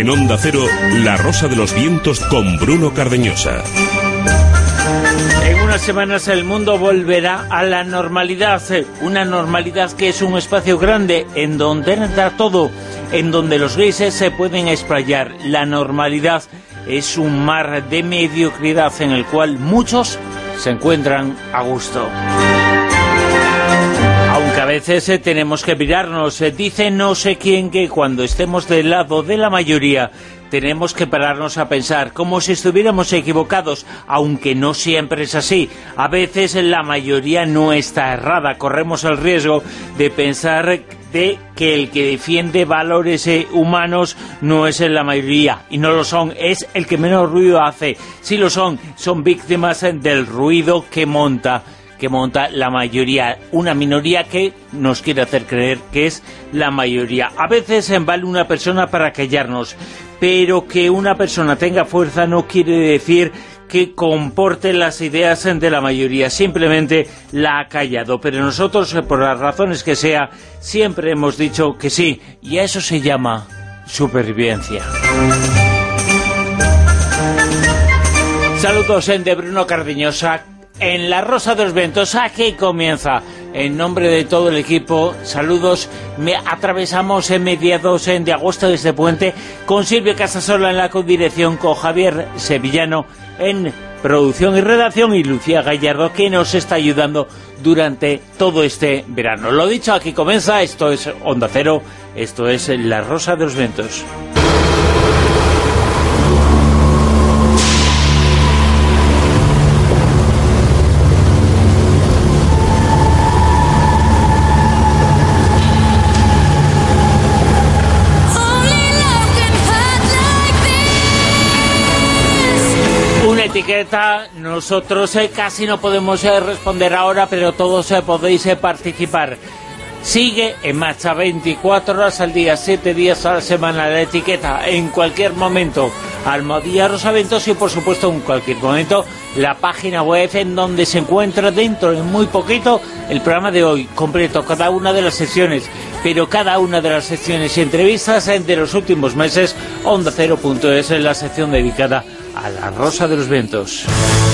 En Onda Cero, La Rosa de los Vientos con Bruno Cardeñosa. En unas semanas el mundo volverá a la normalidad, una normalidad que es un espacio grande en donde entra todo, en donde los grises se pueden explayar. La normalidad es un mar de mediocridad en el cual muchos se encuentran a gusto. Aunque a veces tenemos que mirarnos, dice no sé quién que cuando estemos del lado de la mayoría tenemos que pararnos a pensar como si estuviéramos equivocados, aunque no siempre es así. A veces la mayoría no está errada, corremos el riesgo de pensar de que el que defiende valores humanos no es en la mayoría, y no lo son, es el que menos ruido hace. Sí lo son víctimas del ruido que monta la mayoría, una minoría que nos quiere hacer creer que es la mayoría. A veces vale una persona para callarnos, pero que una persona tenga fuerza no quiere decir que comporte las ideas de la mayoría, simplemente la ha callado. Pero nosotros, por las razones que sea, siempre hemos dicho que sí, y a eso se llama supervivencia. Saludos de Bruno Cardeñosa. En La Rosa de los Vientos, aquí comienza. En nombre de todo el equipo, saludos. Atravesamos en mediados de agosto de este puente con Silvia Casasola en la codirección, con Javier Sevillano en producción y redacción y Lucía Gallardo, que nos está ayudando durante todo este verano. Lo dicho, aquí comienza. Esto es Onda Cero, esto es La Rosa de los Vientos. Etiqueta, nosotros casi no podemos responder ahora, pero todos podéis participar. Sigue en marcha 24 horas al día, 7 días a la semana la etiqueta, en cualquier momento Almohadilla Rosaventos, y por supuesto en cualquier momento la página web, en donde se encuentra dentro de muy poquito el programa de hoy completo, cada una de las secciones, pero cada una de las secciones y entrevistas de los últimos meses. OndaCero.es es la sección dedicada a La Rosa de los Vientos.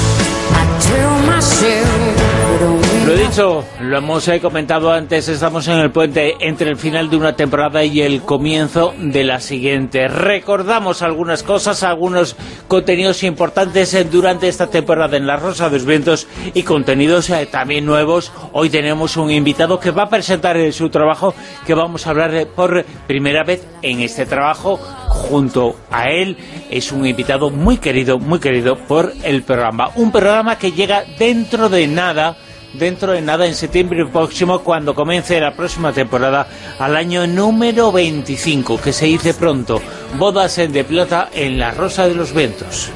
Lo he dicho, lo hemos comentado antes, estamos en el puente entre el final de una temporada y el comienzo de la siguiente. Recordamos algunas cosas, algunos contenidos importantes durante esta temporada en La Rosa de los Vientos, y contenidos también nuevos. Hoy tenemos un invitado que va a presentar su trabajo, que vamos a hablar por primera vez en este trabajo. Junto a él es un invitado muy querido por el programa. Un programa que llega dentro de nada, en septiembre próximo, cuando comience la próxima temporada, al año número 25, que se dice pronto. Bodas de plata en La Rosa de los Vientos.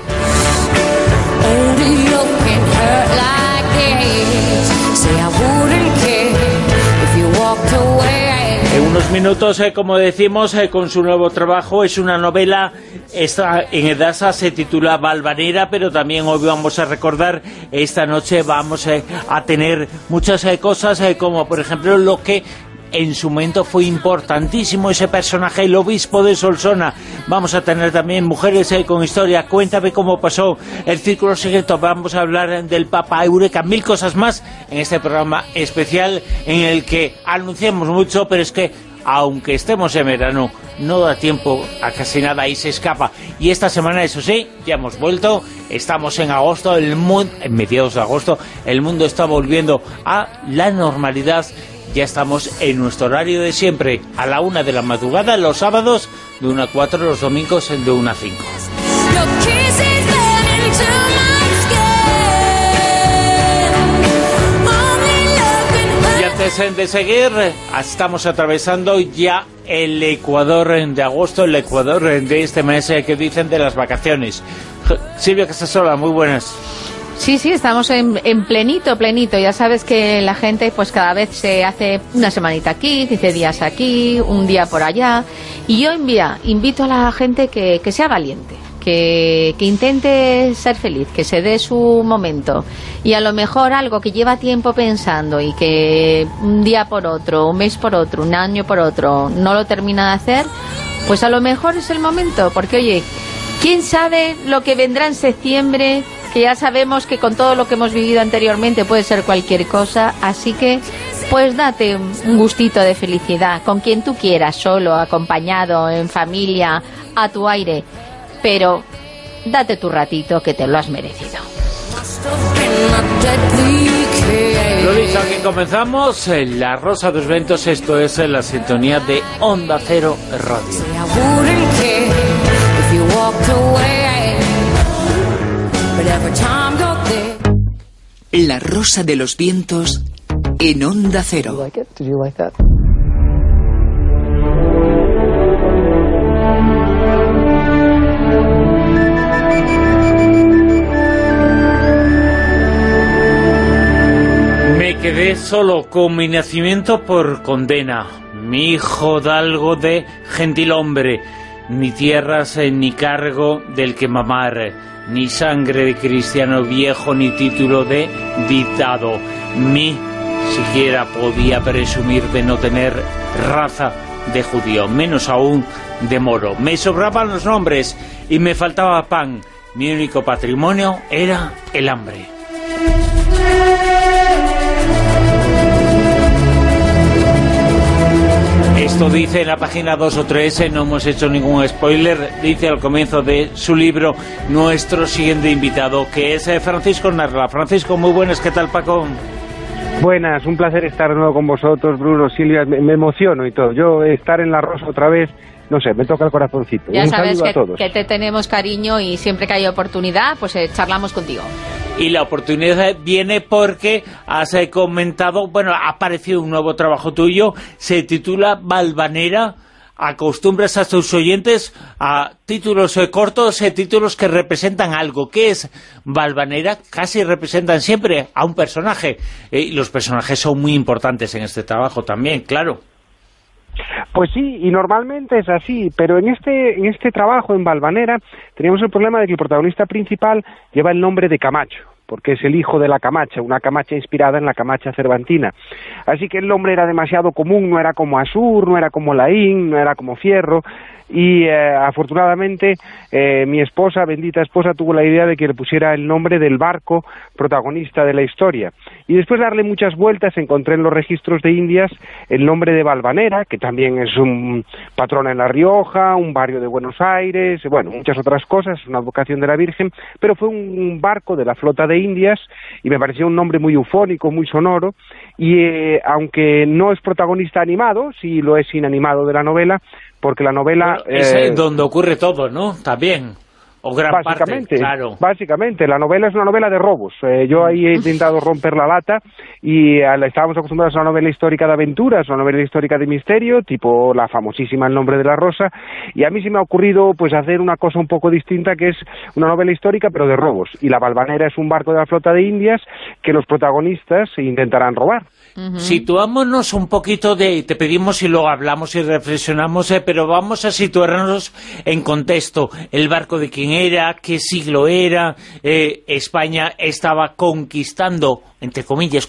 En unos minutos, como decimos, con su nuevo trabajo, es una novela, está en Edasa, se titula Valvanera, pero también hoy vamos a recordar, esta noche vamos a tener muchas cosas, como por ejemplo lo que en su momento fue importantísimo, ese personaje, el obispo de Solsona. Vamos a tener también mujeres con historia, cuéntame cómo pasó, el círculo secreto, vamos a hablar del Papa Eureka, mil cosas más en este programa especial en el que anunciamos mucho, pero es que aunque estemos en verano no da tiempo a casi nada y se escapa. Y esta semana, eso sí, ya hemos vuelto, estamos en agosto, en mediados de agosto, el mundo está volviendo a la normalidad. Ya estamos en nuestro horario de siempre, a la 1 de la madrugada, los sábados, de 1 a 4, los domingos, de 1 a 5. Y antes de seguir, estamos atravesando ya el Ecuador de agosto, el Ecuador de este mes que dicen de las vacaciones. Silvia Casasola, muy buenas. Sí, estamos en plenito. Ya sabes que la gente pues cada vez se hace una semanita aquí, 15 días aquí, un día por allá. Y yo invito a la gente que sea valiente, que intente ser feliz, que se dé su momento. Y a lo mejor algo que lleva tiempo pensando y que un día por otro, un mes por otro, un año por otro, no lo termina de hacer, pues a lo mejor es el momento, porque oye, ¿quién sabe lo que vendrá en septiembre? Que ya sabemos que con todo lo que hemos vivido anteriormente puede ser cualquier cosa, así que pues date un gustito de felicidad, con quien tú quieras, solo, acompañado, en familia, a tu aire, pero date tu ratito que te lo has merecido. Lo dicho, aquí comenzamos La Rosa de los Vientos, esto es la sintonía de Onda Cero Radio. La Rosa de los Vientos en Onda Cero. Me quedé solo con mi nacimiento por condena. Mi hijo da algo de gentilhombre, ni tierras ni cargo del que mamar, ni sangre de cristiano viejo, ni título de dictado. Ni siquiera podía presumir de no tener raza de judío, menos aún de moro. Me sobraban los nombres y me faltaba pan. Mi único patrimonio era el hambre. Esto dice en la página 2 o 3, no hemos hecho ningún spoiler, dice al comienzo de su libro nuestro siguiente invitado, que es Francisco Narla. Francisco, muy buenas, ¿qué tal, Paco? Buenas, un placer estar de nuevo con vosotros, Bruno, Silvia, me emociono y todo. Yo estar en La Rosa otra vez, no sé, me toca el corazoncito. Ya sabes que te tenemos cariño y siempre que hay oportunidad, pues charlamos contigo. Y la oportunidad viene porque has comentado, bueno, ha aparecido un nuevo trabajo tuyo, se titula Valvanera. Acostumbras a tus oyentes a títulos cortos, títulos que representan algo. ¿Qué es Valvanera? Casi representan siempre a un personaje. Y los personajes son muy importantes en este trabajo también, claro. Pues sí, y normalmente es así, pero en este trabajo, en Valvanera, teníamos el problema de que el protagonista principal lleva el nombre de Camacho, porque es el hijo de la Camacha, una Camacha inspirada en la Camacha cervantina. Así que el nombre era demasiado común, no era como Asur, no era como Laín, no era como Fierro, y afortunadamente mi esposa, bendita esposa, tuvo la idea de que le pusiera el nombre del barco protagonista de la historia. Y después de darle muchas vueltas encontré en los registros de Indias el nombre de Valvanera, que también es un patrón en La Rioja, un barrio de Buenos Aires, bueno, muchas otras cosas, una advocación de la Virgen, pero fue un barco de la flota de Indias y me pareció un nombre muy eufónico, muy sonoro, y aunque no es protagonista animado, sí lo es inanimado de la novela, porque la novela... es donde ocurre todo, ¿no? También, o gran parte, claro. Básicamente, la novela es una novela de robos. Yo ahí he intentado romper la lata y estábamos acostumbrados a una novela histórica de aventuras, una novela histórica de misterio, tipo la famosísima El nombre de la rosa, y a mí se me ha ocurrido pues hacer una cosa un poco distinta, que es una novela histórica pero de robos, y la Valvanera es un barco de la flota de Indias que los protagonistas intentarán robar. Situámonos un poquito te pedimos y luego hablamos y reflexionamos, pero vamos a situarnos en contexto. El barco de quién era, qué siglo era, España estaba conquistando, entre comillas,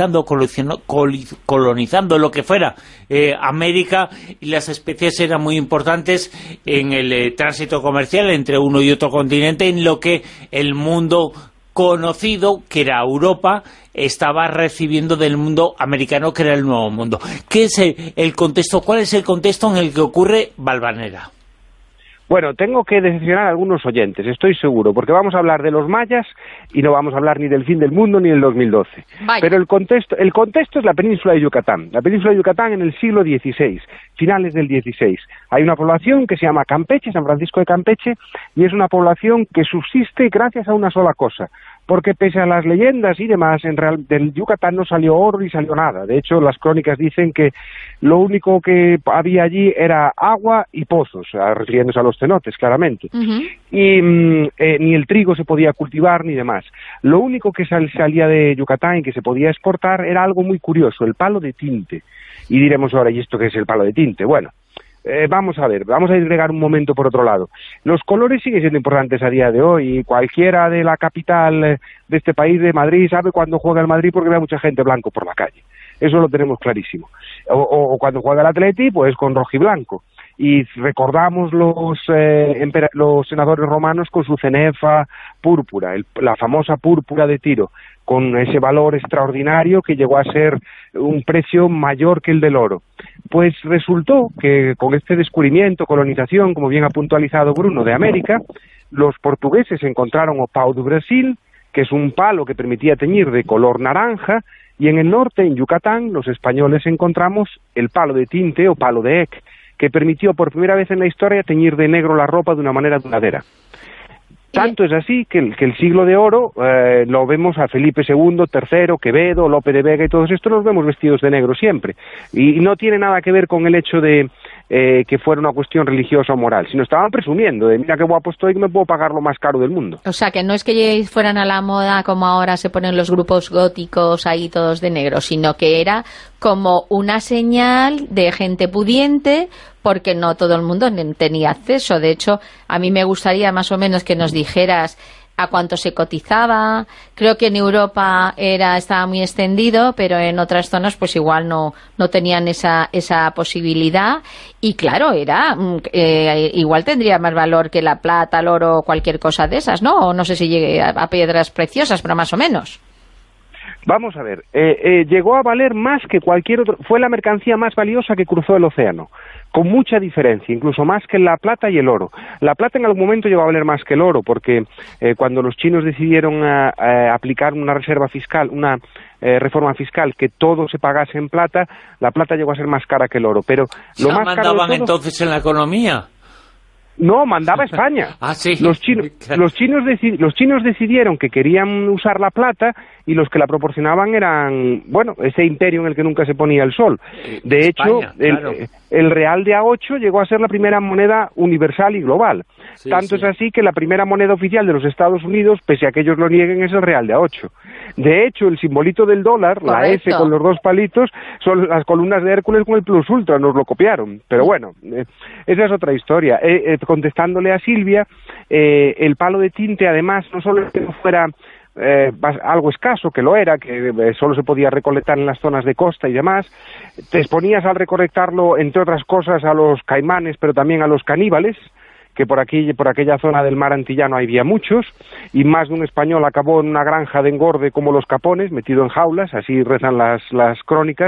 colonizando lo que fuera América, y las especies eran muy importantes en el tránsito comercial entre uno y otro continente, en lo que el mundo conocido, que era Europa, estaba recibiendo del mundo americano, que era el Nuevo Mundo. ¿Qué es el contexto? ¿Cuál es el contexto en el que ocurre Valvanera? Bueno, tengo que decepcionar a algunos oyentes, estoy seguro, porque vamos a hablar de los mayas y no vamos a hablar ni del fin del mundo ni del 2012. Vaya. Pero el contexto es la península de Yucatán. La península de Yucatán en el siglo XVI, finales del XVI. Hay una población que se llama Campeche, San Francisco de Campeche, y es una población que subsiste gracias a una sola cosa. Porque pese a las leyendas y demás, del Yucatán no salió oro ni salió nada. De hecho, las crónicas dicen que lo único que había allí era agua y pozos, refiriéndose a los cenotes, claramente. Y ni el trigo se podía cultivar ni demás. Lo único que salía de Yucatán y que se podía exportar era algo muy curioso, el palo de tinte. Y diremos ahora, ¿y esto qué es el palo de tinte? Bueno, vamos a disgregar un momento por otro lado. Los colores siguen siendo importantes a día de hoy, y cualquiera de la capital de este país, de Madrid, sabe cuando juega el Madrid porque ve a mucha gente blanco por la calle. Eso lo tenemos clarísimo. O cuando juega el Atleti, pues con rojo y blanco. y recordamos los senadores romanos con su cenefa púrpura, la famosa púrpura de Tiro, con ese valor extraordinario que llegó a ser un precio mayor que el del oro. Pues resultó que con este descubrimiento, colonización, como bien ha puntualizado Bruno, de América, los portugueses encontraron o pau do Brasil, que es un palo que permitía teñir de color naranja, y en el norte, en Yucatán, los españoles encontramos el palo de tinte o palo de Eck, que permitió por primera vez en la historia teñir de negro la ropa de una manera duradera. Tanto es así que el siglo de oro lo vemos a Felipe II, III, Quevedo, Lope de Vega y todos estos los vemos vestidos de negro siempre. Y no tiene nada que ver con el hecho de que fuera una cuestión religiosa o moral, sino estaban presumiendo de mira qué guapo estoy que me puedo pagar lo más caro del mundo. O sea, que no es que fueran a la moda como ahora se ponen los grupos góticos ahí todos de negro, sino que era como una señal de gente pudiente, porque no todo el mundo tenía acceso. De hecho, a mí me gustaría más o menos que nos dijeras a cuánto se cotizaba. Creo que en Europa estaba muy extendido, pero en otras zonas pues igual no tenían esa posibilidad. Y claro, igual tendría más valor que la plata, el oro o cualquier cosa de esas, ¿no? O no sé si llegue a piedras preciosas, pero más o menos. Vamos a ver, llegó a valer más que cualquier otro, fue la mercancía más valiosa que cruzó el océano, con mucha diferencia, incluso más que la plata y el oro. La plata en algún momento llegó a valer más que el oro, porque cuando los chinos decidieron aplicar una reserva fiscal, una reforma fiscal, que todo se pagase en plata, la plata llegó a ser más cara que el oro. Pero lo más caro de todo, entonces en la economía? No, mandaba España. Sí. Los chinos decidieron que querían usar la plata y los que la proporcionaban eran, ese imperio en el que nunca se ponía el sol. De hecho, claro, el real de A8 llegó a ser la primera moneda universal y global. Tanto es así que la primera moneda oficial de los Estados Unidos, pese a que ellos lo nieguen, es el real de A8. De hecho, el simbolito del dólar, correcto, la S con los dos palitos, son las columnas de Hércules con el plus ultra, nos lo copiaron. Pero bueno, esa es otra historia. Contestándole a Silvia, el palo de tinte, además, no solo es que no fuera algo escaso, que lo era, que solo se podía recolectar en las zonas de costa y demás, te exponías al recolectarlo, entre otras cosas, a los caimanes, pero también a los caníbales, que por aquella zona del mar antillano había muchos, y más de un español acabó en una granja de engorde como los Capones, metido en jaulas, así rezan las crónicas.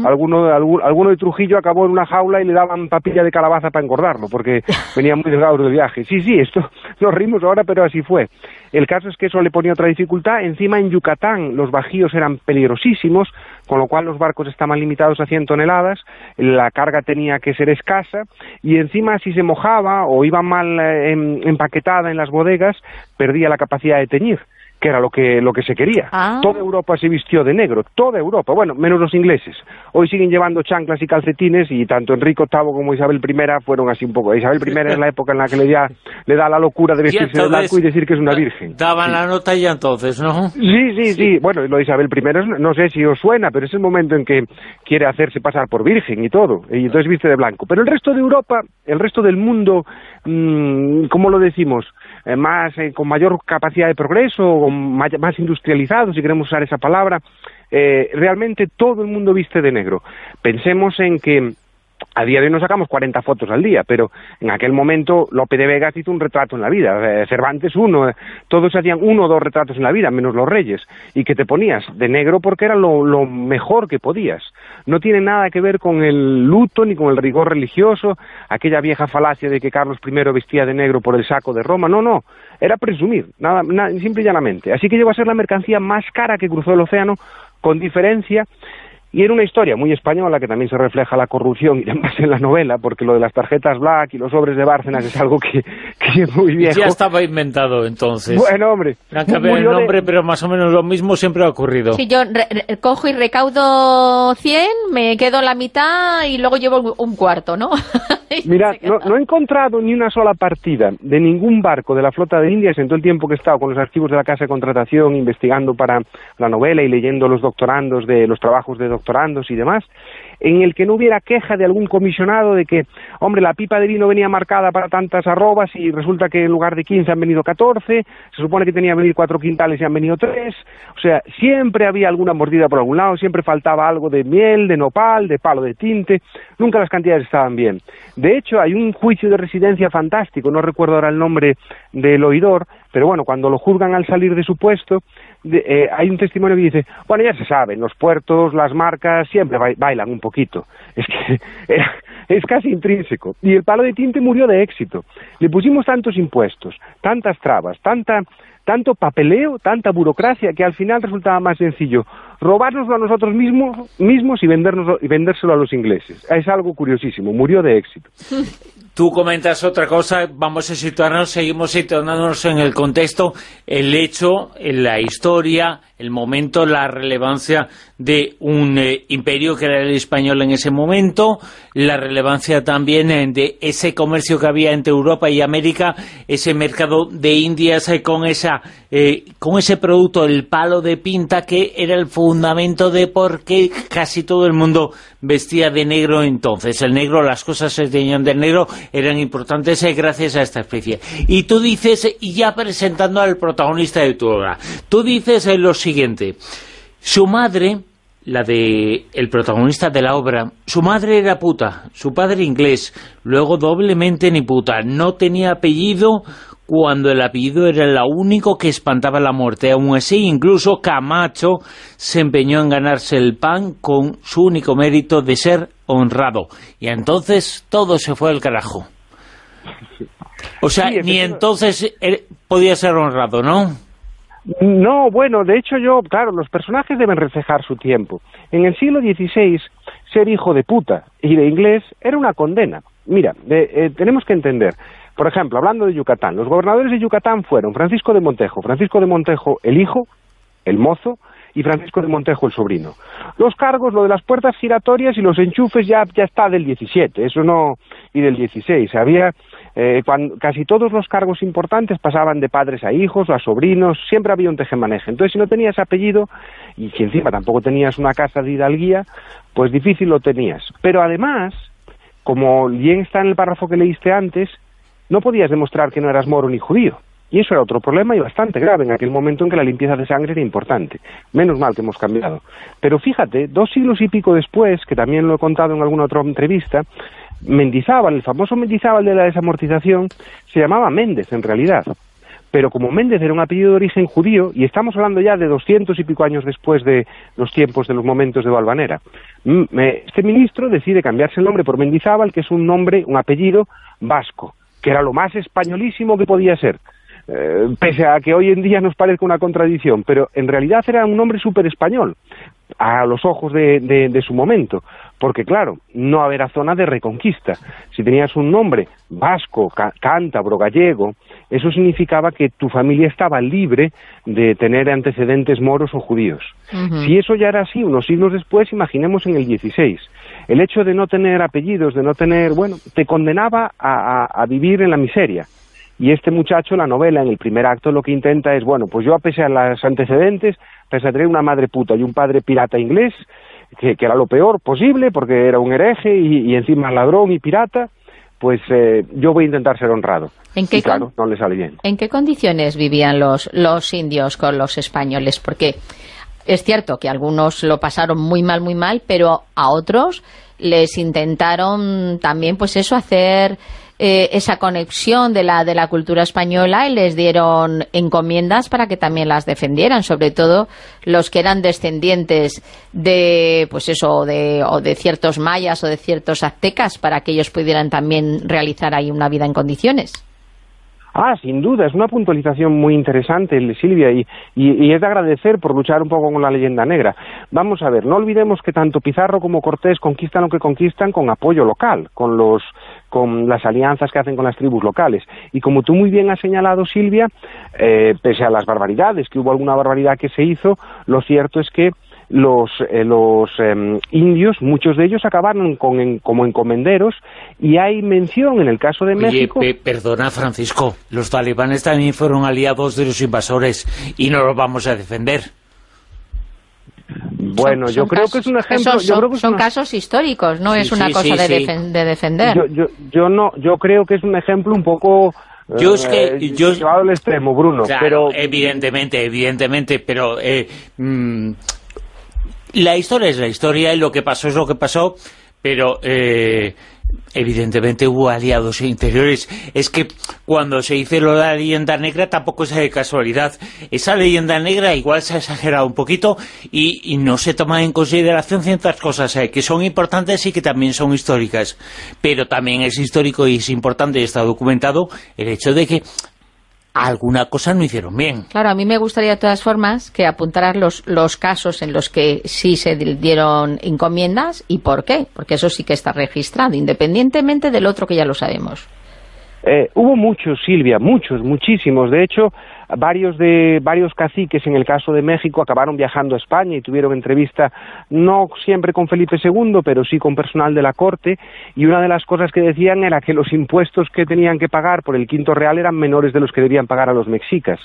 Alguno de Trujillo acabó en una jaula y le daban papilla de calabaza para engordarlo, porque venía muy delgado de viaje. Sí, esto nos rimos ahora, pero así fue. El caso es que eso le ponía otra dificultad. Encima en Yucatán los bajíos eran peligrosísimos, con lo cual los barcos estaban limitados a 100 toneladas, la carga tenía que ser escasa, y encima si se mojaba o iba mal empaquetada en las bodegas, perdía la capacidad de teñir, que era lo que se quería. Toda Europa se vistió de negro, toda Europa, menos los ingleses. Hoy siguen llevando chanclas y calcetines, y tanto Enrique VIII como Isabel I fueron así un poco. Isabel I es la época en la que le da la locura de vestirse de blanco y decir que es una virgen. Daban la nota ya entonces, ¿no? Sí. Bueno, lo de Isabel I no sé si os suena, pero es el momento en que quiere hacerse pasar por virgen y todo, y entonces viste de blanco. Pero el resto de Europa, el resto del mundo, ¿cómo lo decimos? Con mayor capacidad de progreso, más industrializado, si queremos usar esa palabra, realmente todo el mundo viste de negro. Pensemos en que a día de hoy nos sacamos 40 fotos al día, pero en aquel momento Lope de Vega hizo un retrato en la vida, Cervantes uno, todos hacían 1 o 2 retratos en la vida, menos los reyes, y que te ponías de negro porque era lo mejor que podías. No tiene nada que ver con el luto ni con el rigor religioso, aquella vieja falacia de que Carlos I vestía de negro por el saco de Roma, no, era presumir, nada, simple y llanamente. Así que llegó a ser la mercancía más cara que cruzó el océano, con diferencia. Y era una historia muy española, que también se refleja la corrupción y demás en la novela, porque lo de las tarjetas Black y los sobres de Bárcenas es algo que es muy viejo. Ya estaba inventado entonces. Bueno, hombre. No ha cambiado el nombre, pero más o menos lo mismo siempre ha ocurrido. Sí, yo cojo y recaudo 100, me quedo la mitad y luego llevo un cuarto, ¿no? Mira, no he encontrado ni una sola partida de ningún barco de la flota de Indias en todo el tiempo que he estado con los archivos de la Casa de Contratación, investigando para la novela y leyendo los doctorandos de los trabajos de doctorado doctorandos y demás, en el que no hubiera queja de algún comisionado de que, hombre, la pipa de vino venía marcada para tantas arrobas y resulta que en lugar de 15 han venido 14, se supone que tenía que venir 4 quintales y han venido 3, o sea, siempre había alguna mordida por algún lado, siempre faltaba algo de miel, de nopal, de palo de tinte, nunca las cantidades estaban bien. De hecho, hay un juicio de residencia fantástico, no recuerdo ahora el nombre del oidor, pero bueno, cuando lo juzgan al salir de su puesto, hay un testimonio que dice, bueno, ya se sabe, los puertos, las marcas, siempre bailan un poquito. Es que es casi intrínseco. Y el palo de tinte murió de éxito. Le pusimos tantos impuestos, tantas trabas, tanto papeleo, tanta burocracia, que al final resultaba más sencillo robárnoslo a nosotros mismos y vendérselo a los ingleses. Es algo curiosísimo, murió de éxito. Tú comentas otra cosa, vamos a situarnos, seguimos situándonos en el contexto, el hecho, en la historia, el momento, la relevancia de un imperio que era el español en ese momento, la relevancia también de ese comercio que había entre Europa y América, ese mercado de Indias con ese producto, el palo de pinta, que era el fundamento de por qué casi todo el mundo vestía de negro entonces. El negro, las cosas se teñían de negro, eran importantes gracias a esta especie. Y tú dices, y ya presentando al protagonista de tu obra, tú dices lo siguiente: su madre, la de el protagonista de la obra, su madre era puta, su padre inglés, luego doblemente ni puta, no tenía apellido cuando el apellido era lo único que espantaba la muerte. Aún así, incluso Camacho se empeñó en ganarse el pan con su único mérito de ser honrado. Y entonces todo se fue al carajo. O sea, sí, ni entonces podía ser honrado, ¿no? No, bueno, de hecho claro, los personajes deben reflejar su tiempo. En el siglo XVI, ser hijo de puta y de inglés era una condena. Mira, tenemos que entender, por ejemplo, hablando de Yucatán, los gobernadores de Yucatán fueron Francisco de Montejo el hijo, el mozo, y Francisco de Montejo el sobrino. Los cargos, lo de las puertas giratorias y los enchufes ya está del 17, eso no, y del 16. Había, casi todos los cargos importantes pasaban de padres a hijos, a sobrinos, siempre había un tejemaneje. Entonces, si no tenías apellido, y si encima tampoco tenías una casa de hidalguía, pues difícil lo tenías. Pero además, como bien está en el párrafo que leíste antes, no podías demostrar que no eras moro ni judío. Y eso era otro problema y bastante grave en aquel momento en que la limpieza de sangre era importante. Menos mal que hemos cambiado. Pero fíjate, 2 siglos y pico después, que también lo he contado en alguna otra entrevista, Mendizábal, el famoso Mendizábal de la desamortización, se llamaba Méndez en realidad. Pero como Méndez era un apellido de origen judío, y estamos hablando ya de 200 y pico años después de los tiempos de los momentos de Valvanera, este ministro decide cambiarse el nombre por Mendizábal, que es un apellido vasco, que era lo más españolísimo que podía ser. Pese a que hoy en día nos parezca una contradicción, pero en realidad era un nombre súper español a los ojos de su momento, porque claro, no era zona de reconquista. Si tenías un nombre vasco, cántabro, gallego, eso significaba que tu familia estaba libre de tener antecedentes moros o judíos. Si eso ya era así unos siglos después, imaginemos en el 16. El hecho de no tener apellidos, de no tener, te condenaba a vivir en la miseria. Y este muchacho, la novela, en el primer acto, lo que intenta es, pues yo, pese a los antecedentes, pese a tener una madre puta y un padre pirata inglés, que era lo peor posible, porque era un hereje y encima ladrón y pirata, pues yo voy a intentar ser honrado. Y claro, no le sale bien. ¿En qué condiciones vivían los indios con los españoles? Porque es cierto que algunos lo pasaron muy mal, pero a otros les intentaron también, hacer esa conexión de la cultura española y les dieron encomiendas para que también las defendieran, sobre todo los que eran descendientes de de ciertos mayas o de ciertos aztecas, para que ellos pudieran también realizar ahí una vida en condiciones. Sin duda, es una puntualización muy interesante, Silvia, y es de agradecer por luchar un poco con la leyenda negra. Vamos a ver, no olvidemos que tanto Pizarro como Cortés conquistan lo que conquistan con apoyo local, con las alianzas que hacen con las tribus locales. Y como tú muy bien has señalado, Silvia, pese a las barbaridades, que hubo alguna barbaridad que se hizo, lo cierto es que los indios, muchos de ellos acabaron como encomenderos, y hay mención en el caso de México... Perdona, Francisco, los talibanes también fueron aliados de los invasores y no los vamos a defender. Bueno, yo creo que es un ejemplo... Son casos históricos, no es una cosa de defender. Yo creo que es un ejemplo un poco... llevado al extremo, Bruno. Claro, pero evidentemente, pero la historia es la historia y lo que pasó es lo que pasó, pero evidentemente hubo aliados interiores. Es que cuando se dice lo de la leyenda negra tampoco es de casualidad. Esa leyenda negra igual se ha exagerado un poquito y no se toma en consideración ciertas cosas que son importantes y que también son históricas. Pero también es histórico y es importante y está documentado el hecho de que alguna cosa no hicieron bien. Claro, a mí me gustaría de todas formas que apuntaras los casos en los que sí se dieron encomiendas y por qué, porque eso sí que está registrado, independientemente del otro que ya lo sabemos. Hubo muchos, Silvia, muchísimos. De hecho, varios caciques, en el caso de México, acabaron viajando a España y tuvieron entrevista, no siempre con Felipe II, pero sí con personal de la corte, y una de las cosas que decían era que los impuestos que tenían que pagar por el quinto real eran menores de los que debían pagar a los mexicas.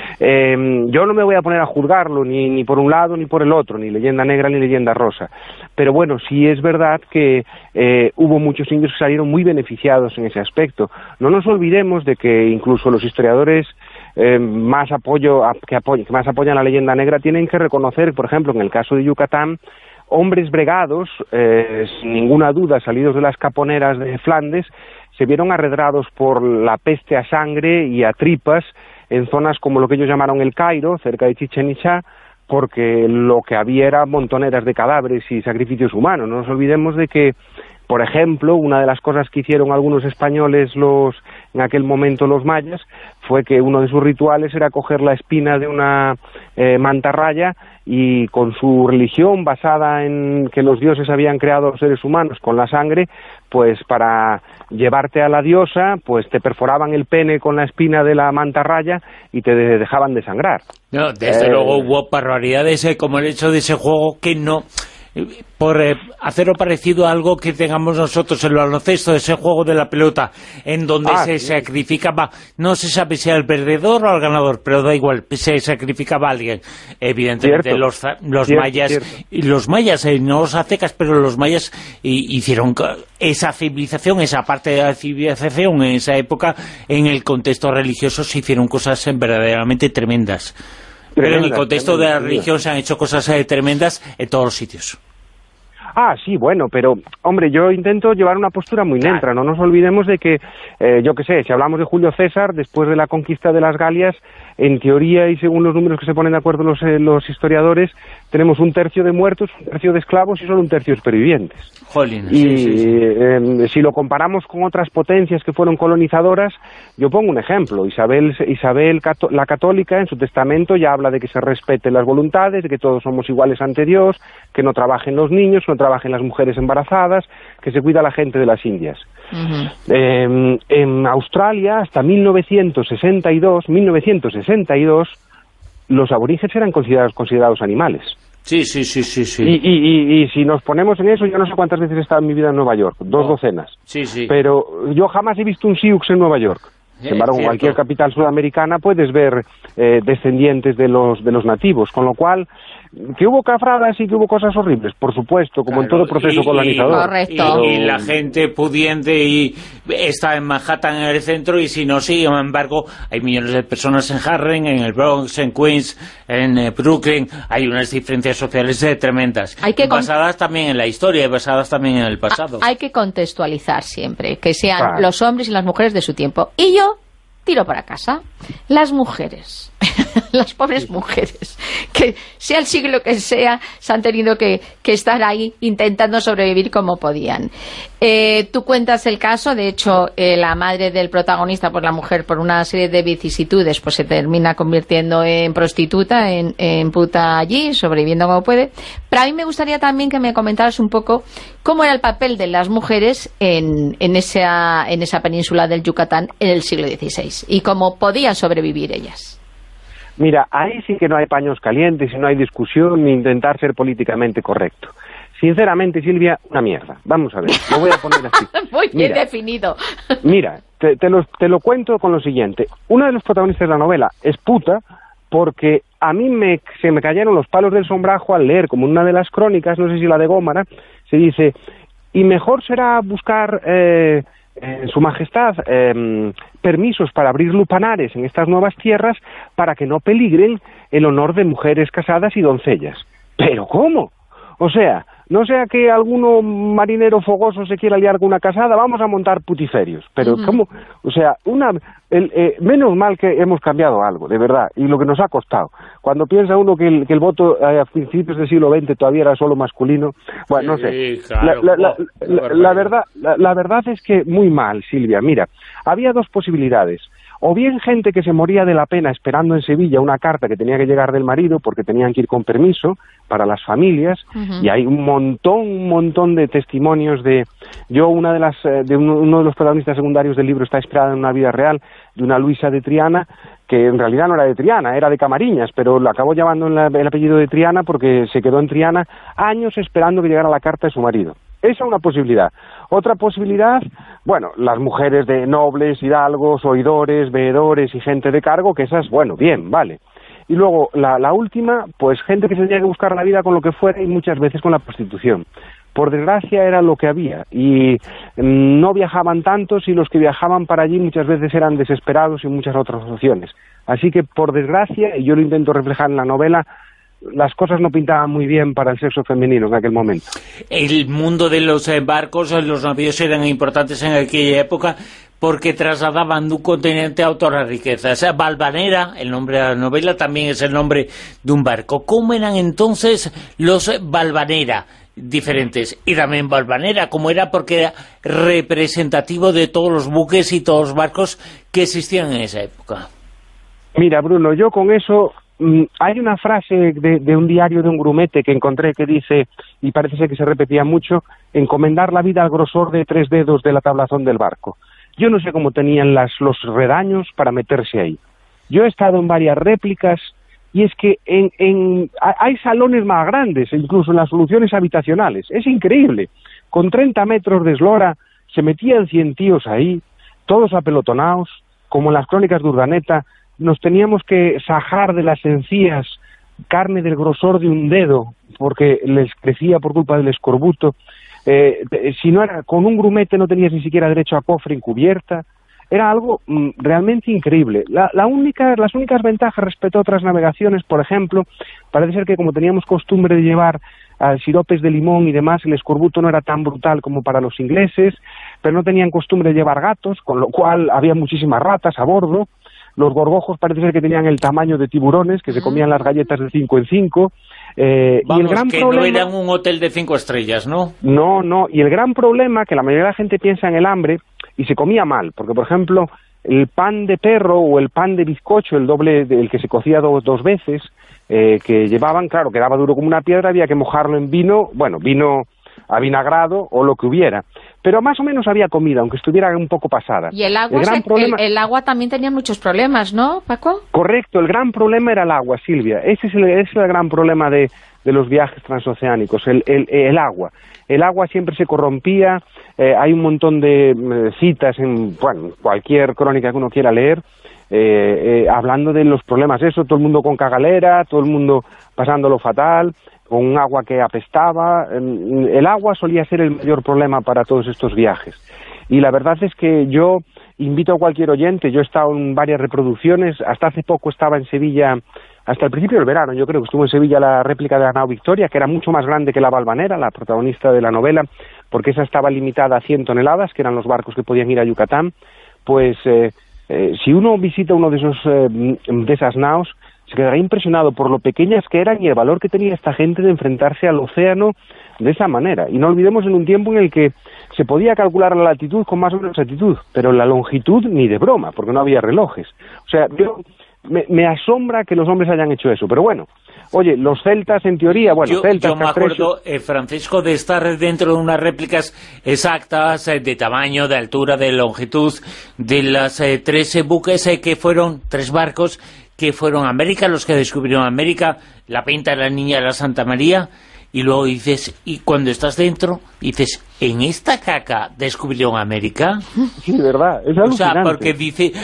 Yo no me voy a poner a juzgarlo ni por un lado ni por el otro, ni leyenda negra ni leyenda rosa, pero bueno, sí es verdad que hubo muchos indios que salieron muy beneficiados en ese aspecto. No nos olvidemos de que incluso los historiadores que más apoyan la leyenda negra tienen que reconocer, por ejemplo, en el caso de Yucatán, hombres bregados, sin ninguna duda salidos de las caponeras de Flandes, se vieron arredrados por la peste a sangre y a tripas en zonas como lo que ellos llamaron el Cairo, cerca de Chichén Itzá, porque lo que había era montoneras de cadáveres y sacrificios humanos. No nos olvidemos de que, por ejemplo, una de las cosas que hicieron algunos españoles en aquel momento los mayas fue que uno de sus rituales era coger la espina de una mantarraya y con su religión basada en que los dioses habían creado a los seres humanos con la sangre, pues para llevarte a la diosa, pues te perforaban el pene con la espina de la mantarraya y te dejaban desangrar. No, desde luego hubo barbaridades como el hecho de ese juego que no... por hacerlo parecido a algo que tengamos nosotros en el baloncesto, ese juego de la pelota en donde se sacrificaba, no se sabe si al perdedor o al ganador, pero da igual, se sacrificaba a alguien. Evidentemente los mayas, no los aztecas, pero los mayas hicieron esa civilización, esa parte de la civilización en esa época, en el contexto religioso se hicieron cosas verdaderamente tremendas. Pero en el contexto de la religión se han hecho cosas tremendas en todos los sitios. Sí, bueno, pero, hombre, yo intento llevar una postura muy neutra. No nos olvidemos de que, yo qué sé, si hablamos de Julio César, después de la conquista de las Galias, en teoría y según los números que se ponen de acuerdo los historiadores, tenemos 1/3 de muertos, 1/3 de esclavos y solo 1/3 de supervivientes. Jolín, si lo comparamos con otras potencias que fueron colonizadoras, yo pongo un ejemplo. Isabel la católica, en su testamento ya habla de que se respeten las voluntades, de que todos somos iguales ante Dios, que no trabajen los niños, no trabajen las mujeres embarazadas, que se cuida a la gente de las Indias. En Australia, hasta 1962, los aborígenes eran considerados animales. Sí. Y si nos ponemos en eso, yo no sé cuántas veces he estado en mi vida en Nueva York, 2 docenas. Sí. Pero yo jamás he visto un Sioux en Nueva York. Sin embargo, en cualquier capital sudamericana puedes ver descendientes de los nativos, con lo cual, que hubo cafradas y que hubo cosas horribles, por supuesto, como en todo proceso colonizador. Correcto. Y la gente pudiente y está en Manhattan, en el centro, y si no, sin embargo, hay millones de personas en Harlem, en el Bronx, en Queens, en Brooklyn, hay unas diferencias sociales tremendas, basadas también en la historia y basadas también en el pasado. Hay que contextualizar siempre, que sean los hombres y las mujeres de su tiempo. Y yo tiro para casa. Las mujeres, las pobres mujeres, que sea el siglo que sea, se han tenido que estar ahí intentando sobrevivir como podían. Tú cuentas el caso, de hecho, la madre del protagonista, pues la mujer, por una serie de vicisitudes, pues se termina convirtiendo en prostituta, en puta allí, sobreviviendo como puede. Pero a mí me gustaría también que me comentaras un poco cómo era el papel de las mujeres en esa península del Yucatán en el siglo XVI y cómo podían sobrevivir ellas. Mira, ahí sí que no hay paños calientes y no hay discusión ni intentar ser políticamente correcto. Sinceramente, Silvia, una mierda. Vamos a ver, lo voy a poner así. Muy bien definido. Mira, te lo cuento con lo siguiente. Una de los protagonistas de la novela es puta, porque a mí se me cayeron los palos del sombrajo al leer, como una de las crónicas, no sé si la de Gómara, se dice, y mejor será buscar Su Majestad permisos para abrir lupanares en estas nuevas tierras para que no peligren el honor de mujeres casadas y doncellas. ¿Pero cómo? O sea, no sea que alguno marinero fogoso se quiera liar con una casada, vamos a montar putiferios. Pero ¿cómo? O sea, menos mal que hemos cambiado algo, de verdad, y lo que nos ha costado. Cuando piensa uno que el voto a principios del siglo XX todavía era solo masculino, bueno, no sé. Claro, la verdad es que muy mal, Silvia. Mira, había dos posibilidades. O bien gente que se moría de la pena esperando en Sevilla una carta que tenía que llegar del marido porque tenían que ir con permiso para las familias, y hay un montón de testimonios de... uno de los protagonistas secundarios del libro está inspirado en una vida real de una Luisa de Triana, que en realidad no era de Triana, era de Camariñas, pero lo acabó llamando el apellido de Triana porque se quedó en Triana años esperando que llegara la carta de su marido. Esa es una posibilidad. Otra posibilidad, bueno, las mujeres de nobles, hidalgos, oidores, veedores y gente de cargo, que esas, bueno, bien, vale. Y luego, la última, pues gente que se tenía que buscar la vida con lo que fuera y muchas veces con la prostitución. Por desgracia era lo que había, y no viajaban tantos, y los que viajaban para allí muchas veces eran desesperados y muchas otras opciones. Así que, por desgracia, y yo lo intento reflejar en la novela, las cosas no pintaban muy bien para el sexo femenino en aquel momento. El mundo de los barcos, los navíos eran importantes en aquella época porque trasladaban de un continente a otras riquezas. Valvanera, el nombre de la novela, también es el nombre de un barco. ¿Cómo eran entonces los Valvanera? Diferentes. Y también Valvanera, como era, porque era representativo de todos los buques y todos los barcos que existían en esa época. Mira, Bruno, yo con eso... hay una frase de un diario de un grumete que encontré que dice, y parece ser que se repetía mucho, encomendar la vida al grosor de 3 dedos de la tablazón del barco. Yo no sé cómo tenían los redaños para meterse ahí. Yo he estado en varias réplicas, y es que hay salones más grandes, incluso en las soluciones habitacionales. Es increíble. Con 30 metros de eslora se metían 100 tíos ahí, todos apelotonados, como en las crónicas de Urdaneta. Nos teníamos que sajar de las encías carne del grosor de un dedo, porque les crecía por culpa del escorbuto. Si no era con un grumete no tenías ni siquiera derecho a cofre encubierta. Era algo realmente increíble. Las únicas ventajas respecto a otras navegaciones, por ejemplo, parece ser que como teníamos costumbre de llevar siropes de limón y demás, el escorbuto no era tan brutal como para los ingleses, pero no tenían costumbre de llevar gatos, con lo cual había muchísimas ratas a bordo. Los gorgojos parece ser que tenían el tamaño de tiburones, que se comían las galletas de 5 en 5. Vamos, y el gran problema, no eran un hotel de 5 estrellas, ¿no? No, y el gran problema, que la mayoría de la gente piensa en el hambre, y se comía mal, porque, por ejemplo, el pan de perro o el pan de bizcocho, el doble, el que se cocía dos veces, que llevaban, claro, quedaba duro como una piedra, había que mojarlo en vino avinagrado o lo que hubiera. Pero más o menos había comida, aunque estuviera un poco pasada. Y el agua, el agua también tenía muchos problemas, ¿no, Paco? Correcto, el gran problema era el agua, Silvia. Ese es el gran problema de los viajes transoceánicos, el agua. El agua siempre se corrompía, hay un montón de citas en cualquier crónica que uno quiera leer, hablando de los problemas, todo el mundo con cagalera, todo el mundo pasándolo fatal, con un agua que apestaba. El agua solía ser el mayor problema para todos estos viajes. Y la verdad es que yo invito a cualquier oyente, yo he estado en varias reproducciones, hasta hace poco estaba en Sevilla, hasta el principio del verano, yo creo que estuvo en Sevilla la réplica de la nao Victoria, que era mucho más grande que la Valvanera, la protagonista de la novela, porque esa estaba limitada a 100 toneladas, que eran los barcos que podían ir a Yucatán. Pues si uno visita uno de esas naos, se quedará impresionado por lo pequeñas que eran y el valor que tenía esta gente de enfrentarse al océano de esa manera. Y no olvidemos en un tiempo en el que se podía calcular la latitud con más o menos exactitud, pero la longitud ni de broma, porque no había relojes. O sea, me asombra que los hombres hayan hecho eso, pero bueno. Oye, los celtas, en teoría, celtas... Yo me acuerdo, Francisco, de estar dentro de unas réplicas exactas de tamaño, de altura, de longitud, de las 13 buques que fueron, 3 barcos que fueron a América, los que descubrieron América, la Pinta, la Niña de la Santa María, y luego dices, y cuando estás dentro, dices, ¿en esta caca descubrieron América? Sí, de verdad, es alucinante. O sea, porque dice,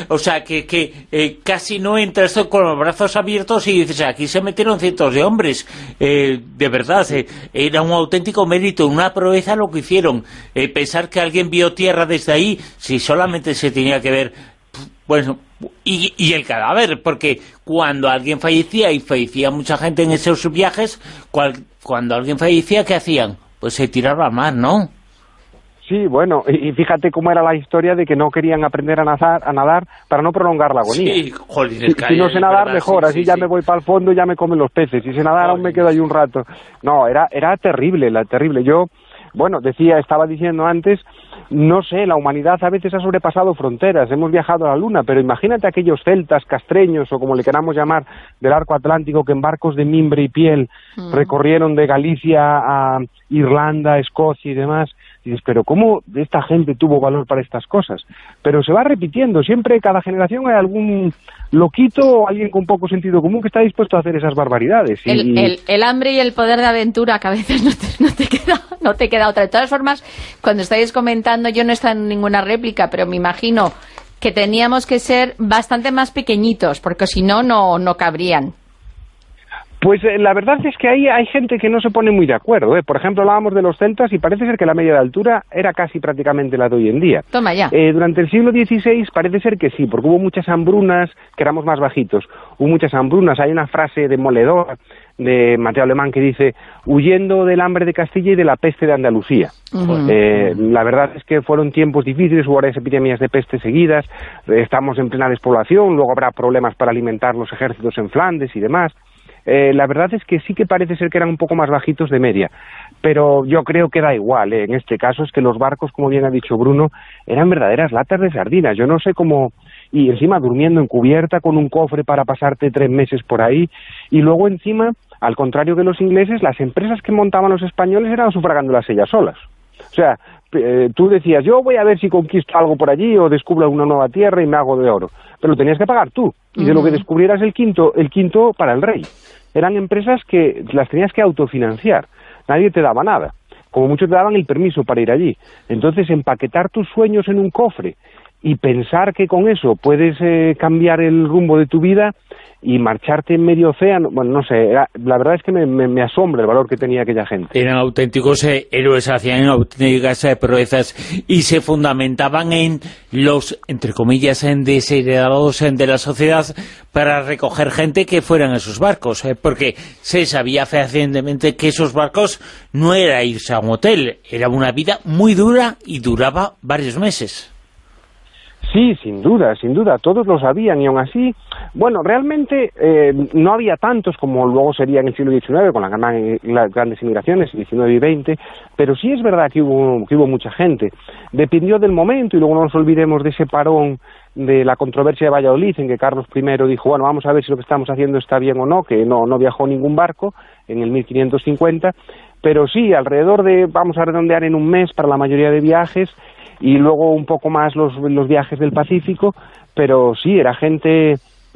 que casi no entras con los brazos abiertos y dices, aquí se metieron cientos de hombres, de verdad, era un auténtico mérito, una proeza lo que hicieron, pensar que alguien vio tierra desde ahí, si solamente se tenía que ver, bueno, y el cadáver, porque cuando alguien fallecía, y fallecía mucha gente en esos viajes, cuando alguien fallecía, ¿qué hacían? Pues se tiraba al mar, ¿no? Sí, bueno, y fíjate cómo era la historia de que no querían aprender a nadar para no prolongar la agonía. Sí, joder, si no sé nadar, mejor, así ya me voy para el fondo y ya me comen los peces. Si sé nadar, aún me quedo ahí un rato. No, era terrible, terrible. Yo, bueno, estaba diciendo antes, no sé, la humanidad a veces ha sobrepasado fronteras, hemos viajado a la Luna, pero imagínate aquellos celtas, castreños, o como le queramos llamar, del arco atlántico, que en barcos de mimbre y piel recorrieron de Galicia a Irlanda, Escocia y demás. Y dices, pero ¿cómo esta gente tuvo valor para estas cosas? Pero se va repitiendo, siempre, cada generación hay algún loquito o alguien con poco sentido común que está dispuesto a hacer esas barbaridades. El hambre y el poder de aventura, que a veces no te queda otra. De todas formas, cuando estáis comentando, yo no estoy en ninguna réplica, pero me imagino que teníamos que ser bastante más pequeñitos, porque si no, no cabrían. Pues la verdad es que ahí hay gente que no se pone muy de acuerdo, ¿eh? Por ejemplo, hablábamos de los celtas y parece ser que la media de altura era casi prácticamente la de hoy en día. Toma ya. Durante el siglo XVI parece ser que sí, porque hubo muchas hambrunas, que éramos más bajitos, hubo muchas hambrunas. Hay una frase demoledora de Mateo Alemán que dice, huyendo del hambre de Castilla y de la peste de Andalucía. La verdad es que fueron tiempos difíciles, hubo varias epidemias de peste seguidas, estamos en plena despoblación, luego habrá problemas para alimentar los ejércitos en Flandes y demás. La verdad es que sí que parece ser que eran un poco más bajitos de media, pero yo creo que da igual, en este caso es que los barcos, como bien ha dicho Bruno, eran verdaderas latas de sardinas. Yo no sé cómo, y encima durmiendo en cubierta con un cofre para pasarte 3 meses por ahí, y luego encima, al contrario que los ingleses, las empresas que montaban los españoles eran sufragándolas ellas solas. O sea, tú decías, yo voy a ver si conquisto algo por allí o descubro una nueva tierra y me hago de oro, pero lo tenías que pagar tú, y de lo que descubrieras el quinto para el rey. Eran empresas que las tenías que autofinanciar, nadie te daba nada, como mucho te daban el permiso para ir allí. Entonces, empaquetar tus sueños en un cofre y pensar que con eso puedes cambiar el rumbo de tu vida y marcharte en medio océano, bueno, no sé, la verdad es que me asombra el valor que tenía aquella gente. Eran auténticos héroes, hacían auténticas proezas y se fundamentaban en los, entre comillas, desheredados de la sociedad para recoger gente que fueran esos barcos, porque se sabía fehacientemente que esos barcos no era irse a un hotel, era una vida muy dura y duraba varios meses. Sí, sin duda, todos lo sabían y aún así, bueno, realmente no había tantos como luego sería en el siglo XIX con las grandes inmigraciones, XIX y XX, pero sí es verdad que hubo mucha gente. Dependió del momento y luego no nos olvidemos de ese parón de la controversia de Valladolid en que Carlos I dijo, bueno, vamos a ver si lo que estamos haciendo está bien o no, que no viajó ningún barco en el 1550, pero sí, alrededor de, vamos a redondear en un mes para la mayoría de viajes, y luego un poco más los viajes del Pacífico, pero sí, era gente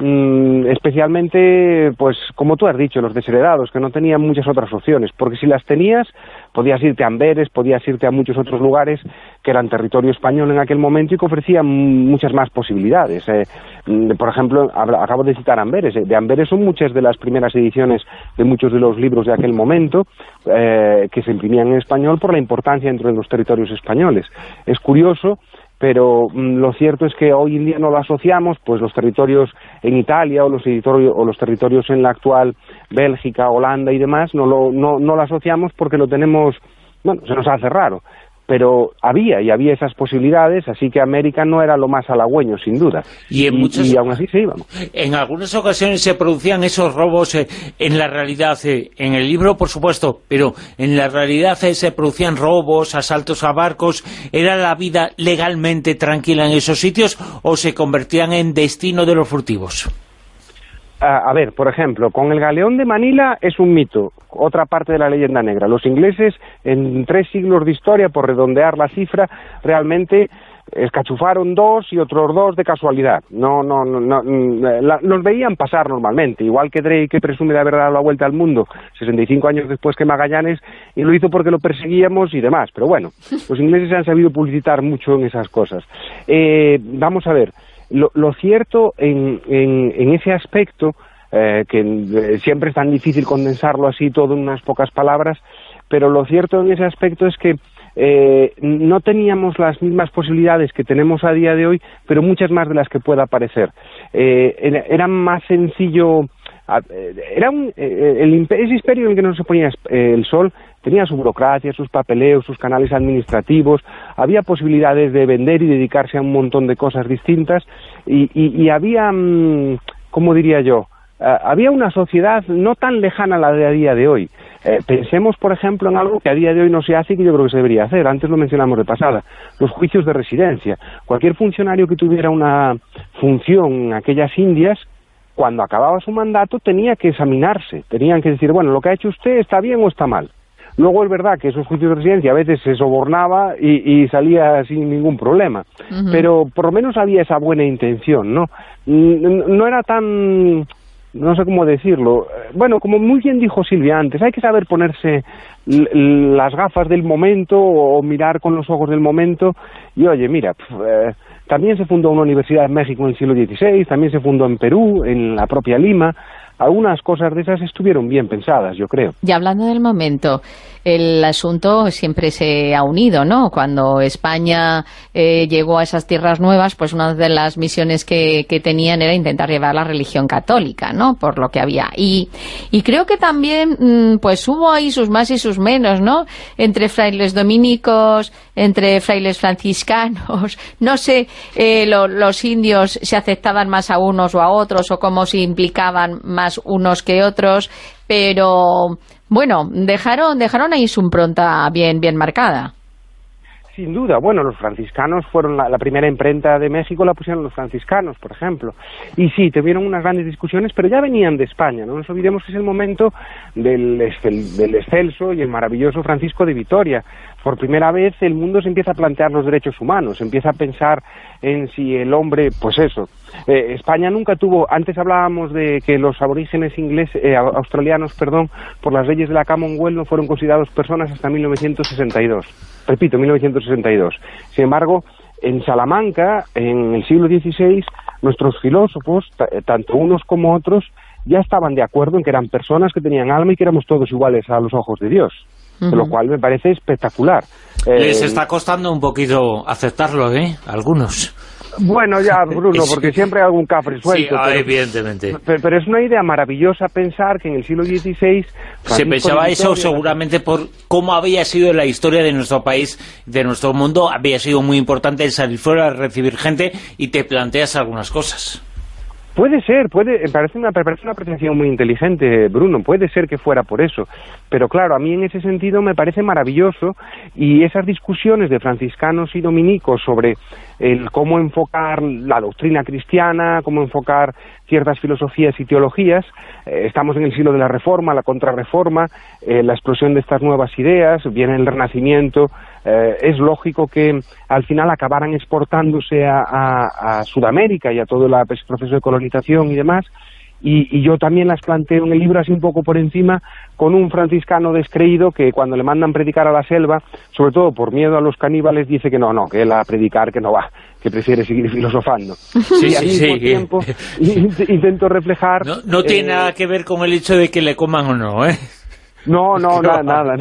especialmente, pues como tú has dicho, los desheredados, que no tenían muchas otras opciones, porque si las tenías, podías irte a Amberes, podías irte a muchos otros lugares que eran territorio español en aquel momento y que ofrecían muchas más posibilidades. Por ejemplo, acabo de citar Amberes. De Amberes son muchas de las primeras ediciones de muchos de los libros de aquel momento que se imprimían en español por la importancia dentro de los territorios españoles. Es curioso, pero lo cierto es que hoy en día no lo asociamos, pues los territorios en Italia o los territorios en la actual Bélgica, Holanda y demás, no lo asociamos porque lo tenemos, bueno, se nos hace raro. Pero había esas posibilidades, así que América no era lo más halagüeño, sin duda. Y aún así se iban. En algunas ocasiones se producían esos robos en la realidad, en el libro por supuesto, pero en la realidad se producían robos, asaltos a barcos. ¿Era la vida legalmente tranquila en esos sitios o se convertían en destino de los furtivos? A ver, por ejemplo, con el galeón de Manila es un mito, otra parte de la leyenda negra. Los ingleses, en 3 siglos de historia, por redondear la cifra, realmente escachufaron 2 y otros 2 de casualidad. Los veían pasar normalmente, igual que Drake, que presume de haber dado la vuelta al mundo 65 años después que Magallanes, y lo hizo porque lo perseguíamos y demás. Pero bueno, los ingleses han sabido publicitar mucho en esas cosas. Vamos a ver, lo cierto en ese aspecto, que siempre es tan difícil condensarlo así todo en unas pocas palabras, pero lo cierto en ese aspecto es que no teníamos las mismas posibilidades que tenemos a día de hoy, pero muchas más de las que pueda parecer. Era más sencillo, ese imperio en el que no se ponía el sol tenía su burocracia, sus papeleos, sus canales administrativos, había posibilidades de vender y dedicarse a un montón de cosas distintas, y había, ¿cómo diría yo?, había una sociedad no tan lejana a la de a día de hoy. Pensemos, por ejemplo, en algo que a día de hoy no se hace y que yo creo que se debería hacer. Antes lo mencionamos de pasada, los juicios de residencia. Cualquier funcionario que tuviera una función en aquellas Indias, cuando acababa su mandato tenía que examinarse, tenían que decir, bueno, lo que ha hecho usted está bien o está mal. Luego es verdad que esos juicios de residencia a veces se sobornaba y salía sin ningún problema, pero por lo menos había esa buena intención, ¿no? No era tan... no sé cómo decirlo, bueno, como muy bien dijo Silvia antes, hay que saber ponerse las gafas del momento o mirar con los ojos del momento, y oye, mira, también se fundó una universidad en México en el siglo XVI, también se fundó en Perú, en la propia Lima. Algunas cosas de esas estuvieron bien pensadas, yo creo. Y hablando del momento, el asunto siempre se ha unido, ¿no? Cuando España llegó a esas tierras nuevas, pues una de las misiones que tenían era intentar llevar la religión católica, ¿no? Por lo que había. Y creo que también, pues hubo ahí sus más y sus menos, ¿no? Entre frailes dominicos, entre frailes franciscanos, no sé, los indios se aceptaban más a unos o a otros, o cómo se implicaban más unos que otros, pero bueno, dejaron ahí su impronta bien marcada. Sin duda, bueno, los franciscanos fueron la primera imprenta de México, la pusieron los franciscanos, por ejemplo. Y sí, tuvieron unas grandes discusiones, pero ya venían de España, no nos olvidemos que es el momento del excelso y el maravilloso Francisco de Vitoria. Por primera vez el mundo se empieza a plantear los derechos humanos, se empieza a pensar en si el hombre, pues eso. España nunca tuvo, antes hablábamos de que los aborígenes australianos, por las leyes de la Commonwealth no fueron considerados personas hasta 1962. Repito, 1962. Sin embargo, en Salamanca, en el siglo XVI, nuestros filósofos, tanto unos como otros, ya estaban de acuerdo en que eran personas que tenían alma y que éramos todos iguales a los ojos de Dios. Lo cual me parece espectacular. Les está costando un poquito aceptarlo, algunos. Bueno, ya, Bruno, porque siempre hay algún cafre suelto. Sí, evidentemente. Pero es una idea maravillosa pensar que en el siglo XVI... Se pensaba eso seguramente por cómo había sido la historia de nuestro país, de nuestro mundo. Había sido muy importante el salir fuera, recibir gente, y te planteas algunas cosas. Puede ser, me parece una apreciación muy inteligente, Bruno, puede ser que fuera por eso, pero claro, a mí en ese sentido me parece maravilloso, y esas discusiones de franciscanos y dominicos sobre el cómo enfocar la doctrina cristiana, cómo enfocar ciertas filosofías y teologías, estamos en el siglo de la Reforma, la Contrarreforma, la explosión de estas nuevas ideas, viene el Renacimiento, es lógico que al final acabaran exportándose a Sudamérica y a todo el proceso de colonización y demás, y yo también las planteo en el libro así un poco por encima, con un franciscano descreído que cuando le mandan predicar a la selva, sobre todo por miedo a los caníbales, dice que no, que él a predicar que no va, que prefiere seguir filosofando. Sí, y al mismo tiempo intento reflejar... No tiene nada que ver con el hecho de que le coman o no, ¿eh? No, nada.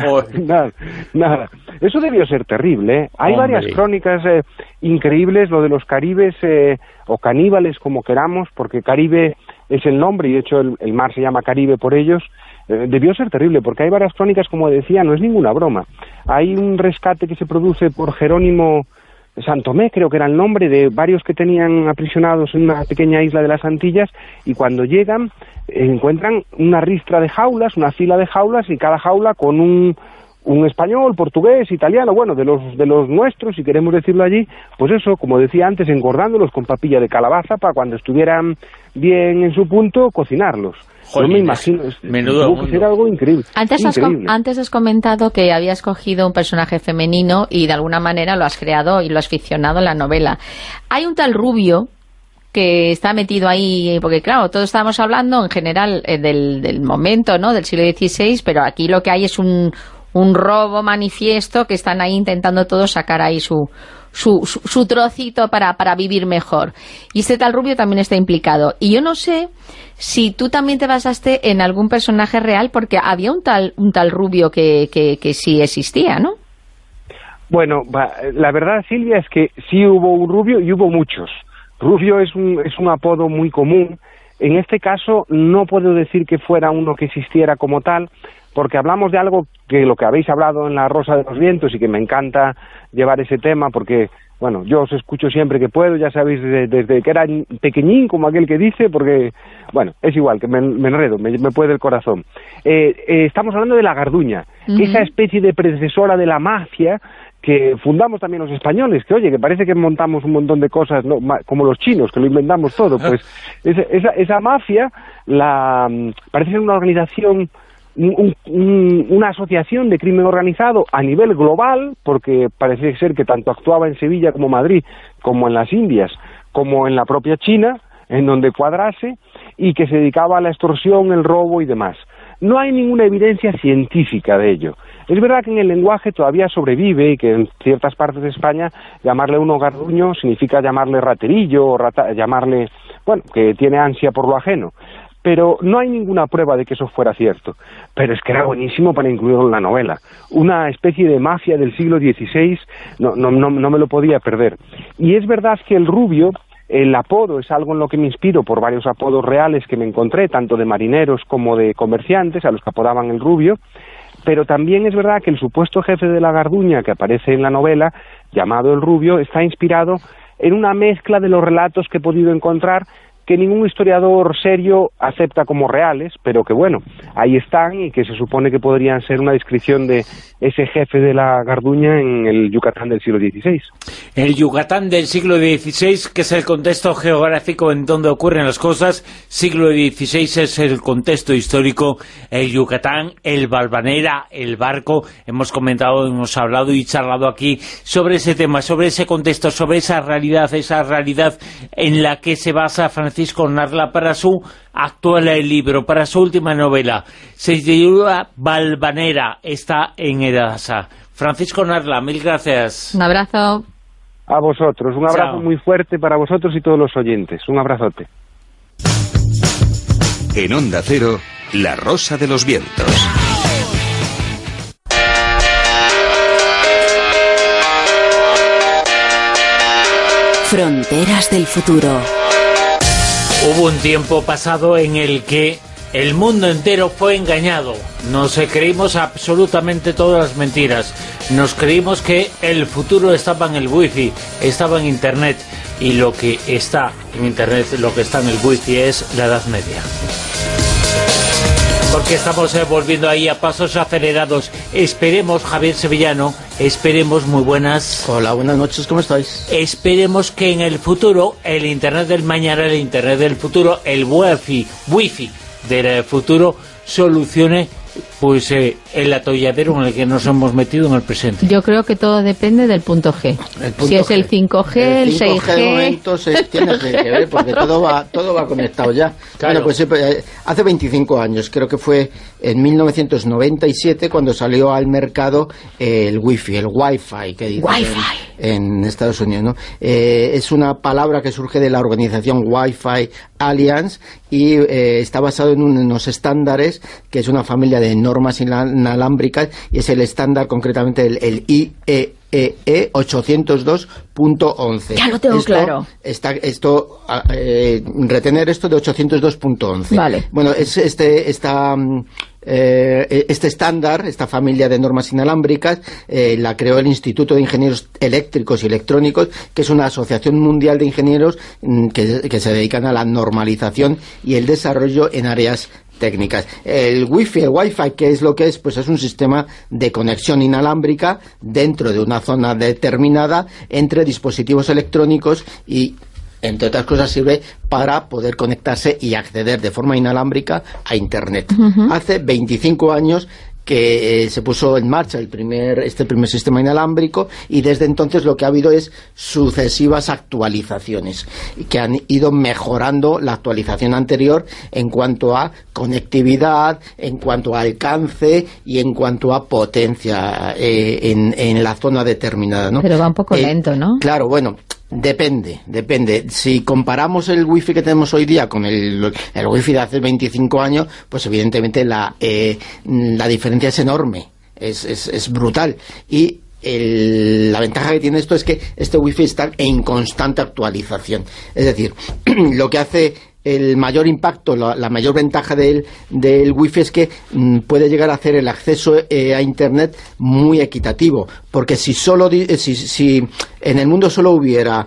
Eso debió ser terrible, ¿eh? Hay varias crónicas increíbles, lo de los caribes, o caníbales, como queramos, porque Caribe es el nombre, y de hecho el mar se llama Caribe por ellos. Debió ser terrible, porque hay varias crónicas, como decía, no es ninguna broma. Hay un rescate que se produce por Jerónimo Santomé, creo que era el nombre, de varios que tenían aprisionados en una pequeña isla de las Antillas, y cuando llegan encuentran una ristra de jaulas, una fila de jaulas, y cada jaula con un español, portugués, italiano, bueno, de los nuestros, si queremos decirlo allí, pues eso, como decía antes, engordándolos con papilla de calabaza para cuando estuvieran bien en su punto, cocinarlos. Joder, yo me imagino, tuvo que ser algo increíble. Antes has comentado que habías cogido un personaje femenino y de alguna manera lo has creado y lo has ficcionado en la novela. Hay un tal Rubio que está metido ahí, porque claro, todos estábamos hablando en general del momento, ¿no?, del siglo XVI, pero aquí lo que hay es un robo manifiesto que están ahí intentando todos sacar ahí su trocito para vivir mejor. Y este tal Rubio también está implicado. Y yo no sé si tú también te basaste en algún personaje real, porque había un tal Rubio que sí existía, ¿no? Bueno, la verdad, Silvia, es que sí hubo un Rubio y hubo muchos. Rubio es un apodo muy común. En este caso no puedo decir que fuera uno que existiera como tal, porque hablamos de algo que lo que habéis hablado en La Rosa de los Vientos y que me encanta llevar ese tema porque, bueno, yo os escucho siempre que puedo, ya sabéis, desde que era pequeñín, como aquel que dice, porque, bueno, es igual, que me enredo, me puede el corazón. Estamos hablando de la Garduña, esa especie de predecesora de la mafia que fundamos también los españoles, que oye, que parece que montamos un montón de cosas, ¿no?, como los chinos, que lo inventamos todo, pues esa mafia parece ser una organización, una asociación de crimen organizado a nivel global, porque parece ser que tanto actuaba en Sevilla como Madrid, como en las Indias, como en la propia China, en donde cuadrase, y que se dedicaba a la extorsión, el robo y demás. No hay ninguna evidencia científica de ello. Es verdad que en el lenguaje todavía sobrevive y que en ciertas partes de España llamarle a uno garduño significa llamarle raterillo o llamarle, bueno, que tiene ansia por lo ajeno. Pero no hay ninguna prueba de que eso fuera cierto. Pero es que era buenísimo para incluirlo en la novela. Una especie de mafia del siglo XVI, no me lo podía perder. Y es verdad que el Rubio, el apodo, es algo en lo que me inspiro por varios apodos reales que me encontré, tanto de marineros como de comerciantes, a los que apodaban el Rubio. Pero también es verdad que el supuesto jefe de la Garduña que aparece en la novela, llamado el Rubio, está inspirado en una mezcla de los relatos que he podido encontrar, que ningún historiador serio acepta como reales, pero que bueno, ahí están y que se supone que podrían ser una descripción de ese jefe de la Garduña en el Yucatán del siglo XVI. El Yucatán del siglo XVI, que es el contexto geográfico en donde ocurren las cosas, siglo XVI es el contexto histórico, el Yucatán, el Valvanera, el barco, hemos comentado, hemos hablado y charlado aquí sobre ese tema, sobre ese contexto, sobre esa realidad en la que se basa Francisco Narla para su actual libro, para su última novela. Se titula Valvanera, está en Edasa. Francisco Narla, mil gracias. Un abrazo. A vosotros, un abrazo muy fuerte para vosotros y todos los oyentes. Un abrazote. En Onda Cero, La Rosa de los Vientos. Fronteras del futuro. Hubo un tiempo pasado en el que el mundo entero fue engañado. Nos creímos absolutamente todas las mentiras. Nos creímos que el futuro estaba en el wifi, estaba en internet. Y lo que está en internet, lo que está en el wifi es la Edad Media. Porque estamos volviendo ahí a pasos acelerados. Esperemos, Javier Sevillano, esperemos, muy buenas. Hola, buenas noches, ¿cómo estáis? Esperemos que en el futuro, el internet del mañana, el internet del futuro, el wifi del futuro, solucione pues el atolladero en el que nos hemos metido en el presente. Yo creo que todo depende del punto G. Si es el 5G, el 6G... de momento tiene que ver, porque todo va conectado ya. Claro. Bueno, pues hace 25 años, creo que fue en 1997, cuando salió al mercado el Wi-Fi, el Wi-Fi, que dicen en Estados Unidos, ¿no? Es una palabra que surge de la organización Wi-Fi Alliance y está basado en unos estándares, que es una familia de normas inalámbricas, y es el estándar, concretamente el IEEE 802.11. Ya lo tengo claro. Retener esto de 802.11. Vale. Bueno, es este estándar, esta familia de normas inalámbricas, la creó el Instituto de Ingenieros Eléctricos y Electrónicos, que es una asociación mundial de ingenieros que se dedican a la normalización y el desarrollo en áreas técnicas. El Wi-Fi, ¿qué es lo que es? Pues es un sistema de conexión inalámbrica dentro de una zona determinada entre dispositivos electrónicos y, entre otras cosas, sirve para poder conectarse y acceder de forma inalámbrica a Internet. Hace 25 años que se puso en marcha este primer sistema inalámbrico, y desde entonces lo que ha habido es sucesivas actualizaciones que han ido mejorando la actualización anterior en cuanto a conectividad, en cuanto a alcance y en cuanto a potencia en la zona determinada, ¿no? Pero va un poco lento, ¿no? Claro, bueno, depende. Si comparamos el wifi que tenemos hoy día con el wifi de hace 25 años, pues evidentemente la diferencia es enorme, es brutal. Y la ventaja que tiene esto es que este wifi está en constante actualización. Es decir, lo que hace el mayor impacto, la mayor ventaja del wifi es que puede llegar a hacer el acceso a Internet muy equitativo, porque si en el mundo solo hubiera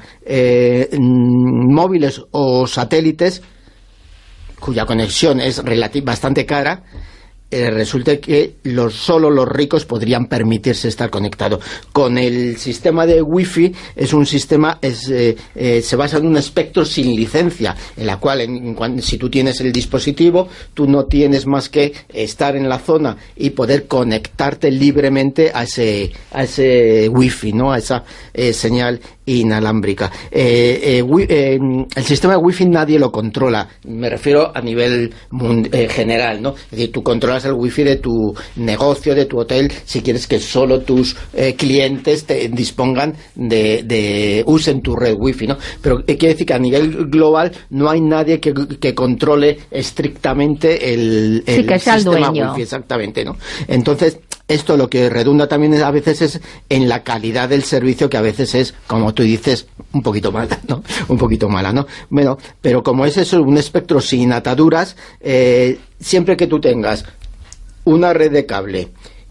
móviles o satélites cuya conexión es bastante cara, resulta que solo los ricos podrían permitirse estar conectados. Con el sistema de Wi-Fi es un sistema, se basa en un espectro sin licencia, en la cual si tú tienes el dispositivo, tú no tienes más que estar en la zona y poder conectarte libremente a ese Wi-Fi, ¿no? A esa señal inalámbrica. El sistema de Wi-Fi nadie lo controla, me refiero a nivel general, ¿no? Es decir, tú controlas el wifi de tu negocio, de tu hotel, si quieres que solo tus clientes dispongan usen tu red wifi, ¿no? Pero quiere decir que a nivel global no hay nadie que controle estrictamente el sistema wifi, exactamente, ¿no? Entonces, esto lo que redunda también a veces es en la calidad del servicio, que a veces es, como tú dices, un poquito mala, ¿no? Bueno, pero como es eso, un espectro sin ataduras, siempre que tú tengas una red de cable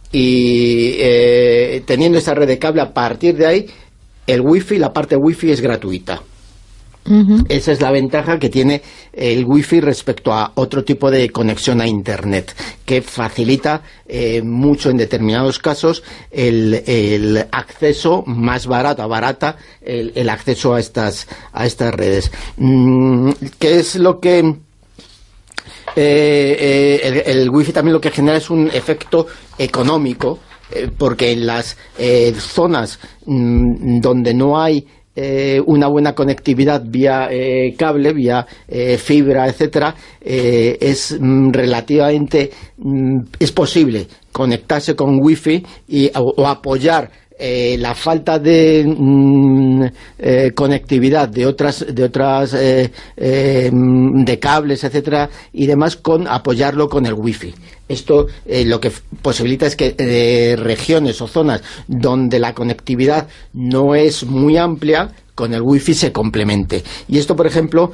y teniendo esa red de cable, a partir de ahí el wifi, la parte wifi es gratuita. Esa es la ventaja que tiene el wifi respecto a otro tipo de conexión a Internet, que facilita mucho en determinados casos el acceso más barata el acceso a estas redes. ¿Qué es lo que el wifi también lo que genera? Es un efecto económico, porque en las zonas donde no hay una buena conectividad vía cable, vía fibra, etcétera, es relativamente es posible conectarse con wifi o apoyar la falta de conectividad de otras de cables, etcétera, y demás, apoyarlo con el wifi. Esto lo que posibilita es que regiones o zonas donde la conectividad no es muy amplia, con el wifi se complemente. Y esto, por ejemplo,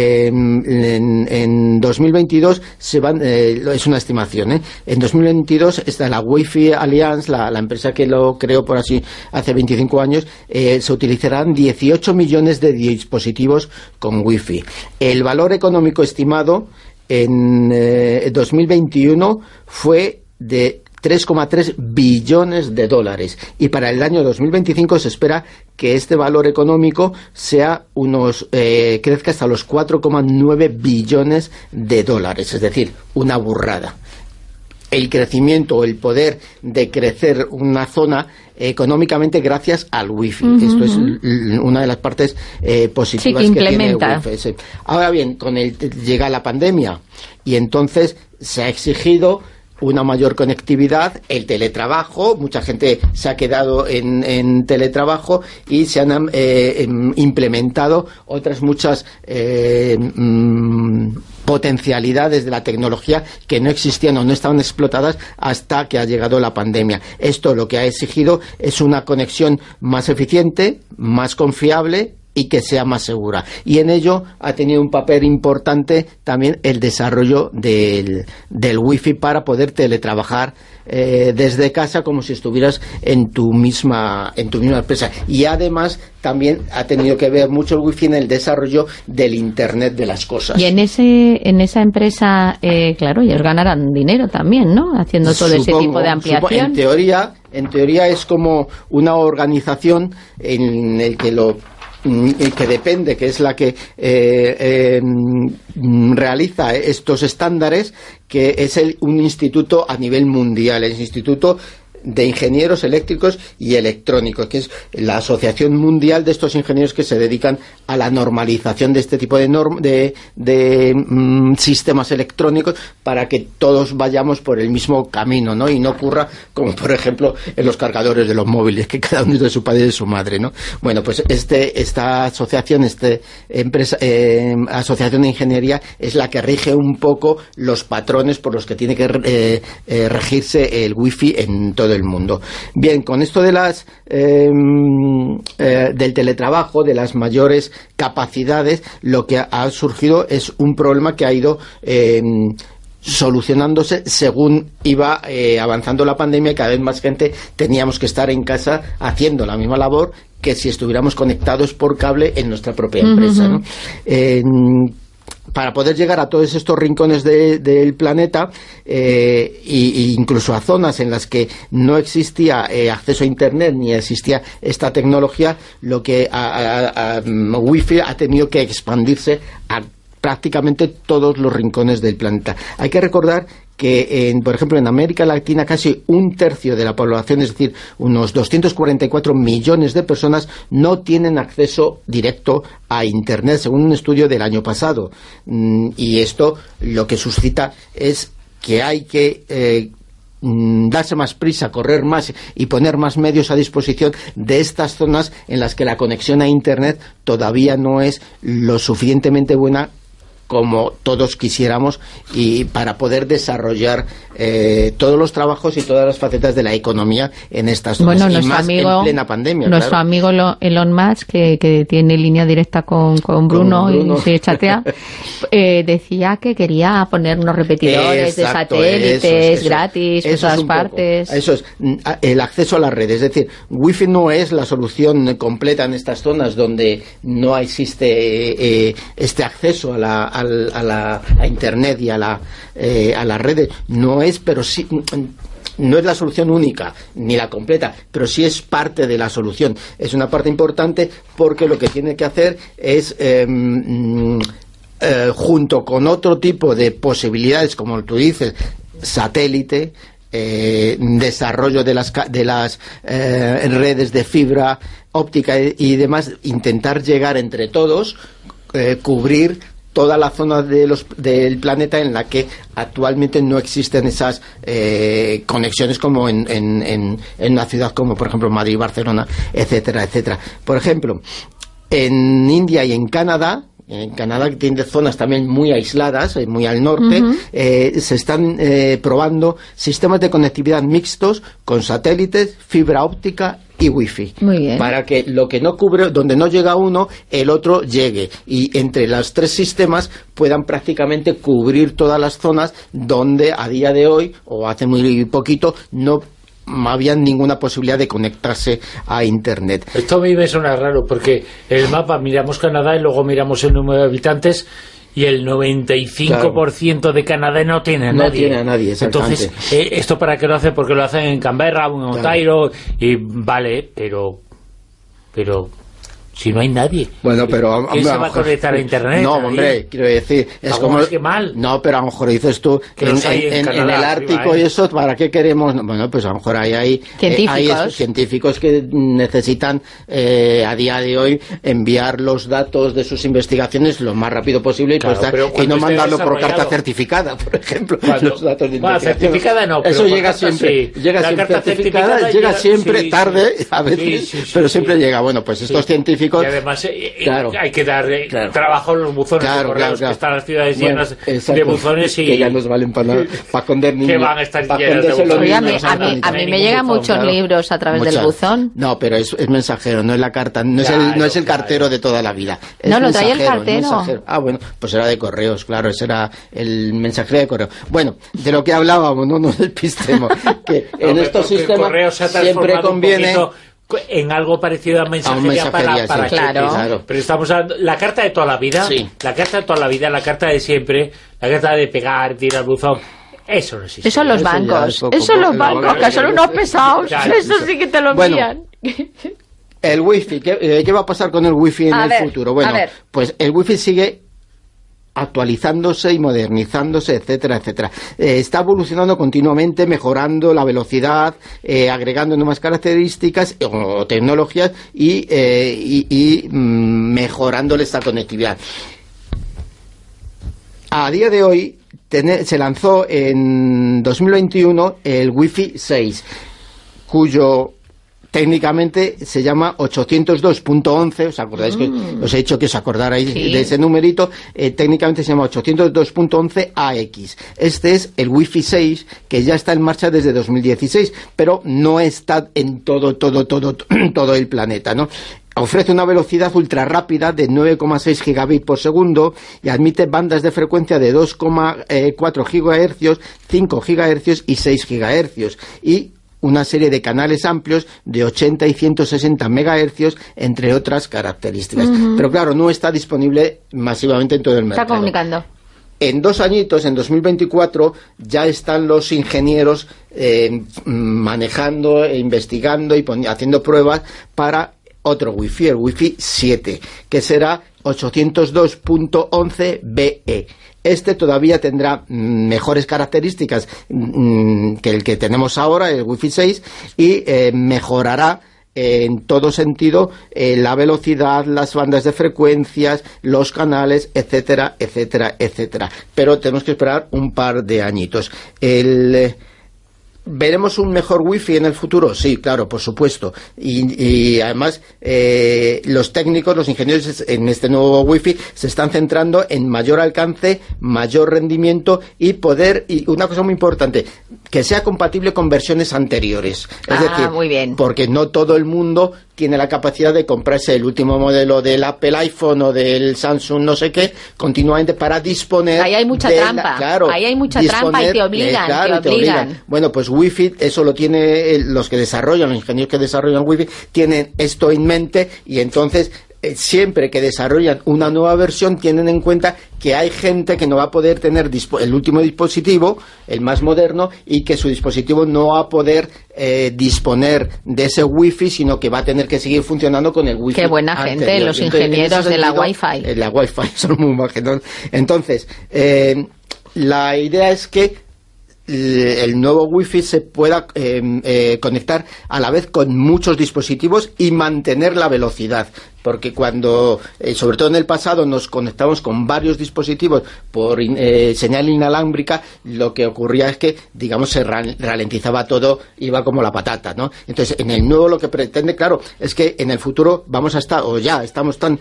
en 2022 es una estimación, en 2022 está la Wi-Fi Alliance, la empresa que lo creó por así hace 25 años, se utilizarán 18 millones de dispositivos con wifi. El valor económico estimado en 2021 fue de 3,3 billones de dólares, y para el año 2025 se espera que este valor económico sea crezca hasta los 4,9 billones de dólares, es decir, una burrada. El crecimiento o el poder de crecer una zona económicamente gracias al wifi. Esto es una de las partes positivas que tiene el wifi. Sí. Ahora bien, llega la pandemia y entonces se ha exigido una mayor conectividad, el teletrabajo, mucha gente se ha quedado en teletrabajo y se han implementado otras muchas potencialidades de la tecnología que no existían o no estaban explotadas hasta que ha llegado la pandemia. Esto lo que ha exigido es una conexión más eficiente, más confiable y que sea más segura. Y en ello ha tenido un papel importante también el desarrollo del wifi para poder teletrabajar desde casa como si estuvieras en tu misma empresa. Y además también ha tenido que ver mucho el wifi en el desarrollo del Internet de las cosas. Y en esa empresa, claro, ellos ganarán dinero también, ¿no? Haciendo todo ese tipo de ampliación. En teoría es como una organización en el que depende, que es la que realiza estos estándares, que es un instituto a nivel mundial, el Instituto de Ingenieros Eléctricos y Electrónicos, que es la asociación mundial de estos ingenieros que se dedican a la normalización de este tipo de sistemas electrónicos para que todos vayamos por el mismo camino, ¿no? Y no ocurra como, por ejemplo, en los cargadores de los móviles, que cada uno es de su padre y de su madre, ¿no? Bueno, pues esta asociación, asociación de ingeniería es la que rige un poco los patrones por los que tiene que regirse el wifi en todo el mundo. Bien, con esto de del teletrabajo, de las mayores capacidades, lo que ha surgido es un problema que ha ido solucionándose según iba avanzando la pandemia, y cada vez más gente teníamos que estar en casa haciendo la misma labor que si estuviéramos conectados por cable en nuestra propia empresa, ¿no? Para poder llegar a todos estos rincones del planeta e incluso a zonas en las que no existía acceso a Internet ni existía esta tecnología, lo que Wi-Fi ha tenido que expandirse a prácticamente todos los rincones del planeta. Hay que recordar que, por ejemplo, en América Latina casi un tercio de la población, es decir, unos 244 millones de personas, no tienen acceso directo a Internet, según un estudio del año pasado. Y esto lo que suscita es que hay que darse más prisa, correr más y poner más medios a disposición de estas zonas en las que la conexión a Internet todavía no es lo suficientemente buena como todos quisiéramos, y para poder desarrollar todos los trabajos y todas las facetas de la economía en estas zonas, bueno, y más en plena pandemia. Nuestro amigo Elon Musk, que tiene línea directa con Bruno y se chatea, decía que quería poner unos repetidores de satélites gratis en todas partes. Eso es, el acceso a la red, es decir, Wi-Fi no es la solución completa en estas zonas donde no existe este acceso a Internet y a las redes. No es, pero sí, no es la solución única ni la completa, pero sí es parte de la solución. Es una parte importante porque lo que tiene que hacer es junto con otro tipo de posibilidades, como tú dices, satélite, desarrollo de las redes de fibra óptica y demás, intentar llegar entre todos, cubrir toda la zona del planeta en la que actualmente no existen esas conexiones como en una ciudad como, por ejemplo, Madrid, Barcelona, etcétera, etcétera. Por ejemplo, en India y en Canadá, que tiene zonas también muy aisladas, muy al norte, se están probando sistemas de conectividad mixtos con satélites, fibra óptica y wifi, para que lo que no cubre, donde no llega uno, el otro llegue, y entre los tres sistemas puedan prácticamente cubrir todas las zonas donde a día de hoy, o hace muy poquito, no había ninguna posibilidad de conectarse a Internet. Esto a mí me suena raro, porque en el mapa miramos Canadá y luego miramos el número de habitantes, y el 95% de Canadá no tiene a nadie. No tiene a nadie, exactamente. Entonces, ¿esto para qué lo hacen? Porque lo hacen en Canberra, en Ontario, y vale, pero si no hay nadie. Bueno, pero ¿quién se va a conectar a Internet? No, hombre, quiero decir, es como es que mal. No, pero a lo mejor dices tú que en el Ártico y eso, ¿para qué queremos? Bueno, pues a lo mejor hay científicos que necesitan a día de hoy enviar los datos de sus investigaciones lo más rápido posible, y no mandarlo por carta certificada, por ejemplo. Los datos de investigación. Certificada no, pero eso llega siempre. Llega siempre certificada, llega siempre tarde, a veces, pero siempre llega. Bueno, pues estos científicos científicos. Y además hay que dar trabajo a los buzones de correos, que están las ciudades llenas de buzones y... que ya nos valen para esconder niños. Que van a estar llenas de buzones. Oye, a mí me llegan muchos libros a través del buzón. No, pero es mensajero, no es la carta, no es el cartero de toda la vida. No, lo trae el cartero. Ah, bueno, pues era de correos, claro, ese era el mensajero de correo. Bueno, de lo que hablábamos, no nos despistemos, que en estos sistemas siempre conviene... en algo parecido a mensajería para claro. Pero estamos hablando, la carta de toda la vida, la carta de toda la vida, la carta de siempre, la carta de pegar, tirar al buzón, eso no existe. Eso son los bancos, que son unos pesados, claro, eso sí que te lo envían. El wifi, ¿qué va a pasar con el wifi en el futuro? Bueno, pues el wifi sigue actualizándose y modernizándose, etcétera, etcétera. Está evolucionando continuamente, mejorando la velocidad, agregando nuevas características o tecnologías y mejorándole esta conectividad. A día de hoy se lanzó en 2021 el Wi-Fi 6, cuyo técnicamente se llama 802.11, ¿os acordáis que os he dicho que os acordarais de ese numerito? Técnicamente se llama 802.11 AX. Este es el Wi-Fi 6 que ya está en marcha desde 2016, pero no está en todo el planeta, ¿no? Ofrece una velocidad ultra rápida de 9,6 gigabits por segundo y admite bandas de frecuencia de 2,4 gigahercios, 5 gigahercios y 6 gigahercios. Y una serie de canales amplios de 80 y 160 megahercios, entre otras características. Pero claro, no está disponible masivamente en todo el mercado. Está comunicando. En 2 añitos, en 2024, ya están los ingenieros manejando, investigando y haciendo pruebas para otro Wi-Fi, el Wi-Fi 7, que será 802.11 BE. Este todavía tendrá mejores características que el que tenemos ahora, el Wi-Fi 6, y mejorará en todo sentido la velocidad, las bandas de frecuencias, los canales, etcétera, etcétera, etcétera. Pero tenemos que esperar un par de añitos. ¿Veremos un mejor wifi en el futuro? Sí, claro, por supuesto. Y además los técnicos, los ingenieros en este nuevo wifi se están centrando en mayor alcance, mayor rendimiento y poder, y una cosa muy importante, que sea compatible con versiones anteriores. Es decir, muy bien. Porque no todo el mundo tiene la capacidad de comprarse el último modelo del Apple iPhone o del Samsung no sé qué, continuamente para disponer... Ahí hay mucha trampa, ahí hay mucha trampa y te obligan, Bueno, pues Wi-Fi, eso lo tiene los que desarrollan, los ingenieros que desarrollan Wi-Fi, tienen esto en mente y entonces... siempre que desarrollan una nueva versión tienen en cuenta que hay gente que no va a poder tener el último dispositivo, el más moderno, y que su dispositivo no va a poder disponer de ese Wi-Fi, sino que va a tener que seguir funcionando con el Wi-Fi. Qué buena anterior. Gente, los ingenieros de la Wi-Fi. La Wi-Fi son muy majenos. Entonces, la idea es que el nuevo Wi-Fi se pueda conectar a la vez con muchos dispositivos y mantener la velocidad, porque cuando, sobre todo en el pasado, nos conectamos con varios dispositivos por señal inalámbrica, lo que ocurría es que, digamos, se ralentizaba todo, iba como la patata, ¿no? Entonces, en el nuevo lo que pretende, claro, es que en el futuro vamos a estar, o ya estamos tan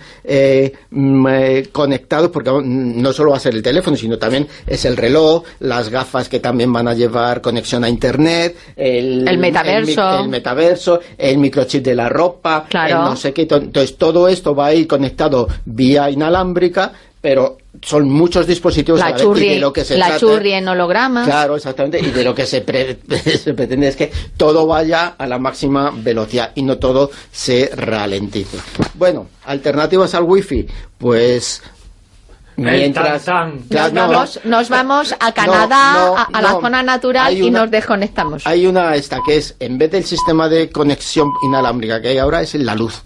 conectados, porque no solo va a ser el teléfono, sino también es el reloj, las gafas que también van a llevar conexión a internet, el metaverso, el microchip de la ropa, claro. No sé qué, entonces todo esto va a ir conectado vía inalámbrica, pero son muchos dispositivos la a la vez, churri, y de lo que se la trata, churri en hologramas. Claro, exactamente, y de lo que se pretende es que todo vaya a la máxima velocidad y no todo se ralentice. Bueno, alternativas al wifi, pues... Mientras nos vamos a Canadá, a la zona natural y nos desconectamos. Hay una que es, en vez del sistema de conexión inalámbrica que hay ahora, es la luz.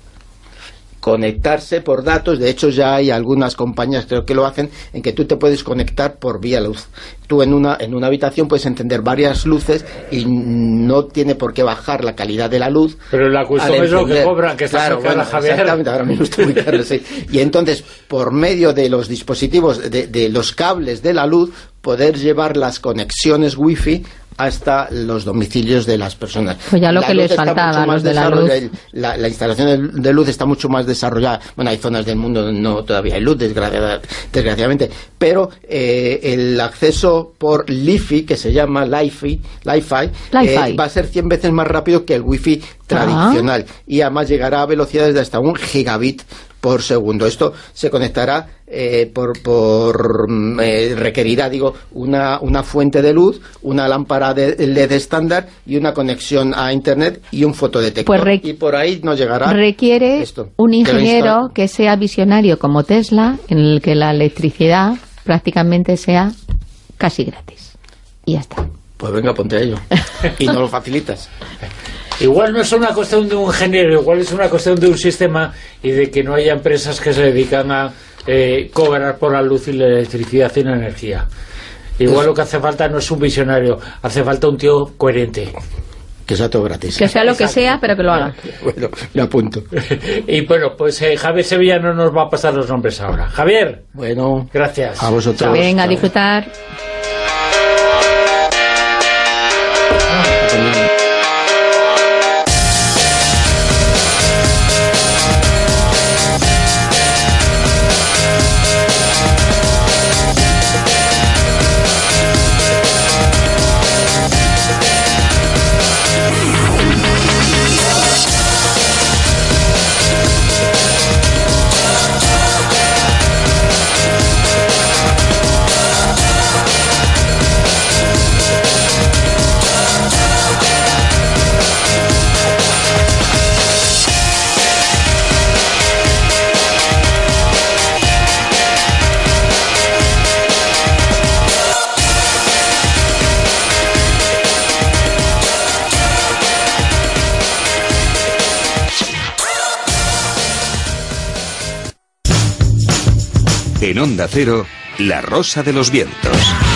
Conectarse por datos, de hecho ya hay algunas compañías creo que lo hacen, en que tú te puedes conectar por vía luz. Tú en una habitación puedes encender varias luces y no tiene por qué bajar la calidad de la luz. Pero la cuestión es lo que cobran, que está muy cara, Javier. Exactamente, ahora mismo está muy caro, sí. Y entonces, por medio de los dispositivos, de los cables de la luz, poder llevar las conexiones wifi hasta los domicilios de las personas. Pues ya lo que les faltaba, los de la luz. La instalación de luz está mucho más desarrollada. Bueno, hay zonas del mundo donde no todavía hay luz, desgraciadamente, pero el acceso por Li-Fi, que se llama Li-Fi, va a ser 100 veces más rápido que el Wi-Fi tradicional, y además llegará a velocidades de hasta 1 gigabit por segundo. Esto se conectará requerirá, una fuente de luz, una lámpara de LED estándar y una conexión a internet y un fotodetector. Pues y por ahí nos llegará. Requiere un ingeniero que sea visionario como Tesla, en el que la electricidad prácticamente sea casi gratis. Y ya está. Pues venga, ponte a ello. Y no lo facilitas. Igual no es una cuestión de un ingeniero, igual es una cuestión de un sistema y de que no haya empresas que se dedican a cobrar por la luz y la electricidad y la energía. Igual lo que hace falta no es un visionario, hace falta un tío coherente. Que sea todo gratis. Que sea lo que sea, pero que lo haga. Bueno, me apunto. Y bueno, pues Javier Sevillano nos va a pasar los nombres ahora. Javier. Bueno. Gracias. A vosotros. Venga, a disfrutar. En Onda Cero, La Rosa de los Vientos.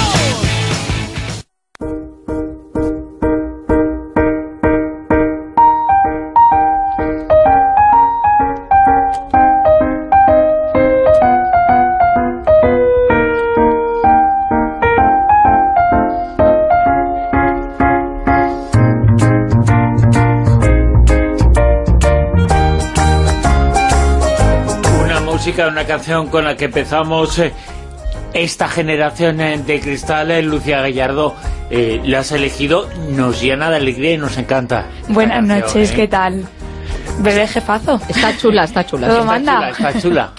Una canción con la que empezamos esta generación de Cristal. Lucía Gallardo, la has elegido, nos llena de alegría y nos encanta. Buenas noches, ¿qué tal? Bebé jefazo. Está chula. Todo manda. Está chula.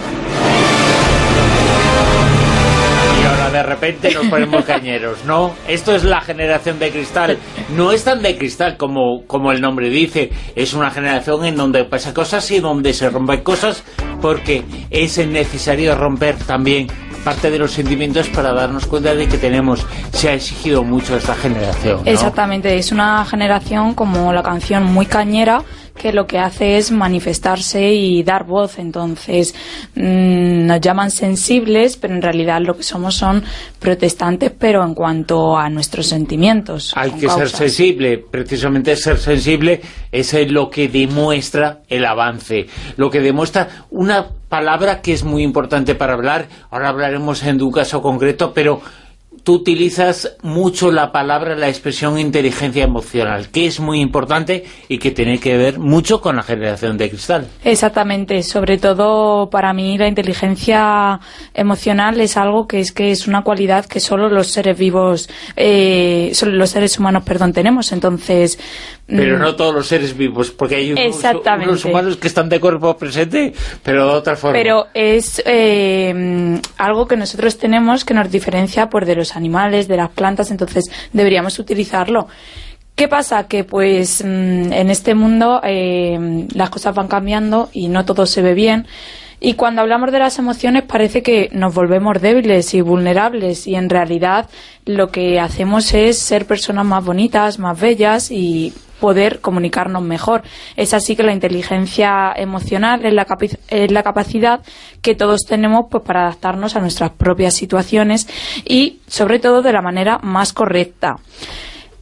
Y ahora de repente nos ponemos cañeros, ¿no? Esto es la generación de Cristal. No es tan de cristal como el nombre dice. Es una generación en donde pasa cosas y donde se rompen cosas, porque es necesario romper también parte de los sentimientos para darnos cuenta de que se ha exigido mucho esta generación, ¿no? Exactamente, es una generación, como la canción, muy cañera, que lo que hace es manifestarse y dar voz. Entonces nos llaman sensibles, pero en realidad lo que somos son protestantes, pero en cuanto a nuestros sentimientos. Hay que ser sensible, precisamente ser sensible es lo que demuestra el avance, lo que demuestra una palabra que es muy importante para hablar. Ahora hablaremos en un caso concreto, pero tú utilizas mucho la palabra, la expresión inteligencia emocional, que es muy importante y que tiene que ver mucho con la generación de Cristal. Exactamente, sobre todo para mí la inteligencia emocional es algo que es una cualidad que solo los seres vivos, solo los seres humanos, tenemos. Entonces, pero no todos los seres vivos, porque hay unos humanos que están de cuerpo presente, pero de otra forma. Pero es algo que nosotros tenemos que nos diferencia de los animales, de las plantas, entonces deberíamos utilizarlo. ¿Qué pasa? Que pues en este mundo las cosas van cambiando y no todo se ve bien. Y cuando hablamos de las emociones parece que nos volvemos débiles y vulnerables, y en realidad lo que hacemos es ser personas más bonitas, más bellas y poder comunicarnos mejor. Es así que la inteligencia emocional es la capacidad que todos tenemos pues para adaptarnos a nuestras propias situaciones y sobre todo de la manera más correcta.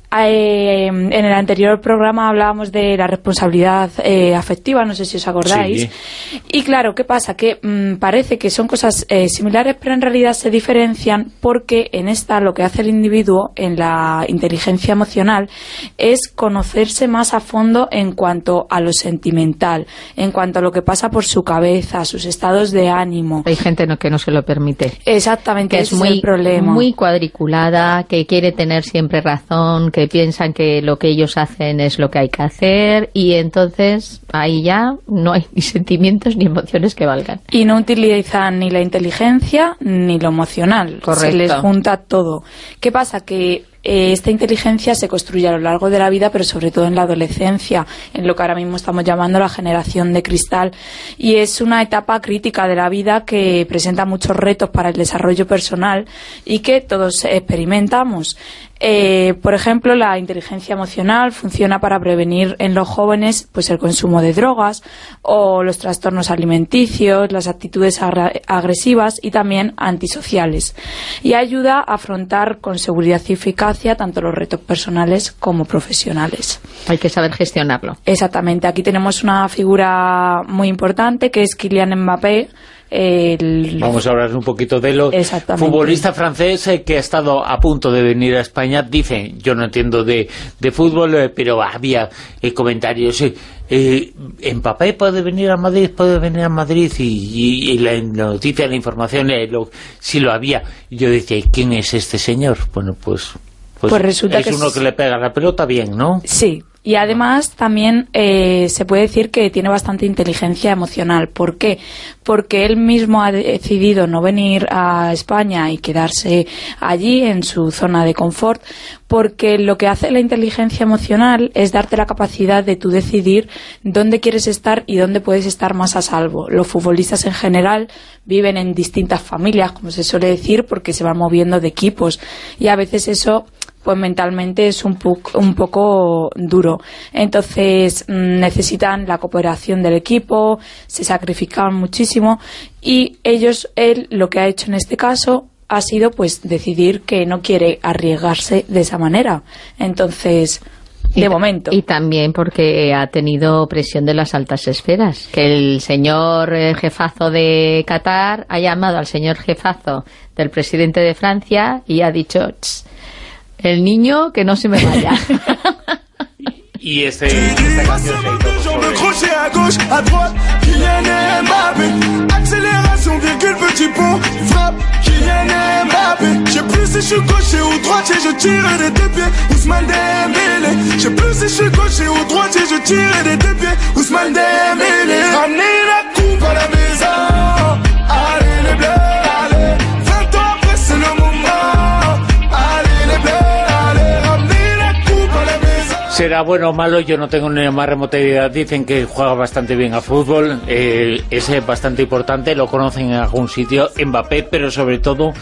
En el anterior programa hablábamos de la responsabilidad afectiva, no sé si os acordáis. Sí. Y claro, ¿qué pasa? Que parece que son cosas similares, pero en realidad se diferencian porque en esta lo que hace el individuo, en la inteligencia emocional, es conocerse más a fondo en cuanto a lo sentimental, en cuanto a lo que pasa por su cabeza, sus estados de ánimo. Hay gente que no se lo permite. Exactamente, que es muy, el problema. Muy cuadriculada, que quiere tener siempre razón, que piensan que lo que ellos hacen es lo que hay que hacer, y entonces ahí ya no hay ni sentimientos ni emociones que valgan. Y no utilizan ni la inteligencia ni lo emocional. Correcto. Se les junta todo. ¿Qué pasa? Que esta inteligencia se construye a lo largo de la vida, pero sobre todo en la adolescencia, en lo que ahora mismo estamos llamando la generación de cristal, y es una etapa crítica de la vida que presenta muchos retos para el desarrollo personal y que todos experimentamos. Por ejemplo, la inteligencia emocional funciona para prevenir en los jóvenes pues el consumo de drogas o los trastornos alimenticios, las actitudes agresivas y también antisociales, y ayuda a afrontar con seguridad y eficacia tanto los retos personales como profesionales. Hay que saber gestionarlo. Exactamente. Aquí tenemos una figura muy importante que es Kylian Mbappé. Vamos a hablar un poquito de lo futbolista francés que ha estado a punto de venir a España. Dice, yo no entiendo de fútbol, pero había comentarios. Mbappé puede venir a Madrid, y la noticia, la información, si lo había. Yo decía, ¿quién es este señor? Bueno, pues resulta es uno que le pega la pelota bien, ¿no? Sí. Y además también se puede decir que tiene bastante inteligencia emocional. ¿Por qué? Porque él mismo ha decidido no venir a España y quedarse allí en su zona de confort, porque lo que hace la inteligencia emocional es darte la capacidad de tú decidir dónde quieres estar y dónde puedes estar más a salvo. Los futbolistas en general viven en distintas familias, como se suele decir, porque se van moviendo de equipos, y a veces eso pues mentalmente es un poco duro. Entonces necesitan la cooperación del equipo, se sacrifican muchísimo, y él lo que ha hecho en este caso ha sido pues decidir que no quiere arriesgarse de esa manera. Entonces, de momento. Y también porque ha tenido presión de las altas esferas, que el señor jefazo de Qatar ha llamado al señor jefazo del presidente de Francia y ha dicho, el niño que no se me vaya. Y esta canción se será bueno o malo, yo no tengo ni la más remota idea. Dicen que juega bastante bien a fútbol, es bastante importante, lo conocen en algún sitio, Mbappé, pero sobre todo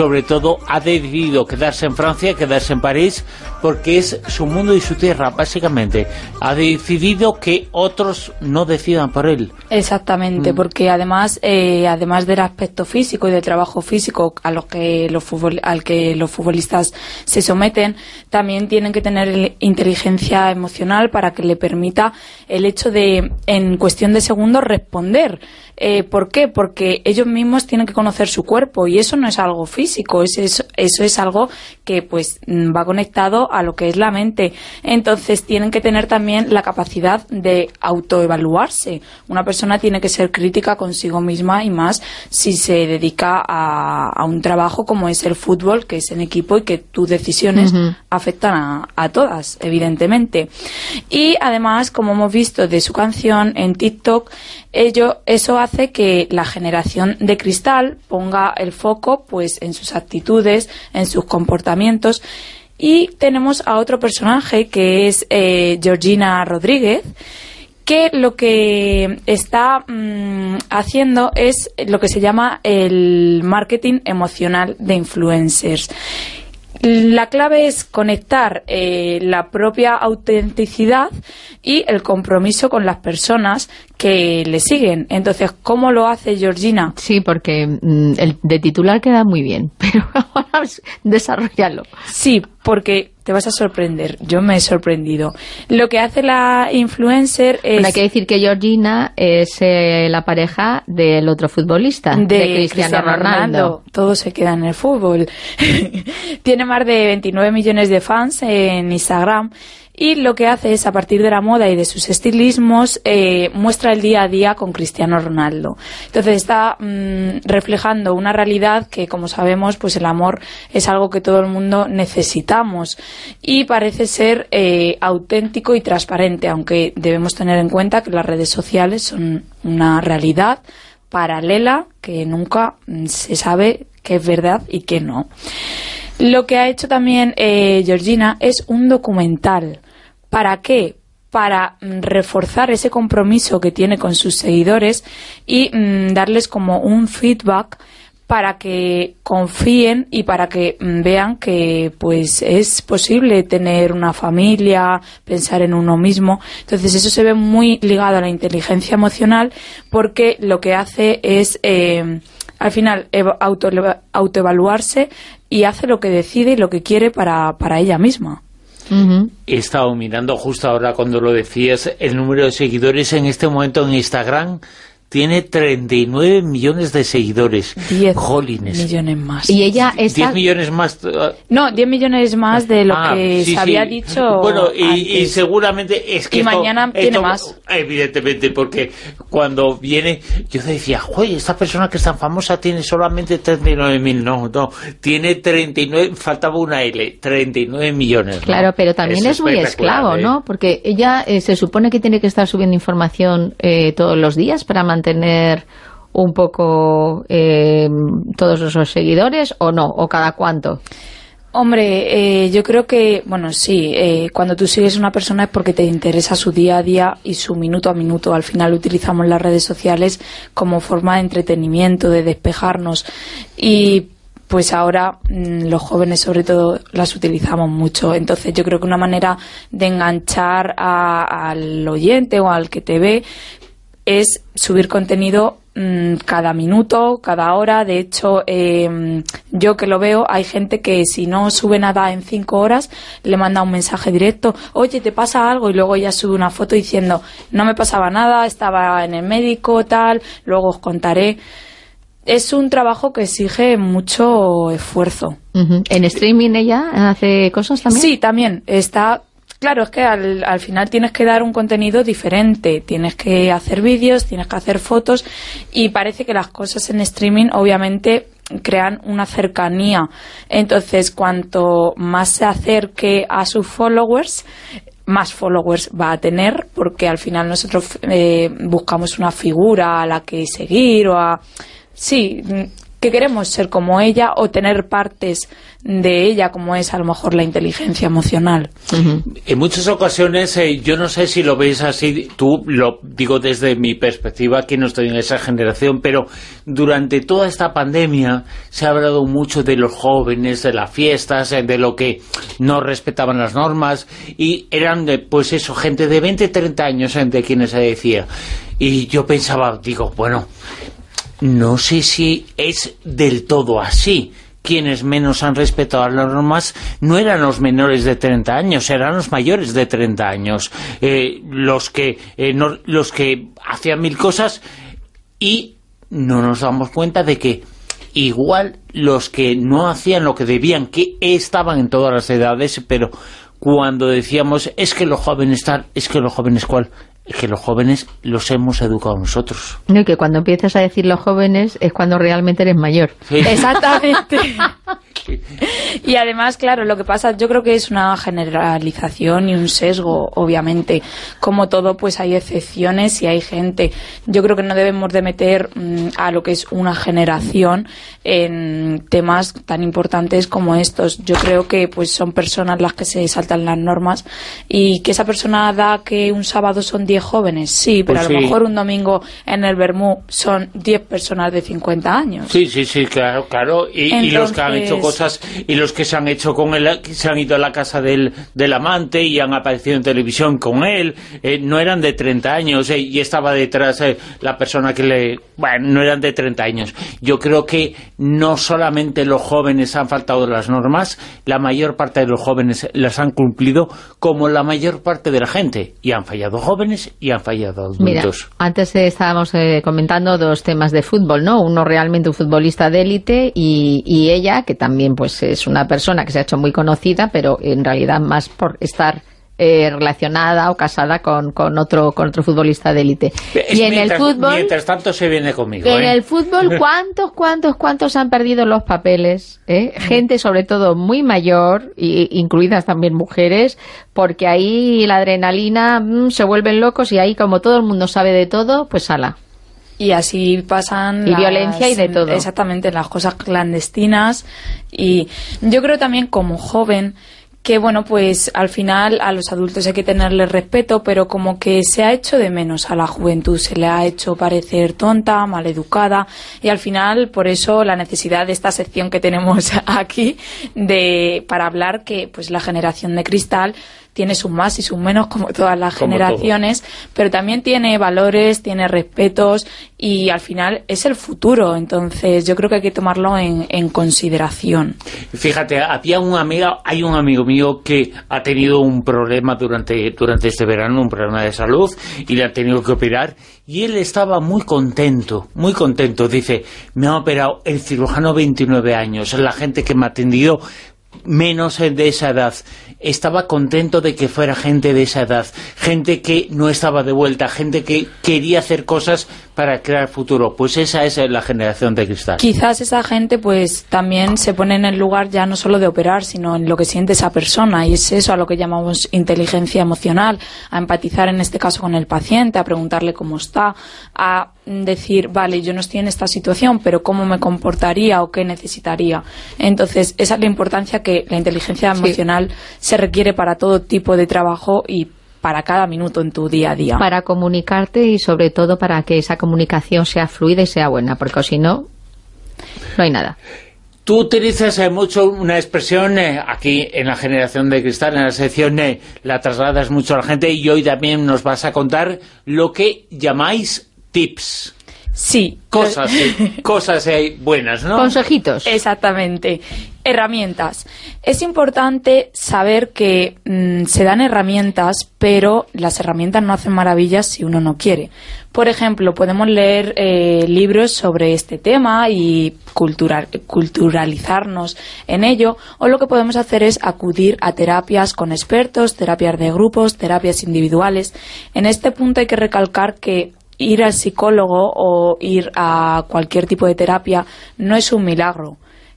ha decidido quedarse en Francia, quedarse en París, porque es su mundo y su tierra, básicamente. Ha decidido que otros no decidan por él. Exactamente, porque además del aspecto físico y del trabajo físico al que los futbolistas se someten, también tienen que tener inteligencia emocional para que le permita el hecho de, en cuestión de segundos, responder. ¿Por qué? Porque ellos mismos tienen que conocer su cuerpo, y eso no es algo físico, eso es algo que pues va conectado a lo que es la mente. Entonces tienen que tener también la capacidad de autoevaluarse. Una persona tiene que ser crítica consigo misma, y más si se dedica a un trabajo como es el fútbol, que es en equipo y que tus decisiones afectan a todas, evidentemente. Y además, como hemos visto de su canción en TikTok, eso hace que la generación de cristal ponga el foco pues en sus actitudes, en sus comportamientos. Y tenemos a otro personaje que es Georgina Rodríguez, que lo que está haciendo es lo que se llama el marketing emocional de influencers. La clave es conectar la propia autenticidad y el compromiso con las personas que le siguen. Entonces, ¿cómo lo hace Georgina? Sí, porque el de titular queda muy bien, pero ahora desarrollalo. Sí, porque te vas a sorprender. Yo me he sorprendido. Lo que hace la influencer es... Bueno, hay que decir que Georgina es la pareja del otro futbolista, de Cristiano Ronaldo. Todo se queda en el fútbol. Tiene más de 29 millones de fans en Instagram. Y lo que hace es, a partir de la moda y de sus estilismos, muestra el día a día con Cristiano Ronaldo. Entonces está reflejando una realidad que, como sabemos, pues el amor es algo que todo el mundo necesitamos. Y parece ser auténtico y transparente, aunque debemos tener en cuenta que las redes sociales son una realidad paralela que nunca se sabe qué es verdad y qué no. Lo que ha hecho también Georgina es un documental. ¿Para qué? Para reforzar ese compromiso que tiene con sus seguidores y darles como un feedback para que confíen y para que vean que pues es posible tener una familia, pensar en uno mismo. Entonces eso se ve muy ligado a la inteligencia emocional, porque lo que hace es al final autoevaluarse y hace lo que decide y lo que quiere para ella misma. He estado mirando justo ahora cuando lo decías, el número de seguidores en este momento en Instagram. Tiene 39 millones de seguidores. 10 Jolines. millones más. Y ella está... 10 millones más... No, 10 millones más de lo que se había dicho. Bueno, y seguramente es que... Y mañana tiene más. Evidentemente, porque cuando viene... Yo decía, joder, esta persona que es tan famosa tiene solamente 39.000. No, tiene 39... Faltaba una L. 39 millones. ¿no? Claro, pero también es muy esclavo, ¿no? Porque ella se supone que tiene que estar subiendo información todos los días para mantener un poco todos esos seguidores, ¿o no? ¿O cada cuánto? Hombre, yo creo que, bueno, sí, cuando tú sigues a una persona es porque te interesa su día a día y su minuto a minuto. Al final utilizamos las redes sociales como forma de entretenimiento, de despejarnos, y pues ahora los jóvenes sobre todo las utilizamos mucho. Entonces yo creo que una manera de enganchar al oyente o al que te ve es subir contenido cada minuto, cada hora. De hecho, yo que lo veo, hay gente que si no sube nada en 5 horas, le manda un mensaje directo, oye, ¿te pasa algo? Y luego ya sube una foto diciendo, no me pasaba nada, estaba en el médico, tal, luego os contaré. Es un trabajo que exige mucho esfuerzo. ¿En streaming ella hace cosas también? Sí, también. Está... Claro, es que al final tienes que dar un contenido diferente, tienes que hacer vídeos, tienes que hacer fotos, y parece que las cosas en streaming obviamente crean una cercanía. Entonces, cuanto más se acerque a sus followers, más followers va a tener, porque al final nosotros buscamos una figura a la que seguir o a... Sí, que queremos ser como ella o tener partes de ella, como es a lo mejor la inteligencia emocional. En muchas ocasiones, yo no sé si lo ves así, tú lo digo desde mi perspectiva, que no estoy en esa generación, pero durante toda esta pandemia se ha hablado mucho de los jóvenes, de las fiestas, de lo que no respetaban las normas, y eran, pues eso, gente de 20, 30 años de quienes se decía. Y yo pensaba, digo, bueno, no sé si es del todo así. Quienes menos han respetado las normas no eran los menores de 30 años, eran los mayores de 30 años, los que hacían mil cosas, y no nos damos cuenta de que igual los que no hacían lo que debían, que estaban en todas las edades, pero cuando decíamos, es que los jóvenes tal, es que los jóvenes cual, es que los jóvenes los hemos educado nosotros. No, y que cuando empiezas a decir los jóvenes es cuando realmente eres mayor. Sí. Exactamente. Y además, claro, lo que pasa, yo creo que es una generalización y un sesgo, obviamente. Como todo, pues hay excepciones y hay gente. Yo creo que no debemos de meter a lo que es una generación en temas tan importantes como estos. Yo creo que pues son personas las que se saltan las normas, y que esa persona da que un sábado son 10 10 jóvenes, sí, pero pues a lo mejor un domingo en el Bermú son 10 personas de 50 años. Sí, claro. Y los que han hecho cosas, y los que se han hecho con él, se han ido a la casa del amante y han aparecido en televisión con él, no eran de 30 años, y estaba detrás la persona que no eran de 30 años. Yo creo que no solamente los jóvenes han faltado las normas, la mayor parte de los jóvenes las han cumplido, como la mayor parte de la gente, y han fallado jóvenes y han fallado adultos. Mira, antes estábamos comentando dos temas de fútbol, ¿no? Uno realmente un futbolista de élite y ella, que también pues es una persona que se ha hecho muy conocida, pero en realidad más por estar relacionada o casada con otro futbolista de élite. Y en el fútbol, mientras tanto se viene conmigo. En el fútbol, ¿cuántos han perdido los papeles? Gente sobre todo muy mayor, incluidas también mujeres, porque ahí la adrenalina se vuelven locos y ahí como todo el mundo sabe de todo, pues ala. Y así pasan... Y violencia y de todo. Exactamente, las cosas clandestinas. Y yo creo también como joven que bueno, pues al final a los adultos hay que tenerles respeto, pero como que se ha hecho de menos a la juventud, se le ha hecho parecer tonta, maleducada, y al final por eso la necesidad de esta sección que tenemos aquí para hablar que pues la generación de cristal tiene sus más y sus menos, como todas las generaciones, pero también tiene valores, tiene respetos y al final es el futuro. Entonces yo creo que hay que tomarlo en consideración. Fíjate, hay un amigo mío que ha tenido un problema durante este verano, un problema de salud, y le han tenido que operar, y él estaba muy contento. Dice, me ha operado el cirujano 29 años, la gente que me ha atendido menos de esa edad. Estaba contento de que fuera gente de esa edad, gente que no estaba de vuelta, gente que quería hacer cosas para crear futuro. Pues esa es la generación de cristal. Quizás esa gente pues también se pone en el lugar ya no solo de operar, sino en lo que siente esa persona, y es eso a lo que llamamos inteligencia emocional, a empatizar en este caso con el paciente, a preguntarle cómo está, a decir, vale, yo no estoy en esta situación, pero ¿cómo me comportaría o qué necesitaría? Entonces esa es la importancia que la inteligencia emocional se requiere para todo tipo de trabajo y para cada minuto en tu día a día. Para comunicarte y sobre todo para que esa comunicación sea fluida y sea buena, porque si no, no hay nada. Tú utilizas mucho una expresión aquí en la generación de cristal, en la sección la trasladas mucho a la gente, y hoy también nos vas a contar lo que llamáis tips. Sí. Cosas buenas, ¿no? Consejitos. Exactamente. Herramientas. Es importante saber que se dan herramientas, pero las herramientas no hacen maravillas si uno no quiere. Por ejemplo, podemos leer libros sobre este tema y culturalizarnos en ello, o lo que podemos hacer es acudir a terapias con expertos, terapias de grupos, terapias individuales. En este punto hay que recalcar que ir al psicólogo o ir a cualquier tipo de terapia no es un milagro.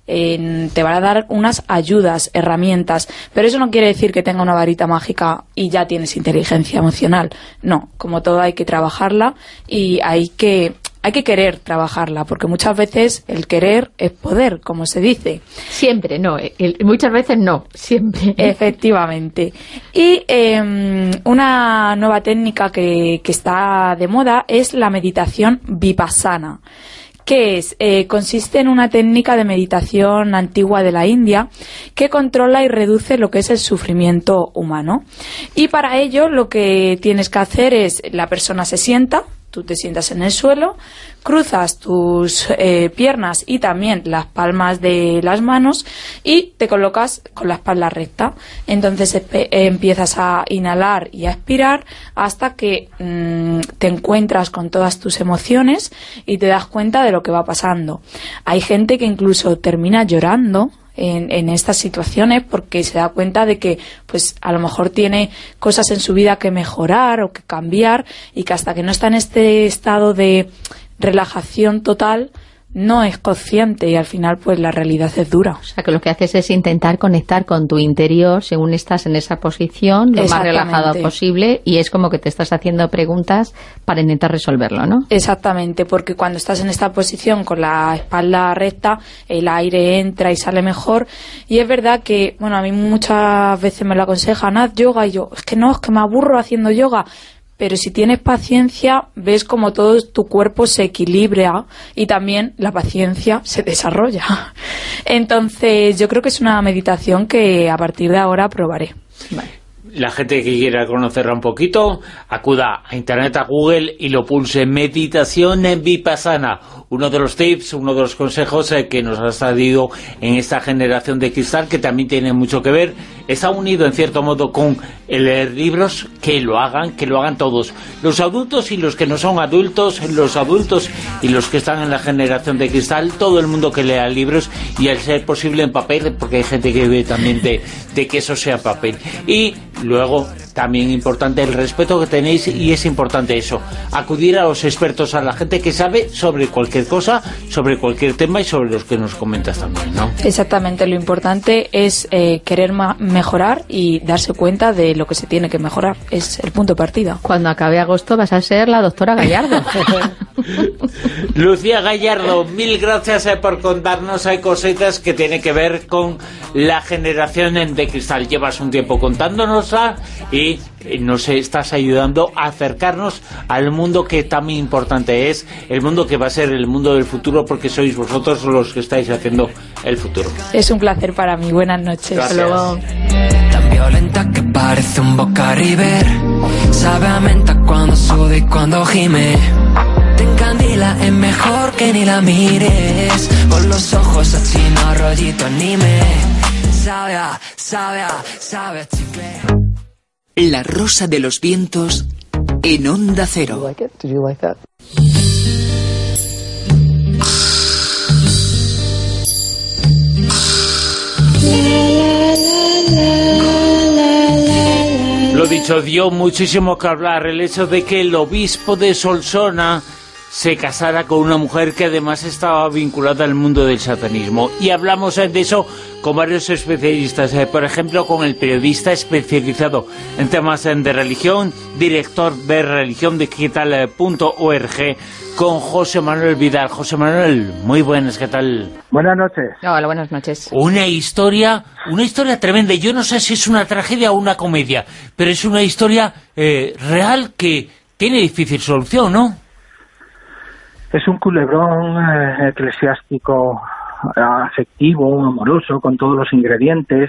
Te van a dar unas ayudas, herramientas, pero eso no quiere decir que tenga una varita mágica y ya tienes inteligencia emocional. No, como todo hay que trabajarla y hay que querer trabajarla, porque muchas veces el querer es poder, como se dice. Siempre, no, muchas veces no, siempre. Efectivamente. Y una nueva técnica que está de moda es la meditación vipassana, que consiste en una técnica de meditación antigua de la India que controla y reduce lo que es el sufrimiento humano. Y para ello lo que tienes que hacer es, la persona se sienta, tú te sientas en el suelo, cruzas tus piernas y también las palmas de las manos y te colocas con la espalda recta. Entonces empiezas a inhalar y a expirar hasta que te encuentras con todas tus emociones y te das cuenta de lo que va pasando. Hay gente que incluso termina llorando en estas situaciones porque se da cuenta de que pues a lo mejor tiene cosas en su vida que mejorar o que cambiar, y que hasta que no está en este estado de relajación total no es consciente, y al final pues la realidad es dura. O sea, que lo que haces es intentar conectar con tu interior según estás en esa posición, lo más relajado posible, y es como que te estás haciendo preguntas para intentar resolverlo, ¿no? Exactamente, porque cuando estás en esta posición con la espalda recta, el aire entra y sale mejor, y es verdad que, bueno, a mí muchas veces me lo aconsejan, haz yoga, y yo, es que me aburro haciendo yoga. pero si tienes paciencia, ves como todo tu cuerpo se equilibra y también la paciencia se desarrolla. Entonces, yo creo que es una meditación que a partir de ahora probaré. Vale. La gente que quiera conocerla un poquito, acuda a internet, a Google, y lo pulse Meditación en Vipassana. Uno de los tips, uno de los consejos que nos ha salido en esta generación de cristal, que también tiene mucho que ver, está unido en cierto modo con el leer libros, que lo hagan todos. Los adultos y los que no son adultos, los adultos y los que están en la generación de cristal, todo el mundo que lea libros, y al ser posible en papel, porque hay gente que vive también de que eso sea papel. Y luego, también importante el respeto que tenéis, y es importante eso, acudir a los expertos, a la gente que sabe sobre cualquier cosa, sobre cualquier tema, y sobre los que nos comentas también, ¿no? Exactamente, lo importante es querer mejorar y darse cuenta de lo que se tiene que mejorar, es el punto de partida. Cuando acabe agosto vas a ser la doctora Gallardo. Lucía Gallardo, mil gracias por contarnos. Hay cositas que tienen que ver con la generación de cristal. Llevas un tiempo contándonosla y nos estás ayudando a acercarnos al mundo que tan importante es, el mundo que va a ser el mundo del futuro, porque sois vosotros los que estáis haciendo el futuro. Es un placer para mí. Buenas noches. Gracias. Hasta luego. Tan violenta que parece un Boca River, sabe a menta cuando sube y cuando gime. Te encandila, es mejor que ni la mires, con los ojos así no rollito anime. Sabe a chicle. La Rosa de los Vientos en Onda Cero. Lo dicho, dio muchísimo que hablar el hecho de que el obispo de Solsona se casara con una mujer que además estaba vinculada al mundo del satanismo. Y hablamos de eso con varios especialistas, por ejemplo con el periodista especializado en temas de religión, director de religióndigital.org, con José Manuel Vidal. José Manuel, muy buenas, ¿qué tal? Buenas noches. Hola, buenas noches. Una historia tremenda. Yo no sé si es una tragedia o una comedia, pero es una historia real que tiene difícil solución, ¿no? Es un culebrón eclesiástico, afectivo, amoroso, con todos los ingredientes,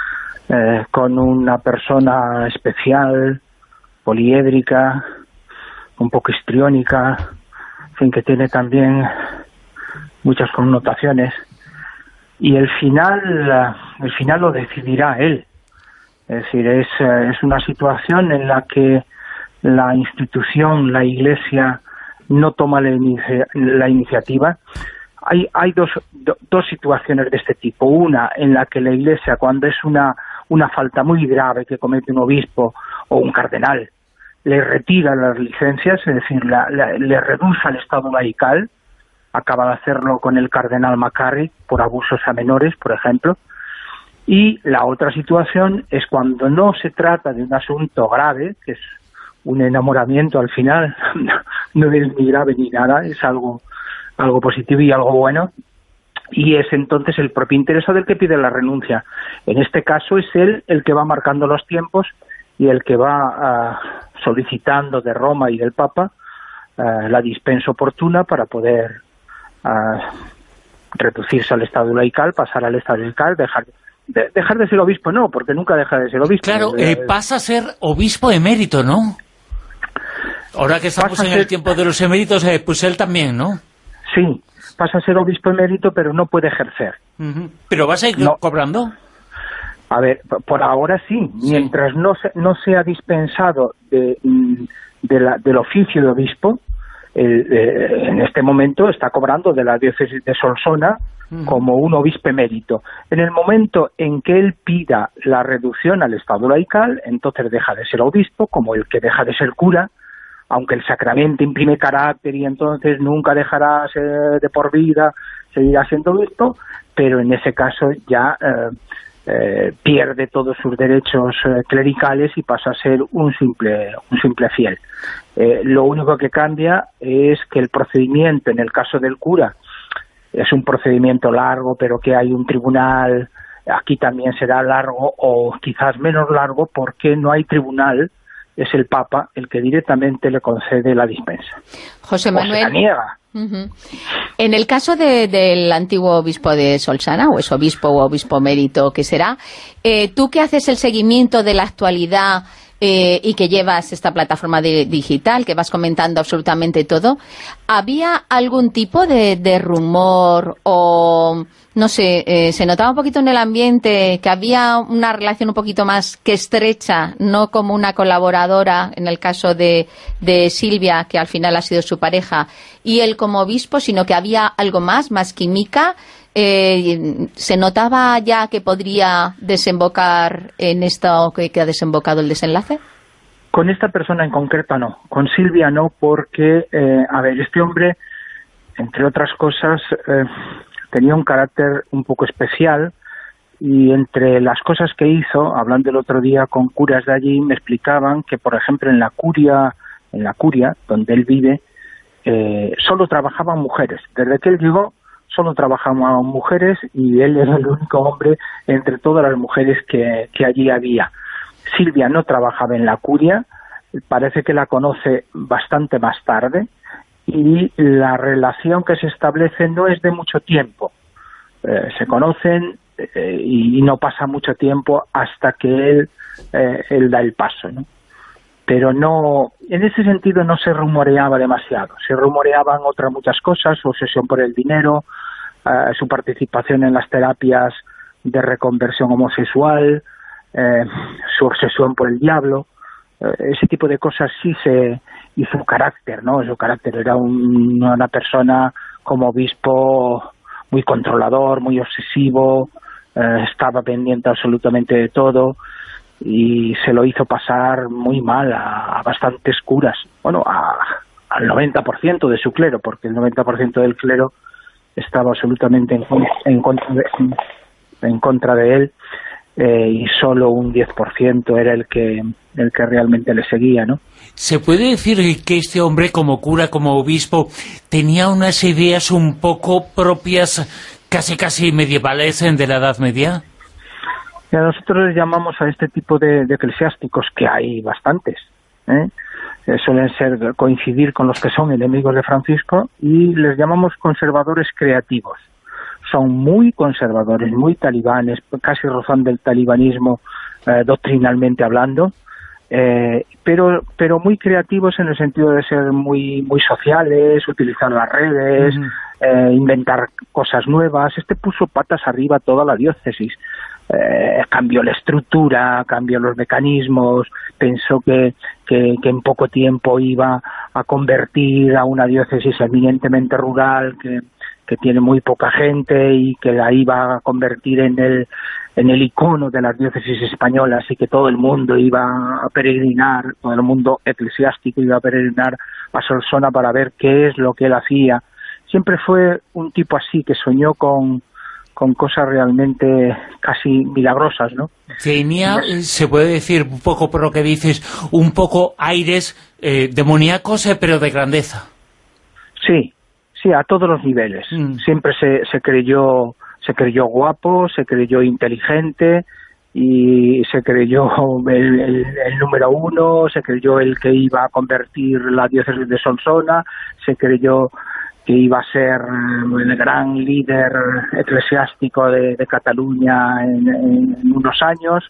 con una persona especial, poliédrica, un poco histriónica, en fin, que tiene también muchas connotaciones. Y el final lo decidirá él. Es decir, es una situación en la que la institución, la Iglesia, no toma la iniciativa. Hay dos situaciones de este tipo. Una en la que la Iglesia, cuando es una falta muy grave que comete un obispo o un cardenal, le retira las licencias, es decir, le reduce al estado laical. Acaba de hacerlo con el cardenal McCarrick por abusos a menores, por ejemplo. Y la otra situación es cuando no se trata de un asunto grave, que es un enamoramiento al final, no es ni grave ni nada, es algo positivo y algo bueno, y es entonces el propio interesado el que pide la renuncia. En este caso es él el que va marcando los tiempos y el que va solicitando de Roma y del Papa la dispensa oportuna para poder reducirse al estado laical, pasar al estado laical, dejar de ser obispo, no, porque nunca deja de ser obispo. Claro, pasa a ser obispo emérito, ¿no? Ahora que estamos en el tiempo de los eméritos, pues él también, ¿no? Sí, pasa a ser obispo emérito, pero no puede ejercer. ¿Pero vas a ir cobrando? A ver, por ahora sí, mientras no sea dispensado del oficio de obispo, en este momento está cobrando de la diócesis de Solsona como un obispo emérito. En el momento en que él pida la reducción al estado laical, entonces deja de ser obispo, como el que deja de ser cura, aunque el sacramento imprime carácter y entonces nunca dejará ser de por vida, seguirá siendo obispo, pero en ese caso ya pierde todos sus derechos clericales y pasa a ser un simple fiel. Lo único que cambia es que el procedimiento, en el caso del cura, es un procedimiento largo, pero que hay un tribunal. Aquí también será largo o quizás menos largo porque no hay tribunal es el Papa el que directamente le concede la dispensa. José Manuel, o se la niega. En el caso del antiguo obispo de Solsona, o es obispo o obispo emérito que será, tú que haces el seguimiento de la actualidad y que llevas esta plataforma digital, que vas comentando absolutamente todo, ¿había algún tipo de rumor o, no sé, se notaba un poquito en el ambiente que había una relación un poquito más que estrecha, no como una colaboradora, en el caso de Silvia, que al final ha sido su pareja, y él como obispo, sino que había algo más química? ¿Se notaba ya que podría desembocar en esto que ha desembocado el desenlace? Con esta persona en concreto no, con Silvia no, porque, este hombre, entre otras cosas, tenía un carácter un poco especial, y entre las cosas que hizo, hablando el otro día con curas de allí, me explicaban que, por ejemplo, en la curia donde él vive, solo trabajaban mujeres. Desde que él llegó, solo trabajaban mujeres, y él era el único hombre entre todas las mujeres que allí había. Silvia no trabajaba en la curia, parece que la conoce bastante más tarde, y la relación que se establece no es de mucho tiempo. Se conocen y no pasa mucho tiempo hasta que él da el paso, ¿no? Pero no, en ese sentido no se rumoreaba demasiado. Se rumoreaban otras muchas cosas: su obsesión por el dinero, su participación en las terapias de reconversión homosexual, su obsesión por el diablo, ese tipo de cosas sí y su carácter, ¿no? Su carácter era una persona como obispo muy controlador, muy obsesivo, estaba pendiente absolutamente de todo, y se lo hizo pasar muy mal a bastantes curas, bueno, al 90% de su clero, porque el 90% del clero estaba absolutamente en contra de él, y solo un 10% era el que realmente le seguía, ¿no? ¿Se puede decir que este hombre, como cura, como obispo, tenía unas ideas un poco propias, casi medievales, de la Edad Media? Nosotros les llamamos a este tipo de eclesiásticos, que hay bastantes, suelen coincidir con los que son enemigos de Francisco, y les llamamos conservadores creativos. Son muy conservadores, muy talibanes, casi rozando el talibanismo doctrinalmente hablando, pero muy creativos en el sentido de ser muy sociales, utilizar las redes, inventar cosas nuevas. Puso patas arriba toda la diócesis, cambió la estructura, cambió los mecanismos, pensó que en poco tiempo iba a convertir a una diócesis eminentemente rural, que tiene muy poca gente, y que la iba a convertir en el icono de las diócesis españolas, y que todo el mundo iba a peregrinar, todo el mundo eclesiástico iba a peregrinar a Solsona para ver qué es lo que él hacía. Siempre fue un tipo así, que soñó con cosas realmente casi milagrosas, ¿no? Tenía, se puede decir, un poco por lo que dices, un poco aires demoníacos, pero de grandeza. Sí, a todos los niveles. Siempre se creyó guapo, se creyó inteligente, y se creyó el número uno, se creyó el que iba a convertir la diócesis de Solsona, se creyó que iba a ser el gran líder eclesiástico de Cataluña en unos años.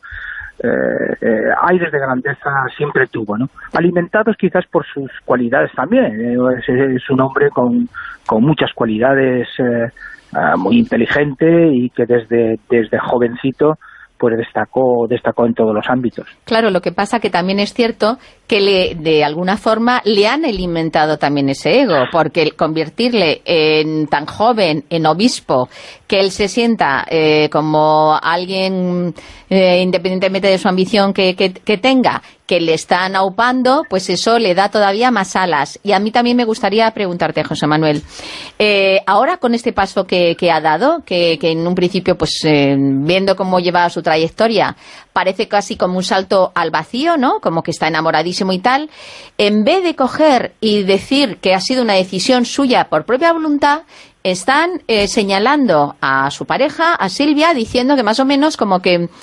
Aires de grandeza siempre tuvo, ¿no? Alimentados quizás por sus cualidades también. Es un hombre con muchas cualidades, muy inteligente, y que desde jovencito pues destacó en todos los ámbitos. Claro, lo que pasa que también es cierto que de alguna forma le han alimentado también ese ego, porque el convertirle tan joven en obispo, que él se sienta como alguien, independientemente de su ambición que tenga, que le están aupando, pues eso le da todavía más alas. Y a mí también me gustaría preguntarte, José Manuel, ahora con este paso que ha dado, que en un principio, pues viendo cómo lleva su trayectoria, parece casi como un salto al vacío, ¿no? Como que está enamoradísimo y tal. En vez de coger y decir que ha sido una decisión suya por propia voluntad, están señalando a su pareja, a Silvia, diciendo que más o menos como que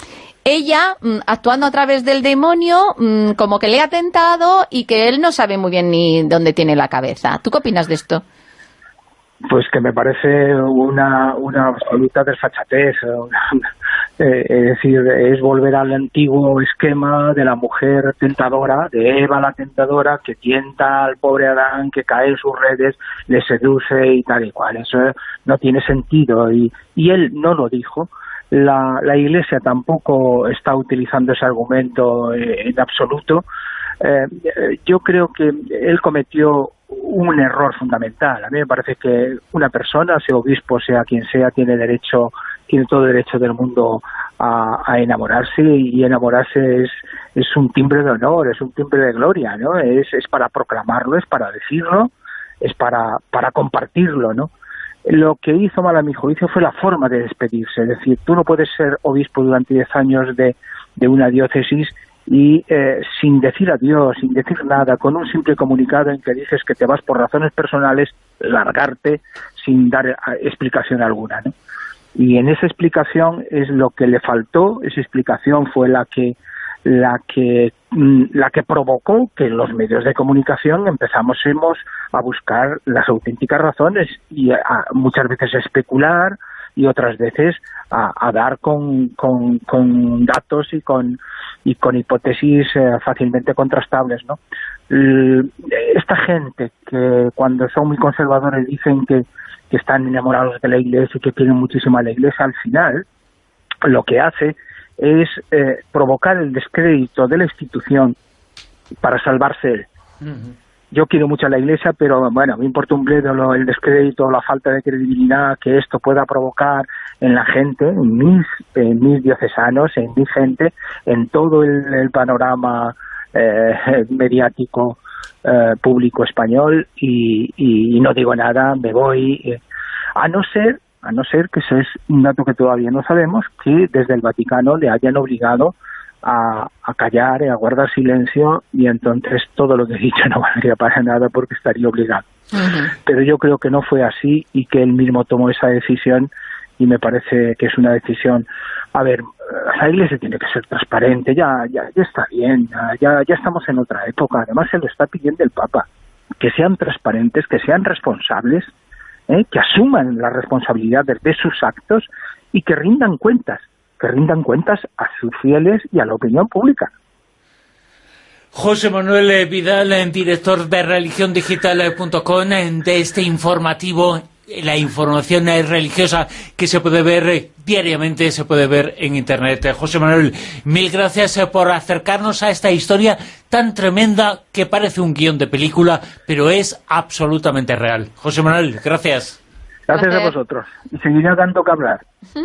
ella actuando a través del demonio, como que le ha tentado y que él no sabe muy bien ni dónde tiene la cabeza. ¿Tú qué opinas de esto? Pues que me parece una absoluta desfachatez. Es decir, es volver al antiguo esquema de la mujer tentadora, de Eva la tentadora, que tienta al pobre Adán, que cae en sus redes, le seduce y tal y cual. Eso no tiene sentido y él no lo dijo. La Iglesia tampoco está utilizando ese argumento en absoluto. Yo creo que él cometió un error fundamental. A mí me parece que una persona, sea obispo, sea quien sea, tiene todo el derecho del mundo a enamorarse, y enamorarse es un timbre de honor, es un timbre de gloria, ¿no? Es para proclamarlo, es para decirlo, es para compartirlo, ¿no? Lo que hizo mal a mi juicio fue la forma de despedirse. Es decir, tú no puedes ser obispo durante 10 años de una diócesis y sin decir adiós, sin decir nada, con un simple comunicado en que dices que te vas por razones personales, largarte sin dar explicación alguna, ¿no? Y en esa explicación es lo que le faltó. Esa explicación fue la que provocó que los medios de comunicación empezamos a buscar las auténticas razones y muchas veces a especular y otras veces a dar con datos y con hipótesis fácilmente contrastables, ¿no? Esta gente que cuando son muy conservadores dicen que están enamorados de la Iglesia y que quieren muchísimo a la Iglesia, al final lo que hace es provocar el descrédito de la institución para salvarse él. Yo quiero mucho a la Iglesia, pero bueno, me importa un bledo el descrédito, la falta de credibilidad que esto pueda provocar en la gente, en mis diocesanos, en mi gente, en todo el panorama mediático público español, y no digo nada, me voy, a no ser que eso es un dato que todavía no sabemos, que desde el Vaticano le hayan obligado a callar y a guardar silencio, y entonces todo lo que he dicho no valdría para nada porque estaría obligado. Pero yo creo que no fue así y que él mismo tomó esa decisión, y me parece que es una decisión. A ver, la Iglesia tiene que ser transparente, ya está bien, ya estamos en otra época. Además se lo está pidiendo el Papa, que sean transparentes, que sean responsables, que asuman las responsabilidades de sus actos y que rindan cuentas a sus fieles y a la opinión pública. José Manuel Vidal, director de religiondigital.com, de este informativo, la información religiosa que se puede ver diariamente, se puede ver en Internet. José Manuel, mil gracias por acercarnos a esta historia tan tremenda que parece un guión de película, pero es absolutamente real. José Manuel, gracias. Gracias a vosotros. Y seguirá dando que hablar.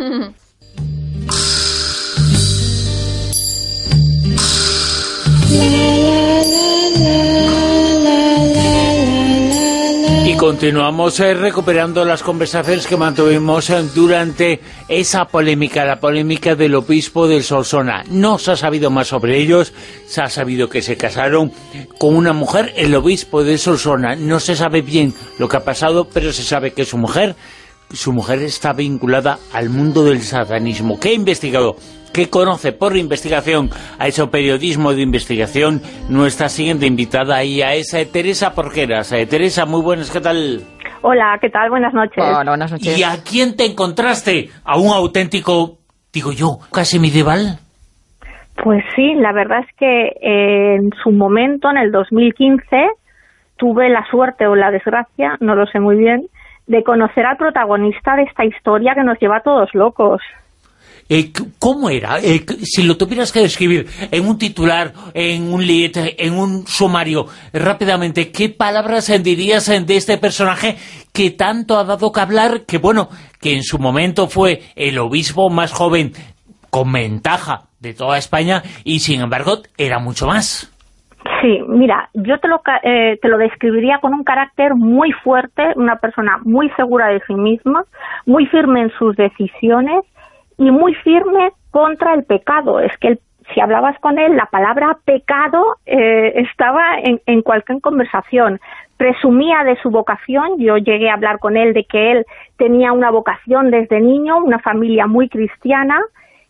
Y continuamos recuperando las conversaciones que mantuvimos durante esa polémica, la polémica del obispo del Solsona. No se ha sabido más sobre ellos, se ha sabido que se casaron con una mujer, el obispo del Solsona. No se sabe bien lo que ha pasado, pero se sabe que su mujer está vinculada al mundo del satanismo. ¿Qué ha investigado? ¿Qué conoce por investigación? Ha hecho periodismo de investigación. Nuestra siguiente invitada ahí es Teresa Porqueras. Teresa, muy buenas, ¿qué tal? Hola, ¿qué tal? Buenas noches. Hola, buenas noches. ¿Y a quién te encontraste? ¿A un auténtico, digo yo, casi medieval? Pues sí, la verdad es que en su momento, en el 2015, tuve la suerte o la desgracia, no lo sé muy bien, de conocer al protagonista de esta historia que nos lleva a todos locos. ¿Cómo era? Si lo tuvieras que describir en un titular, en un lead, en un sumario, rápidamente, ¿qué palabras dirías de este personaje que tanto ha dado que hablar, que bueno, que en su momento fue el obispo más joven con ventaja de toda España y sin embargo era mucho más? Sí, mira, yo te lo describiría con un carácter muy fuerte, una persona muy segura de sí misma, muy firme en sus decisiones y muy firme contra el pecado. Es que si hablabas con él, la palabra pecado estaba en cualquier conversación. Presumía de su vocación. Yo llegué a hablar con él de que él tenía una vocación desde niño, una familia muy cristiana,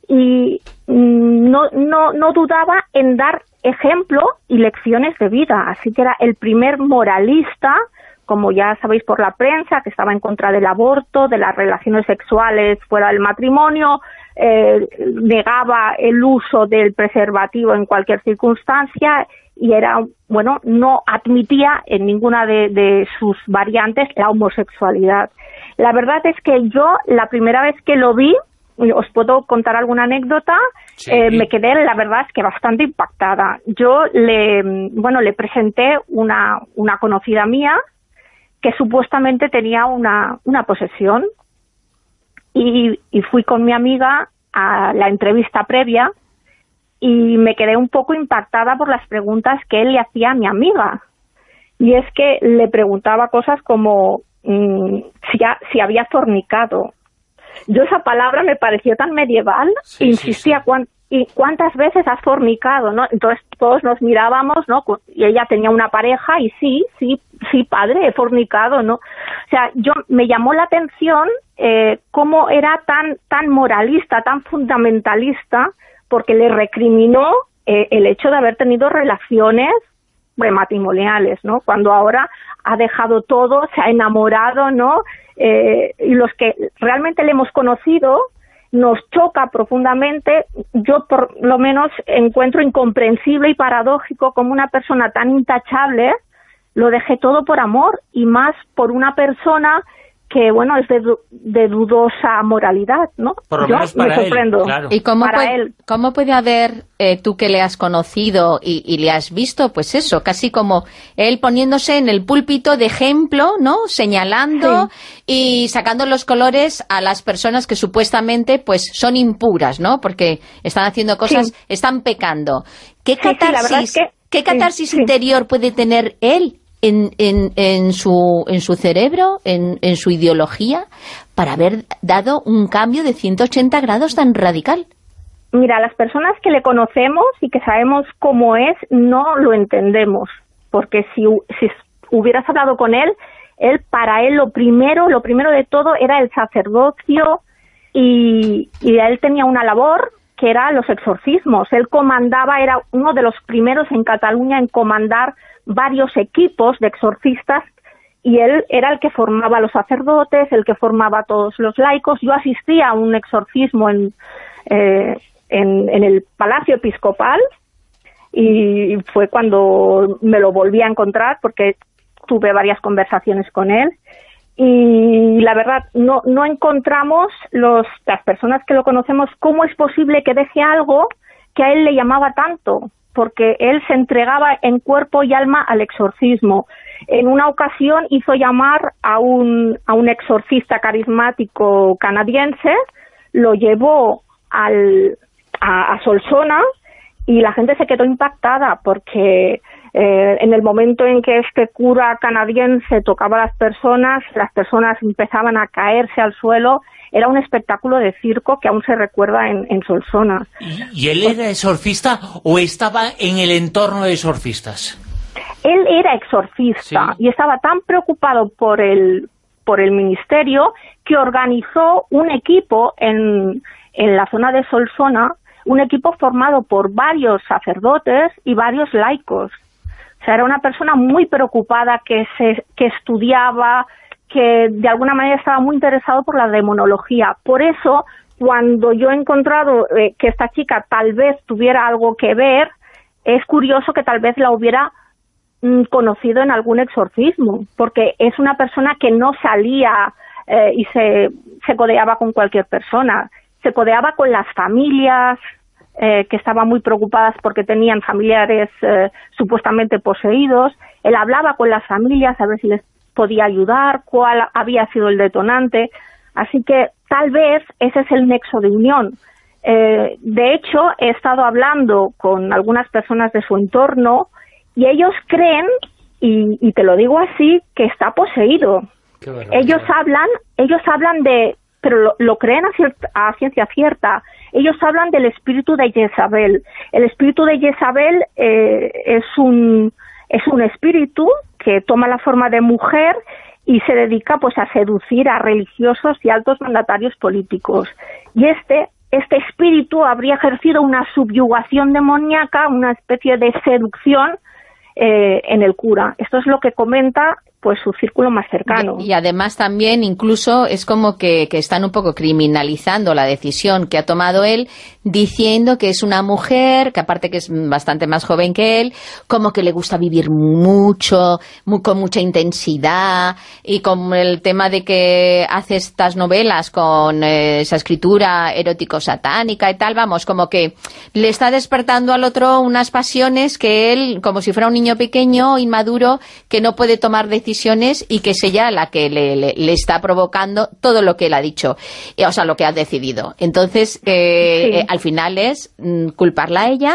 y no dudaba en dar ejemplo y lecciones de vida. Así que era el primer moralista, como ya sabéis por la prensa, que estaba en contra del aborto, de las relaciones sexuales fuera del matrimonio, negaba el uso del preservativo en cualquier circunstancia y no admitía en ninguna de sus variantes la homosexualidad. La verdad es que yo, la primera vez que lo vi, os puedo contar alguna anécdota, sí. Me quedé, la verdad es que bastante impactada. Yo le presenté una conocida mía que supuestamente tenía una posesión y fui con mi amiga a la entrevista previa y me quedé un poco impactada por las preguntas que él le hacía a mi amiga. Y es que le preguntaba cosas como si había fornicado. Yo esa palabra me pareció tan medieval, sí, insistía, sí. ¿Y cuántas veces has fornicado? ¿No? Entonces todos nos mirábamos, ¿no? Y ella tenía una pareja y sí, padre, he fornicado, ¿no? O sea, me llamó la atención cómo era tan moralista, tan fundamentalista, porque le recriminó el hecho de haber tenido relaciones prematrimoniales, ¿no? Cuando ahora ha dejado todo, se ha enamorado, ¿no? Y los que realmente le hemos conocido nos choca profundamente. Yo por lo menos encuentro incomprensible y paradójico como una persona tan intachable lo dejé todo por amor, y más por una persona que, bueno, es de dudosa moralidad, ¿no? Por lo yo menos para me sorprendo. Él, claro. ¿Y cómo puede haber, tú que le has conocido y le has visto, pues eso, casi como él poniéndose en el púlpito de ejemplo, ¿no? Señalando y sacando los colores a las personas que supuestamente pues son impuras, ¿no? Porque están haciendo cosas, están pecando. ¿Qué catarsis interior puede tener él en su cerebro, en su ideología, para haber dado un cambio de 180 grados tan radical? Mira, las personas que le conocemos y que sabemos cómo es, no lo entendemos, porque si hubieras hablado con él, para él lo primero de todo era el sacerdocio, y él tenía una labor que era los exorcismos. Él comandaba, era uno de los primeros en Cataluña en comandar varios equipos de exorcistas, y él era el que formaba a los sacerdotes, el que formaba a todos los laicos. Yo asistí a un exorcismo en el Palacio Episcopal, y fue cuando me lo volví a encontrar, porque tuve varias conversaciones con él, y la verdad no encontramos las personas que lo conocemos cómo es posible que deje algo que a él le llamaba tanto, porque él se entregaba en cuerpo y alma al exorcismo. En una ocasión hizo llamar a un exorcista carismático canadiense, lo llevó a Solsona, y la gente se quedó impactada, porque en el momento en que este cura canadiense tocaba a las personas empezaban a caerse al suelo. Era un espectáculo de circo que aún se recuerda en Solsona. ¿Y él era exorcista o estaba en el entorno de exorcistas? Él era exorcista, sí. Y estaba tan preocupado por el ministerio que organizó un equipo en la zona de Solsona, un equipo formado por varios sacerdotes y varios laicos. O sea, era una persona muy preocupada, que estudiaba, que de alguna manera estaba muy interesado por la demonología. Por eso, cuando yo he encontrado que esta chica tal vez tuviera algo que ver, es curioso que tal vez la hubiera conocido en algún exorcismo, porque es una persona que no salía y se codeaba con cualquier persona. Se codeaba con las familias que estaban muy preocupadas porque tenían familiares supuestamente poseídos. Él hablaba con las familias a ver si les podía ayudar, cuál había sido el detonante. Así que tal vez ese es el nexo de unión. De hecho, he estado hablando con algunas personas de su entorno y ellos creen, y te lo digo así, que está poseído. Ellos hablan de, pero lo creen a ciencia cierta, ellos hablan del espíritu de Jezabel. El espíritu de Jezabel es un espíritu que toma la forma de mujer y se dedica pues a seducir a religiosos y altos mandatarios políticos. Y este espíritu habría ejercido una subyugación demoníaca, una especie de seducción en el cura. Esto es lo que comenta pues su círculo más cercano. Y además también incluso es como que están un poco criminalizando la decisión que ha tomado él, diciendo que es una mujer, que aparte que es bastante más joven que él, como que le gusta vivir mucho, con mucha intensidad, y con el tema de que hace estas novelas con esa escritura erótico-satánica y tal, vamos, como que le está despertando al otro unas pasiones que él, como si fuera un niño pequeño, inmaduro, que no puede tomar decisiones y que es ella la que le está provocando todo lo que él ha dicho, o sea, lo que ha decidido. Entonces, sí. Al final es culparla a ella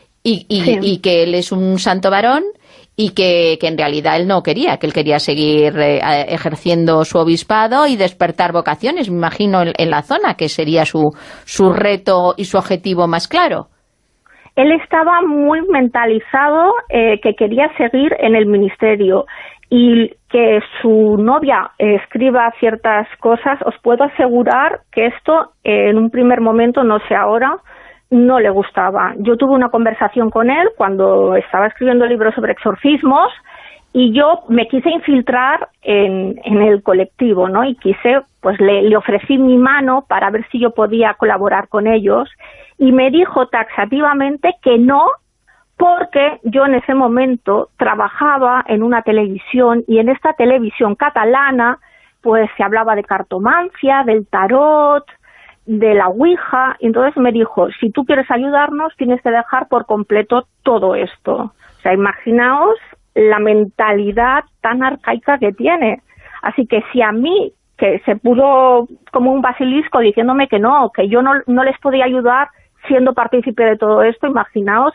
y que él es un santo varón y que en realidad él no quería, que él quería seguir ejerciendo su obispado y despertar vocaciones, me imagino, en la zona, que sería su reto y su objetivo más claro. Él estaba muy mentalizado que quería seguir en el ministerio, y que su novia escriba ciertas cosas, os puedo asegurar que esto en un primer momento, no sé ahora, no le gustaba. Yo tuve una conversación con él cuando estaba escribiendo libros sobre exorcismos, y yo me quise infiltrar en el colectivo, ¿no? Y pues le ofrecí mi mano para ver si yo podía colaborar con ellos, y me dijo taxativamente que no, porque yo en ese momento trabajaba en una televisión, y en esta televisión catalana pues se hablaba de cartomancia, del tarot, de la ouija, y entonces me dijo, si tú quieres ayudarnos tienes que dejar por completo todo esto. O sea, imaginaos la mentalidad tan arcaica que tiene. Así que si a mí, que se puso como un basilisco diciéndome que no, que yo no les podía ayudar siendo partícipe de todo esto, imaginaos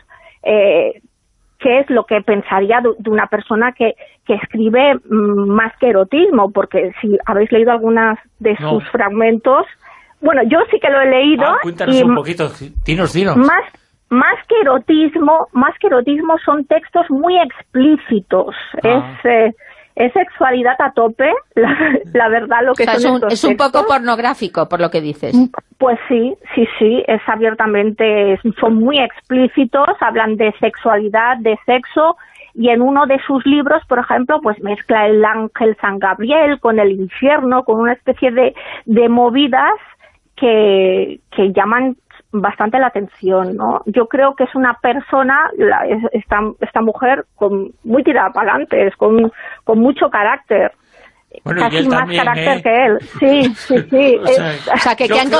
qué es lo que pensaría de una persona que escribe más que erotismo, porque si habéis leído algunas de sus fragmentos, bueno, yo sí que lo he leído. Cuéntanos un poquito, dinos. Más que erotismo son textos muy explícitos. Es sexualidad a tope, la verdad, lo que son estos es un poco pornográfico, por lo que dices. Pues sí, es abiertamente, son muy explícitos, hablan de sexualidad, de sexo, y en uno de sus libros, por ejemplo, pues mezcla el ángel San Gabriel con el infierno, con una especie de movidas que llaman bastante la atención, ¿no? Yo creo que es una persona, esta mujer, muy tirada para adelante, con mucho carácter. Bueno, casi y él más también, carácter que él. Sí. O sea, que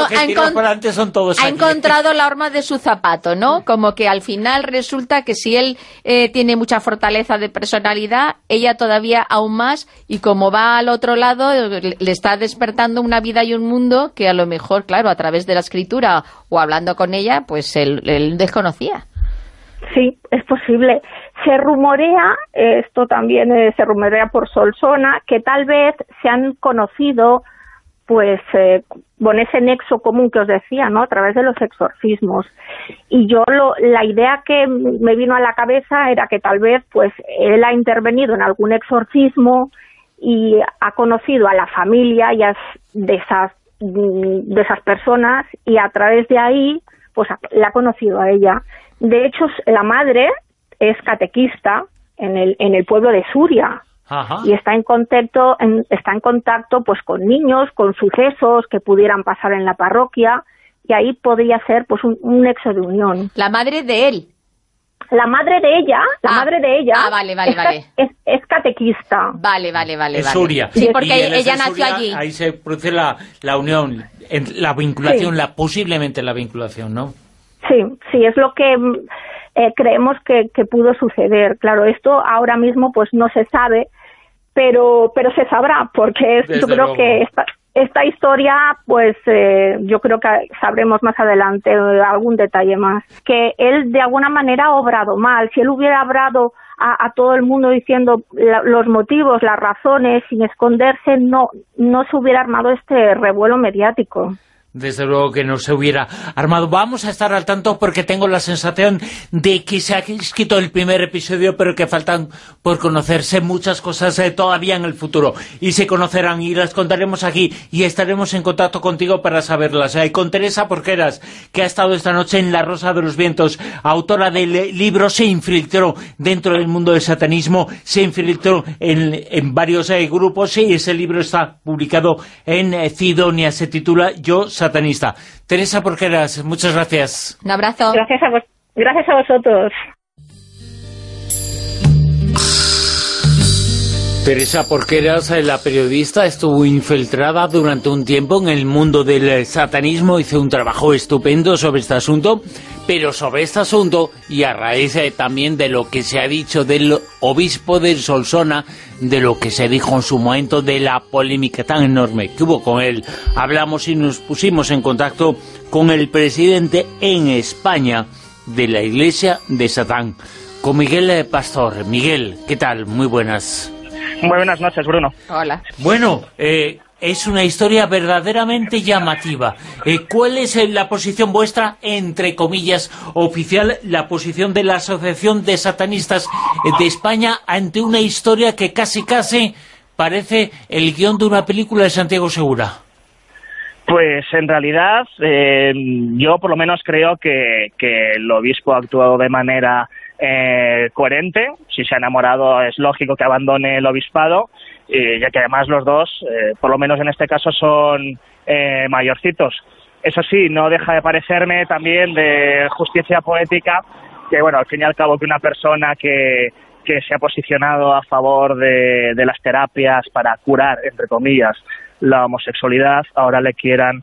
ha encontrado la horma de su zapato, ¿no? Como que al final resulta que si él tiene mucha fortaleza de personalidad, ella todavía aún más, y como va al otro lado, le está despertando una vida y un mundo que a lo mejor, claro, a través de la escritura o hablando con ella, pues él desconocía. Sí, es posible. Se rumorea, esto también se rumorea por Solsona, que tal vez se han conocido pues con ese nexo común que os decía, ¿no? A través de los exorcismos. Y yo la idea que me vino a la cabeza era que tal vez pues él ha intervenido en algún exorcismo y ha conocido a la familia de esas personas, y a través de ahí pues la ha conocido a ella. De hecho, la madre es catequista en el pueblo de Suria. Ajá. Y está en contacto pues con niños, con sucesos que pudieran pasar en la parroquia, y ahí podría ser pues un nexo de unión. La madre de él. La madre de ella. Vale. Es catequista. Vale. Es Suria. Sí, porque ella nació allí. Ahí se produce la unión, la vinculación, sí. Posiblemente la vinculación, ¿no? Sí, es lo que creemos que pudo suceder. Claro, esto ahora mismo pues no se sabe, pero se sabrá, porque yo creo que esta historia, pues yo creo que sabremos más adelante algún detalle más. Que él de alguna manera ha obrado mal. Si él hubiera obrado a todo el mundo diciendo los motivos, las razones, sin esconderse, no se hubiera armado este revuelo mediático. desde luego que no se hubiera armado. Vamos a estar al tanto porque tengo la sensación de que se ha escrito el primer episodio, pero que faltan por conocerse muchas cosas todavía en el futuro. Y se conocerán y las contaremos aquí y estaremos en contacto contigo para saberlas. Con Teresa Porqueras, que ha estado esta noche en La Rosa de los Vientos, autora del libro, se infiltró dentro del mundo del satanismo, se infiltró en varios grupos y ese libro está publicado en Cidonia, se titula Yo Satanista. Teresa Porqueras, muchas gracias. Un abrazo. Gracias a vosotros. Teresa Porqueras, la periodista, estuvo infiltrada durante un tiempo en el mundo del satanismo, hizo un trabajo estupendo sobre este asunto, pero sobre este asunto, y a raíz también de lo que se ha dicho del obispo de Solsona, de lo que se dijo en su momento, de la polémica tan enorme que hubo con él, hablamos y nos pusimos en contacto con el presidente en España de la Iglesia de Satán, con Miguel Pastor. Miguel, ¿qué tal? Muy buenas. Muy buenas noches, Bruno. Hola. Bueno, es una historia verdaderamente llamativa. ¿Cuál es la posición vuestra, entre comillas, oficial, la posición de la Asociación de Satanistas de España ante una historia que casi parece el guión de una película de Santiago Segura? Pues en realidad yo por lo menos creo que el obispo ha actuado de manera coherente. Si se ha enamorado es lógico que abandone el obispado, ya que además los dos, por lo menos en este caso, son mayorcitos. Eso sí, no deja de parecerme también de justicia poética que, bueno, al fin y al cabo, que una persona que se ha posicionado a favor de las terapias para curar, entre comillas, la homosexualidad, ahora le quieran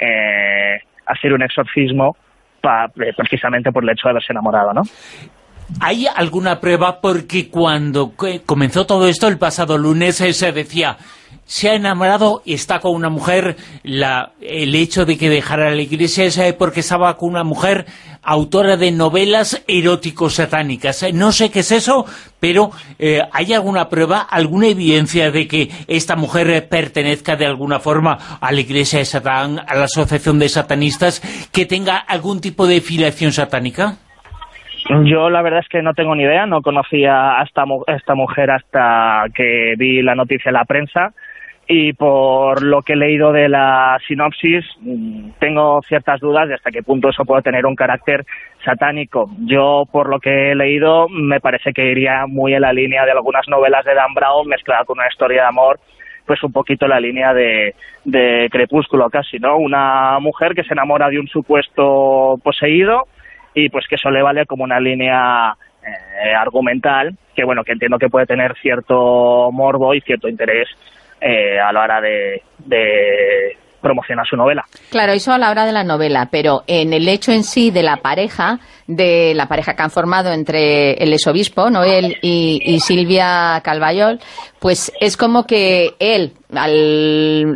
hacer un exorcismo precisamente por el hecho de haberse enamorado, ¿no? ¿Hay alguna prueba? Porque cuando comenzó todo esto el pasado lunes se decía, se ha enamorado y está con una mujer, el hecho de que dejara la iglesia es porque estaba con una mujer autora de novelas eróticos satánicas. No sé qué es eso, pero ¿hay alguna prueba, alguna evidencia de que esta mujer pertenezca de alguna forma a la iglesia de Satán, a la asociación de satanistas, que tenga algún tipo de filiación satánica? Yo la verdad es que no tengo ni idea, no conocía a esta mujer hasta que vi la noticia en la prensa, y por lo que he leído de la sinopsis tengo ciertas dudas de hasta qué punto eso puede tener un carácter satánico. Yo, por lo que he leído, me parece que iría muy en la línea de algunas novelas de Dan Brown mezclada con una historia de amor, pues un poquito en la línea de Crepúsculo casi, ¿no? Una mujer que se enamora de un supuesto poseído y pues que eso le vale como una línea argumental que, bueno, que entiendo que puede tener cierto morbo y cierto interés a la hora de promocionar su novela. Claro, eso a la hora de la novela, pero en el hecho en sí de la pareja que han formado entre el exobispo, Noel y Silvia Calvallol, pues es como que él, al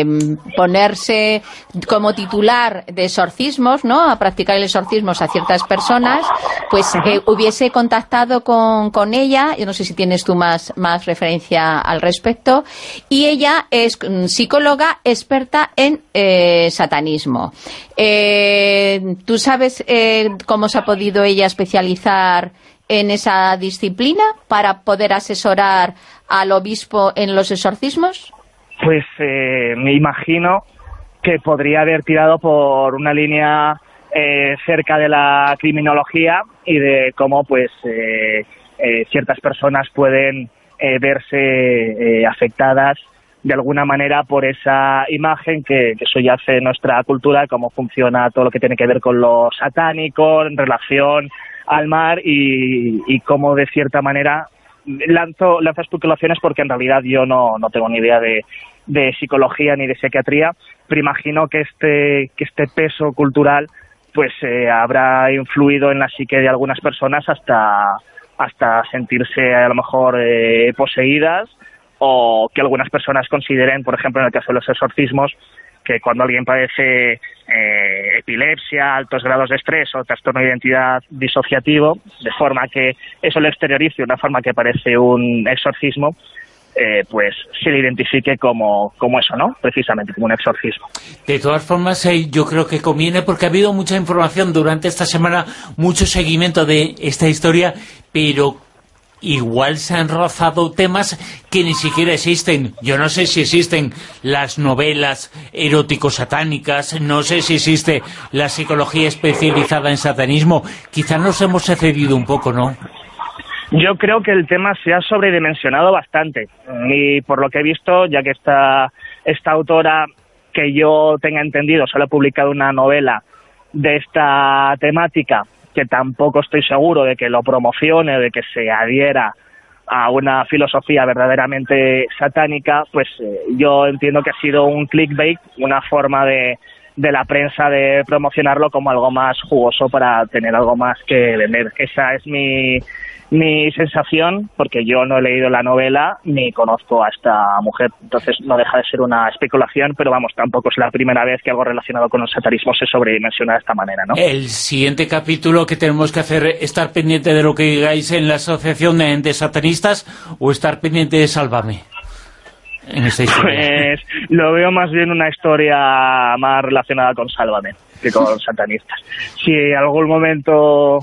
ponerse como titular de exorcismos, ¿no?, a practicar el exorcismos a ciertas personas, pues hubiese contactado con ella, yo no sé si tienes tú más referencia al respecto, y ella es psicóloga experta en satanismo. ¿Tú sabes cómo se ha podido ella especializar en esa disciplina para poder asesorar al obispo en los exorcismos? Pues me imagino que podría haber tirado por una línea cerca de la criminología y de cómo pues ciertas personas pueden verse afectadas de alguna manera por esa imagen que subyace en nuestra cultura, de cómo funciona todo lo que tiene que ver con lo satánico en relación al mar y cómo de cierta manera lanzo especulaciones porque en realidad yo no tengo ni idea de psicología ni de psiquiatría, pero imagino que este peso cultural pues habrá influido en la psique de algunas personas hasta sentirse a lo mejor poseídas, o que algunas personas consideren, por ejemplo, en el caso de los exorcismos, que cuando alguien padece epilepsia, altos grados de estrés o trastorno de identidad disociativo, de forma que eso lo exteriorice de una forma que parece un exorcismo, pues se le identifique como eso, ¿no? Precisamente, como un exorcismo. De todas formas, yo creo que conviene, porque ha habido mucha información durante esta semana, mucho seguimiento de esta historia, pero igual se han rozado temas que ni siquiera existen. Yo no sé si existen las novelas erótico-satánicas, no sé si existe la psicología especializada en satanismo. Quizá nos hemos excedido un poco, ¿no? Yo creo que el tema se ha sobredimensionado bastante, y por lo que he visto, ya que esta autora, que yo tenga entendido, solo ha publicado una novela de esta temática, que tampoco estoy seguro de que lo promocione, de que se adhiera a una filosofía verdaderamente satánica, pues yo entiendo que ha sido un clickbait, una forma de la prensa de promocionarlo como algo más jugoso para tener algo más que vender. Esa es mi sensación, porque yo no he leído la novela ni conozco a esta mujer, entonces no deja de ser una especulación, pero vamos, tampoco es la primera vez que algo relacionado con el satanismo se sobredimensiona de esta manera, ¿no? El siguiente capítulo que tenemos que hacer, estar pendiente de lo que digáis en la asociación de satanistas, o estar pendiente de Sálvame en esta historia. Pues lo veo más bien una historia más relacionada con Sálvame que con satanistas. Si en algún momento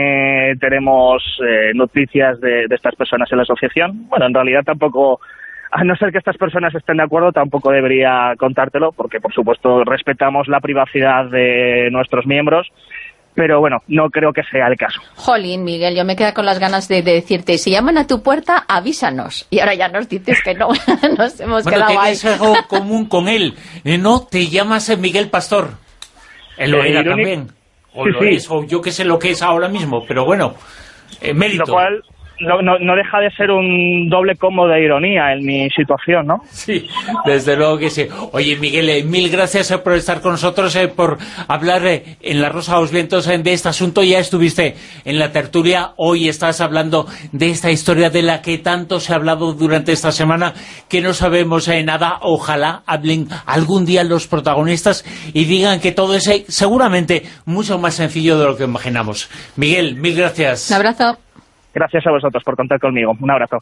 tenemos noticias de estas personas en la asociación, bueno, en realidad tampoco, a no ser que estas personas estén de acuerdo, tampoco debería contártelo, porque por supuesto respetamos la privacidad de nuestros miembros, pero bueno, no creo que sea el caso. Jolín, Miguel, yo me quedo con las ganas de decirte, si llaman a tu puerta, avísanos. Y ahora ya nos dices que no, nos hemos quedado ahí. Tienes algo común con él, no te llamas Miguel Pastor. Él lo era también, o sí, lo es, o yo que sé lo que es ahora mismo, pero bueno, mérito. Lo cual no deja de ser un doble combo de ironía en mi situación, ¿no? Sí, desde luego que sí. Oye, Miguel, mil gracias por estar con nosotros, por hablar en La Rosa de los Vientos de este asunto. Ya estuviste en la tertulia, hoy estás hablando de esta historia de la que tanto se ha hablado durante esta semana, que no sabemos nada. Ojalá hablen algún día los protagonistas y digan que todo es seguramente mucho más sencillo de lo que imaginamos. Miguel, mil gracias. Un abrazo. Gracias a vosotros por contar conmigo. Un abrazo.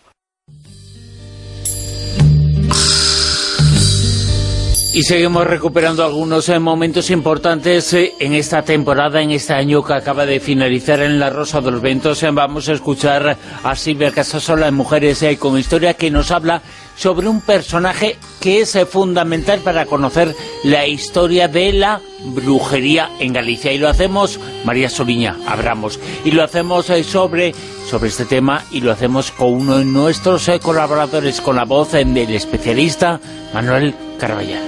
Y seguimos recuperando algunos momentos importantes en esta temporada, en este año que acaba de finalizar en La Rosa de los Vientos. Vamos a escuchar a Silvia Casasola en Mujeres con Historia, que nos habla sobre un personaje que es fundamental para conocer la historia de la brujería en Galicia. Y lo hacemos, María Soliña, abramos, y lo hacemos sobre este tema, y lo hacemos con uno de nuestros colaboradores, con la voz del especialista Manuel Carballal.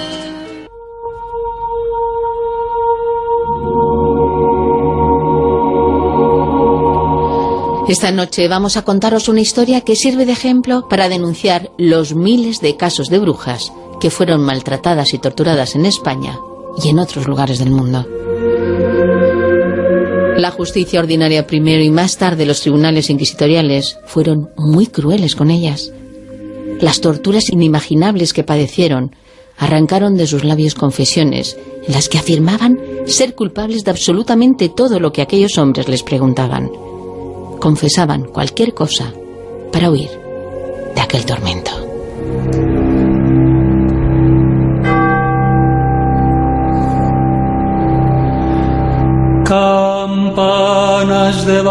Esta noche vamos a contaros una historia que sirve de ejemplo para denunciar los miles de casos de brujas que fueron maltratadas y torturadas en España y en otros lugares del mundo. La justicia ordinaria primero y más tarde los tribunales inquisitoriales fueron muy crueles con ellas. Las torturas inimaginables que padecieron arrancaron de sus labios confesiones en las que afirmaban ser culpables de absolutamente todo lo que aquellos hombres les preguntaban. Confesaban cualquier cosa para huir de aquel tormento. Campanas de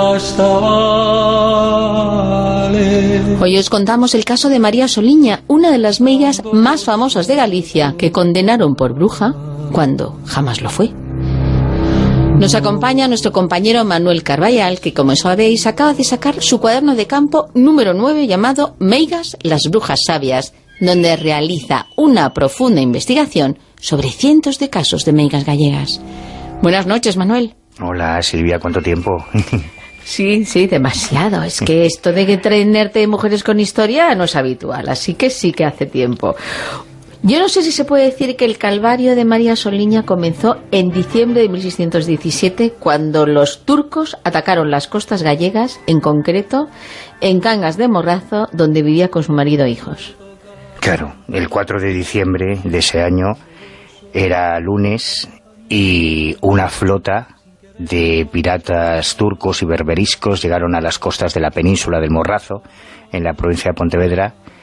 Bastavale. Hoy os contamos el caso de María Soliña, una de las meigas más famosas de Galicia, que condenaron por bruja cuando jamás lo fue. Nos acompaña nuestro compañero Manuel Carballal, que, como sabéis, acaba de sacar su cuaderno de campo número 9 llamado Meigas, las brujas sabias, donde realiza una profunda investigación sobre cientos de casos de meigas gallegas. Buenas noches, Manuel. Hola, Silvia, ¿cuánto tiempo? Sí, demasiado. Es que esto de que tenerte mujeres con historia no es habitual, así que sí que hace tiempo. Yo no sé si se puede decir que el calvario de María Soliña comenzó en diciembre de 1617, cuando los turcos atacaron las costas gallegas, en concreto en Cangas de Morrazo, donde vivía con su marido e hijos. Claro, el 4 de diciembre de ese año era lunes y una flota de piratas turcos y berberiscos llegaron a las costas de la península del Morrazo, en la provincia de Pontevedra,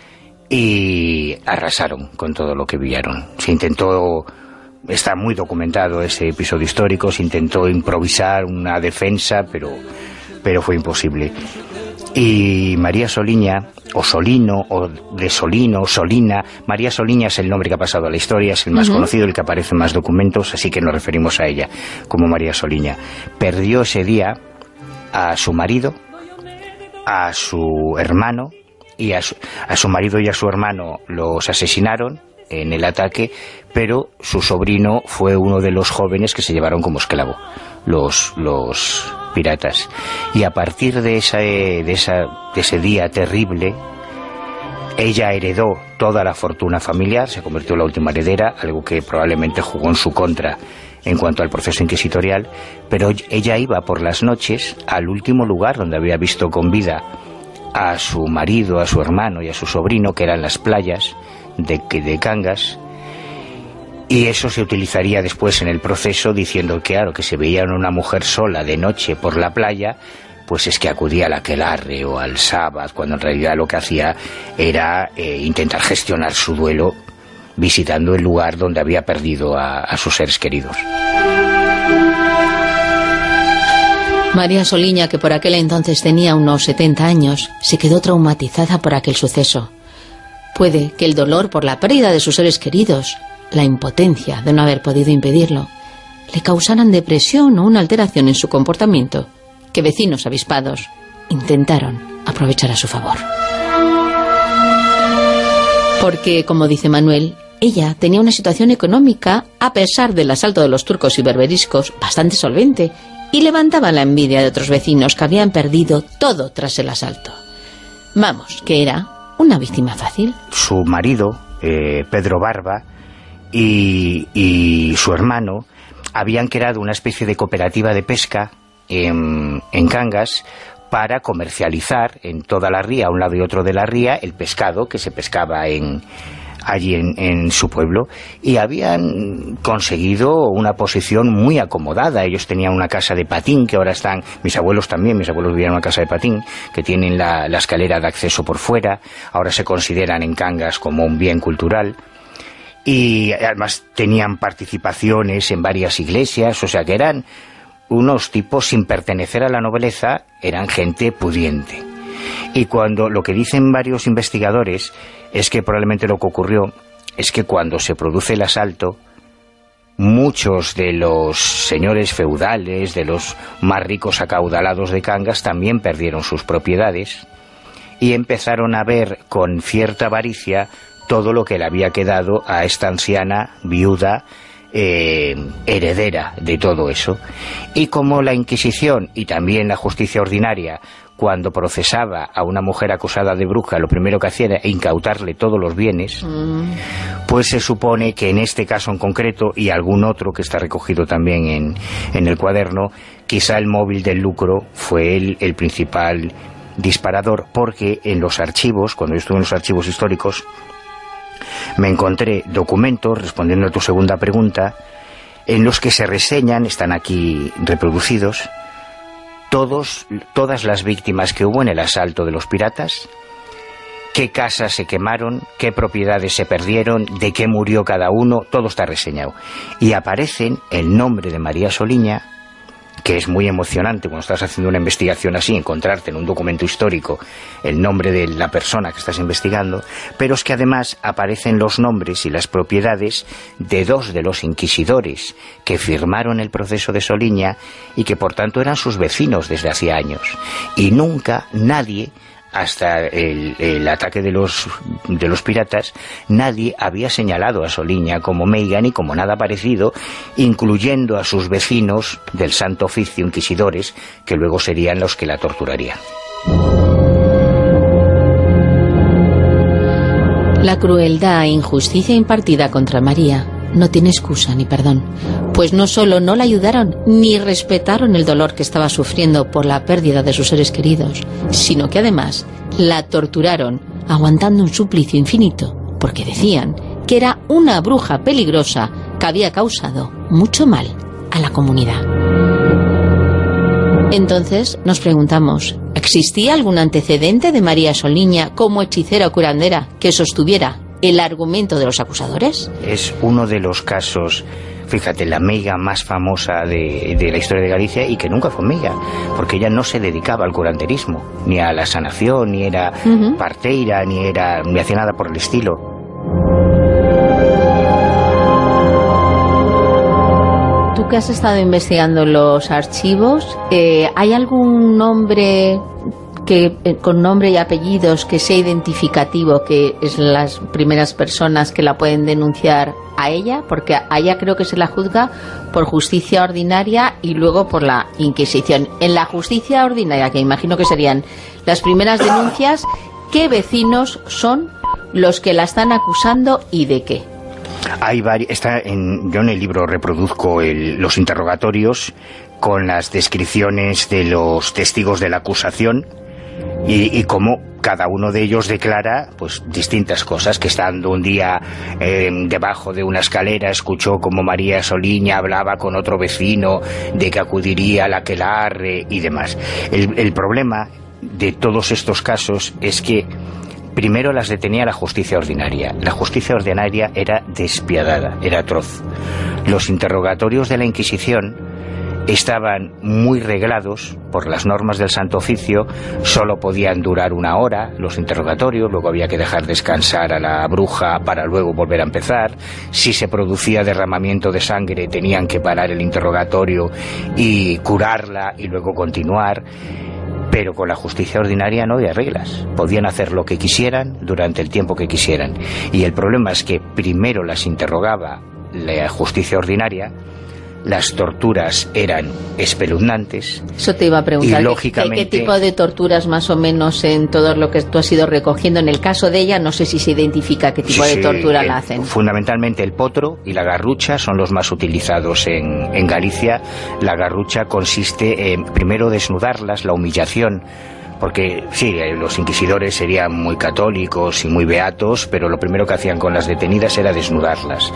y arrasaron con todo lo que vieron. Se intentó, está muy documentado ese episodio histórico, se intentó improvisar una defensa, pero fue imposible. Y María Soliña, o Solino, o de Solino, Solina, María Soliña es el nombre que ha pasado a la historia, es el más conocido, el que aparece en más documentos, así que nos referimos a ella como María Soliña. Perdió ese día a su marido, a su hermano, y a su marido y a su hermano los asesinaron en el ataque, pero su sobrino fue uno de los jóvenes que se llevaron como esclavo los piratas. Y a partir de ese día terrible, ella heredó toda la fortuna familiar, se convirtió en la última heredera, algo que probablemente jugó en su contra en cuanto al proceso inquisitorial, pero ella iba por las noches al último lugar donde había visto con vida a su marido, a su hermano y a su sobrino, que eran las playas de Cangas, y eso se utilizaría después en el proceso diciendo que, claro, que se veía una mujer sola de noche por la playa, pues es que acudía al aquelarre o al sábado, cuando en realidad lo que hacía era intentar gestionar su duelo visitando el lugar donde había perdido a sus seres queridos. María Soliña, que por aquel entonces tenía unos 70 años, se quedó traumatizada por aquel suceso. Puede que el dolor por la pérdida de sus seres queridos, la impotencia de no haber podido impedirlo, le causaran depresión o una alteración en su comportamiento, que vecinos avispados intentaron aprovechar a su favor. Porque, como dice Manuel, ella tenía una situación económica, a pesar del asalto de los turcos y berberiscos, bastante solvente, y levantaba la envidia de otros vecinos que habían perdido todo tras el asalto. Vamos, que era una víctima fácil. Su marido, Pedro Barba, y su hermano habían creado una especie de cooperativa de pesca en Cangas para comercializar en toda la ría, a un lado y otro de la ría, el pescado que se pescaba allí en su pueblo, y habían conseguido una posición muy acomodada. Ellos tenían una casa de patín, que ahora están, mis abuelos vivían en una casa de patín, que tienen la escalera de acceso por fuera, ahora se consideran en Cangas como un bien cultural, y además tenían participaciones en varias iglesias, o sea que eran unos tipos, sin pertenecer a la nobleza, eran gente pudiente. Y cuando, lo que dicen varios investigadores es que probablemente lo que ocurrió es que cuando se produce el asalto, muchos de los señores feudales, de los más ricos acaudalados de Cangas, también perdieron sus propiedades y empezaron a ver con cierta avaricia todo lo que le había quedado a esta anciana viuda, heredera de todo eso. Y como la Inquisición y también la justicia ordinaria, cuando procesaba a una mujer acusada de bruja, lo primero que hacía era incautarle todos los bienes, pues se supone que en este caso en concreto, y algún otro que está recogido también en el cuaderno, quizá el móvil del lucro fue el principal disparador, porque en los archivos, cuando yo estuve en los archivos históricos, me encontré documentos, respondiendo a tu segunda pregunta, en los que se reseñan, están aquí reproducidos, todas las víctimas que hubo en el asalto de los piratas, qué casas se quemaron, qué propiedades se perdieron, de qué murió cada uno, todo está reseñado. Y aparecen el nombre de María Soliña, que es muy emocionante cuando estás haciendo una investigación así, encontrarte en un documento histórico el nombre de la persona que estás investigando, pero es que además aparecen los nombres y las propiedades de dos de los inquisidores que firmaron el proceso de Soliña y que por tanto eran sus vecinos desde hacía años. Y nunca nadie, hasta el ataque de los piratas, nadie había señalado a Soliña como meiga ni como nada parecido, incluyendo a sus vecinos del Santo Oficio, inquisidores, que luego serían los que la torturarían. La crueldad e injusticia impartida contra María no tiene excusa ni perdón, pues no solo no la ayudaron ni respetaron el dolor que estaba sufriendo por la pérdida de sus seres queridos, sino que además la torturaron aguantando un suplicio infinito, porque decían que era una bruja peligrosa que había causado mucho mal a la comunidad. Entonces nos preguntamos, ¿Existía algún antecedente de María Soliña como hechicera o curandera que sostuviera el argumento de los acusadores? Es uno de los casos, fíjate, la meiga más famosa de la historia de Galicia, y que nunca fue meiga, porque ella no se dedicaba al curanderismo, ni a la sanación, ni era parteira, ni hacía nada por el estilo. Tú que has estado investigando los archivos, ¿hay algún nombre con nombre y apellidos que sea identificativo, que es las primeras personas que la pueden denunciar a ella? Porque a ella creo que se la juzga por justicia ordinaria y luego por la Inquisición. En la justicia ordinaria, que imagino que serían las primeras denuncias, ¿qué vecinos son los que la están acusando y de qué? Hay yo en el libro reproduzco los interrogatorios con las descripciones de los testigos de la acusación y cómo cada uno de ellos declara pues distintas cosas, que estando un día debajo de una escalera escuchó como María Soliña hablaba con otro vecino de que acudiría al aquelarre y demás. El problema de todos estos casos es que primero las detenía la justicia ordinaria. La justicia ordinaria era despiadada, era atroz. Los interrogatorios de la Inquisición estaban muy reglados por las normas del Santo Oficio, solo podían durar 1 hora los interrogatorios, luego había que dejar descansar a la bruja para luego volver a empezar. Si se producía derramamiento de sangre tenían que parar el interrogatorio y curarla y luego continuar. Pero con la justicia ordinaria no había reglas, podían hacer lo que quisieran durante el tiempo que quisieran, y el problema es que primero las interrogaba la justicia ordinaria. Las torturas eran espeluznantes. Eso te iba a preguntar, y lógicamente, ¿qué tipo de torturas más o menos en todo lo que tú has ido recogiendo? En el caso de ella no sé si se identifica qué tipo de tortura la hacen. Fundamentalmente el potro y la garrucha son los más utilizados en Galicia. La garrucha consiste en primero desnudarlas, la humillación, porque sí, los inquisidores serían muy católicos y muy beatos, pero lo primero que hacían con las detenidas era desnudarlas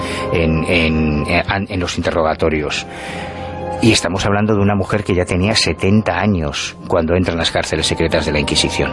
en los interrogatorios. Y estamos hablando de una mujer que ya tenía 70 años cuando entra en las cárceles secretas de la Inquisición.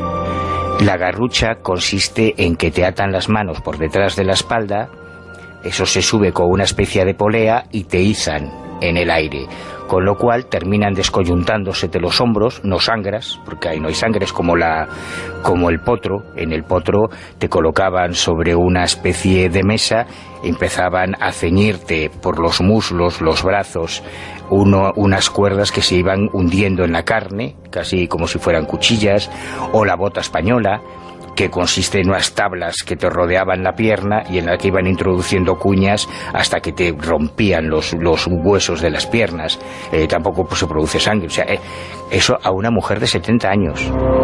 La garrucha consiste en que te atan las manos por detrás de la espalda, eso se sube con una especie de polea y te izan en el aire, con lo cual terminan descoyuntándosete los hombros, no sangras, porque ahí no hay sangre, es como el potro. En el potro te colocaban sobre una especie de mesa, empezaban a ceñirte por los muslos, los brazos, unas cuerdas que se iban hundiendo en la carne, casi como si fueran cuchillas, o la bota española, que consiste en unas tablas que te rodeaban la pierna y en la que iban introduciendo cuñas hasta que te rompían los huesos de las piernas. Tampoco pues, se produce sangre. O sea, eso a una mujer de 70 años.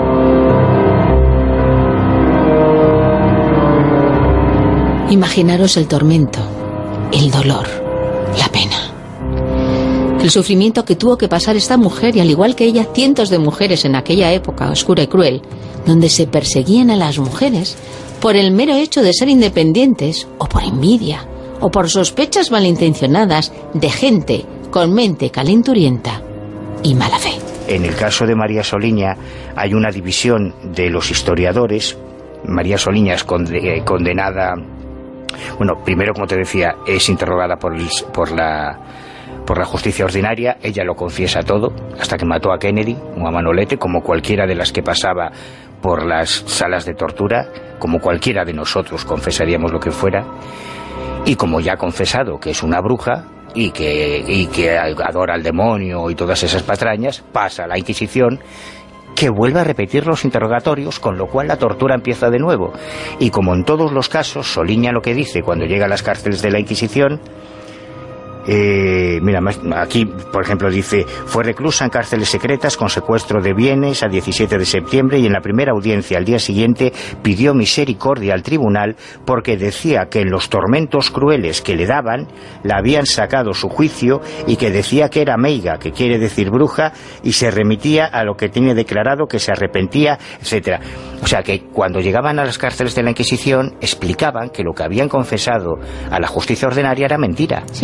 Imaginaros el tormento, el dolor, la pena. El sufrimiento que tuvo que pasar esta mujer, y al igual que ella, cientos de mujeres en aquella época oscura y cruel, donde se perseguían a las mujeres por el mero hecho de ser independientes, o por envidia, o por sospechas malintencionadas de gente con mente calenturienta y mala fe. En el caso de María Soliña hay una división de los historiadores. María Soliña es condenada, bueno, primero, como te decía, es interrogada por la justicia ordinaria. Ella lo confiesa todo, hasta que mató a Kennedy o a Manolete, como cualquiera de las que pasaba por las salas de tortura, como cualquiera de nosotros confesaríamos lo que fuera. Y como ya ha confesado que es una bruja y que adora al demonio y todas esas patrañas, pasa a la Inquisición, que vuelve a repetir los interrogatorios, con lo cual la tortura empieza de nuevo. Y como en todos los casos, Soliña lo que dice cuando llega a las cárceles de la Inquisición, mira, aquí por ejemplo dice: fue reclusa en cárceles secretas con secuestro de bienes a 17 de septiembre y en la primera audiencia al día siguiente pidió misericordia al tribunal porque decía que en los tormentos crueles que le daban la habían sacado su juicio y que decía que era meiga, que quiere decir bruja, y se remitía a lo que tenía declarado, que se arrepentía, etcétera. O sea que cuando llegaban a las cárceles de la Inquisición explicaban que lo que habían confesado a la justicia ordinaria era mentira. Sí, porque ahí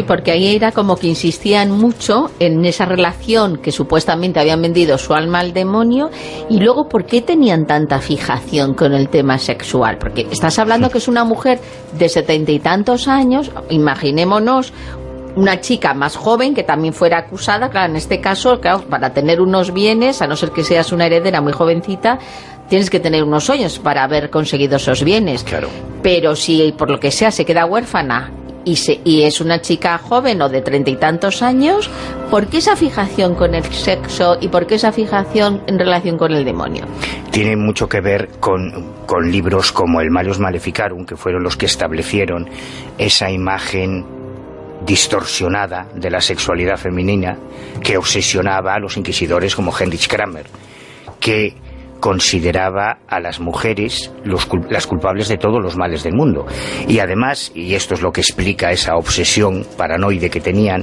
era como que insistían mucho en esa relación que supuestamente habían vendido su alma al demonio. Y luego, ¿por qué tenían tanta fijación con el tema sexual? Porque estás hablando que es una mujer de 70 y tantos años, imaginémonos una chica más joven que también fuera acusada, claro, en este caso, claro, para tener unos bienes, a no ser que seas una heredera muy jovencita, tienes que tener unos años para haber conseguido esos bienes. Claro. Pero si por lo que sea se queda huérfana y es una chica joven o de 30 y tantos años, ¿por qué esa fijación con el sexo y por qué esa fijación en relación con el demonio? Tiene mucho que ver con libros como el Malleus Maleficarum, que fueron los que establecieron esa imagen distorsionada de la sexualidad femenina que obsesionaba a los inquisidores como Heinrich Kramer, que consideraba a las mujeres las culpables de todos los males del mundo. Y además, y esto es lo que explica esa obsesión paranoide que tenían,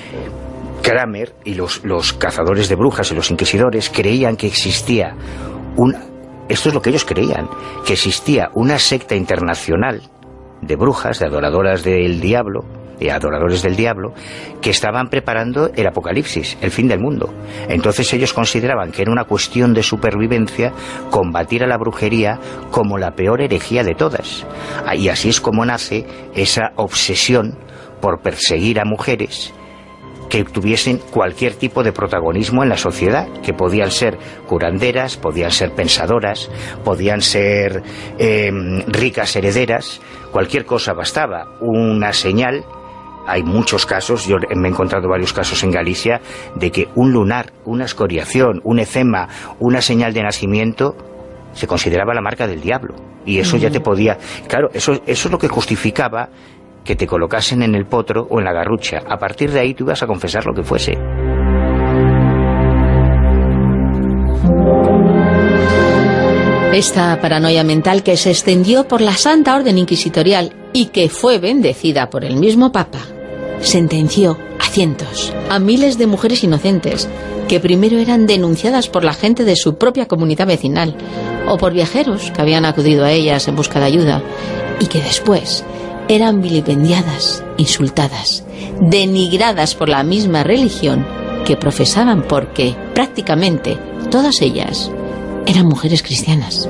Kramer y los cazadores de brujas y los inquisidores creían que existía esto es lo que ellos creían, que existía una secta internacional de brujas, de adoradoras del diablo, adoradores del diablo, que estaban preparando el apocalipsis, el fin del mundo. Entonces ellos consideraban que era una cuestión de supervivencia combatir a la brujería como la peor herejía de todas. Y así es como nace esa obsesión por perseguir a mujeres que tuviesen cualquier tipo de protagonismo en la sociedad, que podían ser curanderas, podían ser pensadoras, podían ser ricas herederas, cualquier cosa bastaba, una señal. Hay muchos casos, yo me he encontrado varios casos en Galicia, de que un lunar, una escoriación, un eczema, una señal de nacimiento, se consideraba la marca del diablo. Y eso ya te podía... Claro, eso es lo que justificaba que te colocasen en el potro o en la garrucha. A partir de ahí tú ibas a confesar lo que fuese. Esta paranoia mental que se extendió por la Santa Orden Inquisitorial y que fue bendecida por el mismo Papa, sentenció a cientos, a miles de mujeres inocentes que primero eran denunciadas por la gente de su propia comunidad vecinal o por viajeros que habían acudido a ellas en busca de ayuda y que después eran vilipendiadas, insultadas, denigradas por la misma religión que profesaban, porque prácticamente todas ellas eran mujeres cristianas.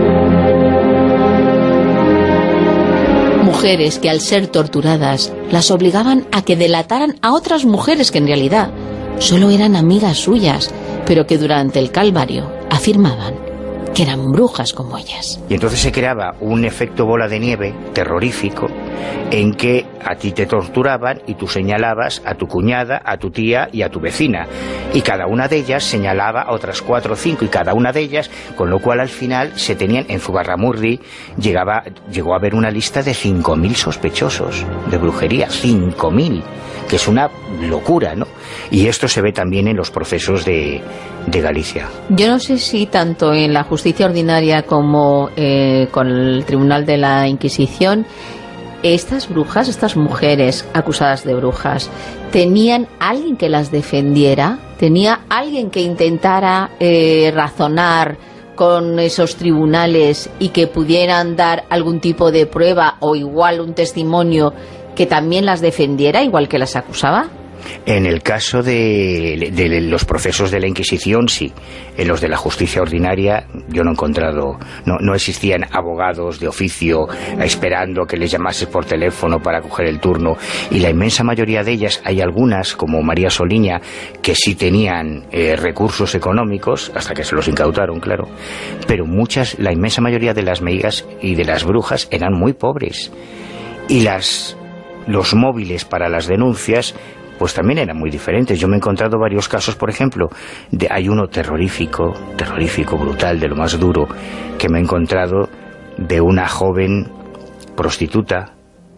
Mujeres que al ser torturadas las obligaban a que delataran a otras mujeres que en realidad solo eran amigas suyas, pero que durante el Calvario afirmaban que eran brujas como ellas. Y entonces se creaba un efecto bola de nieve terrorífico en que a ti te torturaban y tú señalabas a tu cuñada, a tu tía y a tu vecina. Y cada una de ellas señalaba a otras 4 o 5 y cada una de ellas, con lo cual al final se tenían en Zugarramurdi, llegó a haber una lista de 5.000 sospechosos de brujería, 5.000, que es una locura, ¿no? Y esto se ve también en los procesos de Galicia. Yo no sé si tanto en la justicia ordinaria como con el Tribunal de la Inquisición, estas brujas, estas mujeres acusadas de brujas, ¿tenían alguien que las defendiera? ¿Tenía alguien que intentara razonar con esos tribunales y que pudieran dar algún tipo de prueba o igual un testimonio que también las defendiera, igual que las acusaba? En el caso de los procesos de la Inquisición, sí. En los de la justicia ordinaria yo no he encontrado, no existían abogados de oficio esperando que les llamases por teléfono para coger el turno, y la inmensa mayoría de ellas, hay algunas como María Soliña que sí tenían recursos económicos, hasta que se los incautaron, claro, pero la inmensa mayoría de las meigas y de las brujas eran muy pobres, y los móviles para las denuncias pues también eran muy diferentes. Yo me he encontrado varios casos, por ejemplo, hay uno terrorífico, brutal, de lo más duro, que me he encontrado de una joven prostituta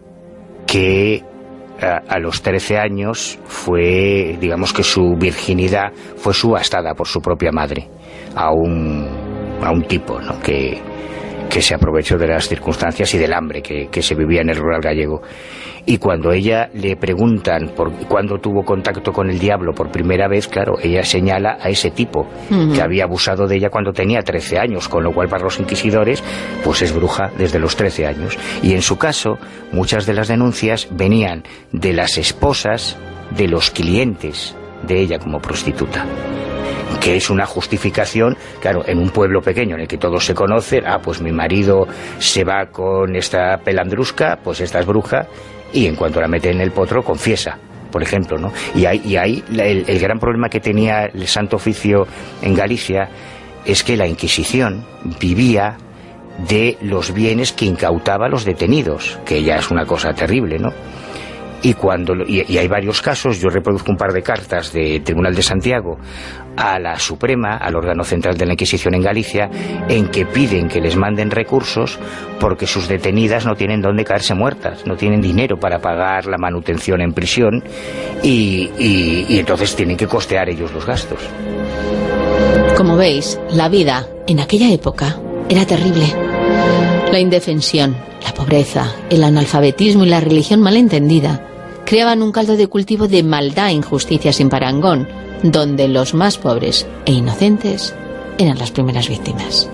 que a los 13 años fue, digamos que su virginidad fue subastada por su propia madre a un tipo, ¿no?, que que se aprovechó de las circunstancias y del hambre que se vivía en el rural gallego. Y cuando ella le preguntan por cuándo tuvo contacto con el diablo por primera vez, claro, ella señala a ese tipo que había abusado de ella cuando tenía 13 años, con lo cual para los inquisidores pues es bruja desde los 13 años. Y en su caso, muchas de las denuncias venían de las esposas de los clientes de ella como prostituta, que es una justificación, claro, en un pueblo pequeño en el que todos se conocen. Pues mi marido se va con esta pelandrusca, pues esta es bruja, y en cuanto la mete en el potro, confiesa, por ejemplo, ¿no? Y ahí el gran problema que tenía el Santo Oficio en Galicia es que la Inquisición vivía de los bienes que incautaba a los detenidos, que ya es una cosa terrible, ¿no? Y hay varios casos, yo reproduzco un par de cartas del Tribunal de Santiago a la Suprema, al órgano central de la Inquisición en Galicia, en que piden que les manden recursos porque sus detenidas no tienen dónde caerse muertas, no tienen dinero para pagar la manutención en prisión y entonces tienen que costear ellos los gastos. Como veis, la vida en aquella época era terrible. La indefensión, la pobreza, el analfabetismo y la religión malentendida creaban un caldo de cultivo de maldad e injusticia sin parangón, donde los más pobres e inocentes eran las primeras víctimas.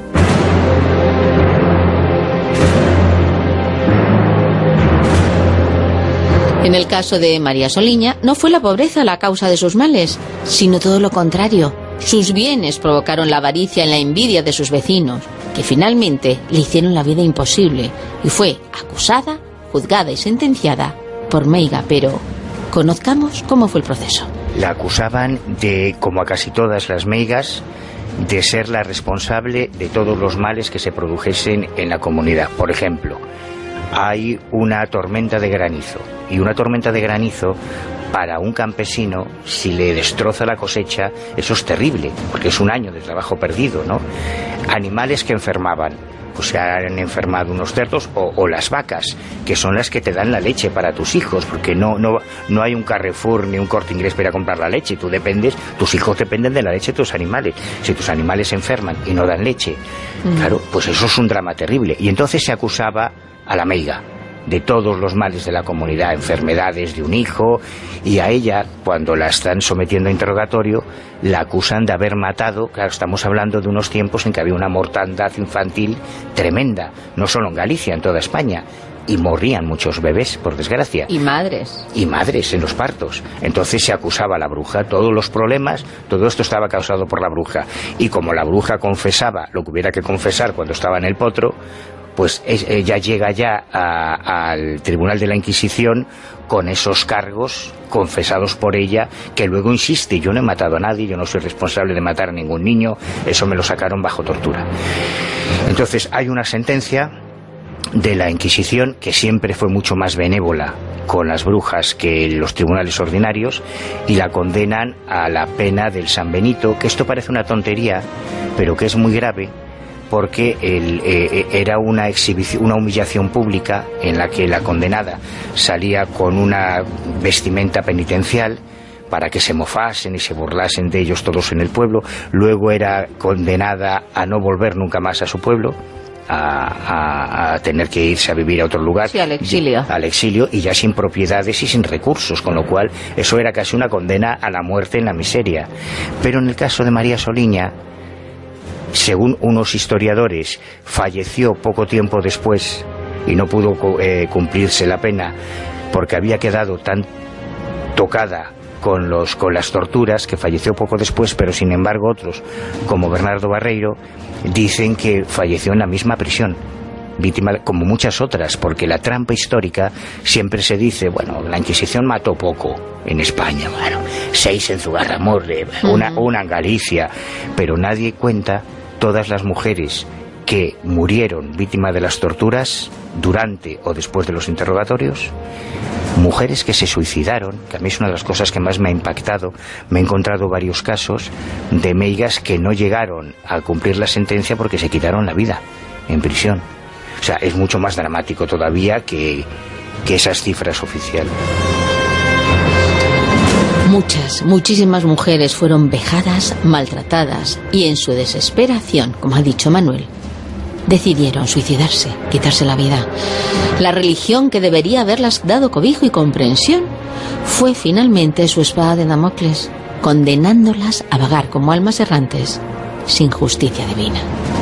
En el caso de María Soliña, no fue la pobreza la causa de sus males, sino todo lo contrario. Sus bienes provocaron la avaricia y la envidia de sus vecinos, que finalmente le hicieron la vida imposible, y fue acusada, juzgada y sentenciada por meiga. Pero conozcamos cómo fue el proceso. La acusaban de, como a casi todas las meigas, de ser la responsable de todos los males que se produjesen en la comunidad. Por ejemplo, hay una tormenta de granizo, y una tormenta de granizo para un campesino, si le destroza la cosecha, eso es terrible, porque es un año de trabajo perdido, ¿no? Animales que enfermaban, pues se han enfermado unos cerdos o las vacas, que son las que te dan la leche para tus hijos, porque no hay un Carrefour ni un Corte Inglés para comprar la leche. Tus hijos dependen de la leche de tus animales. Si tus animales se enferman y no dan leche, claro, pues eso es un drama terrible. Y entonces se acusaba a la meiga de todos los males de la comunidad, enfermedades de un hijo, y a ella, cuando la están sometiendo a interrogatorio, la acusan de haber matado. Claro, estamos hablando de unos tiempos en que había una mortandad infantil tremenda, no solo en Galicia, en toda España, y morían muchos bebés, por desgracia. Y madres. Y madres en los partos. Entonces se acusaba a la bruja. Todos los problemas, todo esto estaba causado por la bruja. Y como la bruja confesaba lo que hubiera que confesar cuando estaba en el potro, pues ella llega ya al Tribunal de la Inquisición con esos cargos confesados por ella, que luego insiste: yo no he matado a nadie, yo no soy responsable de matar a ningún niño, eso me lo sacaron bajo tortura. Entonces hay una sentencia de la Inquisición que siempre fue mucho más benévola con las brujas que los tribunales ordinarios, y la condenan a la pena del San Benito, que esto parece una tontería, pero que es muy grave, porque era una humillación pública en la que la condenada salía con una vestimenta penitencial para que se mofasen y se burlasen de ellos todos en el pueblo. Luego era condenada a no volver nunca más a su pueblo, a tener que irse a vivir a otro lugar. Sí, al exilio. Al exilio, y ya sin propiedades y sin recursos, con lo cual eso era casi una condena a la muerte en la miseria. Pero en el caso de María Soliña, según unos historiadores, falleció poco tiempo después y no pudo cumplirse la pena porque había quedado tan tocada con las torturas, que falleció poco después. Pero sin embargo otros, como Bernardo Barreiro, dicen que falleció en la misma prisión, víctima como muchas otras, porque la trampa histórica siempre se dice: bueno, la Inquisición mató poco en España, bueno, 6 en Zugarramurdi, una en Galicia, pero nadie cuenta todas las mujeres que murieron víctimas de las torturas durante o después de los interrogatorios, mujeres que se suicidaron, que a mí es una de las cosas que más me ha impactado. Me he encontrado varios casos de meigas que no llegaron a cumplir la sentencia porque se quitaron la vida en prisión. O sea, es mucho más dramático todavía que esas cifras oficiales. Muchísimas mujeres fueron vejadas, maltratadas y, en su desesperación, como ha dicho Manuel, decidieron suicidarse, quitarse la vida. La religión que debería haberlas dado cobijo y comprensión fue finalmente su espada de Damocles, condenándolas a vagar como almas errantes sin justicia divina.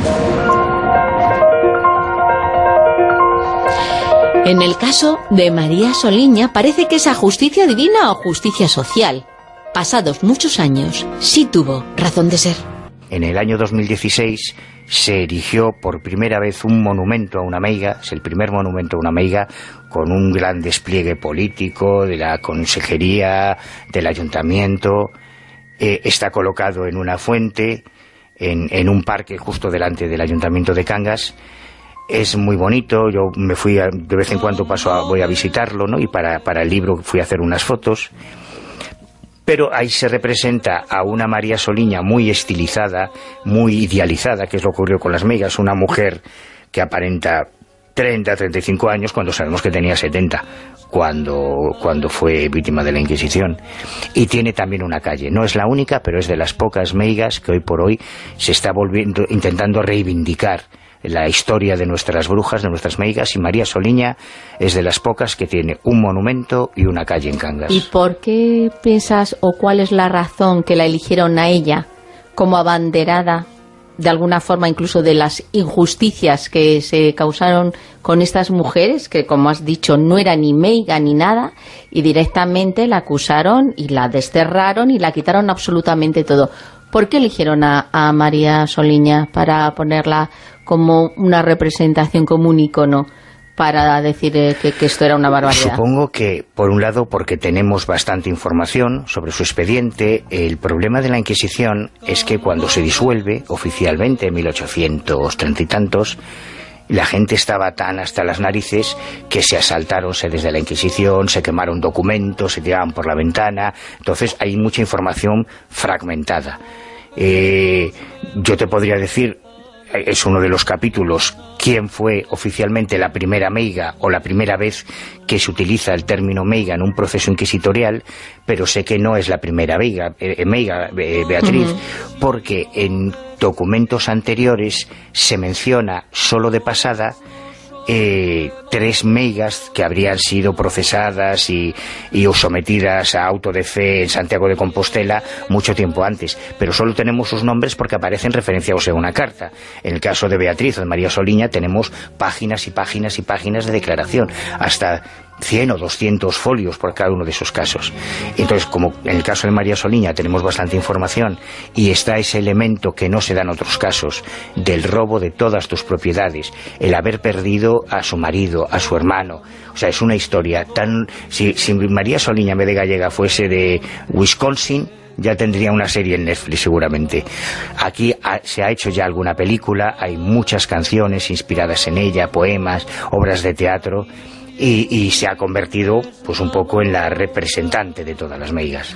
En el caso de María Soliña parece que esa justicia divina o justicia social, pasados muchos años, sí tuvo razón de ser. En el año 2016 se erigió por primera vez un monumento a una meiga, es el primer monumento a una meiga, con un gran despliegue político de la consejería, del ayuntamiento. Está colocado en una fuente, en un parque justo delante del ayuntamiento de Cangas. Es muy bonito, yo me fui, de vez en cuando voy a visitarlo, ¿no? Y para el libro fui a hacer unas fotos. Pero ahí se representa a una María Soliña muy estilizada, muy idealizada, que es lo que ocurrió con las meigas, una mujer que aparenta 30, 35 años cuando sabemos que tenía 70, cuando fue víctima de la Inquisición. Y tiene también una calle, no es la única, pero es de las pocas meigas que hoy por hoy se está intentando reivindicar la historia de nuestras brujas, de nuestras meigas, y María Soliña es de las pocas que tiene un monumento y una calle en Cangas. ¿Y por qué piensas, o cuál es la razón que la eligieron a ella como abanderada, de alguna forma, incluso de las injusticias que se causaron con estas mujeres, que, como has dicho, no era ni meiga ni nada, y directamente la acusaron y la desterraron y la quitaron absolutamente todo? ¿Por qué eligieron a María Soliña para ponerla como una representación, como un icono, para decir que esto era una barbaridad? Supongo que, por un lado, porque tenemos bastante información sobre su expediente. El problema de la Inquisición es que cuando se disuelve oficialmente, en 1830 y tantos, la gente estaba tan hasta las narices que se asaltaron sedes de la Inquisición, se quemaron documentos, se tiraban por la ventana. Entonces hay mucha información fragmentada. Yo te podría decir, es uno de los capítulos, quién fue oficialmente la primera meiga o la primera vez que se utiliza el término meiga en un proceso inquisitorial, pero sé que no es la primera meiga, Beatriz, porque en documentos anteriores se menciona solo de pasada 3 meigas que habrían sido procesadas y sometidas a auto de fe en Santiago de Compostela mucho tiempo antes, pero solo tenemos sus nombres porque aparecen referenciados en una carta. En el caso de Beatriz o de María Soliña tenemos páginas y páginas y páginas de declaración, hasta 100 o 200 folios por cada uno de esos casos. Entonces, como en el caso de María Soliña tenemos bastante información y está ese elemento que no se da en otros casos, del robo de todas tus propiedades, el haber perdido a su marido, a su hermano. O sea, es una historia tan... Si María Soliña en vez de gallega fuese de Wisconsin, ya tendría una serie en Netflix seguramente. Aquí se ha hecho ya alguna película, hay muchas canciones inspiradas en ella, poemas, obras de teatro, y se ha convertido pues un poco en la representante de todas las meigas.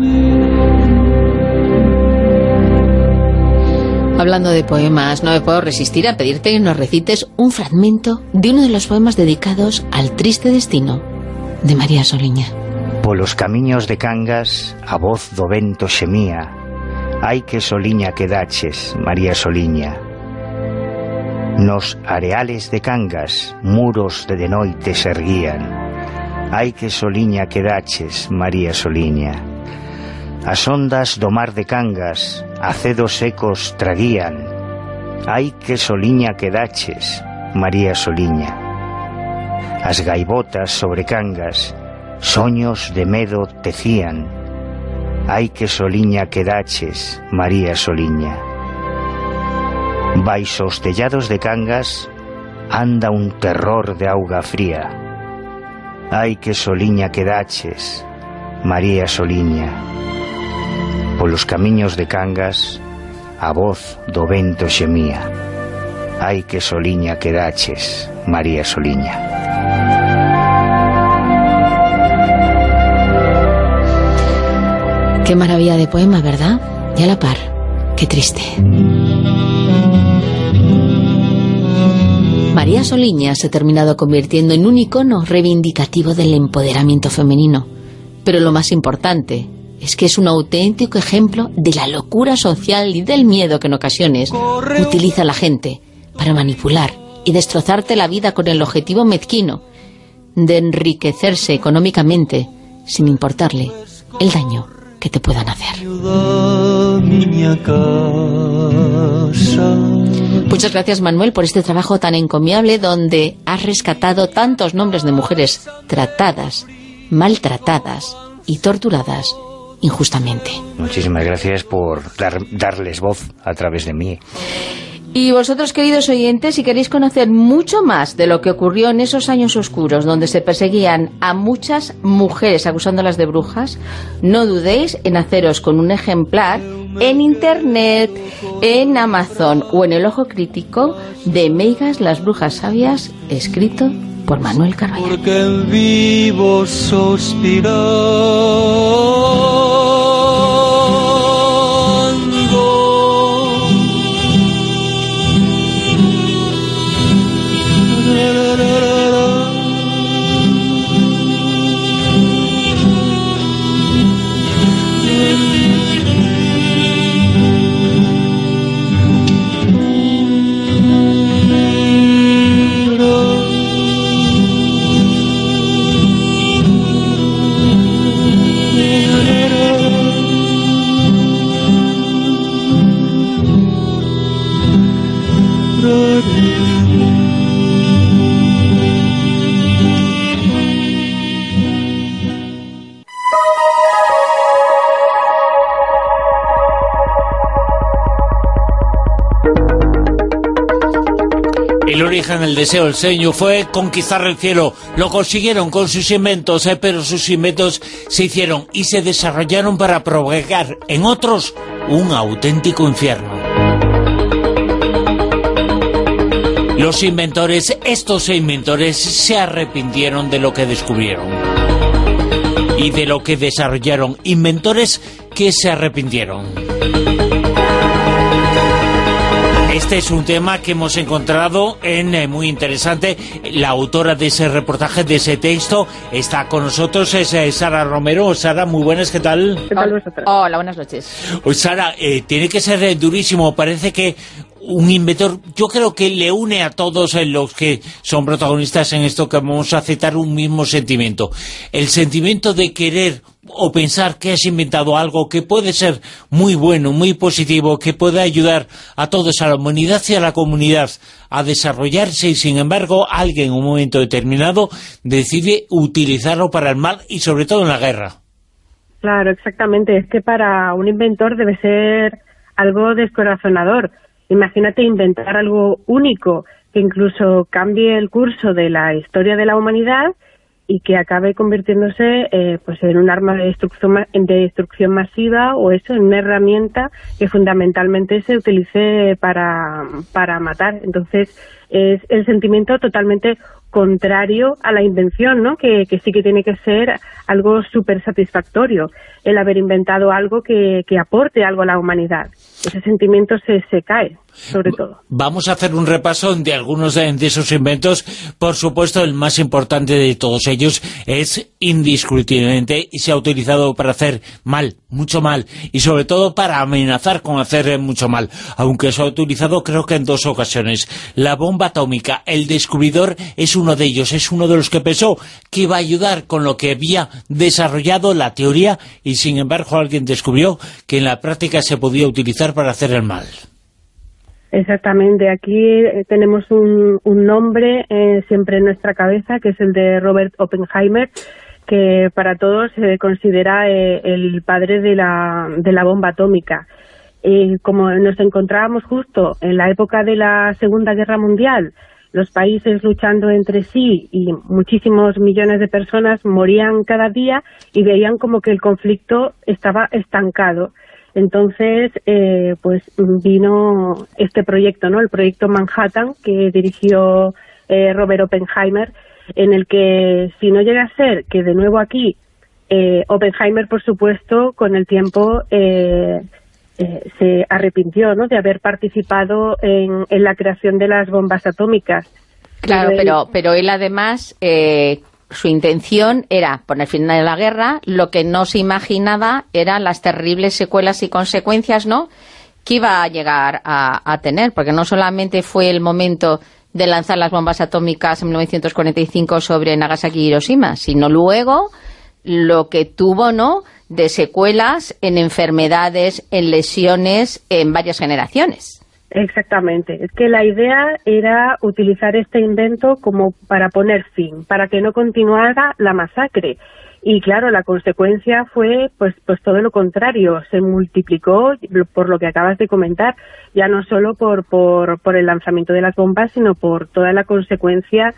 Hablando de poemas, no me puedo resistir a pedirte que nos recites un fragmento de uno de los poemas dedicados al triste destino de María Soliña. Polos camiños de Cangas a voz do vento xemía, ai que Soliña quedaches, María Soliña. Nos areales de Cangas muros de noite se erguían, ai que Soliña quedaches, María Soliña. As ondas do mar de Cangas acedos secos traguían, ai que Soliña quedaches, María Soliña. As gaivotas sobre Cangas soños de medo tecían, ai que Soliña quedaches, María Soliña. Baixo os tellados de Cangas anda un terror de auga fría, ai que Soliña quedaches, María Soliña. Polos camiños de Cangas a voz do vento xemía, ai que Soliña quedaches, María Soliña. Qué maravilla de poema, ¿verdad? Y a la par, qué triste. María Soliña se ha terminado convirtiendo en un icono reivindicativo del empoderamiento femenino. Pero lo más importante es que es un auténtico ejemplo de la locura social y del miedo que en ocasiones utiliza la gente para manipular y destrozarte la vida con el objetivo mezquino de enriquecerse económicamente sin importarle el daño que te puedan hacer. Muchas gracias, Manuel, por este trabajo tan encomiable donde has rescatado tantos nombres de mujeres tratadas, maltratadas y torturadas injustamente. Muchísimas gracias por darles voz a través de mí. Y vosotros, queridos oyentes, si queréis conocer mucho más de lo que ocurrió en esos años oscuros donde se perseguían a muchas mujeres acusándolas de brujas, no dudéis en haceros con un ejemplar en Internet, en Amazon o en El Ojo Crítico de Meigas, las brujas sabias, escrito por Manuel Carballal. Porque en vivo El origen, el deseo, el sueño fue conquistar el cielo. Lo consiguieron con sus inventos, pero sus inventos se hicieron y se desarrollaron para provocar en otros un auténtico infierno. Los inventores, estos inventores, se arrepintieron de lo que descubrieron y de lo que desarrollaron. Inventores que se arrepintieron. Este es un tema que hemos encontrado en muy interesante. La autora de ese reportaje, de ese texto, está con nosotros, es Sara Romero. Sara, muy buenas, ¿qué tal? ¿Qué tal vosotros? Hola, buenas noches. Sara, tiene que ser durísimo. Parece que un inventor, yo creo que le une a todos los que son protagonistas en esto, que vamos a aceptar un mismo sentimiento. El sentimiento de querer o pensar que has inventado algo que puede ser muy bueno, muy positivo, que puede ayudar a todos, a la humanidad y a la comunidad a desarrollarse, y sin embargo alguien en un momento determinado decide utilizarlo para el mal y sobre todo en la guerra. Claro, exactamente. Es que para un inventor debe ser algo descorazonador. Imagínate inventar algo único que incluso cambie el curso de la historia de la humanidad y que acabe convirtiéndose pues en un arma de destrucción masiva, o eso, en una herramienta que fundamentalmente se utilice para matar. Entonces es el sentimiento totalmente contrario a la invención, ¿no? Que sí que tiene que ser algo súper satisfactorio, el haber inventado algo que aporte algo a la humanidad. Ese sentimiento se cae, sobre todo. Vamos a hacer un repaso de algunos de esos inventos. Por supuesto, el más importante de todos ellos es indiscutiblemente, y se ha utilizado para hacer mal, mucho mal, y sobre todo para amenazar con hacer mucho mal, aunque se ha utilizado creo que en 2 ocasiones. La bomba atómica, el descubridor es uno de ellos, es uno de los que pensó que iba a ayudar con lo que había desarrollado la teoría, y sin embargo alguien descubrió que en la práctica se podía utilizar para hacer el mal. Exactamente. Aquí tenemos un nombre siempre en nuestra cabeza, que es el de Robert Oppenheimer, que para todos se considera el padre de la bomba atómica. Como nos encontrábamos justo en la época de la Segunda Guerra Mundial, los países luchando entre sí y muchísimos millones de personas morían cada día y veían como que el conflicto estaba estancado. Entonces, pues vino este proyecto, ¿no? El proyecto Manhattan, que dirigió Robert Oppenheimer, en el que, si no llega a ser que de nuevo aquí, Oppenheimer, por supuesto, con el tiempo se arrepintió, ¿no?, de haber participado en la creación de las bombas atómicas. Claro, pero él además... su intención era poner fin a la guerra. Lo que no se imaginaba eran las terribles secuelas y consecuencias, ¿no?, que iba a llegar a tener, porque no solamente fue el momento de lanzar las bombas atómicas en 1945 sobre Nagasaki y Hiroshima, sino luego lo que tuvo, ¿no?, de secuelas en enfermedades, en lesiones, en varias generaciones. Exactamente. Es que la idea era utilizar este invento como para poner fin, para que no continuara la masacre. Y claro, la consecuencia fue pues todo lo contrario, se multiplicó por lo que acabas de comentar, ya no solo por el lanzamiento de las bombas, sino por toda la consecuencia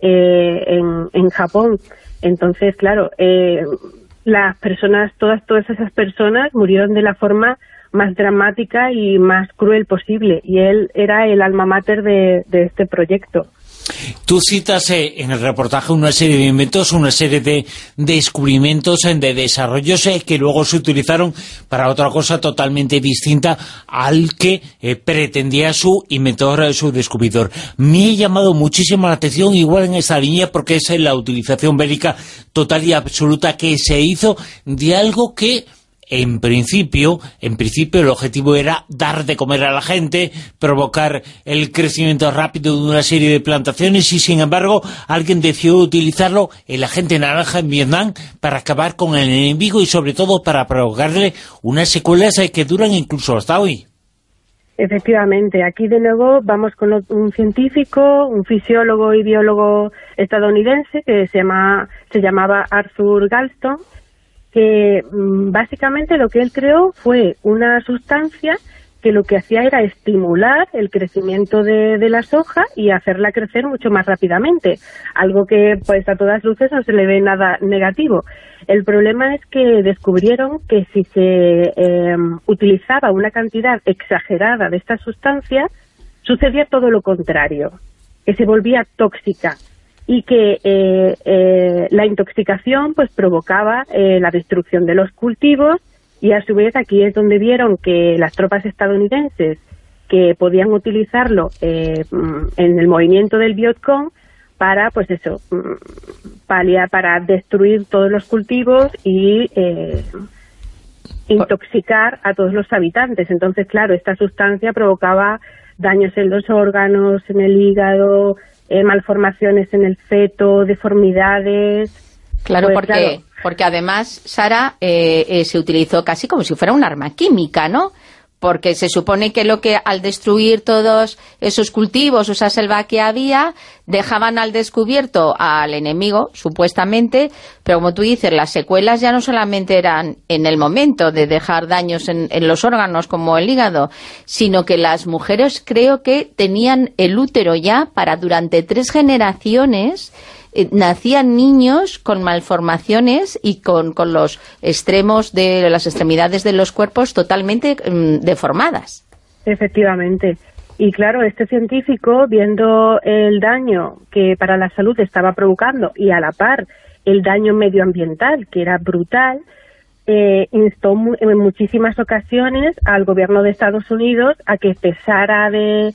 en Japón. Entonces, claro, las personas, todas esas personas murieron de la forma más dramática y más cruel posible, y él era el alma mater de este proyecto. Tú citas en el reportaje una serie de inventos, una serie de descubrimientos, de desarrollos que luego se utilizaron para otra cosa totalmente distinta al que pretendía su inventor, su descubridor. Me ha llamado muchísimo la atención, igual en esta línea, porque es la utilización bélica total y absoluta que se hizo de algo que en principio el objetivo era dar de comer a la gente, provocar el crecimiento rápido de una serie de plantaciones, y sin embargo alguien decidió utilizarlo, el agente naranja en Vietnam, para acabar con el enemigo y sobre todo para provocarle unas secuelas que duran incluso hasta hoy. Efectivamente, aquí de nuevo vamos con un científico, un fisiólogo y biólogo estadounidense que se llamaba Arthur Galston, que básicamente lo que él creó fue una sustancia que lo que hacía era estimular el crecimiento de la soja y hacerla crecer mucho más rápidamente, algo que pues a todas luces no se le ve nada negativo. El problema es que descubrieron que si se utilizaba una cantidad exagerada de esta sustancia, sucedía todo lo contrario, que se volvía tóxica, y que la intoxicación pues provocaba la destrucción de los cultivos, y a su vez aquí es donde vieron que las tropas estadounidenses que podían utilizarlo en el movimiento del Vietcong para pues eso, para destruir todos los cultivos y intoxicar a todos los habitantes. Entonces, claro, esta sustancia provocaba daños en los órganos, en el hígado, malformaciones en el feto, deformidades. Claro, pues, porque además, Sara, se utilizó casi como si fuera un arma química, ¿no? Porque se supone que al destruir todos esos cultivos, esa selva que había, dejaban al descubierto al enemigo, supuestamente, pero como tú dices, las secuelas ya no solamente eran en el momento de dejar daños en los órganos como el hígado, sino que las mujeres creo que tenían el útero ya para durante 3 generaciones. Nacían niños con malformaciones y con los extremos de las extremidades de los cuerpos totalmente deformadas. Efectivamente. Y claro, este científico, viendo el daño que para la salud estaba provocando y a la par el daño medioambiental, que era brutal, instó en muchísimas ocasiones al gobierno de Estados Unidos a que cesara de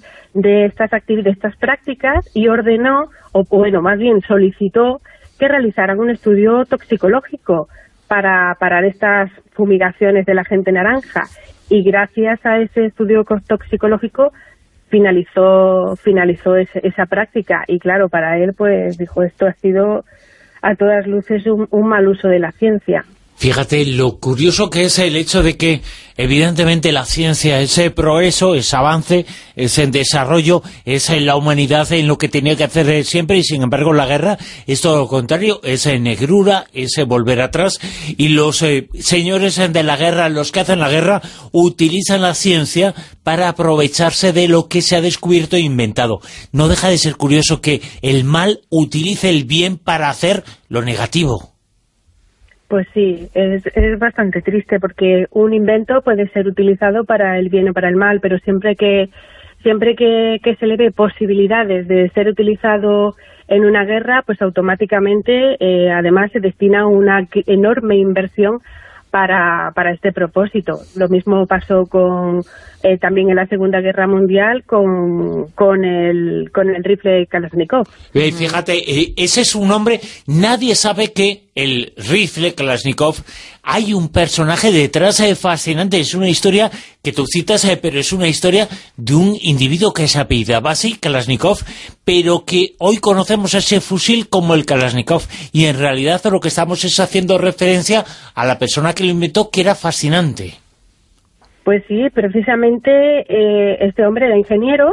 estas prácticas, y ordenó, o bueno, más bien solicitó que realizaran un estudio toxicológico para parar estas fumigaciones de la agente naranja. Y gracias a ese estudio toxicológico finalizó esa práctica. Y claro, para él, pues dijo, esto ha sido a todas luces un mal uso de la ciencia. Fíjate lo curioso que es el hecho de que, evidentemente, la ciencia, ese progreso, ese avance, ese desarrollo, es en la humanidad en lo que tenía que hacer siempre, y sin embargo la guerra es todo lo contrario, es negrura, es volver atrás, y los señores de la guerra, los que hacen la guerra, utilizan la ciencia para aprovecharse de lo que se ha descubierto e inventado. No deja de ser curioso que el mal utilice el bien para hacer lo negativo. Pues sí, es bastante triste, porque un invento puede ser utilizado para el bien o para el mal, pero siempre que se le ve posibilidades de ser utilizado en una guerra, pues automáticamente además se destina una enorme inversión para este propósito. Lo mismo pasó también en la Segunda Guerra Mundial con el rifle Kalashnikov. Fíjate, ese es un nombre, nadie sabe que el rifle Kalashnikov, hay un personaje detrás fascinante. Es una historia que tú citas, pero es una historia de un individuo que se apellida Vasily Kalashnikov, pero que hoy conocemos ese fusil como el Kalashnikov, y en realidad lo que estamos es haciendo referencia a la persona que lo inventó, que era fascinante. Pues sí, precisamente este hombre era ingeniero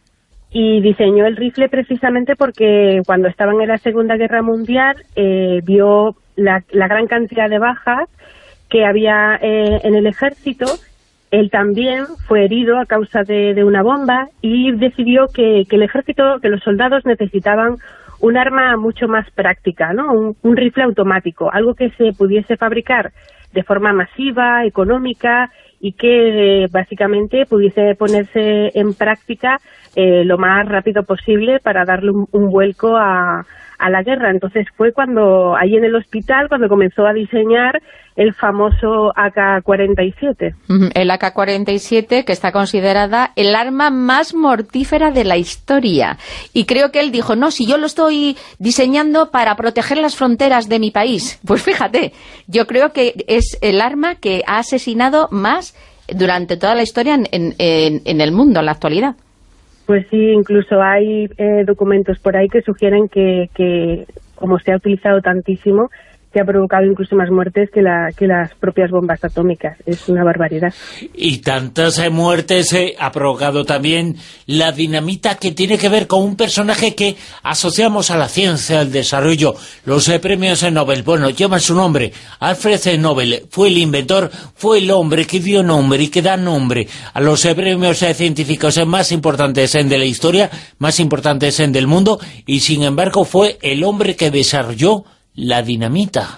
y diseñó el rifle precisamente porque cuando estaban en la Segunda Guerra Mundial vio la gran cantidad de bajas que había en el ejército. Él también fue herido a causa de una bomba y decidió que el ejército, que los soldados necesitaban un arma mucho más práctica, ¿no? Un rifle automático, algo que se pudiese fabricar de forma masiva, económica, y que básicamente pudiese ponerse en práctica lo más rápido posible para darle un vuelco a la guerra. Entonces fue cuando, ahí en el hospital, cuando comenzó a diseñar el famoso AK-47. El AK-47, que está considerada el arma más mortífera de la historia. Y creo que él dijo, no, si yo lo estoy diseñando para proteger las fronteras de mi país. Pues fíjate, yo creo que es el arma que ha asesinado más durante toda la historia en el mundo, en la actualidad. Pues sí, incluso hay documentos por ahí que sugieren que como se ha utilizado tantísimo, que ha provocado incluso más muertes que las propias bombas atómicas. Es una barbaridad. Y tantas muertes ha provocado también la dinamita, que tiene que ver con un personaje que asociamos a la ciencia, al desarrollo. Los premios Nobel, bueno, llevan su nombre. Alfred Nobel fue el inventor, fue el hombre que dio nombre y que da nombre a los premios científicos más importantes de la historia, más importantes del mundo, y sin embargo fue el hombre que desarrolló la dinamita.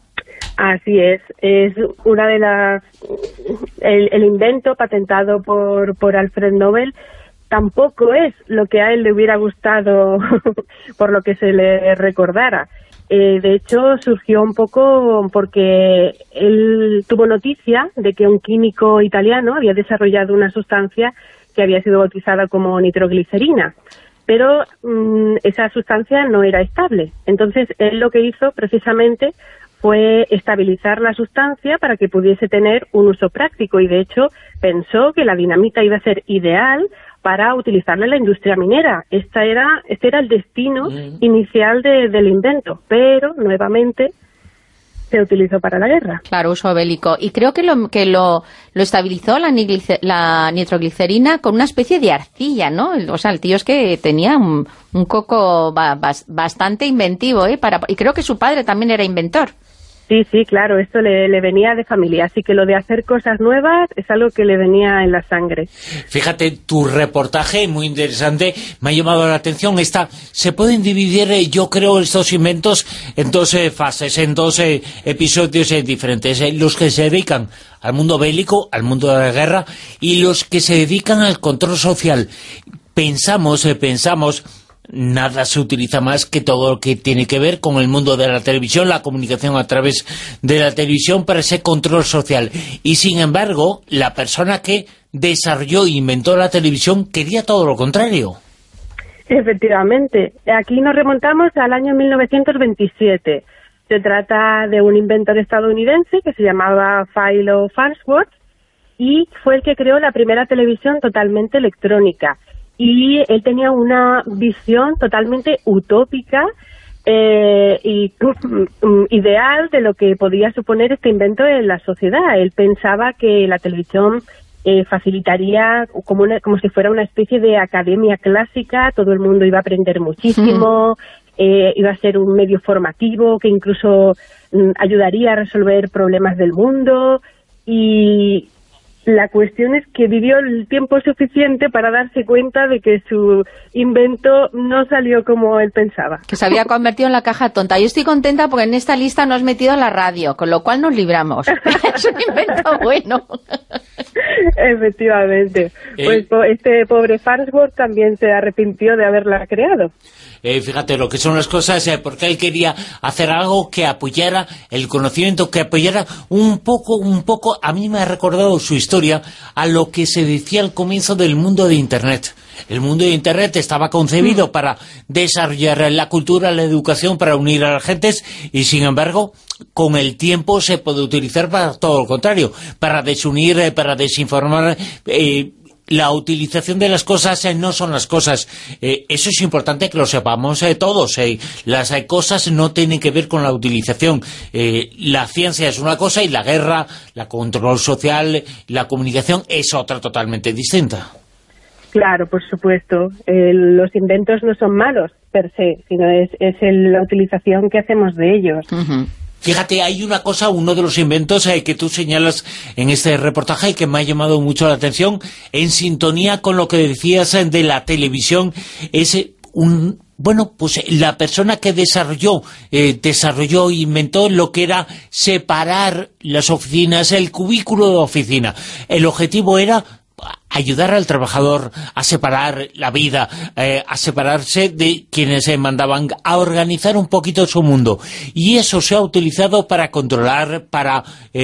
Así es una de las... El invento patentado por Alfred Nobel tampoco es lo que a él le hubiera gustado por lo que se le recordara. De hecho, surgió un poco porque él tuvo noticia de que un químico italiano había desarrollado una sustancia que había sido bautizada como nitroglicerina. Pero esa sustancia no era estable. Entonces, él lo que hizo precisamente fue estabilizar la sustancia para que pudiese tener un uso práctico, y de hecho pensó que la dinamita iba a ser ideal para utilizarla en la industria minera. Este era el destino inicial del invento, pero nuevamente se utilizó para la guerra. Claro, uso bélico. Y creo que lo estabilizó la nitroglicerina con una especie de arcilla, ¿no? O sea, el tío es que tenía un coco bastante inventivo, ¿eh? Y creo que su padre también era inventor. Sí, claro, esto le venía de familia, así que lo de hacer cosas nuevas es algo que le venía en la sangre. Fíjate, tu reportaje, muy interesante, me ha llamado la atención. Se pueden dividir, yo creo, estos inventos en dos fases, en dos episodios diferentes. Los que se dedican al mundo bélico, al mundo de la guerra, y los que se dedican al control social. Pensamos... Nada se utiliza más que todo lo que tiene que ver con el mundo de la televisión, la comunicación a través de la televisión para ese control social. Y sin embargo, la persona que desarrolló e inventó la televisión quería todo lo contrario. Efectivamente. Aquí nos remontamos al año 1927. Se trata de un inventor estadounidense que se llamaba Philo Farnsworth y fue el que creó la primera televisión totalmente electrónica. Y él tenía una visión totalmente utópica y ideal de lo que podía suponer este invento en la sociedad. Él pensaba que la televisión facilitaría como si fuera una especie de academia clásica, todo el mundo iba a aprender muchísimo, iba a ser un medio formativo que incluso ayudaría a resolver problemas del mundo. Y la cuestión es que vivió el tiempo suficiente para darse cuenta de que su invento no salió como él pensaba. Que se había convertido en la caja tonta. Yo estoy contenta porque en esta lista no has metido la radio, con lo cual nos libramos. Es un invento bueno. Efectivamente. Pues este pobre Farnsworth también se arrepintió de haberla creado. Fíjate lo que son las cosas, porque él quería hacer algo que apoyara el conocimiento, que apoyara un poco, a mí me ha recordado su historia a lo que se decía al comienzo del mundo de Internet. El mundo de Internet estaba concebido para desarrollar la cultura, la educación, para unir a las gentes, y sin embargo, con el tiempo se puede utilizar para todo lo contrario, para desunir, para desinformar. La utilización de las cosas no son las cosas. Eso es importante que lo sepamos todos. Las cosas no tienen que ver con la utilización. La ciencia es una cosa y la guerra, la control social, la comunicación es otra totalmente distinta. Claro, por supuesto. Los inventos no son malos per se, sino es la utilización que hacemos de ellos. Fíjate, hay una cosa, uno de los inventos que tú señalas en este reportaje y que me ha llamado mucho la atención, en sintonía con lo que decías de la televisión, es la persona que desarrolló, inventó lo que era separar las oficinas, el cubículo de oficina. El objetivo era ayudar al trabajador a separar la vida, a separarse de quienes mandaban, a organizar un poquito su mundo. Y eso se ha utilizado para controlar, para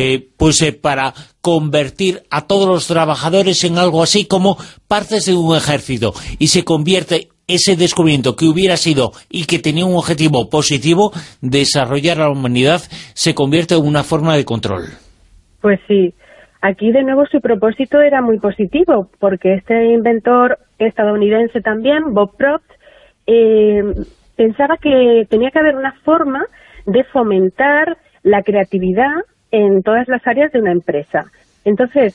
convertir a todos los trabajadores en algo así como partes de un ejército. Y se convierte ese descubrimiento que hubiera sido y que tenía un objetivo positivo, desarrollar a la humanidad, se convierte en una forma de control. Pues sí. Aquí, de nuevo, su propósito era muy positivo, porque este inventor estadounidense también, Bob Probst, pensaba que tenía que haber una forma de fomentar la creatividad en todas las áreas de una empresa. Entonces,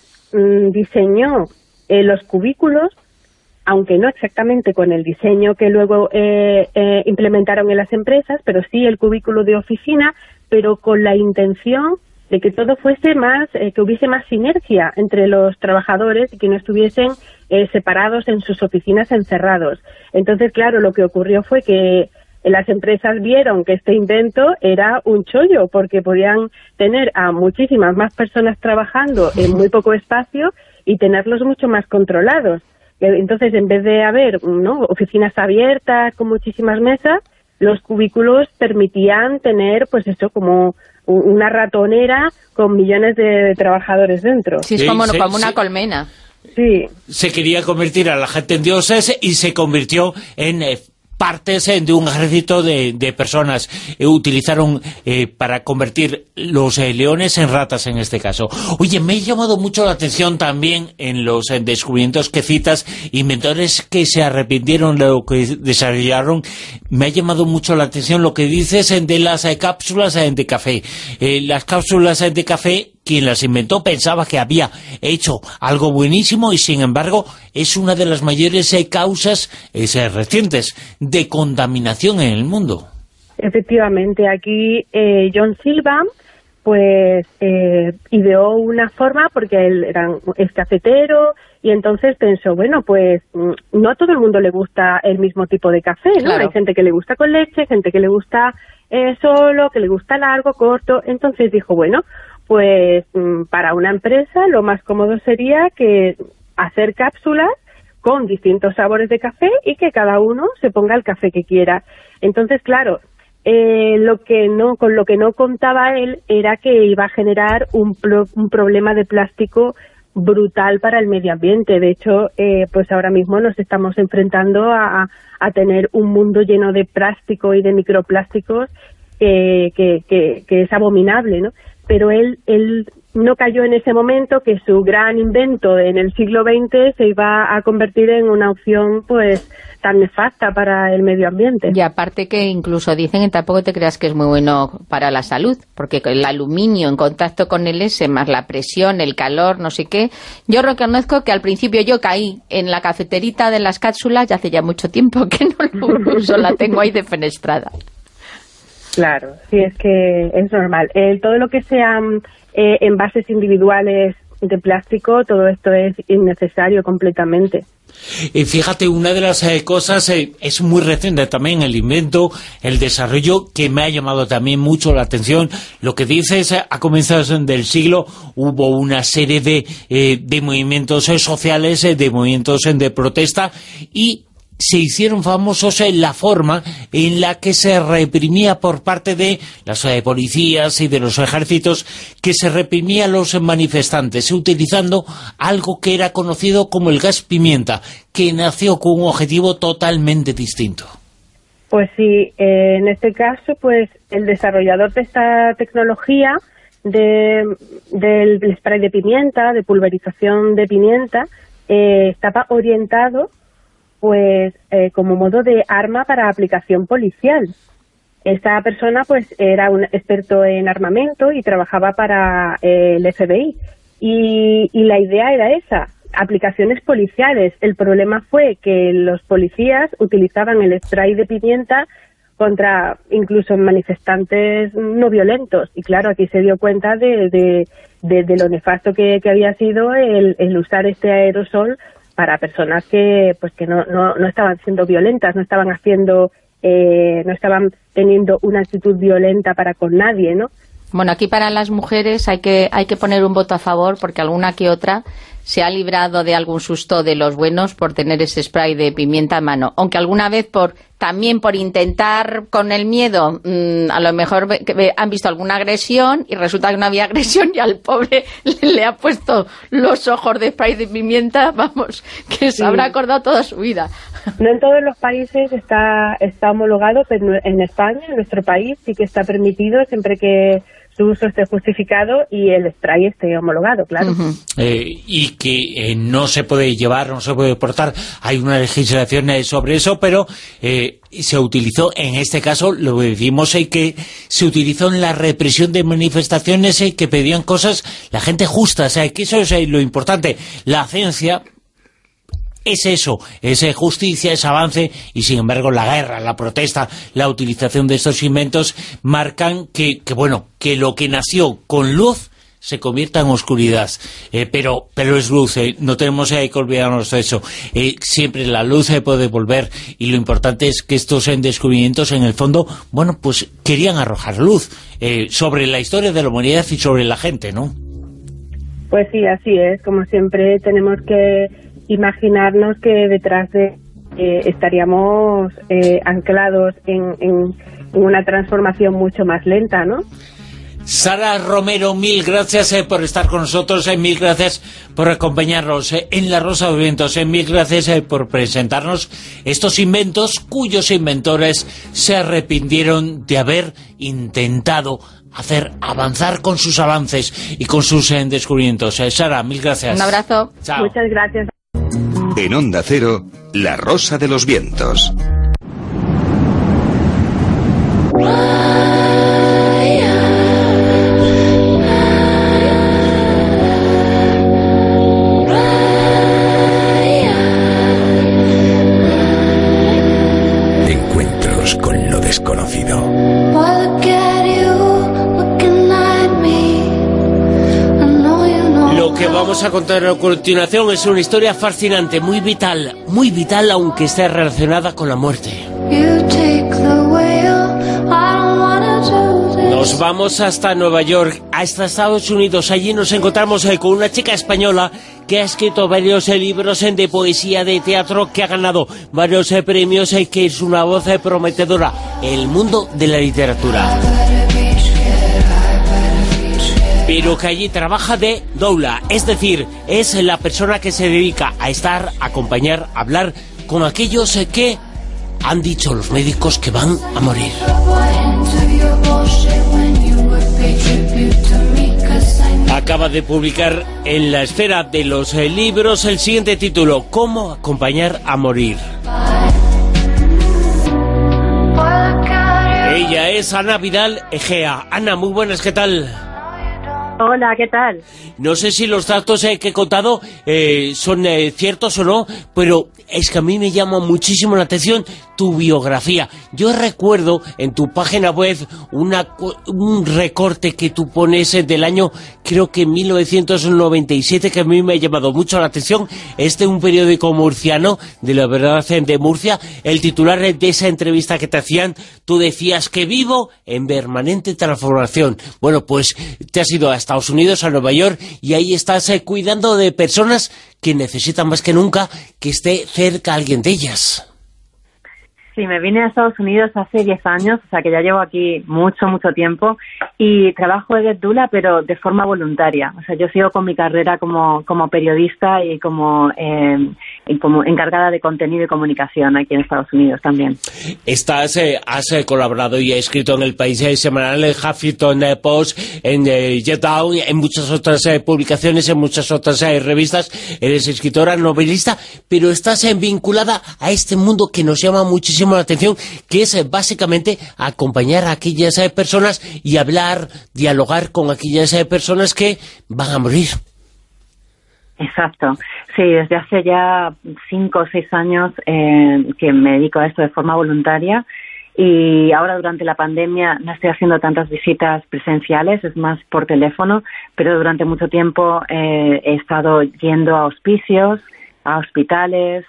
diseñó los cubículos, aunque no exactamente con el diseño que luego implementaron en las empresas, pero sí el cubículo de oficina, pero con la intención de que todo fuese más, que hubiese más sinergia entre los trabajadores y que no estuviesen separados en sus oficinas encerrados. Entonces, claro, lo que ocurrió fue que las empresas vieron que este invento era un chollo, porque podían tener a muchísimas más personas trabajando en muy poco espacio y tenerlos mucho más controlados. Entonces, en vez de haber oficinas abiertas con muchísimas mesas, los cubículos permitían tener, pues eso, como una ratonera con millones de trabajadores dentro. Sí, es como una colmena. Sí. Se quería convertir a la gente en dioses y se convirtió en partes de un ejército de personas. Utilizaron para convertir los leones en ratas en este caso. Oye, me ha llamado mucho la atención también en los descubrimientos que citas, inventores que se arrepintieron de lo que desarrollaron. Me ha llamado mucho la atención lo que dices de las cápsulas de café. Las cápsulas de café, quien las inventó pensaba que había hecho algo buenísimo y sin embargo es una de las mayores causas recientes de contaminación en el mundo. Efectivamente, aquí John Silva pues ideó una forma, porque él es cafetero, y entonces pensó, bueno, pues no a todo el mundo le gusta el mismo tipo de café, ¿no? Claro. Hay gente que le gusta con leche, gente que le gusta solo, que le gusta largo, corto. Entonces dijo, bueno, pues para una empresa lo más cómodo sería que hacer cápsulas con distintos sabores de café y que cada uno se ponga el café que quiera. Entonces, claro, con lo que no contaba él era que iba a generar un problema de plástico brutal para el medio ambiente. De hecho, pues ahora mismo nos estamos enfrentando a tener un mundo lleno de plástico y de microplásticos que es abominable, ¿no? Pero él no cayó en ese momento que su gran invento en el siglo XX se iba a convertir en una opción pues tan nefasta para el medio ambiente. Y aparte que incluso dicen, y tampoco te creas que es muy bueno para la salud, porque el aluminio en contacto con el S, más la presión, el calor, no sé qué. Yo reconozco que al principio yo caí en la cafeterita de las cápsulas, ya hace ya mucho tiempo que no lo uso, la tengo ahí defenestrada. Claro, sí, es que es normal. Todo lo que sean envases individuales de plástico, todo esto es innecesario completamente. Y fíjate, una de las cosas es muy reciente también, el invento, el desarrollo, que me ha llamado también mucho la atención. Lo que dices, a comienzos del siglo hubo una serie de movimientos sociales, de movimientos de protesta, y se hicieron famosos en la forma en la que se reprimía por parte de las policías y de los ejércitos, que se reprimía a los manifestantes, utilizando algo que era conocido como el gas pimienta, que nació con un objetivo totalmente distinto. Pues sí, en este caso, pues el desarrollador de esta tecnología del spray de pimienta, de pulverización de pimienta, estaba orientado pues como modo de arma para aplicación policial. Esta persona pues era un experto en armamento y trabajaba para el FBI, y la idea era esa, aplicaciones policiales. El problema fue que los policías utilizaban el spray de pimienta contra incluso manifestantes no violentos, y claro, aquí se dio cuenta de lo nefasto que había sido el usar este aerosol para personas que no estaban siendo violentas, no estaban teniendo una actitud violenta para con nadie, ¿no? Bueno, aquí para las mujeres hay que poner un voto a favor, porque alguna que otra se ha librado de algún susto de los buenos por tener ese spray de pimienta en mano. Aunque alguna vez también por intentar con el miedo, a lo mejor han visto alguna agresión y resulta que no había agresión y al pobre le ha puesto los ojos de spray de pimienta, vamos, que se habrá acordado toda su vida. No en todos los países está homologado, pero en España, en nuestro país, sí que está permitido siempre que su uso esté justificado y el spray esté homologado, claro. Y que no se puede llevar, no se puede portar. Hay una legislación sobre eso, pero se utilizó, en este caso, lo decimos, que se utilizó en la represión de manifestaciones que pedían cosas, la gente justa, que eso es lo importante. La ciencia es eso, es justicia, es avance, y sin embargo la guerra, la protesta, la utilización de estos inventos marcan que lo que nació con luz se convierta en oscuridad, pero es luz, no tenemos que olvidarnos de eso. Siempre la luz puede volver, y lo importante es que estos descubrimientos, en el fondo, pues querían arrojar luz sobre la historia de la humanidad y sobre la gente, ¿no? Pues sí, así es. Como siempre tenemos que imaginarnos que detrás de estaríamos anclados en una transformación mucho más lenta, ¿no? Sara Romero, mil gracias por estar con nosotros, mil gracias por acompañarnos en La Rosa de los Vientos, mil gracias por presentarnos estos inventos cuyos inventores se arrepintieron de haber intentado hacer avanzar con sus avances y con sus descubrimientos. Sara, mil gracias. Un abrazo. Chao. Muchas gracias. En Onda Cero, La Rosa de los Vientos. Encuentros con lo desconocido. Lo que vamos a contar a continuación es una historia fascinante, muy vital, aunque esté relacionada con la muerte. Nos vamos hasta Nueva York, hasta Estados Unidos. Allí nos encontramos con una chica española que ha escrito varios libros de poesía, de teatro, que ha ganado varios premios, que es una voz prometedora en el mundo de la literatura. Pero que allí trabaja de doula, es decir, es la persona que se dedica a estar, a acompañar, a hablar con aquellos que han dicho los médicos que van a morir. Acaba de publicar en La Esfera de los Libros el siguiente título: ¿Cómo acompañar a morir? Ella es Ana Vidal Egea. Ana, muy buenas, ¿qué tal? Hola, ¿qué tal? No sé si los datos que he contado son ciertos o no, pero es que a mí me llama muchísimo la atención tu biografía. Yo recuerdo en tu página web un recorte que tú pones del año, creo que 1997, que a mí me ha llamado mucho la atención. Es de un periódico murciano, de La Verdad de Murcia. El titular de esa entrevista que te hacían, tú decías que vivo en permanente transformación. Bueno, pues te has ido a Estados Unidos, a Nueva York, y ahí estás cuidando de personas que necesitan más que nunca que esté cerca alguien de ellas. Sí, me vine a Estados Unidos hace 10 años, o sea que ya llevo aquí mucho tiempo, y trabajo de doula, pero de forma voluntaria. O sea, yo sigo con mi carrera como periodista y como encargada de contenido y comunicación aquí en Estados Unidos también. Has colaborado y escrito en El País Semanal, en Huffington Post, en Get Down, en muchas otras publicaciones, en muchas otras revistas. Eres escritora, novelista, pero estás vinculada a este mundo que nos llama muchísimo la atención, que es básicamente acompañar a aquellas personas y hablar, dialogar con aquellas personas que van a morir. Exacto. Sí, desde hace ya 5 o 6 años que me dedico a esto de forma voluntaria, y ahora durante la pandemia no estoy haciendo tantas visitas presenciales, es más por teléfono, pero durante mucho tiempo he estado yendo a hospicios, a hospitales,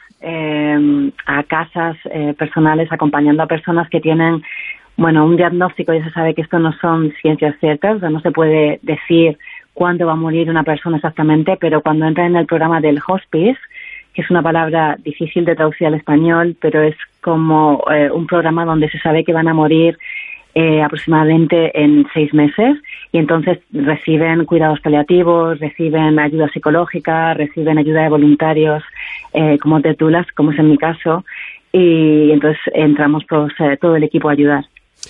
a casas personales, acompañando a personas que tienen, un diagnóstico. Ya se sabe que esto no son ciencias ciertas, o sea, no se puede decir cuándo va a morir una persona exactamente, pero cuando entra en el programa del hospice, que es una palabra difícil de traducir al español, pero es como un programa donde se sabe que van a morir aproximadamente en 6 meses, y entonces reciben cuidados paliativos, reciben ayuda psicológica, reciben ayuda de voluntarios como de doulas, como es en mi caso, y entonces entramos todo el equipo a ayudar.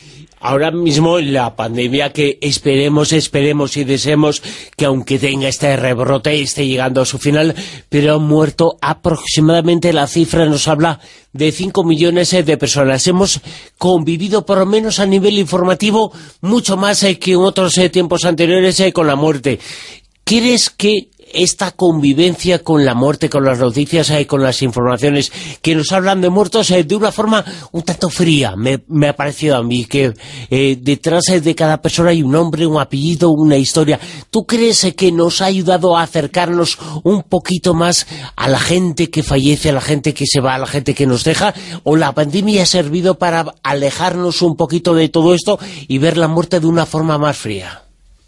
Ahora mismo la pandemia, que esperemos y deseemos que, aunque tenga este rebrote, esté llegando a su final, pero han muerto aproximadamente, la cifra nos habla de 5 millones de personas. Hemos convivido, por lo menos a nivel informativo, mucho más que en otros tiempos anteriores con la muerte. ¿Crees que esta convivencia con la muerte, con las noticias y con las informaciones que nos hablan de muertos de una forma un tanto fría, me ha parecido a mí, que detrás de cada persona hay un nombre, un apellido, una historia? ¿Tú crees que nos ha ayudado a acercarnos un poquito más a la gente que fallece, a la gente que se va, a la gente que nos deja? ¿O la pandemia ha servido para alejarnos un poquito de todo esto y ver la muerte de una forma más fría?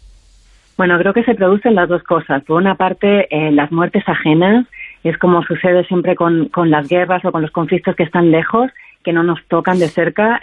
Bueno, creo que se producen las dos cosas. Por una parte, las muertes ajenas, es como sucede siempre con las guerras o con los conflictos que están lejos, que no nos tocan de cerca.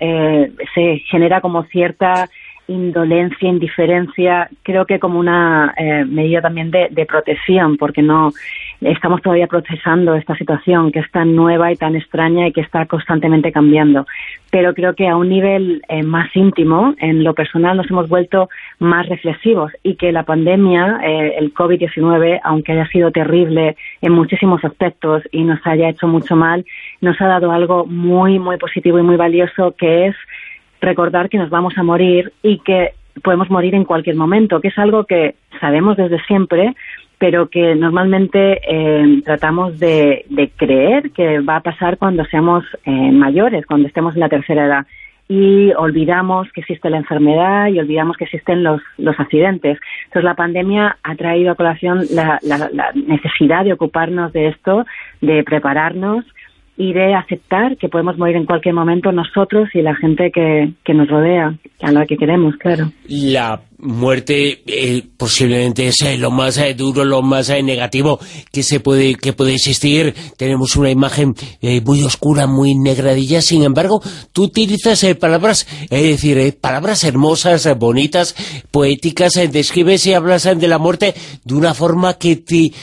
Se genera como cierta indolencia, indiferencia, creo que como una medida también de protección, porque no estamos todavía procesando esta situación que es tan nueva y tan extraña y que está constantemente cambiando. Pero creo que a un nivel más íntimo, en lo personal, nos hemos vuelto más reflexivos, y que la pandemia, el COVID-19, aunque haya sido terrible en muchísimos aspectos y nos haya hecho mucho mal, nos ha dado algo muy, muy positivo y muy valioso, que es recordar que nos vamos a morir y que podemos morir en cualquier momento, que es algo que sabemos desde siempre, pero que normalmente tratamos de creer que va a pasar cuando seamos mayores, cuando estemos en la tercera edad, y olvidamos que existe la enfermedad y olvidamos que existen los accidentes. Entonces la pandemia ha traído a colación la necesidad de ocuparnos de esto, de prepararnos y de aceptar que podemos morir en cualquier momento, nosotros y la gente que nos rodea, a la que queremos, claro. La muerte posiblemente es lo más duro, lo más negativo que puede existir. Tenemos una imagen muy oscura, muy negradilla. Sin embargo, tú utilizas palabras, palabras hermosas, bonitas, poéticas, describes y hablas de la muerte de una forma que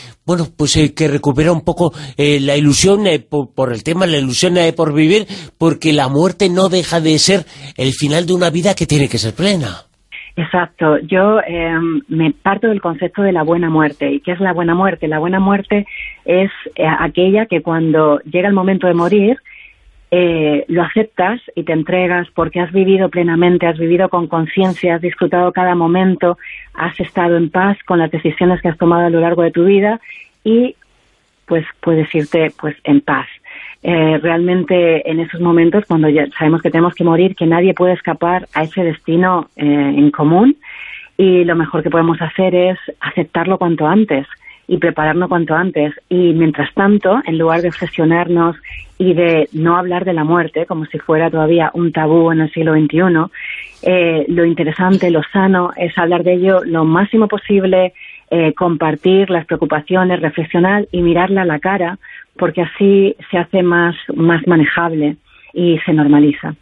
que recupera un poco la ilusión por el tema, la ilusión por vivir, porque la muerte no deja de ser el final de una vida que tiene que ser plena. Exacto. Yo me parto del concepto de la buena muerte. ¿Y qué es la buena muerte? La buena muerte es aquella que cuando llega el momento de morir, lo aceptas y te entregas porque has vivido plenamente, has vivido con conciencia, has disfrutado cada momento, has estado en paz con las decisiones que has tomado a lo largo de tu vida y pues puedes irte pues en paz. Realmente en esos momentos, cuando ya sabemos que tenemos que morir, que nadie puede escapar a ese destino en común, y lo mejor que podemos hacer es aceptarlo cuanto antes y prepararnos cuanto antes. Y mientras tanto, en lugar de obsesionarnos y de no hablar de la muerte como si fuera todavía un tabú en el siglo XXI, lo interesante, lo sano es hablar de ello lo máximo posible, compartir las preocupaciones, reflexionar y mirarla a la cara, porque así se hace más manejable. y se normaliza.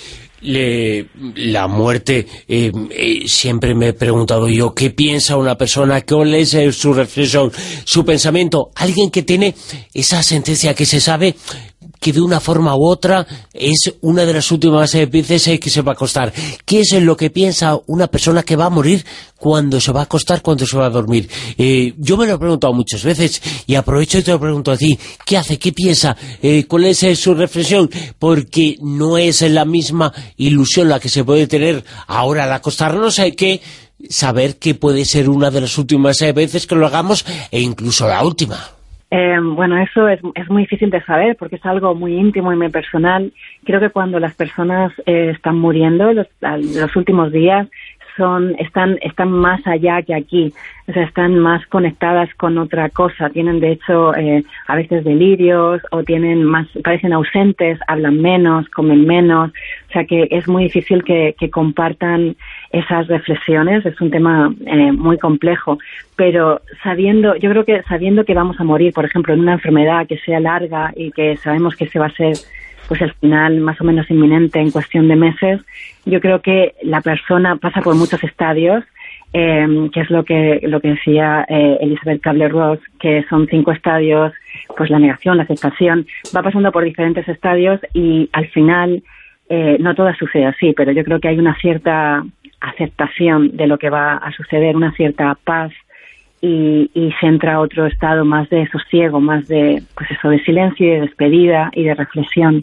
La muerte, siempre me he preguntado yo, ¿qué piensa una persona? ¿Cuál es su reflexión, su pensamiento? Alguien que tiene esa sentencia que se sabe que de una forma u otra es una de las últimas veces que se va a acostar. ¿Qué es lo que piensa una persona que va a morir cuando se va a acostar, cuando se va a dormir? Yo me lo he preguntado muchas veces y aprovecho y te lo pregunto a ti. ¿Qué hace? ¿Qué piensa? ¿Cuál es su reflexión? Porque no es la misma ilusión la que se puede tener ahora al acostarnos, hay que saber que puede ser una de las últimas veces que lo hagamos e incluso la última. Bueno, eso es muy difícil de saber porque es algo muy íntimo y muy personal. Creo que cuando las personas están muriendo, los últimos días están más allá que aquí, o sea, están más conectadas con otra cosa, tienen de hecho a veces delirios o parecen ausentes, hablan menos, comen menos, o sea que es muy difícil que compartan esas reflexiones, es un tema muy complejo, pero yo creo que sabiendo que vamos a morir, por ejemplo, en una enfermedad que sea larga y que sabemos que ese va a ser pues el final más o menos inminente en cuestión de meses, yo creo que la persona pasa por muchos estadios, que es lo que decía Elizabeth Kubler-Ross, que son 5 estadios, pues la negación, la aceptación, va pasando por diferentes estadios y al final no todo sucede así, pero yo creo que hay una cierta aceptación de lo que va a suceder, una cierta paz y se entra a otro estado más de sosiego, más de silencio y de despedida y de reflexión.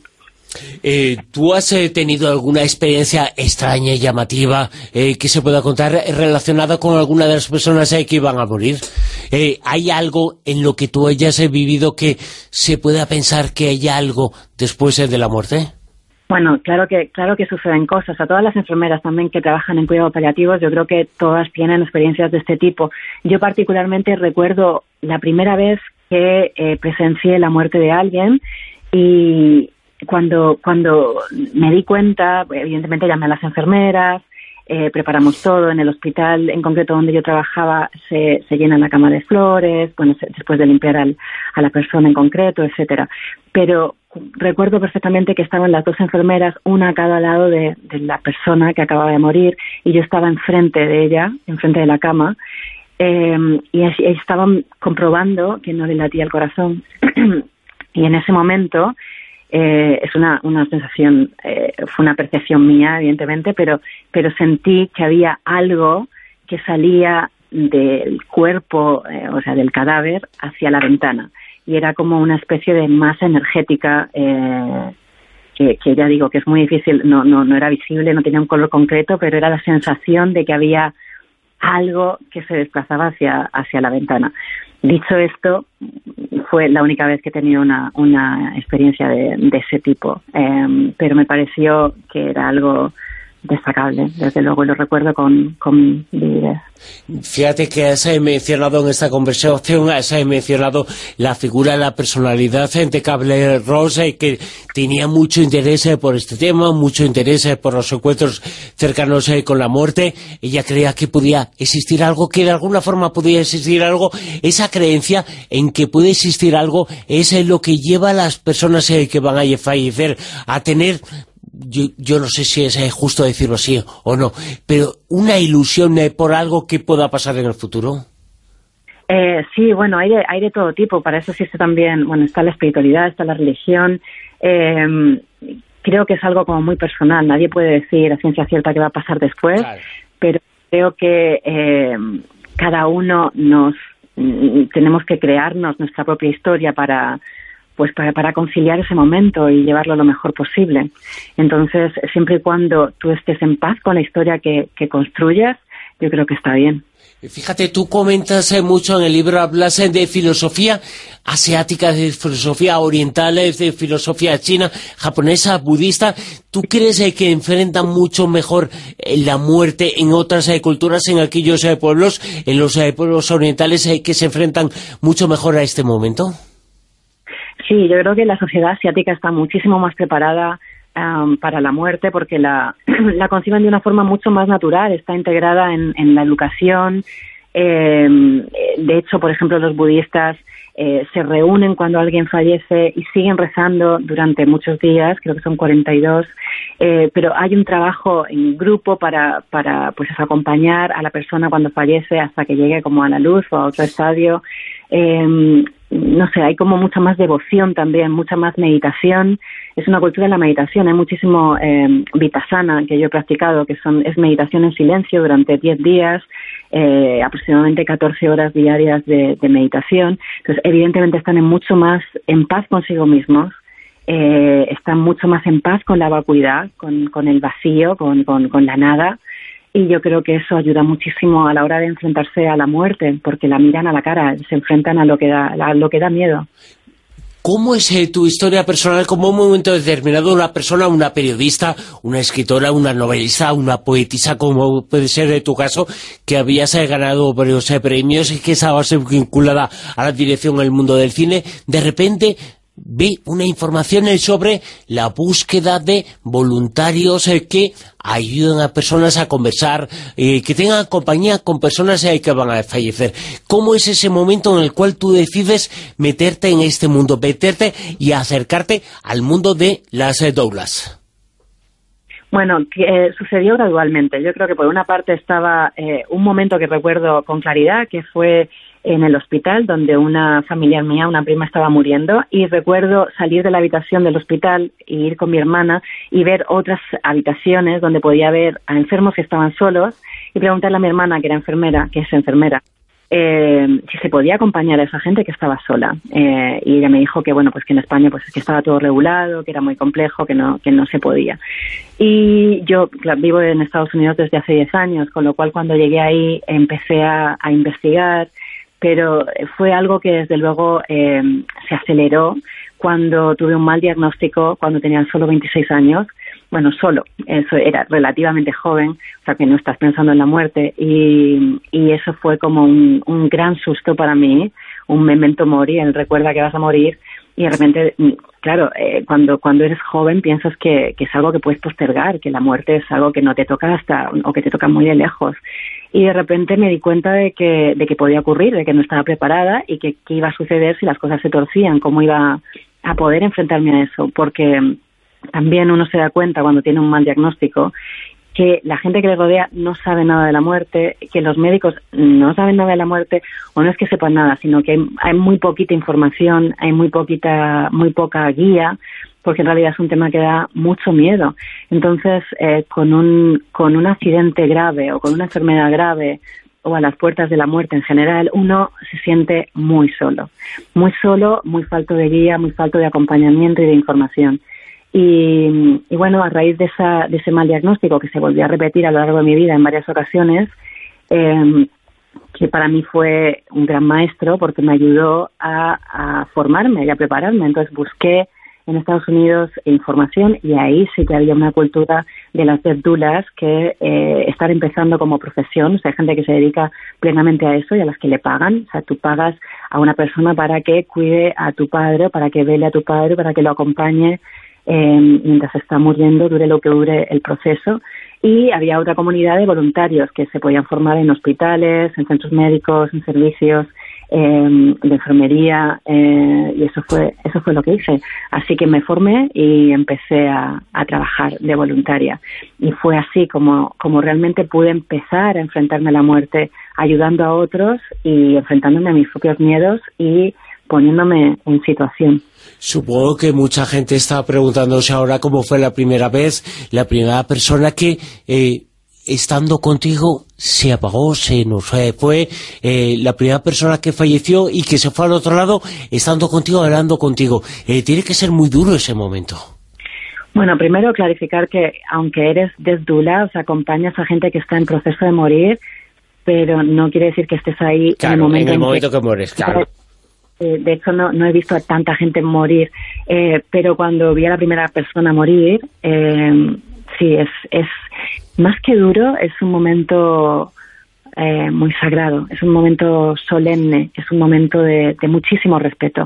¿Tú has tenido alguna experiencia extraña y llamativa que se pueda contar relacionada con alguna de las personas que iban a morir? ¿Hay algo en lo que tú hayas vivido que se pueda pensar que haya algo después de la muerte? Bueno, claro que suceden cosas. A todas las enfermeras también que trabajan en cuidados paliativos, yo creo que todas tienen experiencias de este tipo. Yo particularmente recuerdo la primera vez que presencié la muerte de alguien y cuando me di cuenta, evidentemente llamé a las enfermeras, preparamos todo. En el hospital en concreto donde yo trabajaba se llena la cama de flores, después de limpiar a la persona en concreto, etcétera. Pero recuerdo perfectamente que estaban las 2 enfermeras, una a cada lado de la persona que acababa de morir, y yo estaba enfrente de ella, enfrente de la cama, y estaban comprobando que no le latía el corazón. Y en ese momento es una sensación, fue una percepción mía, evidentemente, pero sentí que había algo que salía del cuerpo, o sea, del cadáver, hacia la ventana. Y era como una especie de masa energética que ya digo que es muy difícil, no era visible, no tenía un color concreto, pero era la sensación de que había algo que se desplazaba hacia la ventana. Dicho esto, fue la única vez que he tenido una experiencia de ese tipo, pero me pareció que era algo destacable, desde luego, y lo recuerdo con vividez. Fíjate que has mencionado en esta conversación, has mencionado la figura, la personalidad de Kubler-Ross, que tenía mucho interés por este tema, mucho interés por los encuentros cercanos con la muerte. Ella creía que podía existir algo, que de alguna forma podía existir algo. Esa creencia en que puede existir algo es lo que lleva a las personas que van a fallecer a tener... Yo no sé si es justo decirlo así o no, pero una ilusión por algo que pueda pasar en el futuro. Sí, bueno, hay de todo tipo. Para eso existe también, está la espiritualidad, está la religión. Creo que es algo como muy personal. Nadie puede decir a ciencia cierta qué va a pasar después, claro. Pero creo que cada uno tenemos que crearnos nuestra propia historia para conciliar ese momento y llevarlo lo mejor posible. Entonces, siempre y cuando tú estés en paz con la historia que construyas, yo creo que está bien. Fíjate, tú comentas mucho en el libro, hablas de filosofía asiática, de filosofía oriental, de filosofía china, japonesa, budista. ¿Tú crees que enfrentan mucho mejor la muerte en otras culturas, en aquellos pueblos, en los pueblos orientales, que se enfrentan mucho mejor a este momento? Sí, yo creo que la sociedad asiática está muchísimo más preparada para la muerte porque la conciben de una forma mucho más natural, está integrada en la educación, De hecho, por ejemplo, los budistas se reúnen cuando alguien fallece y siguen rezando durante muchos días, creo que son 42, pero hay un trabajo en grupo para pues acompañar a la persona cuando fallece hasta que llegue como a la luz o a otro estadio. No sé, hay como mucha más devoción también, mucha más meditación. Es una cultura de la meditación, hay muchísimo vipassana que yo he practicado, que es meditación en silencio durante 10 días, aproximadamente 14 horas diarias de meditación. Entonces, evidentemente están mucho más en paz consigo mismos, están mucho más en paz con la vacuidad, con el vacío, con la nada. Y yo creo que eso ayuda muchísimo a la hora de enfrentarse a la muerte, porque la miran a la cara, se enfrentan a lo que da miedo. ¿Cómo es tu historia personal? ¿Cómo en un momento determinado una persona, una periodista, una escritora, una novelista, una poetisa, como puede ser tu caso, que habías ganado varios premios y que estabas vinculada a la dirección del mundo del cine, de repente ve una información sobre la búsqueda de voluntarios que ayuden a personas a conversar, que tengan compañía con personas que van a fallecer? ¿Cómo es ese momento en el cual tú decides meterte en este mundo, meterte y acercarte al mundo de las doulas? Bueno, sucedió gradualmente. Yo creo que por una parte estaba un momento que recuerdo con claridad, que fue en el hospital, donde una familiar mía, una prima, estaba muriendo, y recuerdo salir de la habitación del hospital e ir con mi hermana y ver otras habitaciones donde podía ver a enfermos que estaban solos y preguntarle a mi hermana, que era enfermera, que es enfermera, si se podía acompañar a esa gente que estaba sola. Y ella me dijo que, bueno, pues que en España pues que estaba todo regulado, que era muy complejo, que no se podía. Y yo vivo en Estados Unidos desde hace 10 años, con lo cual cuando llegué ahí empecé a investigar, pero fue algo que desde luego se aceleró cuando tuve un mal diagnóstico cuando tenía solo 26 años. Bueno, eso era relativamente joven, o sea que no estás pensando en la muerte, y eso fue como un gran susto para mí, un memento mori, el recuerda que vas a morir, y de repente, claro, cuando eres joven piensas que es algo que puedes postergar, que la muerte es algo que no te toca o que te toca muy de lejos. Y de repente me di cuenta de que podía ocurrir, de que no estaba preparada y que qué iba a suceder si las cosas se torcían, cómo iba a poder enfrentarme a eso, porque también uno se da cuenta cuando tiene un mal diagnóstico que la gente que le rodea no sabe nada de la muerte, que los médicos no saben nada de la muerte, o no es que sepan nada, sino que hay muy poquita información, hay muy poca guía, porque en realidad es un tema que da mucho miedo. Entonces, con un accidente grave o con una enfermedad grave o a las puertas de la muerte en general, uno se siente muy solo, muy falto de guía, muy falto de acompañamiento y de información. Y bueno, a raíz de ese mal diagnóstico que se volvió a repetir a lo largo de mi vida en varias ocasiones, que para mí fue un gran maestro porque me ayudó a formarme y a prepararme. Entonces busqué en Estados Unidos información y ahí sí que había una cultura de las doulas que están empezando como profesión. O sea, hay gente que se dedica plenamente a eso y a las que le pagan. O sea, tú pagas a una persona para que cuide a tu padre, para que vele a tu padre, para que lo acompañe mientras está muriendo, dure lo que dure el proceso. Y había otra comunidad de voluntarios que se podían formar en hospitales, en centros médicos, en servicios de enfermería, y eso fue lo que hice. Así que me formé y empecé a trabajar de voluntaria. Y fue así como realmente pude empezar a enfrentarme a la muerte, ayudando a otros y enfrentándome a mis propios miedos y poniéndome en situación. Supongo que mucha gente está preguntándose ahora cómo fue la primera vez, la primera persona que estando contigo se apagó, se nos fue, la primera persona que falleció y que se fue al otro lado estando contigo, hablando contigo. Tiene que ser muy duro ese momento. Bueno, primero clarificar que aunque eres doula, o sea, acompañas a gente que está en proceso de morir, pero no quiere decir que estés ahí claro, en el momento que mueres, claro. De hecho, no he visto a tanta gente morir, pero cuando vi a la primera persona morir, sí, es más que duro, es un momento muy sagrado, es un momento solemne, es un momento de muchísimo respeto,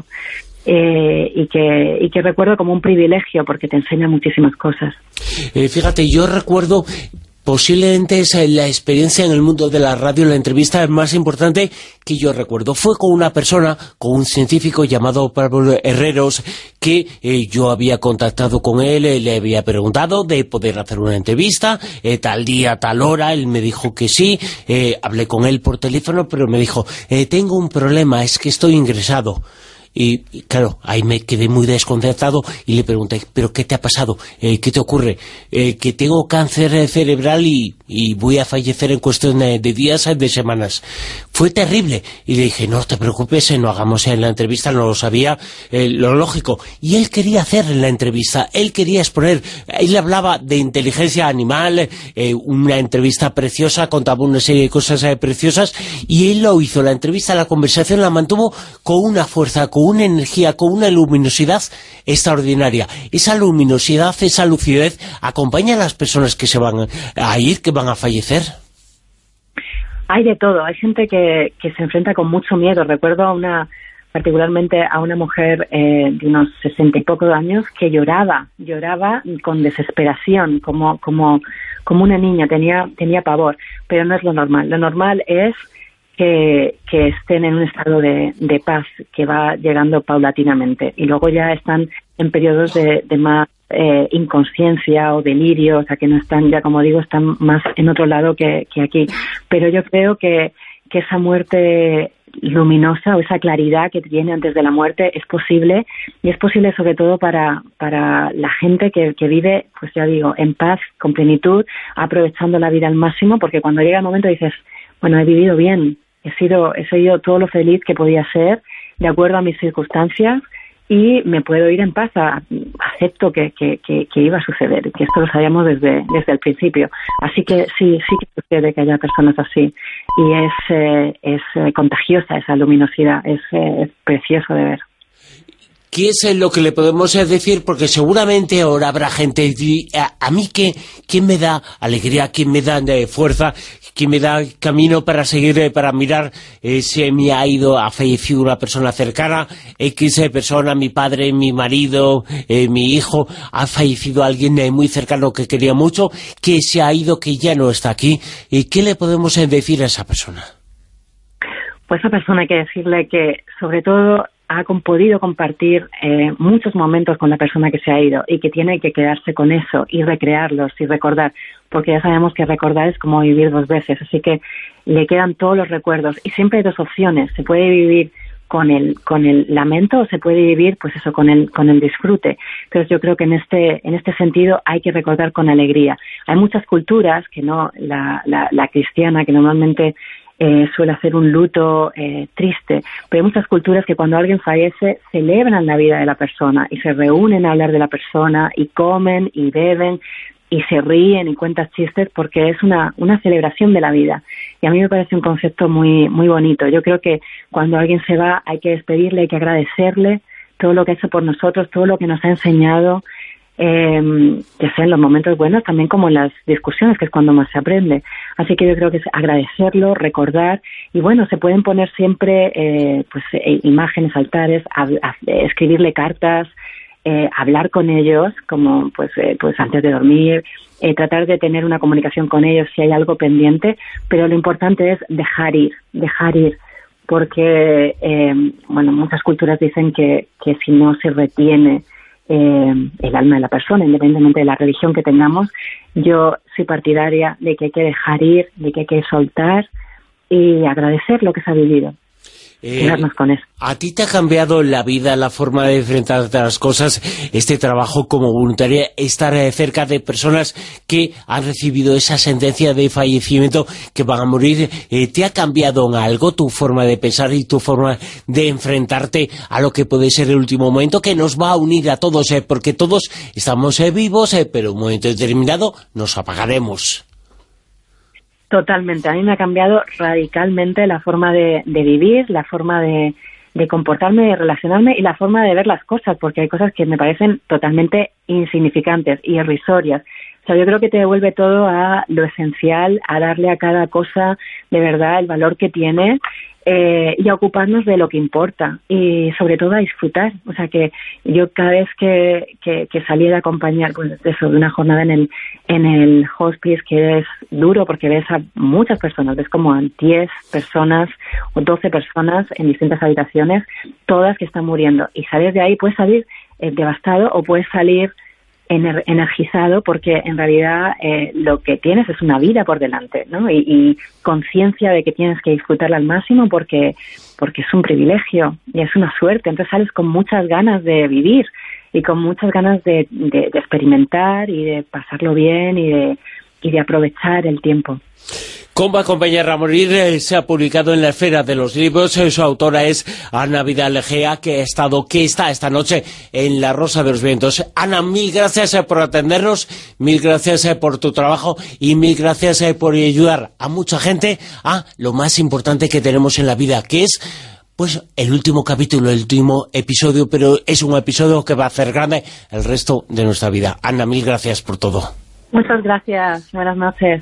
y que recuerdo como un privilegio porque te enseña muchísimas cosas. Fíjate, yo recuerdo posiblemente es la experiencia en el mundo de la radio, la entrevista más importante que yo recuerdo. Fue con una persona, con un científico llamado Pablo Herreros, que yo había contactado con él, le había preguntado de poder hacer una entrevista, tal día, tal hora, él me dijo que sí, hablé con él por teléfono, pero me dijo, tengo un problema, es que estoy ingresado. Y claro, ahí me quedé muy desconcertado y le pregunté, ¿pero qué te ha pasado? ¿Qué te ocurre? Que tengo cáncer cerebral y voy a fallecer en cuestión de días, de semanas. Fue terrible. Y le dije, no te preocupes, no hagamos la entrevista, no lo sabía, lo lógico. Y él quería hacer la entrevista, él quería exponer, él hablaba de inteligencia animal, una entrevista preciosa, contaba una serie de cosas preciosas, y él lo hizo, la entrevista, la conversación la mantuvo con una fuerza, con una energía, con una luminosidad extraordinaria. Esa luminosidad, esa lucidez acompaña a las personas que se van a ir, que van a fallecer. Hay de todo, hay gente que se enfrenta con mucho miedo. Recuerdo particularmente a una mujer de unos 60 y pocos años que lloraba con desesperación, como una niña, tenía pavor, pero no es lo normal. Lo normal es que estén en un estado de paz que va llegando paulatinamente, y luego ya están en periodos de más inconsciencia o delirio, o sea que no están, ya como digo, están más en otro lado que aquí. Pero yo creo que esa muerte luminosa o esa claridad que tiene antes de la muerte es posible, y es posible sobre todo para la gente que vive, pues ya digo, en paz, con plenitud, aprovechando la vida al máximo, porque cuando llega el momento dices, bueno, he vivido bien, he sido todo lo feliz que podía ser, de acuerdo a mis circunstancias, y me puedo ir en paz, acepto que iba a suceder, que esto lo sabíamos desde el principio. Así que sí que sucede que haya personas así, y es contagiosa esa luminosidad, es precioso de ver. ¿Qué es lo que le podemos decir? Porque seguramente ahora habrá gente, a mí ¿quién me da alegría, quién me da fuerza, quién me da camino para seguir, para mirar si me ha fallecido una persona cercana, X persona, mi padre, mi marido, mi hijo, ha fallecido alguien muy cercano que quería mucho, que se ha ido, que ya no está aquí? ¿Qué le podemos decir a esa persona? Pues a esa persona hay que decirle que, sobre todo, ha podido compartir muchos momentos con la persona que se ha ido, y que tiene que quedarse con eso y recrearlos y recordar, porque ya sabemos que recordar es como vivir dos veces, así que le quedan todos los recuerdos, y siempre hay dos opciones: se puede vivir con el lamento, o se puede vivir, pues eso, con el disfrute. Entonces yo creo que en este sentido hay que recordar con alegría. Hay muchas culturas, que no la cristiana, que normalmente suele hacer un luto triste, pero hay muchas culturas que cuando alguien fallece celebran la vida de la persona y se reúnen a hablar de la persona, y comen y beben y se ríen y cuentan chistes, porque es una celebración de la vida, y a mí me parece un concepto muy, muy bonito. Yo creo que cuando alguien se va hay que despedirle, hay que agradecerle todo lo que ha hecho por nosotros, todo lo que nos ha enseñado, ya sea en los momentos buenos, también como en las discusiones, que es cuando más se aprende. Así que yo creo que es agradecerlo, recordar, y bueno, se pueden poner siempre imágenes, altares, escribirle cartas, hablar con ellos, como pues antes de dormir, tratar de tener una comunicación con ellos si hay algo pendiente, pero lo importante es dejar ir, porque muchas culturas dicen que si no se retiene el alma de la persona, independientemente de la religión que tengamos, yo soy partidaria de que hay que dejar ir, de que hay que soltar y agradecer lo que se ha vivido. Quedarnos con eso. ¿A ti te ha cambiado la vida, la forma de enfrentarte a las cosas, este trabajo como voluntaria, estar cerca de personas que han recibido esa sentencia de fallecimiento, que van a morir? ¿Te ha cambiado en algo tu forma de pensar y tu forma de enfrentarte a lo que puede ser el último momento, que nos va a unir a todos, porque todos estamos vivos, pero en un momento determinado nos apagaremos? Totalmente. A mí me ha cambiado radicalmente la forma de vivir, la forma de comportarme, de relacionarme, y la forma de ver las cosas, porque hay cosas que me parecen totalmente insignificantes y irrisorias. O sea, yo creo que te devuelve todo a lo esencial, a darle a cada cosa de verdad el valor que tiene, y a ocuparnos de lo que importa y sobre todo a disfrutar. O sea que yo cada vez que salí de acompañar pues eso, de una jornada en el hospice, que es duro porque ves a muchas personas, ves como a 10 personas o 12 personas en distintas habitaciones, todas que están muriendo, y sales de ahí, puedes salir devastado o puedes salir energizado, porque en realidad lo que tienes es una vida por delante, ¿no? Y conciencia de que tienes que disfrutarla al máximo porque es un privilegio y es una suerte. Entonces sales con muchas ganas de vivir y con muchas ganas de experimentar y de pasarlo bien y de aprovechar el tiempo. ¿Cómo va a acompañar a morir? Se ha publicado en la Esfera de los Libros. Su autora es Ana Vidal Egea, que está esta noche en La Rosa de los Vientos. Ana, mil gracias por atendernos, mil gracias por tu trabajo y mil gracias por ayudar a mucha gente a lo más importante que tenemos en la vida, que es pues el último capítulo, el último episodio, pero es un episodio que va a hacer grande el resto de nuestra vida. Ana, mil gracias por todo. Muchas gracias. Buenas noches.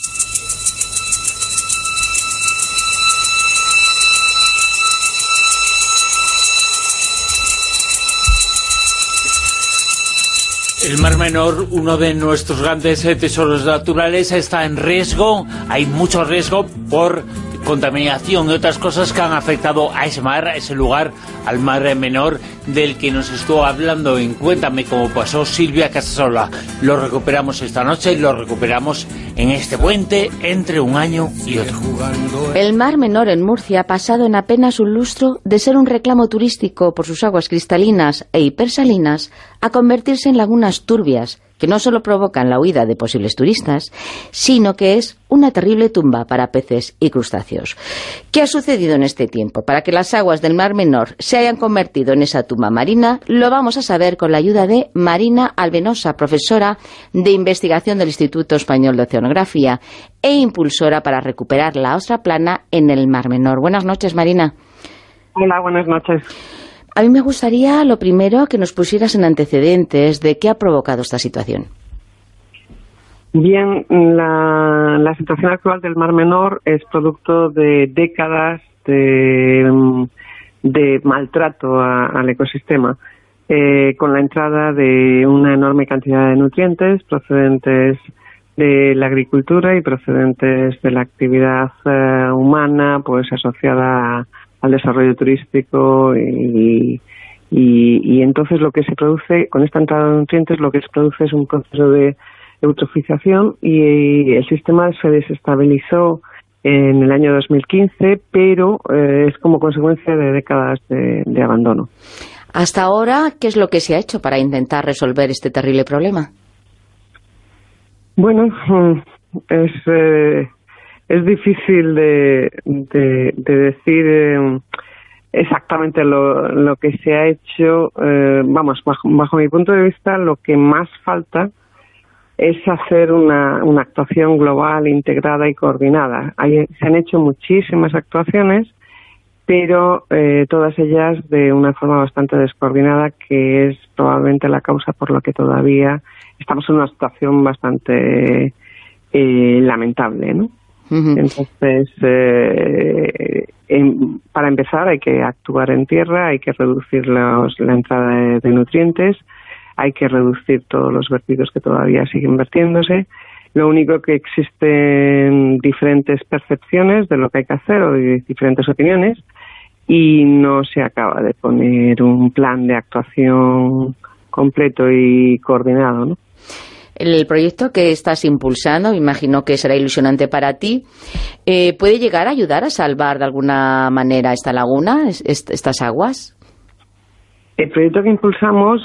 El Mar Menor, uno de nuestros grandes tesoros naturales, está en riesgo. Hay mucho riesgo por contaminación y otras cosas que han afectado a ese mar, a ese lugar, al Mar Menor, del que nos estuvo hablando en Cuéntame cómo pasó Silvia Casasola. Lo recuperamos esta noche, lo recuperamos en este puente entre un año y otro. El Mar Menor en Murcia ha pasado en apenas un lustro de ser un reclamo turístico por sus aguas cristalinas e hipersalinas a convertirse en lagunas turbias que no solo provocan la huida de posibles turistas, sino que es una terrible tumba para peces y crustáceos. ¿Qué ha sucedido en este tiempo para que las aguas del Mar Menor se hayan convertido en esa tumba marina? Lo vamos a saber con la ayuda de Marina Albenosa, profesora de investigación del Instituto Español de Oceanografía e impulsora para recuperar la ostra plana en el Mar Menor. Buenas noches, Marina. Hola, buenas noches. A mí me gustaría, lo primero, que nos pusieras en antecedentes de qué ha provocado esta situación. Bien, la situación actual del Mar Menor es producto de décadas de maltrato al ecosistema, con la entrada de una enorme cantidad de nutrientes procedentes de la agricultura y procedentes de la actividad humana, pues asociada al desarrollo turístico y entonces lo que se produce con esta entrada de nutrientes, lo que se produce es un proceso de eutrofización y el sistema se desestabilizó en el año 2015, pero es como consecuencia de décadas de abandono. Hasta ahora, ¿qué es lo que se ha hecho para intentar resolver este terrible problema? Bueno, es difícil de decir exactamente lo que se ha hecho. Bajo mi punto de vista, lo que más falta es hacer una actuación global, integrada y coordinada. Se han hecho muchísimas actuaciones, pero todas ellas de una forma bastante descoordinada, que es probablemente la causa por la que todavía estamos en una situación bastante lamentable, ¿no? Entonces, para empezar hay que actuar en tierra, hay que reducir la entrada de nutrientes, hay que reducir todos los vertidos que todavía siguen vertiéndose. Lo único que existen diferentes percepciones de lo que hay que hacer o diferentes opiniones y no se acaba de poner un plan de actuación completo y coordinado, ¿no? El proyecto que estás impulsando, me imagino que será ilusionante para ti, ¿puede llegar a ayudar a salvar de alguna manera esta laguna, estas aguas? El proyecto que impulsamos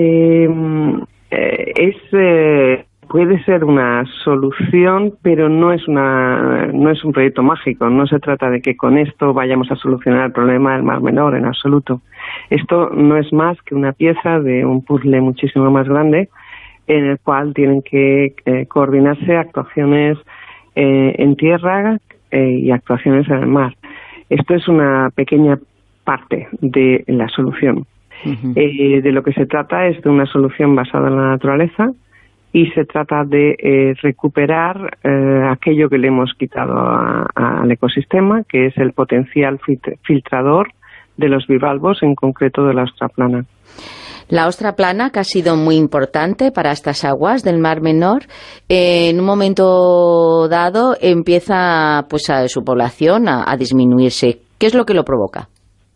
puede ser una solución, pero no es un proyecto mágico. No se trata de que con esto vayamos a solucionar el problema del Mar Menor en absoluto. Esto no es más que una pieza de un puzzle muchísimo más grande, en el cual tienen que coordinarse actuaciones en tierra y actuaciones en el mar. Esto es una pequeña parte de la solución. De lo que se trata es de una solución basada en la naturaleza, y se trata de recuperar aquello que le hemos quitado al ecosistema, que es el potencial filtrador de los bivalvos, en concreto de la ostra plana. La ostra plana, que ha sido muy importante para estas aguas del Mar Menor, en un momento dado empieza pues su población a disminuirse. ¿Qué es lo que lo provoca?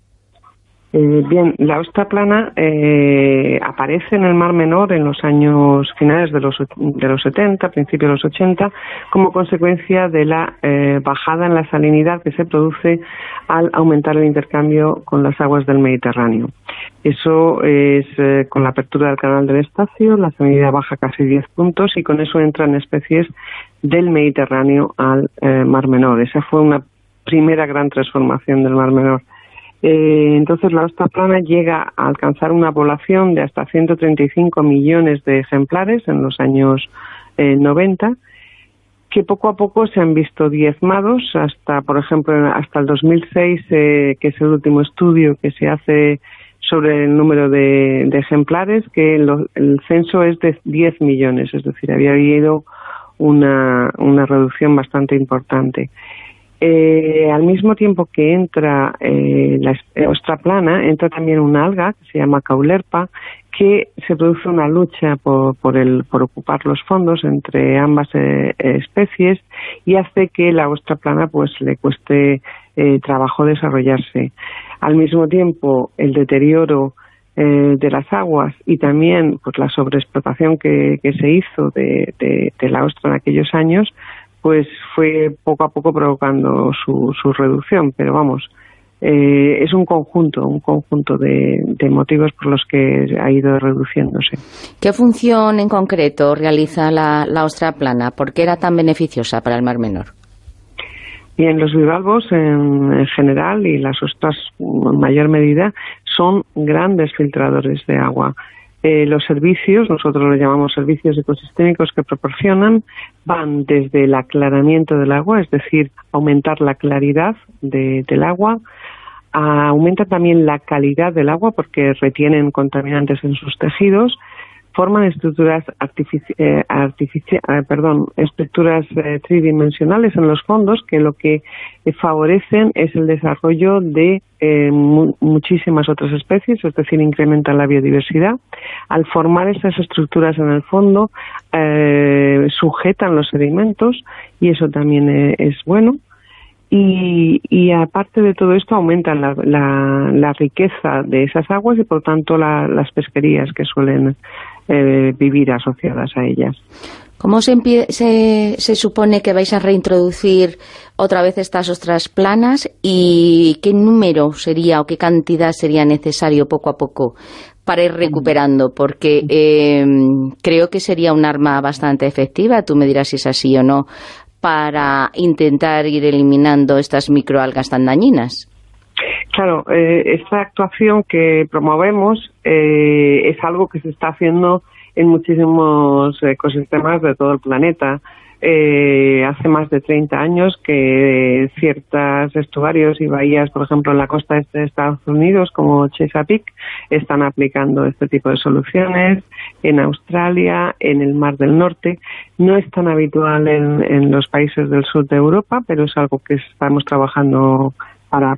Bien, la ostra plana aparece en el Mar Menor en los años finales de los 70, principios de los 80, como consecuencia de la bajada en la salinidad que se produce al aumentar el intercambio con las aguas del Mediterráneo. Eso es con la apertura del canal del Estacio, la salinidad baja casi 10 puntos y con eso entran especies del Mediterráneo al Mar Menor. Esa fue una primera gran transformación del Mar Menor. Entonces la ostra plana llega a alcanzar una población de hasta 135 millones de ejemplares en los años 90, que poco a poco se han visto diezmados hasta, por ejemplo, hasta el 2006, que es el último estudio que se hace sobre el número de ejemplares, que el censo es de 10 millones, es decir, había habido una reducción bastante importante. Al mismo tiempo que entra la ostra plana, entra también una alga que se llama caulerpa, que se produce una lucha por ocupar los fondos entre ambas especies y hace que la ostra plana pues le cueste trabajo desarrollarse. Al mismo tiempo, el deterioro de las aguas y también pues la sobreexplotación que se hizo de la ostra en aquellos años pues fue poco a poco provocando su reducción, pero vamos, es un conjunto de motivos por los que ha ido reduciéndose. ¿Qué función en concreto realiza la ostra plana? ¿Por qué era tan beneficiosa para el Mar Menor? Bien, los bivalvos en general y las ostras en mayor medida son grandes filtradores de agua. Los servicios, nosotros los llamamos servicios ecosistémicos que proporcionan, van desde el aclaramiento del agua, es decir, aumentar la claridad del agua, aumenta también la calidad del agua porque retienen contaminantes en sus tejidos, forman estructuras estructuras tridimensionales en los fondos que lo que favorecen es el desarrollo de muchísimas otras especies, es decir, incrementan la biodiversidad. Al formar estas estructuras en el fondo, sujetan los sedimentos y eso también es bueno. Y aparte de todo esto aumentan la riqueza de esas aguas y por tanto las pesquerías que suelen vivir asociadas a ellas. ¿Cómo se supone que vais a reintroducir otra vez estas ostras planas y qué número sería o qué cantidad sería necesario poco a poco para ir recuperando? Porque creo que sería un arma bastante efectiva, tú me dirás si es así o no, para intentar ir eliminando estas microalgas tan dañinas. Claro, esta actuación que promovemos es algo que se está haciendo en muchísimos ecosistemas de todo el planeta. Hace más de 30 años que ciertos estuarios y bahías, por ejemplo, en la costa este de Estados Unidos, como Chesapeake, están aplicando este tipo de soluciones. En Australia, en el Mar del Norte. No es tan habitual en los países del sur de Europa, pero es algo que estamos trabajando para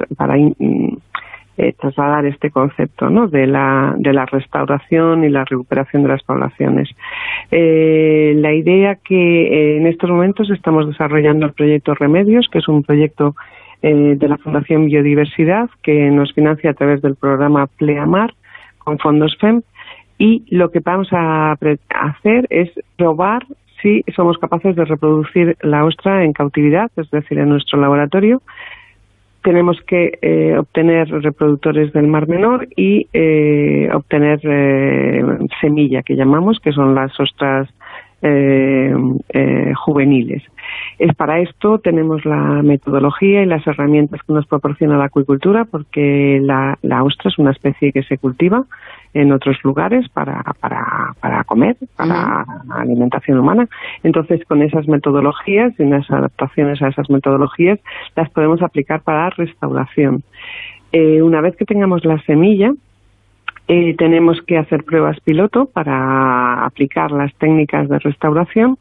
trasladar este concepto, ¿no?, de la restauración y la recuperación de las poblaciones. La idea que en estos momentos estamos desarrollando el proyecto Remedios, que es un proyecto de la Fundación Biodiversidad que nos financia a través del programa Pleamar con fondos FEMP, y lo que vamos a hacer es probar si somos capaces de reproducir la ostra en cautividad, es decir, en nuestro laboratorio. Tenemos que obtener reproductores del Mar Menor y obtener semilla, que llamamos, que son las ostras juveniles. Para esto tenemos la metodología y las herramientas que nos proporciona la acuicultura, porque la ostra es una especie que se cultiva en otros lugares para comer, para alimentación humana. Entonces, con esas metodologías y unas adaptaciones a esas metodologías, las podemos aplicar para restauración. Una vez que tengamos la semilla, Tenemos que hacer pruebas piloto para aplicar las técnicas de restauración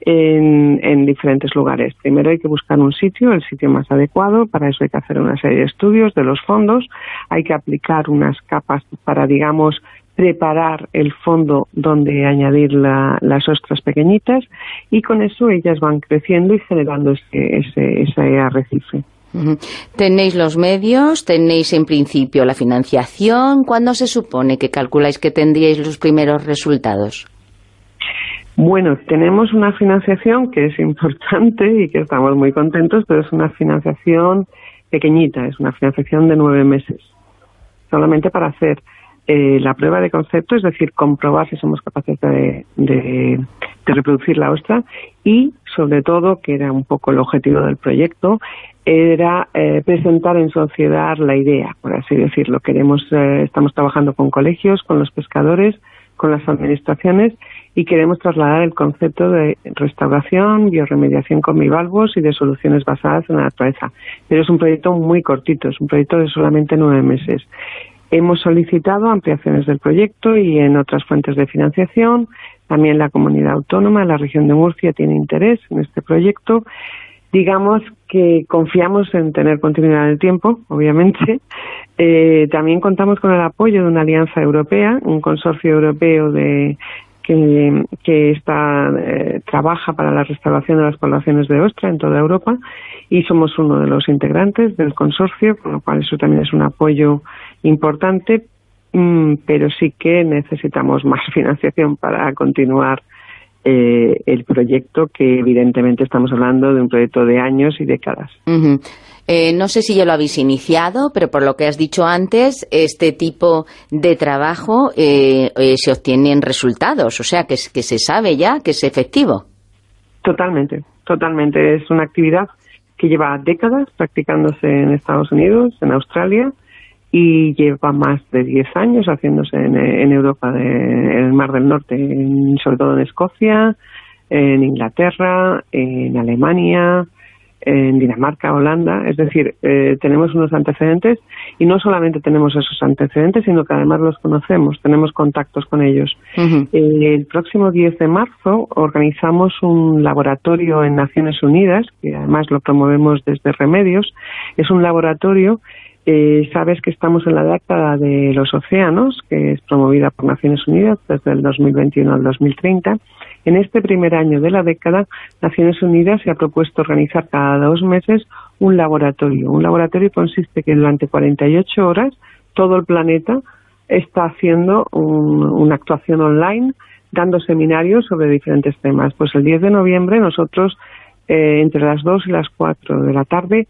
en diferentes lugares. Primero hay que buscar un sitio, el sitio más adecuado. Para eso hay que hacer una serie de estudios de los fondos. Hay que aplicar unas capas para, digamos, preparar el fondo donde añadir las ostras pequeñitas, y con eso ellas van creciendo y generando ese arrecife. ¿Tenéis los medios? ¿Tenéis en principio la financiación? ¿Cuándo se supone que calculáis que tendríais los primeros resultados? Bueno, tenemos una financiación que es importante y que estamos muy contentos, pero es una financiación pequeñita, es una financiación de 9 meses, solamente para hacer la prueba de concepto, es decir, comprobar si somos capaces de reproducir la ostra, y sobre todo, que era un poco el objetivo del proyecto, era presentar en sociedad la idea, por así decirlo. Estamos trabajando con colegios, con los pescadores, con las administraciones, y queremos trasladar el concepto de restauración, bioremediación con bivalvos y de soluciones basadas en la naturaleza. Pero es un proyecto muy cortito, es un proyecto de solamente 9 meses. Hemos solicitado ampliaciones del proyecto y en otras fuentes de financiación. También la comunidad autónoma, la región de Murcia, tiene interés en este proyecto. Digamos que confiamos en tener continuidad en el tiempo, obviamente. También contamos con el apoyo de una alianza europea, un consorcio europeo que trabaja para la restauración de las poblaciones de ostra en toda Europa, y somos uno de los integrantes del consorcio, con lo cual eso también es un apoyo importante, pero sí que necesitamos más financiación para continuar el proyecto, que evidentemente estamos hablando de un proyecto de años y décadas. No sé si ya lo habéis iniciado, pero por lo que has dicho antes, este tipo de trabajo se obtienen resultados, o sea, que se sabe ya que es efectivo. Totalmente. Es una actividad que lleva décadas practicándose en Estados Unidos, en Australia, y lleva más de 10 años haciéndose en Europa, en el Mar del Norte, sobre todo en Escocia, en Inglaterra, en Alemania, en Dinamarca, Holanda. Es decir, tenemos unos antecedentes, y no solamente tenemos esos antecedentes, sino que además los conocemos, tenemos contactos con ellos. El próximo 10 de marzo organizamos un laboratorio en Naciones Unidas, que además lo promovemos desde Remedios. Es un laboratorio, sabes que estamos en la década de los océanos, que es promovida por Naciones Unidas desde el 2021 al 2030. En este primer año de la década, Naciones Unidas se ha propuesto organizar cada 2 meses un laboratorio. Un laboratorio consiste que durante 48 horas todo el planeta está haciendo una actuación online, dando seminarios sobre diferentes temas. Pues el 10 de noviembre nosotros, entre las 2 y las 4 de la tarde,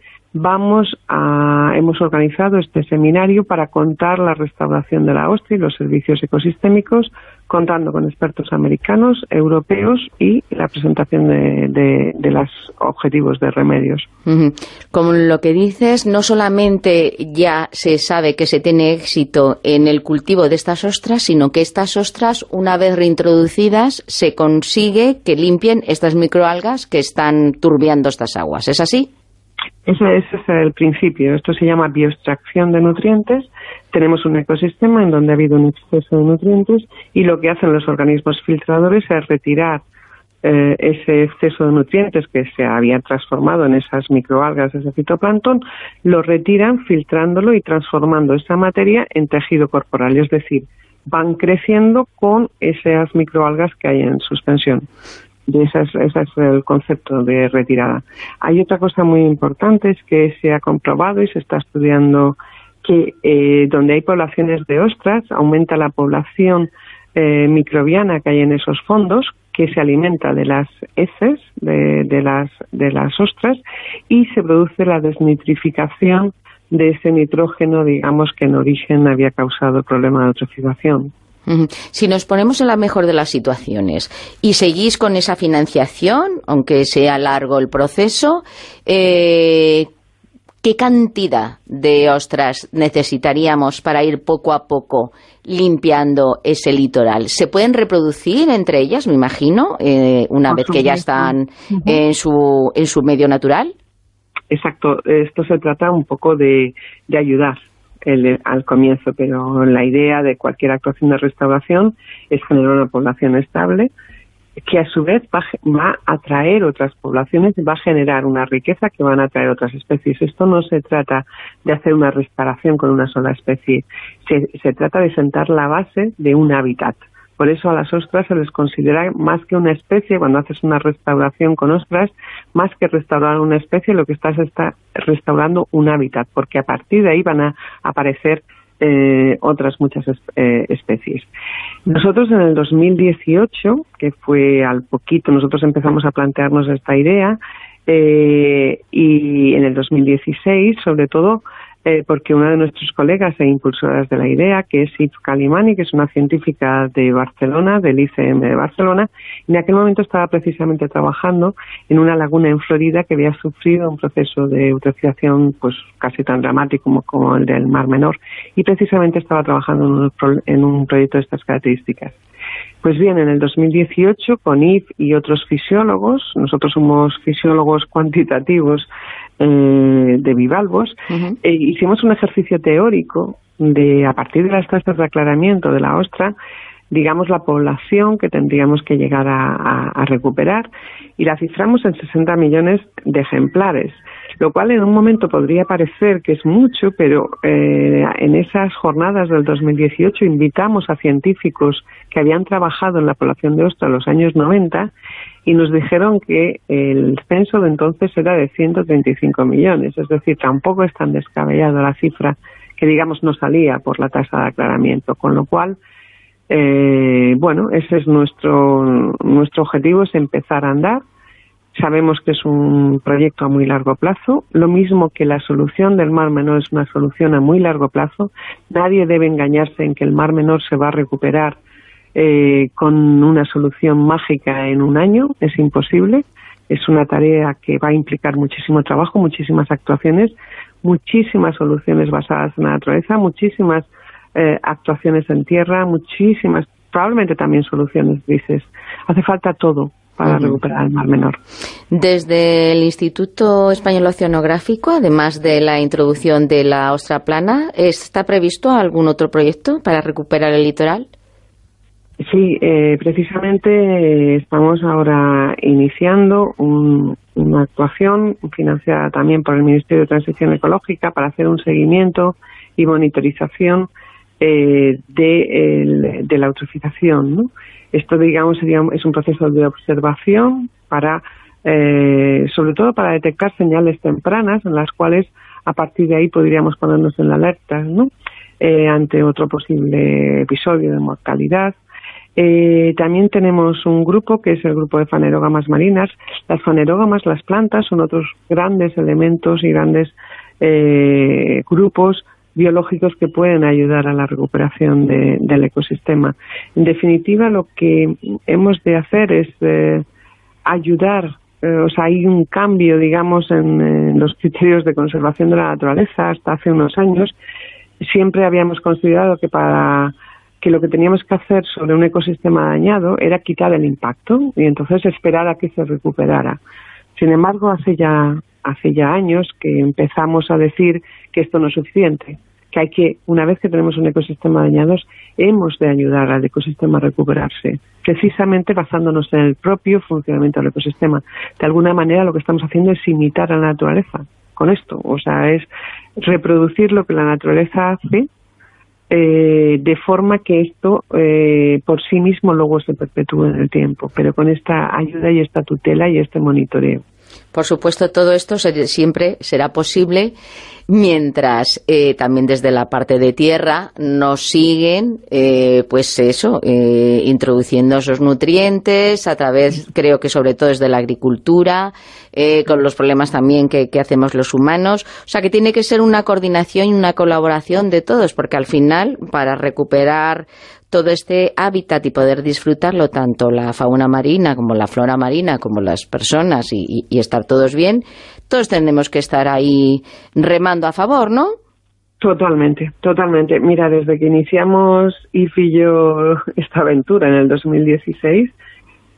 hemos organizado este seminario para contar la restauración de la ostra y los servicios ecosistémicos, contando con expertos americanos, europeos, y la presentación de los objetivos de Remedios. Como lo que dices, no solamente ya se sabe que se tiene éxito en el cultivo de estas ostras, sino que estas ostras, una vez reintroducidas, se consigue que limpien estas microalgas que están turbiando estas aguas. ¿Es así? Ese es el principio. Esto se llama bioextracción de nutrientes. Tenemos un ecosistema en donde ha habido un exceso de nutrientes, y lo que hacen los organismos filtradores es retirar ese exceso de nutrientes que se había transformado en esas microalgas, ese fitoplancton, lo retiran filtrándolo y transformando esa materia en tejido corporal, es decir, van creciendo con esas microalgas que hay en suspensión. Ese es el concepto de retirada. Hay otra cosa muy importante, es que se ha comprobado y se está estudiando que donde hay poblaciones de ostras, aumenta la población microbiana que hay en esos fondos, que se alimenta de las heces de las ostras, y se produce la desnitrificación de ese nitrógeno, digamos, que en origen había causado el problema de eutrofización. Si nos ponemos en la mejor de las situaciones y seguís con esa financiación, aunque sea largo el proceso, ¿qué cantidad de ostras necesitaríamos para ir poco a poco limpiando ese litoral? ¿Se pueden reproducir entre ellas, me imagino, una vez que ya están en su medio natural? Exacto, esto se trata un poco de ayudar. al comienzo, pero la idea de cualquier actuación de restauración es generar una población estable que a su vez va a atraer otras poblaciones y va a generar una riqueza que van a atraer otras especies. Esto no se trata de hacer una restauración con una sola especie, se trata de sentar la base de un hábitat. Por eso a las ostras se les considera más que una especie. Cuando haces una restauración con ostras, más que restaurar una especie, lo que estás está restaurando un hábitat, porque a partir de ahí van a aparecer otras muchas especies. Nosotros en el 2018, que fue al poquito, nosotros empezamos a plantearnos esta idea, y en el 2016, sobre todo, porque una de nuestros colegas e impulsoras de la idea, que es Yves Calimani, que es una científica de Barcelona, del ICM de Barcelona, en aquel momento estaba precisamente trabajando en una laguna en Florida que había sufrido un proceso de eutrofización pues casi tan dramático como el del Mar Menor, y precisamente estaba trabajando en un proyecto de estas características. Pues bien, en el 2018, con Yves y otros fisiólogos, nosotros somos fisiólogos cuantitativos de bivalvos, hicimos un ejercicio teórico de, a partir de las tasas de aclaramiento de la ostra, digamos, la población que tendríamos que llegar a recuperar, y la ciframos en 60 millones de ejemplares, lo cual en un momento podría parecer que es mucho, pero en esas jornadas del 2018 invitamos a científicos que habían trabajado en la población de ostra en los años 90 y nos dijeron que el censo de entonces era de 135 millones, es decir, tampoco es tan descabellada la cifra que, digamos, no salía por la tasa de aclaramiento, con lo cual bueno, ese es nuestro objetivo, es empezar a andar. Sabemos que es un proyecto a muy largo plazo, lo mismo que la solución del Mar Menor es una solución a muy largo plazo. Nadie debe engañarse en que el Mar Menor se va a recuperar con una solución mágica en un año, es imposible. Es una tarea que va a implicar muchísimo trabajo, muchísimas actuaciones, muchísimas soluciones basadas en la naturaleza, muchísimas actuaciones en tierra, muchísimas, probablemente también soluciones grises. Hace falta todo para recuperar el Mar Menor. Desde el Instituto Español Oceanográfico, además de la introducción de la ostra plana, ¿está previsto algún otro proyecto para recuperar el litoral? Sí, precisamente estamos ahora iniciando una actuación financiada también por el Ministerio de Transición Ecológica para hacer un seguimiento y monitorización de la eutrofización, ¿no? Esto, digamos, es un proceso de observación para, sobre todo para detectar señales tempranas en las cuales a partir de ahí podríamos ponernos en la alerta, ¿no? Ante otro posible episodio de mortalidad. También tenemos un grupo que es el grupo de fanerógamas marinas. Las fanerógamas, las plantas, son otros grandes elementos y grandes grupos biológicos que pueden ayudar a la recuperación del ecosistema. En definitiva, lo que hemos de hacer es ayudar, o sea, hay un cambio, digamos, en los criterios de conservación de la naturaleza. Hasta hace unos años siempre habíamos considerado que lo que teníamos que hacer sobre un ecosistema dañado era quitar el impacto y entonces esperar a que se recuperara. Sin embargo, hace ya años que empezamos a decir que esto no es suficiente, que una vez que tenemos un ecosistema dañado, hemos de ayudar al ecosistema a recuperarse, precisamente basándonos en el propio funcionamiento del ecosistema. De alguna manera lo que estamos haciendo es imitar a la naturaleza con esto, o sea, es reproducir lo que la naturaleza hace, de forma que esto por sí mismo luego se perpetúe en el tiempo, pero con esta ayuda y esta tutela y este monitoreo. Por supuesto, todo esto siempre será posible mientras también desde la parte de tierra nos siguen, introduciendo esos nutrientes a través, creo que sobre todo desde la agricultura, con los problemas también que hacemos los humanos. O sea, que tiene que ser una coordinación y una colaboración de todos, porque al final, para recuperar todo este hábitat y poder disfrutarlo, tanto la fauna marina como la flora marina, como las personas, y estar todos bien, todos tenemos que estar ahí remando a favor, ¿no? Totalmente, totalmente. Mira, desde que iniciamos Yves y yo esta aventura en el 2016,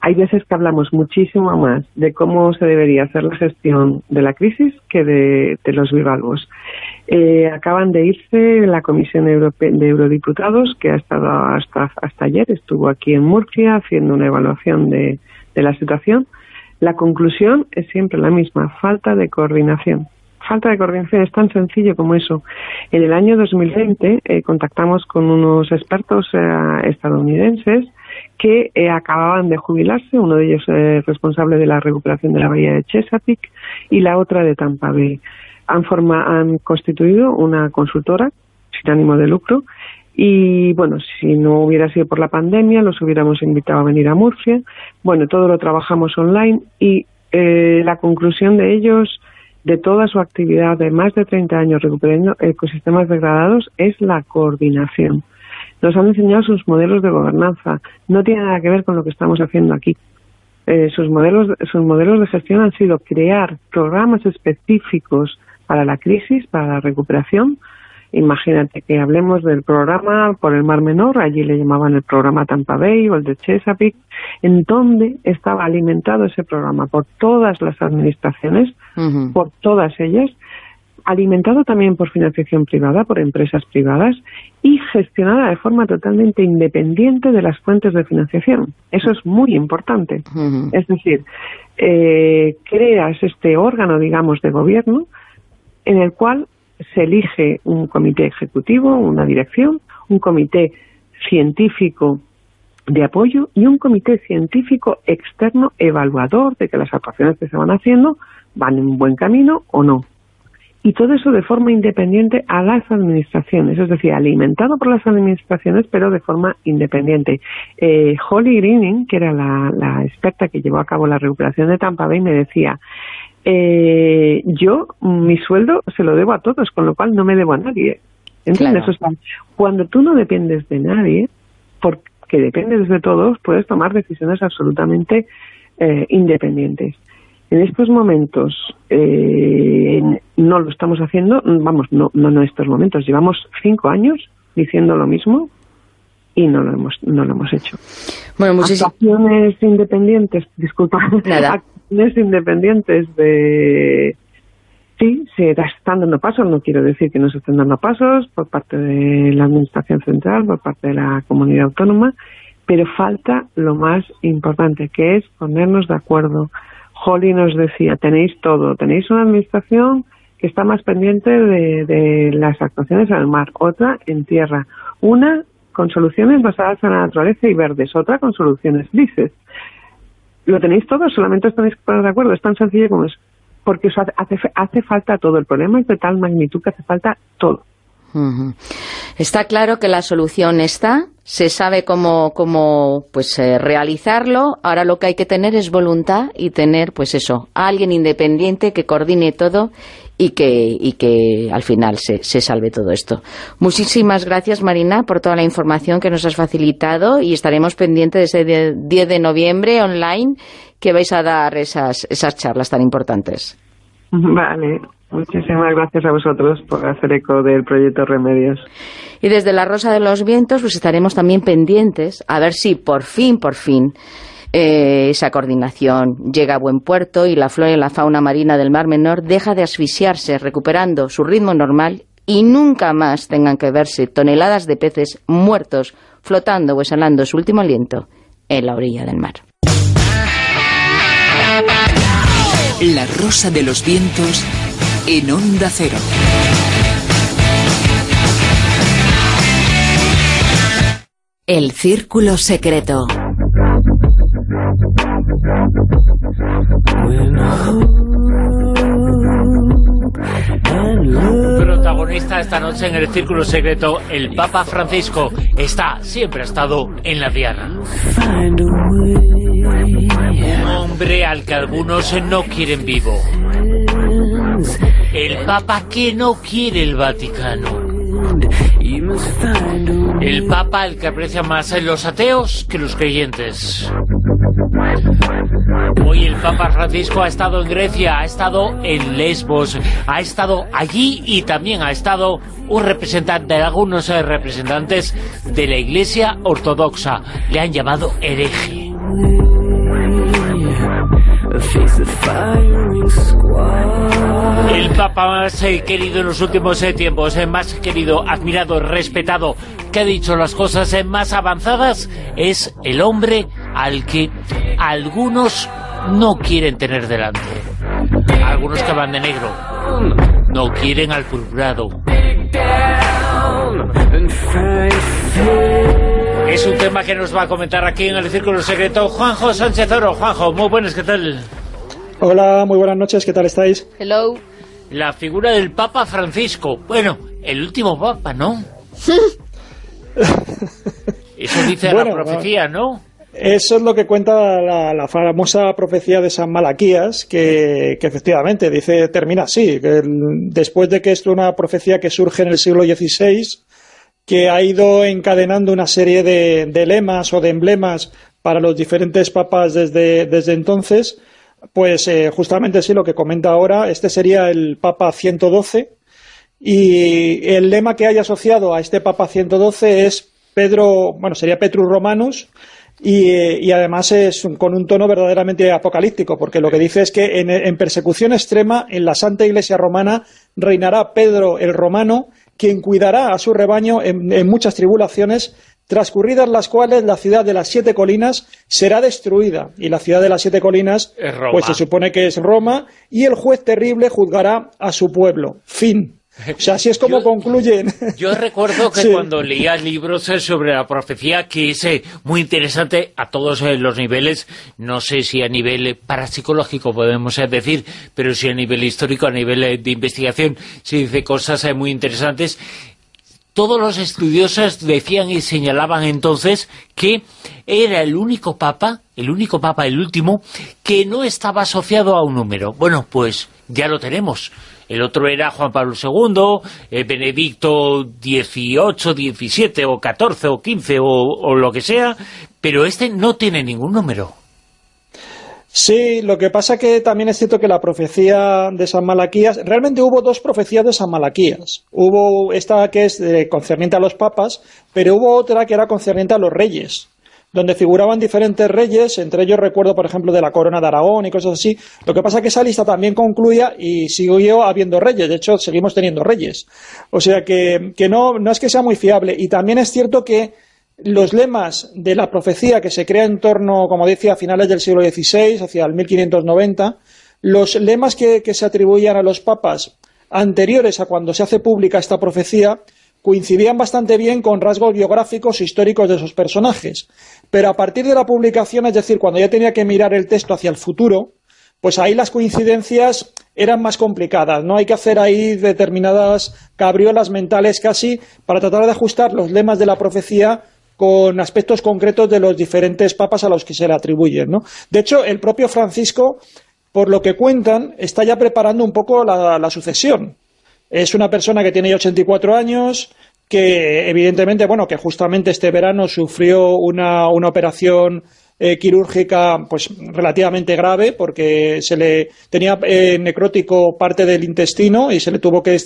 hay veces que hablamos muchísimo más de cómo se debería hacer la gestión de la crisis que de los bivalvos. Acaban de irse la Comisión de Eurodiputados, que ha estado hasta ayer, estuvo aquí en Murcia haciendo una evaluación de la situación. La conclusión es siempre la misma: falta de coordinación. Falta de coordinación, es tan sencillo como eso. En el año 2020 contactamos con unos expertos estadounidenses que acababan de jubilarse, uno de ellos responsable de la recuperación de la bahía de Chesapeake y la otra de Tampa Bay. Han constituido una consultora sin ánimo de lucro y, bueno, si no hubiera sido por la pandemia, los hubiéramos invitado a venir a Murcia. Bueno, todo lo trabajamos online y la conclusión de ellos, de toda su actividad de más de 30 años recuperando ecosistemas degradados, es la coordinación. Nos han enseñado sus modelos de gobernanza. No tiene nada que ver con lo que estamos haciendo aquí. Sus modelos de gestión han sido crear programas específicos para la crisis, para la recuperación. Imagínate que hablemos del programa por el Mar Menor, allí le llamaban el programa Tampa Bay o el de Chesapeake, en donde estaba alimentado ese programa por todas las administraciones, por todas ellas, alimentado también por financiación privada, por empresas privadas y gestionada de forma totalmente independiente de las fuentes de financiación. Eso es muy importante. Es decir, creas este órgano, digamos, de gobierno en el cual se elige un comité ejecutivo, una dirección, un comité científico de apoyo y un comité científico externo evaluador de que las actuaciones que se van haciendo van en un buen camino o no. Y todo eso de forma independiente a las administraciones, es decir, alimentado por las administraciones, pero de forma independiente. Holly Greening, que era la experta que llevó a cabo la recuperación de Tampa Bay, me decía: yo mi sueldo se lo debo a todos, con lo cual no me debo a nadie. ¿Entiendes? Claro. O sea, cuando tú no dependes de nadie, porque dependes de todos, puedes tomar decisiones absolutamente independientes. En estos momentos no lo estamos haciendo, no en estos momentos, llevamos 5 años diciendo lo mismo y no lo hemos hecho. Bueno, actuaciones independientes, disculpa, actuaciones independientes sí, se están dando pasos, no quiero decir que no se estén dando pasos por parte de la Administración Central, por parte de la Comunidad Autónoma, pero falta lo más importante, que es ponernos de acuerdo. Holly nos decía, tenéis todo, tenéis una administración que está más pendiente de las actuaciones en el mar, otra en tierra, una con soluciones basadas en la naturaleza y verdes, otra con soluciones grises. Lo tenéis todo, solamente os tenéis que poner de acuerdo, es tan sencillo como es, porque os hace falta todo, el problema es de tal magnitud que hace falta todo. Está claro que la solución está, se sabe cómo realizarlo. Ahora lo que hay que tener es voluntad y tener, pues eso, a alguien independiente que coordine todo y que al final se salve todo esto. Muchísimas gracias, Marina, por toda la información que nos has facilitado y estaremos pendientes de ese 10 de noviembre online que vais a dar esas charlas tan importantes. Vale. Muchísimas gracias a vosotros por hacer eco del proyecto Remedios. Y desde la Rosa de los Vientos pues estaremos también pendientes a ver si por fin esa coordinación llega a buen puerto y la flora y la fauna marina del Mar Menor deja de asfixiarse, recuperando su ritmo normal y nunca más tengan que verse toneladas de peces muertos flotando o exhalando su último aliento en la orilla del mar. La Rosa de los Vientos en Onda Cero. El Círculo Secreto. Protagonista esta noche en el Círculo Secreto, el Papa Francisco. Siempre ha estado en la Tierra. Un hombre al que algunos no quieren vivo. El Papa que no quiere el Vaticano. El Papa el que aprecia más a los ateos que los creyentes. Hoy el Papa Francisco ha estado en Grecia, ha estado en Lesbos, ha estado allí y también ha estado un representante, algunos representantes de la Iglesia Ortodoxa. Le han llamado hereje. El Papa más querido en los últimos tiempos, más querido, admirado, respetado, que ha dicho las cosas más avanzadas, es el hombre al que algunos no quieren tener delante. Algunos que van de negro no quieren al purpurado. Es un tema que nos va a comentar aquí en el Círculo Secreto Juanjo Sánchez Oro. Juanjo, muy buenas, ¿qué tal? Hola, muy buenas noches, ¿qué tal estáis? Hello. La figura del Papa Francisco. Bueno, el último Papa, ¿no? Eso dice la profecía, ¿no? Eso es lo que cuenta la famosa profecía de San Malaquías, que efectivamente dice, termina así, que después de que esto es una profecía que surge en el siglo XVI, que ha ido encadenando una serie de lemas o de emblemas para los diferentes papas desde entonces, pues justamente sí, lo que comenta ahora, este sería el Papa 112, y el lema que hay asociado a este Papa 112 es sería Petrus Romanus, y además es con un tono verdaderamente apocalíptico, porque lo que dice es que en persecución extrema en la Santa Iglesia Romana reinará Pedro el Romano, quien cuidará a su rebaño en muchas tribulaciones, transcurridas las cuales la ciudad de las 7 colinas será destruida. Y la ciudad de las 7 colinas, pues se supone que es Roma, y el juez terrible juzgará a su pueblo. Fin. O sea, así es como concluyen. Yo recuerdo que cuando leía libros sobre la profecía, que es muy interesante a todos los niveles, no sé si a nivel parapsicológico podemos decir, pero si a nivel histórico, a nivel de investigación, se dice cosas muy interesantes. Todos los estudiosos decían y señalaban entonces que era el único papa, el último, que no estaba asociado a un número. Bueno, pues ya lo tenemos. El otro era Juan Pablo II, Benedicto XVIII, XVII, o XIV, o XV, o lo que sea, pero este no tiene ningún número. Sí, lo que pasa que también es cierto que la profecía de San Malaquías, realmente hubo 2 profecías de San Malaquías. Hubo esta que es concerniente a los papas, pero hubo otra que era concerniente a los reyes, donde figuraban diferentes reyes, entre ellos recuerdo, por ejemplo, de la corona de Aragón y cosas así. Lo que pasa es que esa lista también concluía y siguió habiendo reyes, de hecho seguimos teniendo reyes. O sea que no es que sea muy fiable. Y también es cierto que los lemas de la profecía que se crea en torno, como decía, a finales del siglo XVI, hacia el 1590, los lemas que se atribuían a los papas anteriores a cuando se hace pública esta profecía, coincidían bastante bien con rasgos biográficos e históricos de esos personajes. Pero a partir de la publicación, es decir, cuando ya tenía que mirar el texto hacia el futuro, pues ahí las coincidencias eran más complicadas, ¿no? Hay que hacer ahí determinadas cabriolas mentales casi para tratar de ajustar los lemas de la profecía con aspectos concretos de los diferentes papas a los que se le atribuyen, ¿no? De hecho, el propio Francisco, por lo que cuentan, está ya preparando un poco la sucesión. Es una persona que tiene ya 84 años, que evidentemente, que justamente este verano sufrió una operación quirúrgica pues relativamente grave, porque se le tenía necrótico parte del intestino y se le tuvo que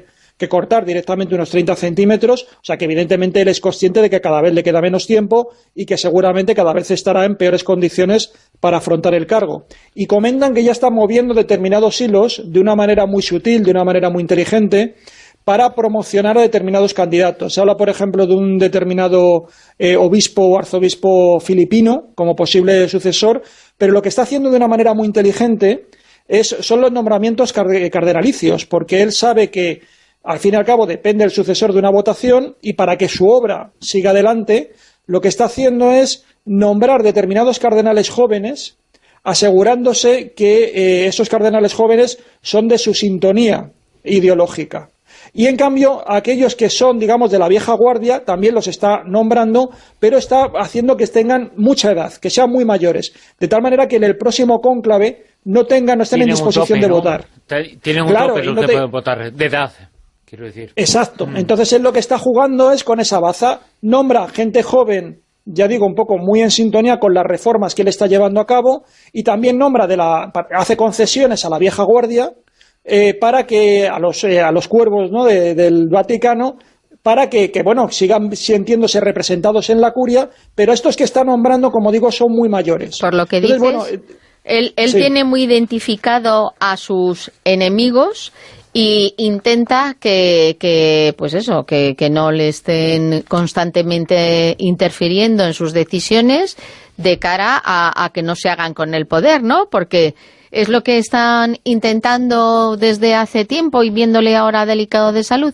cortar directamente unos 30 centímetros, o sea que evidentemente él es consciente de que cada vez le queda menos tiempo y que seguramente cada vez estará en peores condiciones para afrontar el cargo. Y comentan que ya está moviendo determinados hilos de una manera muy sutil, de una manera muy inteligente, para promocionar a determinados candidatos. Se habla, por ejemplo, de un determinado obispo o arzobispo filipino como posible sucesor, pero lo que está haciendo de una manera muy inteligente son los nombramientos cardenalicios, porque él sabe que al fin y al cabo depende el sucesor de una votación, y para que su obra siga adelante, lo que está haciendo es nombrar determinados cardenales jóvenes, asegurándose que esos cardenales jóvenes son de su sintonía ideológica. Y en cambio, aquellos que son, digamos, de la vieja guardia, también los está nombrando, pero está haciendo que tengan mucha edad, que sean muy mayores, de tal manera que en el próximo cónclave no estén en disposición de votar. Tienen un tope los que pueden votar, de edad. Quiero decir. Exacto. Entonces él lo que está jugando es con esa baza, nombra gente joven, ya digo, un poco muy en sintonía con las reformas que él está llevando a cabo, y también hace concesiones a la vieja guardia para que a los cuervos, ¿no?, del Vaticano, para que sigan sintiéndose representados en la curia, pero estos que está nombrando, como digo, son muy mayores. Por lo que dices, Él Sí. tiene muy identificado a sus enemigos y intenta que no le estén constantemente interfiriendo en sus decisiones de cara a que no se hagan con el poder, ¿no? Porque es lo que están intentando desde hace tiempo y viéndole ahora delicado de salud.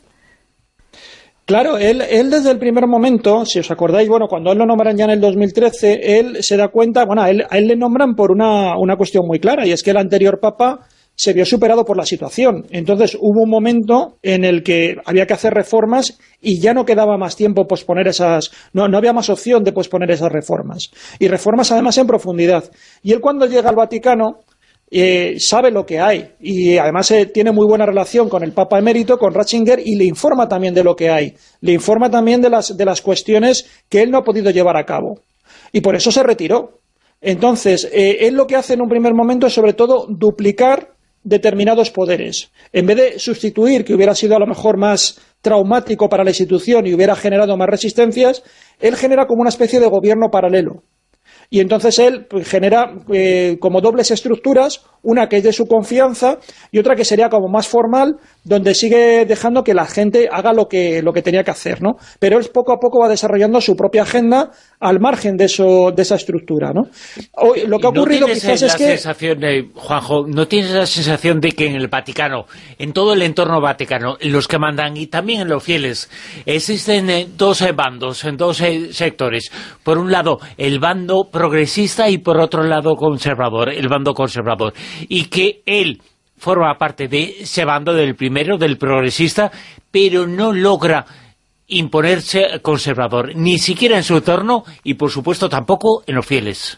Claro, él desde el primer momento, si os acordáis, bueno, cuando él lo nombran ya en el 2013, él se da cuenta, bueno, a él le nombran por una cuestión muy clara, y es que el anterior papa se vio superado por la situación. Entonces hubo un momento en el que había que hacer reformas y ya no quedaba más tiempo posponer no había más opción de posponer esas reformas. Y reformas además en profundidad. Y él cuando llega al Vaticano sabe lo que hay y además tiene muy buena relación con el Papa emérito, con Ratzinger, y le informa también de lo que hay. Le informa también de las cuestiones que él no ha podido llevar a cabo. Y por eso se retiró. Entonces, él lo que hace en un primer momento es sobre todo duplicar determinados poderes. En vez de sustituir, que hubiera sido a lo mejor más traumático para la institución y hubiera generado más resistencias, él genera como una especie de gobierno paralelo. Y entonces él genera como dobles estructuras, una que es de su confianza y otra que sería como más formal, donde sigue dejando que la gente haga lo que tenía que hacer, ¿no? Pero él poco a poco va desarrollando su propia agenda al margen de esa estructura, ¿no? Lo que ha ocurrido quizás es que... Juanjo, ¿no tienes la sensación de que en el Vaticano, en todo el entorno vaticano, en los que mandan y también en los fieles, existen dos bandos, en dos sectores? Por un lado, el bando progresista y por otro lado conservador, el bando conservador. Y que él forma parte de ese bando, del primero, del progresista, pero no logra imponerse conservador, ni siquiera en su entorno y por supuesto tampoco en los fieles.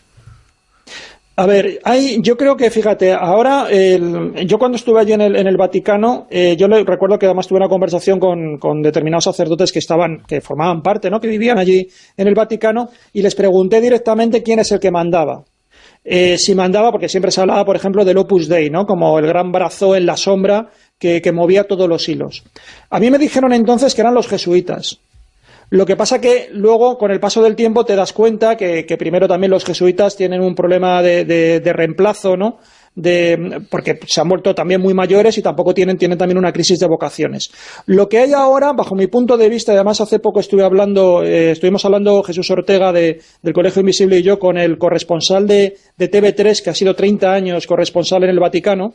A ver, yo creo que, fíjate, ahora, yo cuando estuve allí en el Vaticano, yo recuerdo que además tuve una conversación con determinados sacerdotes que formaban parte, ¿no?, que vivían allí en el Vaticano, y les pregunté directamente quién es el que mandaba. Si mandaba, porque siempre se hablaba, por ejemplo, del Opus Dei, ¿no?, como el gran brazo en la sombra que movía todos los hilos. A mí me dijeron entonces que eran los jesuitas. Lo que pasa que luego, con el paso del tiempo, te das cuenta que primero también los jesuitas tienen un problema de reemplazo, ¿no?, porque se han vuelto también muy mayores y tampoco tienen también una crisis de vocaciones. Lo que hay ahora, bajo mi punto de vista, y además hace poco estuvimos hablando Jesús Ortega del Colegio Invisible y yo con el corresponsal de TV3, que ha sido 30 años corresponsal en el Vaticano,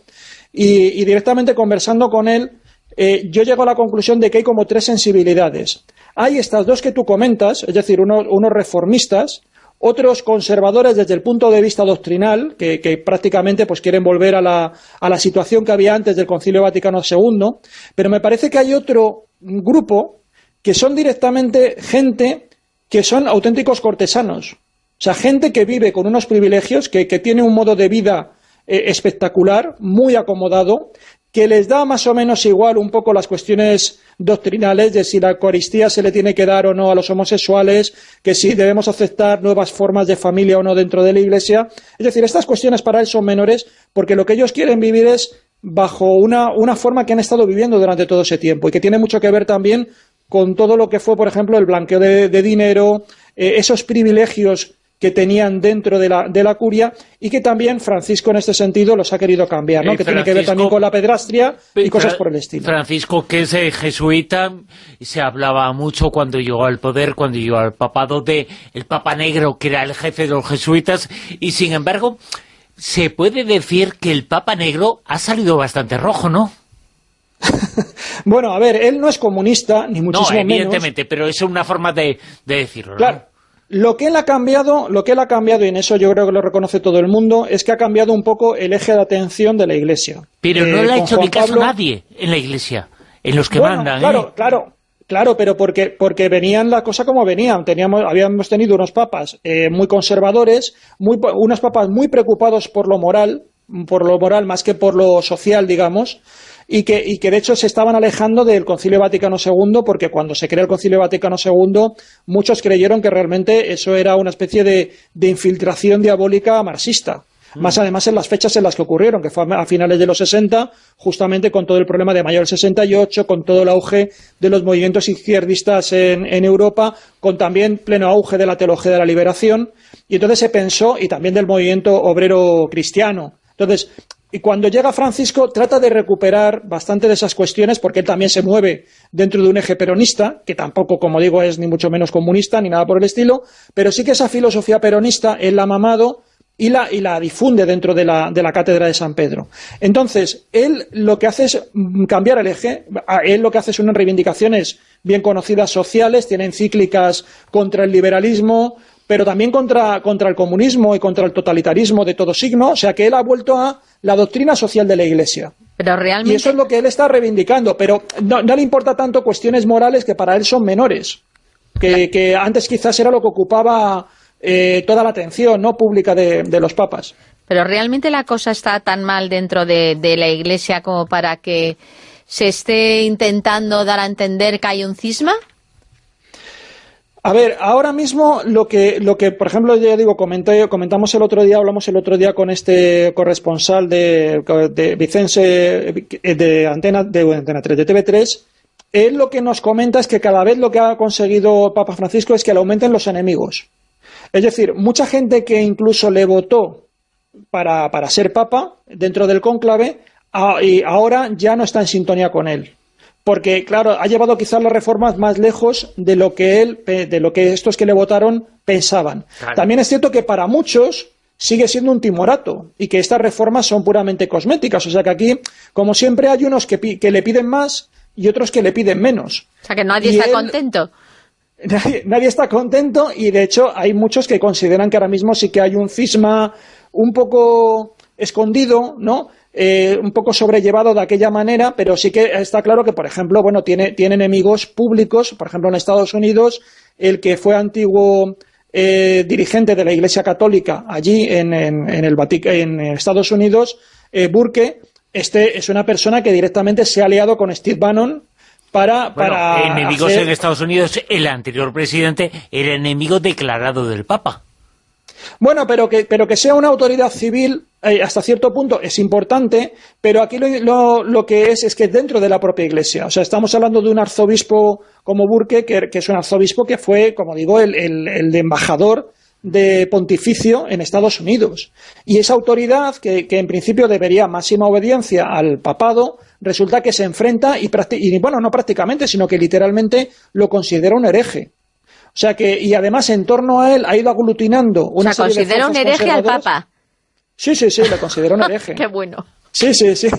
y directamente conversando con él, yo llego a la conclusión de que hay como tres sensibilidades. Hay estas dos que tú comentas, es decir, unos reformistas, otros conservadores desde el punto de vista doctrinal, que prácticamente pues quieren volver a la situación que había antes del Concilio Vaticano II, pero me parece que hay otro grupo que son directamente gente que son auténticos cortesanos, o sea, gente que vive con unos privilegios, que tiene un modo de vida espectacular, muy acomodado, que les da más o menos igual un poco las cuestiones doctrinales de si la Eucaristía se le tiene que dar o no a los homosexuales, que si debemos aceptar nuevas formas de familia o no dentro de la Iglesia. Es decir, estas cuestiones para él son menores porque lo que ellos quieren vivir es bajo una forma que han estado viviendo durante todo ese tiempo y que tiene mucho que ver también con todo lo que fue, por ejemplo, el blanqueo de dinero, esos privilegios que tenían dentro de la curia y que también Francisco en este sentido los ha querido cambiar, ¿no? Que tiene que ver también con la pedrastria y cosas por el estilo. Francisco, que es jesuita, se hablaba mucho cuando llegó al poder, cuando llegó al papado, de el Papa Negro, que era el jefe de los jesuitas, y sin embargo se puede decir que el Papa Negro ha salido bastante rojo, ¿no? Bueno, a ver, él no es comunista, ni muchísimo menos. No, evidentemente, pero es una forma de decirlo, ¿no? Claro. Lo que él ha cambiado, y en eso yo creo que lo reconoce todo el mundo, es que ha cambiado un poco el eje de atención de la Iglesia. Pero no le ha hecho ni caso a nadie en la Iglesia, en los que mandan. Claro, pero porque venían la cosa como venían. Habíamos tenido unos papas muy conservadores, unos papas muy preocupados por lo moral más que por lo social, digamos, y que de hecho se estaban alejando del Concilio Vaticano II, porque cuando se creó el Concilio Vaticano II muchos creyeron que realmente eso era una especie de infiltración diabólica marxista. Más además en las fechas en las que ocurrieron, que fue a finales de los 60, justamente con todo el problema de mayo del 68, con todo el auge de los movimientos izquierdistas en Europa, con también pleno auge de la teología de la liberación. y entonces se pensó, y también del movimiento obrero cristiano. Entonces, y cuando llega Francisco trata de recuperar bastante de esas cuestiones, porque él también se mueve dentro de un eje peronista, que tampoco, como digo, es ni mucho menos comunista, ni nada por el estilo, pero sí que esa filosofía peronista él la ha mamado y la difunde dentro de la cátedra de San Pedro. Entonces, él lo que hace es cambiar el eje, él lo que hace es unas reivindicaciones bien conocidas sociales, tiene encíclicas contra el liberalismo, pero también contra el comunismo y contra el totalitarismo de todo signo, o sea que él ha vuelto a la doctrina social de la Iglesia. Pero realmente... Y eso es lo que él está reivindicando, pero no le importa tanto cuestiones morales que para él son menores, que antes quizás era lo que ocupaba toda la atención, ¿no?, pública de los papas. Pero realmente la cosa está tan mal dentro de la Iglesia como para que se esté intentando dar a entender que hay un cisma. A ver, ahora mismo lo que por ejemplo, ya digo, hablamos el otro día con este corresponsal de Vicente de Antena 3, de TV3, él lo que nos comenta es que cada vez lo que ha conseguido Papa Francisco es que le aumenten los enemigos. Es decir, mucha gente que incluso le votó para ser papa dentro del cónclave, y ahora ya no está en sintonía con él. Porque, claro, ha llevado quizás las reformas más lejos de lo que estos que le votaron pensaban. Claro. También es cierto que para muchos sigue siendo un timorato y que estas reformas son puramente cosméticas. O sea que aquí, como siempre, hay unos que le piden más y otros que le piden menos. O sea que nadie está contento. Nadie está contento, y de hecho hay muchos que consideran que ahora mismo sí que hay un cisma un poco escondido, ¿no?, un poco sobrellevado de aquella manera, pero sí que está claro que, por ejemplo, bueno, tiene enemigos públicos. Por ejemplo, en Estados Unidos, el que fue antiguo dirigente de la Iglesia Católica allí en Estados Unidos, Burke, es una persona que directamente se ha aliado con Steve Bannon para enemigos en Estados Unidos. El anterior presidente era enemigo declarado del Papa. Bueno, pero que sea una autoridad civil hasta cierto punto es importante, pero aquí lo que es que dentro de la propia Iglesia. O sea, estamos hablando de un arzobispo como Burke, que es un arzobispo que fue, como digo, el de embajador de pontificio en Estados Unidos. Y esa autoridad, que en principio debería máxima obediencia al papado, resulta que se enfrenta y bueno, no prácticamente, sino que literalmente lo considera un hereje. O sea que, y además en torno a él ha ido aglutinando una serie de fuerzas conservadoras. ¿Considera un hereje al Papa? Sí, le considera un hereje. Qué bueno. Sí,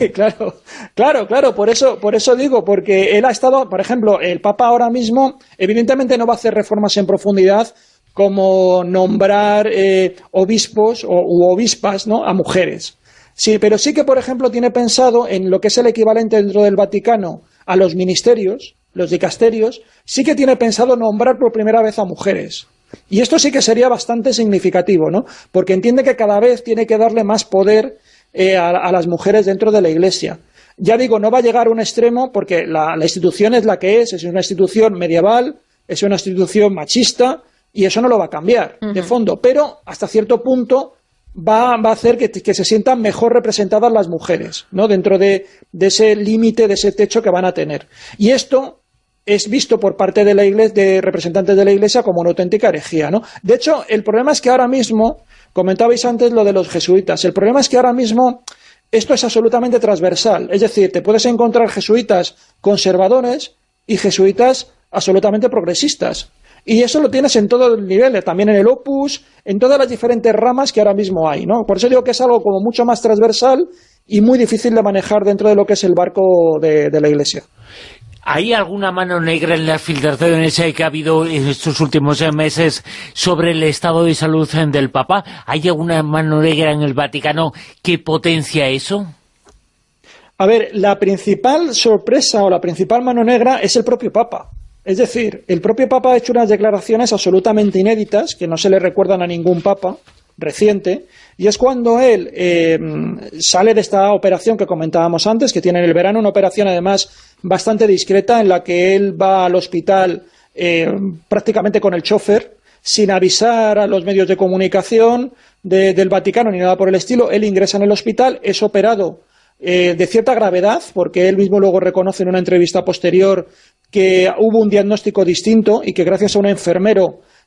claro, por eso digo, porque él ha estado, por ejemplo, el Papa ahora mismo, evidentemente no va a hacer reformas en profundidad como nombrar obispos u obispas, ¿no?, a mujeres. Sí, pero sí que, por ejemplo, tiene pensado en lo que es el equivalente dentro del Vaticano a los ministerios, los dicasterios, sí que tiene pensado nombrar por primera vez a mujeres. Y esto sí que sería bastante significativo, ¿no?, porque entiende que cada vez tiene que darle más poder a las mujeres dentro de la Iglesia. Ya digo, no va a llegar a un extremo porque la institución es la que es una institución medieval, es una institución machista, y eso no lo va a cambiar de fondo, pero hasta cierto punto va a hacer que se sientan mejor representadas las mujeres, ¿no?, dentro de ese límite, de ese techo que van a tener. Y esto es visto por parte de la Iglesia, de representantes de la Iglesia, como una auténtica herejía, ¿no? De hecho, el problema es que ahora mismo, comentabais antes lo de los jesuitas, el problema es que ahora mismo esto es absolutamente transversal. Es decir, te puedes encontrar jesuitas conservadores y jesuitas absolutamente progresistas. Y eso lo tienes en todos los niveles, también en el Opus, en todas las diferentes ramas que ahora mismo hay, ¿no? Por eso digo que es algo como mucho más transversal y muy difícil de manejar dentro de lo que es el barco de la Iglesia. ¿Hay alguna mano negra en las filtraciones que ha habido en estos últimos meses sobre el estado de salud del Papa? ¿Hay alguna mano negra en el Vaticano que potencia eso? A ver, la principal sorpresa o la principal mano negra es el propio Papa. Es decir, el propio Papa ha hecho unas declaraciones absolutamente inéditas, que no se le recuerdan a ningún Papa reciente, y es cuando él sale de esta operación que comentábamos antes, que tiene en el verano, una operación además bastante discreta, en la que él va al hospital prácticamente con el chofer, sin avisar a los medios de comunicación del Vaticano ni nada por el estilo. Él ingresa en el hospital, es operado de cierta gravedad, porque él mismo luego reconoce en una entrevista posterior que hubo un diagnóstico distinto y que gracias a un enfermero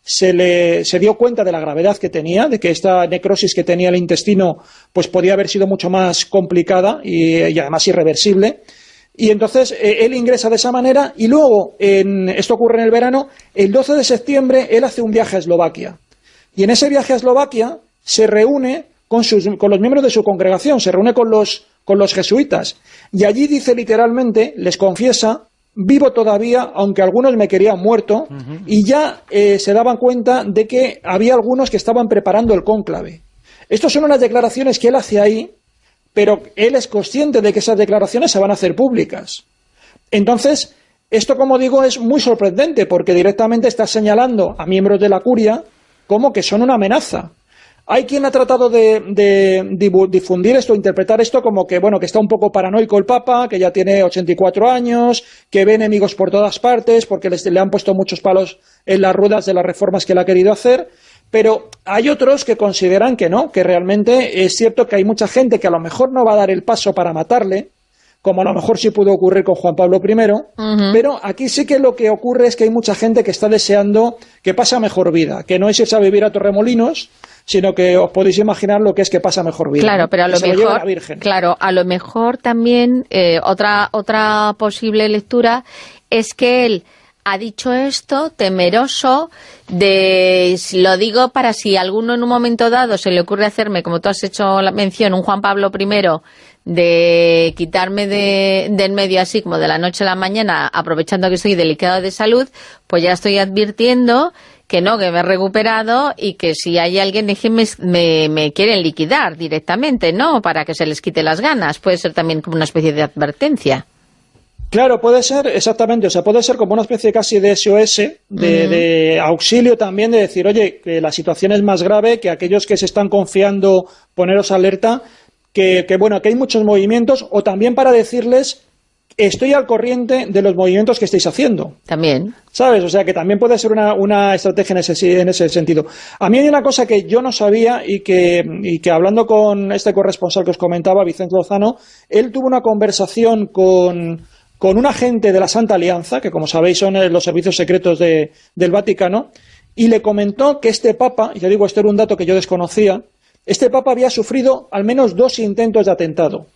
se dio cuenta de la gravedad que tenía, de que esta necrosis que tenía el intestino pues podía haber sido mucho más complicada y además irreversible. Y entonces él ingresa de esa manera y luego, esto ocurre en el verano, el 12 de septiembre él hace un viaje a Eslovaquia. Y en ese viaje a Eslovaquia se reúne con los miembros de su congregación, se reúne con los jesuitas. Y allí dice literalmente, les confiesa: vivo todavía, aunque algunos me querían muerto, y ya se daban cuenta de que había algunos que estaban preparando el cónclave. Estas son unas declaraciones que él hace ahí, pero él es consciente de que esas declaraciones se van a hacer públicas. Entonces, esto, como digo, es muy sorprendente, porque directamente está señalando a miembros de la curia como que son una amenaza. Hay quien ha tratado de difundir esto, interpretar esto como que, bueno, que está un poco paranoico el Papa, que ya tiene 84 años, que ve enemigos por todas partes, porque le han puesto muchos palos en las ruedas de las reformas que él ha querido hacer. Pero hay otros que consideran que no, que realmente es cierto que hay mucha gente que a lo mejor no va a dar el paso para matarle, como a lo mejor sí pudo ocurrir con Juan Pablo I, pero aquí sí que lo que ocurre es que hay mucha gente que está deseando que pase mejor vida, que no es irse a vivir a Torremolinos, sino que os podéis imaginar lo que es que pasa mejor vida. Claro, pero a lo mejor, la Virgen. Claro, a lo mejor también otra posible lectura es que él ha dicho esto temeroso de, lo digo para si alguno en un momento dado se le ocurre hacerme, como tú has hecho la mención, un Juan Pablo I, de quitarme de en medio así como de la noche a la mañana, aprovechando que estoy delicado de salud, pues ya estoy advirtiendo que no, que me he recuperado y que si hay alguien que me quieren liquidar directamente, ¿no? Para que se les quite las ganas. Puede ser también como una especie de advertencia. Claro, puede ser, exactamente, o sea, puede ser como una especie casi de SOS, de auxilio también, de decir, oye, que la situación es más grave, que aquellos que se están confiando, poneros alerta, que bueno, que hay muchos movimientos, o también para decirles, estoy al corriente de los movimientos que estáis haciendo. También. ¿Sabes? O sea, que también puede ser una estrategia en ese sentido. A mí hay una cosa que yo no sabía y que hablando con este corresponsal que os comentaba, Vicente Lozano, él tuvo una conversación con un agente de la Santa Alianza, que como sabéis son los servicios secretos del Vaticano, y le comentó que este Papa, y ya digo, esto era un dato que yo desconocía, este Papa había sufrido al menos 2 intentos de atentado.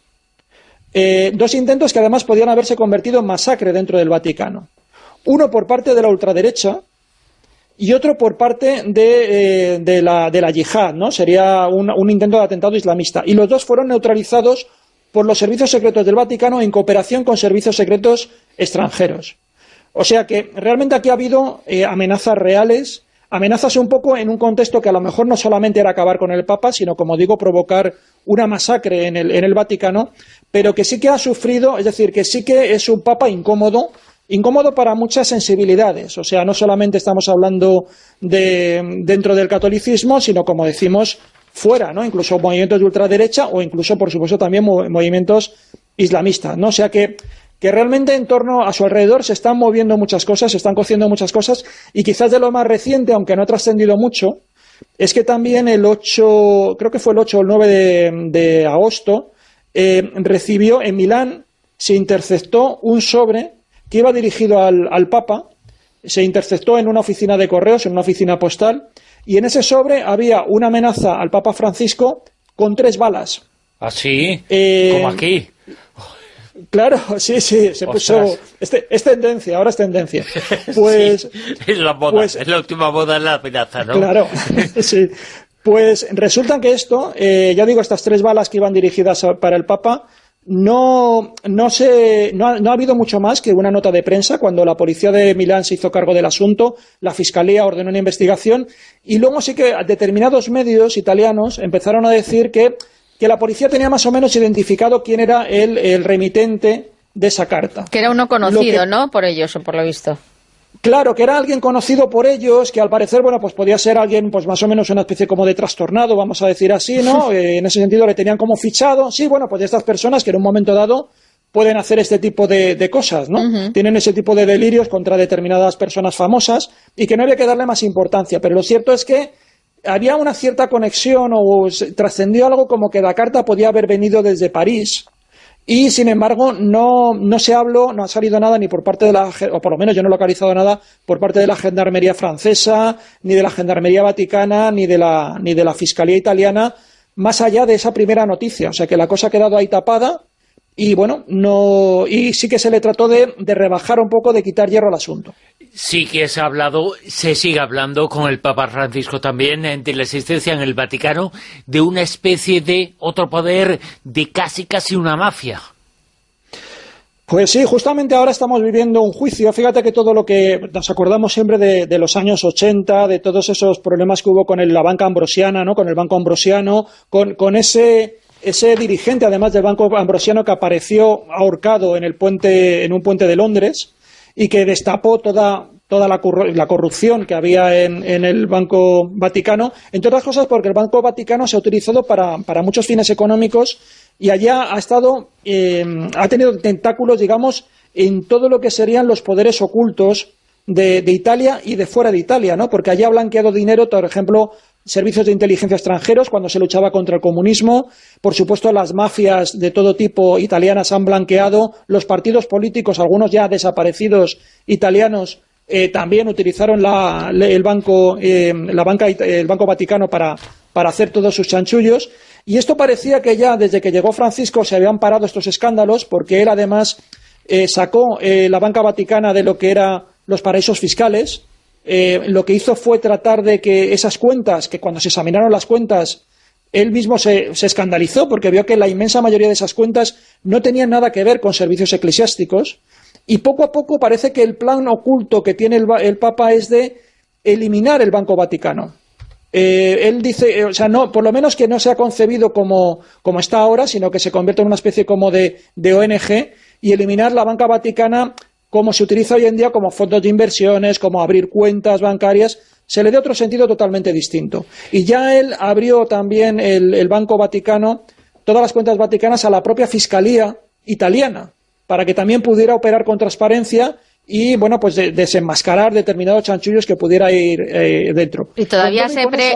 2 intentos que además podían haberse convertido en masacre dentro del Vaticano. Uno por parte de la ultraderecha y otro por parte de la yihad, ¿no? Sería un intento de atentado islamista. Y los dos fueron neutralizados por los servicios secretos del Vaticano en cooperación con servicios secretos extranjeros. O sea que realmente aquí ha habido amenazas reales, amenazas un poco en un contexto que a lo mejor no solamente era acabar con el Papa, sino, como digo, provocar una masacre en el Vaticano, pero que sí que ha sufrido, es decir, que sí que es un Papa incómodo para muchas sensibilidades. O sea, no solamente estamos hablando dentro del catolicismo, sino, como decimos, fuera, ¿no? Incluso movimientos de ultraderecha o incluso, por supuesto, también movimientos islamistas, ¿no? O sea que realmente en torno a su alrededor se están moviendo muchas cosas, se están cociendo muchas cosas, y quizás de lo más reciente, aunque no ha trascendido mucho, es que también el 8, creo que fue el 8 o el 9 de agosto, recibió en Milán, se interceptó un sobre que iba dirigido al Papa, se interceptó en una oficina de correos, en una oficina postal, y en ese sobre había una amenaza al Papa Francisco con 3 balas. ¿Ah, sí? Como aquí. Claro, sí, se puso... Es tendencia, ahora es tendencia. Pues, sí, es la moda, es la última moda en la amenaza, ¿no? Claro, sí. Pues resulta que esto, ya digo, estas 3 balas que iban dirigidas para el Papa, no ha habido mucho más que una nota de prensa cuando la policía de Milán se hizo cargo del asunto, la fiscalía ordenó una investigación, y luego sí que determinados medios italianos empezaron a decir que la policía tenía más o menos identificado quién era el remitente de esa carta. Que era uno conocido, ¿no? Por ellos, o por lo visto. Claro, que era alguien conocido por ellos, que al parecer, bueno, pues podía ser alguien, pues más o menos una especie como de trastornado, vamos a decir así, ¿no? En ese sentido le tenían como fichado. Sí, bueno, pues de estas personas que en un momento dado pueden hacer este tipo de cosas, ¿no? Tienen ese tipo de delirios contra determinadas personas famosas y que no había que darle más importancia. Pero lo cierto es que había una cierta conexión o trascendió algo como que la carta podía haber venido desde París y sin embargo no ha salido nada ni por parte de o por lo menos yo no he localizado nada por parte de la Gendarmería francesa, ni de la Gendarmería vaticana, ni de la Fiscalía italiana, más allá de esa primera noticia. O sea que la cosa ha quedado ahí tapada y bueno, y sí que se le trató de rebajar un poco, de quitar hierro al asunto. Sí que se sigue hablando con el Papa Francisco también de la existencia en el Vaticano de una especie de otro poder, de casi una mafia. Pues sí, justamente ahora estamos viviendo un juicio. Fíjate que todo lo que nos acordamos siempre de los años 80, de todos esos problemas que hubo con la banca ambrosiana, ¿no? Con el Banco Ambrosiano, con ese dirigente, además del Banco Ambrosiano, que apareció ahorcado en un puente de Londres, y que destapó toda la corrupción que había en el Banco Vaticano, entre otras cosas porque el Banco Vaticano se ha utilizado para muchos fines económicos y allá ha tenido tentáculos, digamos, en todo lo que serían los poderes ocultos de Italia y de fuera de Italia, ¿no? Porque allá ha blanqueado dinero, por ejemplo, servicios de inteligencia extranjeros cuando se luchaba contra el comunismo. Por supuesto, las mafias de todo tipo italianas han blanqueado. Los partidos políticos, algunos ya desaparecidos italianos, también utilizaron el Banco Vaticano para hacer todos sus chanchullos. Y esto parecía que ya desde que llegó Francisco se habían parado estos escándalos, porque él además sacó la banca vaticana de lo que eran los paraísos fiscales. Lo que hizo fue tratar de que esas cuentas, que cuando se examinaron las cuentas, él mismo se escandalizó porque vio que la inmensa mayoría de esas cuentas no tenían nada que ver con servicios eclesiásticos, y poco a poco parece que el plan oculto que tiene el Papa es de eliminar el Banco Vaticano. Él dice, no, por lo menos que no sea concebido como está ahora, sino que se convierta en una especie como de ONG, y eliminar la banca vaticana como se utiliza hoy en día, como fondos de inversiones, como abrir cuentas bancarias. Se le dio otro sentido totalmente distinto. Y ya él abrió también el Banco Vaticano, todas las cuentas vaticanas, a la propia Fiscalía italiana, para que también pudiera operar con transparencia y, bueno, pues desenmascarar determinados chanchullos que pudiera ir dentro. Y todavía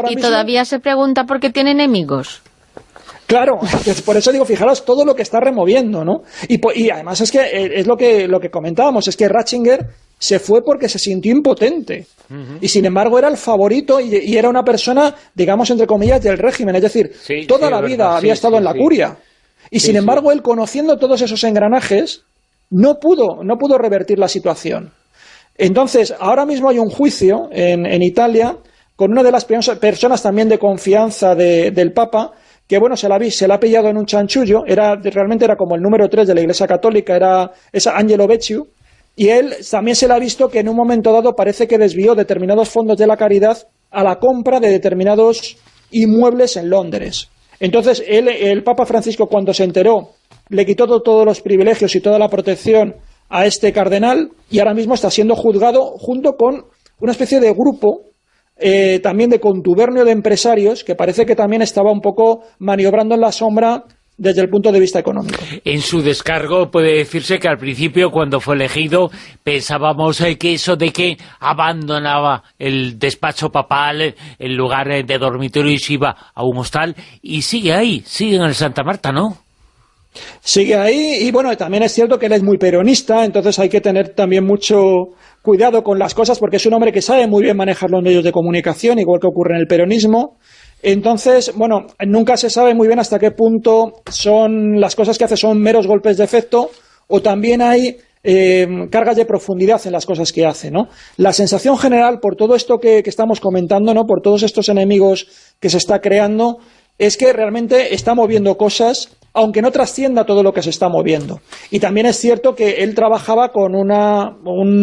se pregunta por qué tiene enemigos. Claro, por eso digo, fijaros todo lo que está removiendo, ¿no? Y además es que es lo que comentábamos, es que Ratzinger se fue porque se sintió impotente. Y sin embargo era el favorito y era una persona, digamos, entre comillas, del régimen. Es decir, toda la vida había estado en la curia. Y sin embargo él, conociendo todos esos engranajes, no pudo revertir la situación. Entonces, ahora mismo hay un juicio en Italia con una de las personas también de confianza del Papa, que bueno, se la ha pillado en un chanchullo. Realmente era como el número 3 de la Iglesia Católica, es Angelo Becciu, y él también se le ha visto que en un momento dado parece que desvió determinados fondos de la caridad a la compra de determinados inmuebles en Londres. Entonces el Papa Francisco, cuando se enteró, le quitó todos los privilegios y toda la protección a este cardenal, y ahora mismo está siendo juzgado junto con una especie de grupo también de contubernio de empresarios, que parece que también estaba un poco maniobrando en la sombra desde el punto de vista económico. En su descargo puede decirse que al principio, cuando fue elegido, pensábamos que eso de que abandonaba el despacho papal, el lugar de dormitorio, y se iba a un hostal, y sigue ahí, sigue en el Santa Marta, ¿no? Sigue ahí, y bueno, también es cierto que él es muy peronista, entonces hay que tener también mucho cuidado con las cosas, porque es un hombre que sabe muy bien manejar los medios de comunicación, igual que ocurre en el peronismo. Entonces, bueno, nunca se sabe muy bien hasta qué punto las cosas que hace son meros golpes de efecto, o también hay cargas de profundidad en las cosas que hace, ¿no? La sensación general, por todo esto que estamos comentando, ¿no?, por todos estos enemigos que se está creando, es que realmente está moviendo cosas, aunque no trascienda todo lo que se está moviendo. Y también es cierto que él trabajaba con una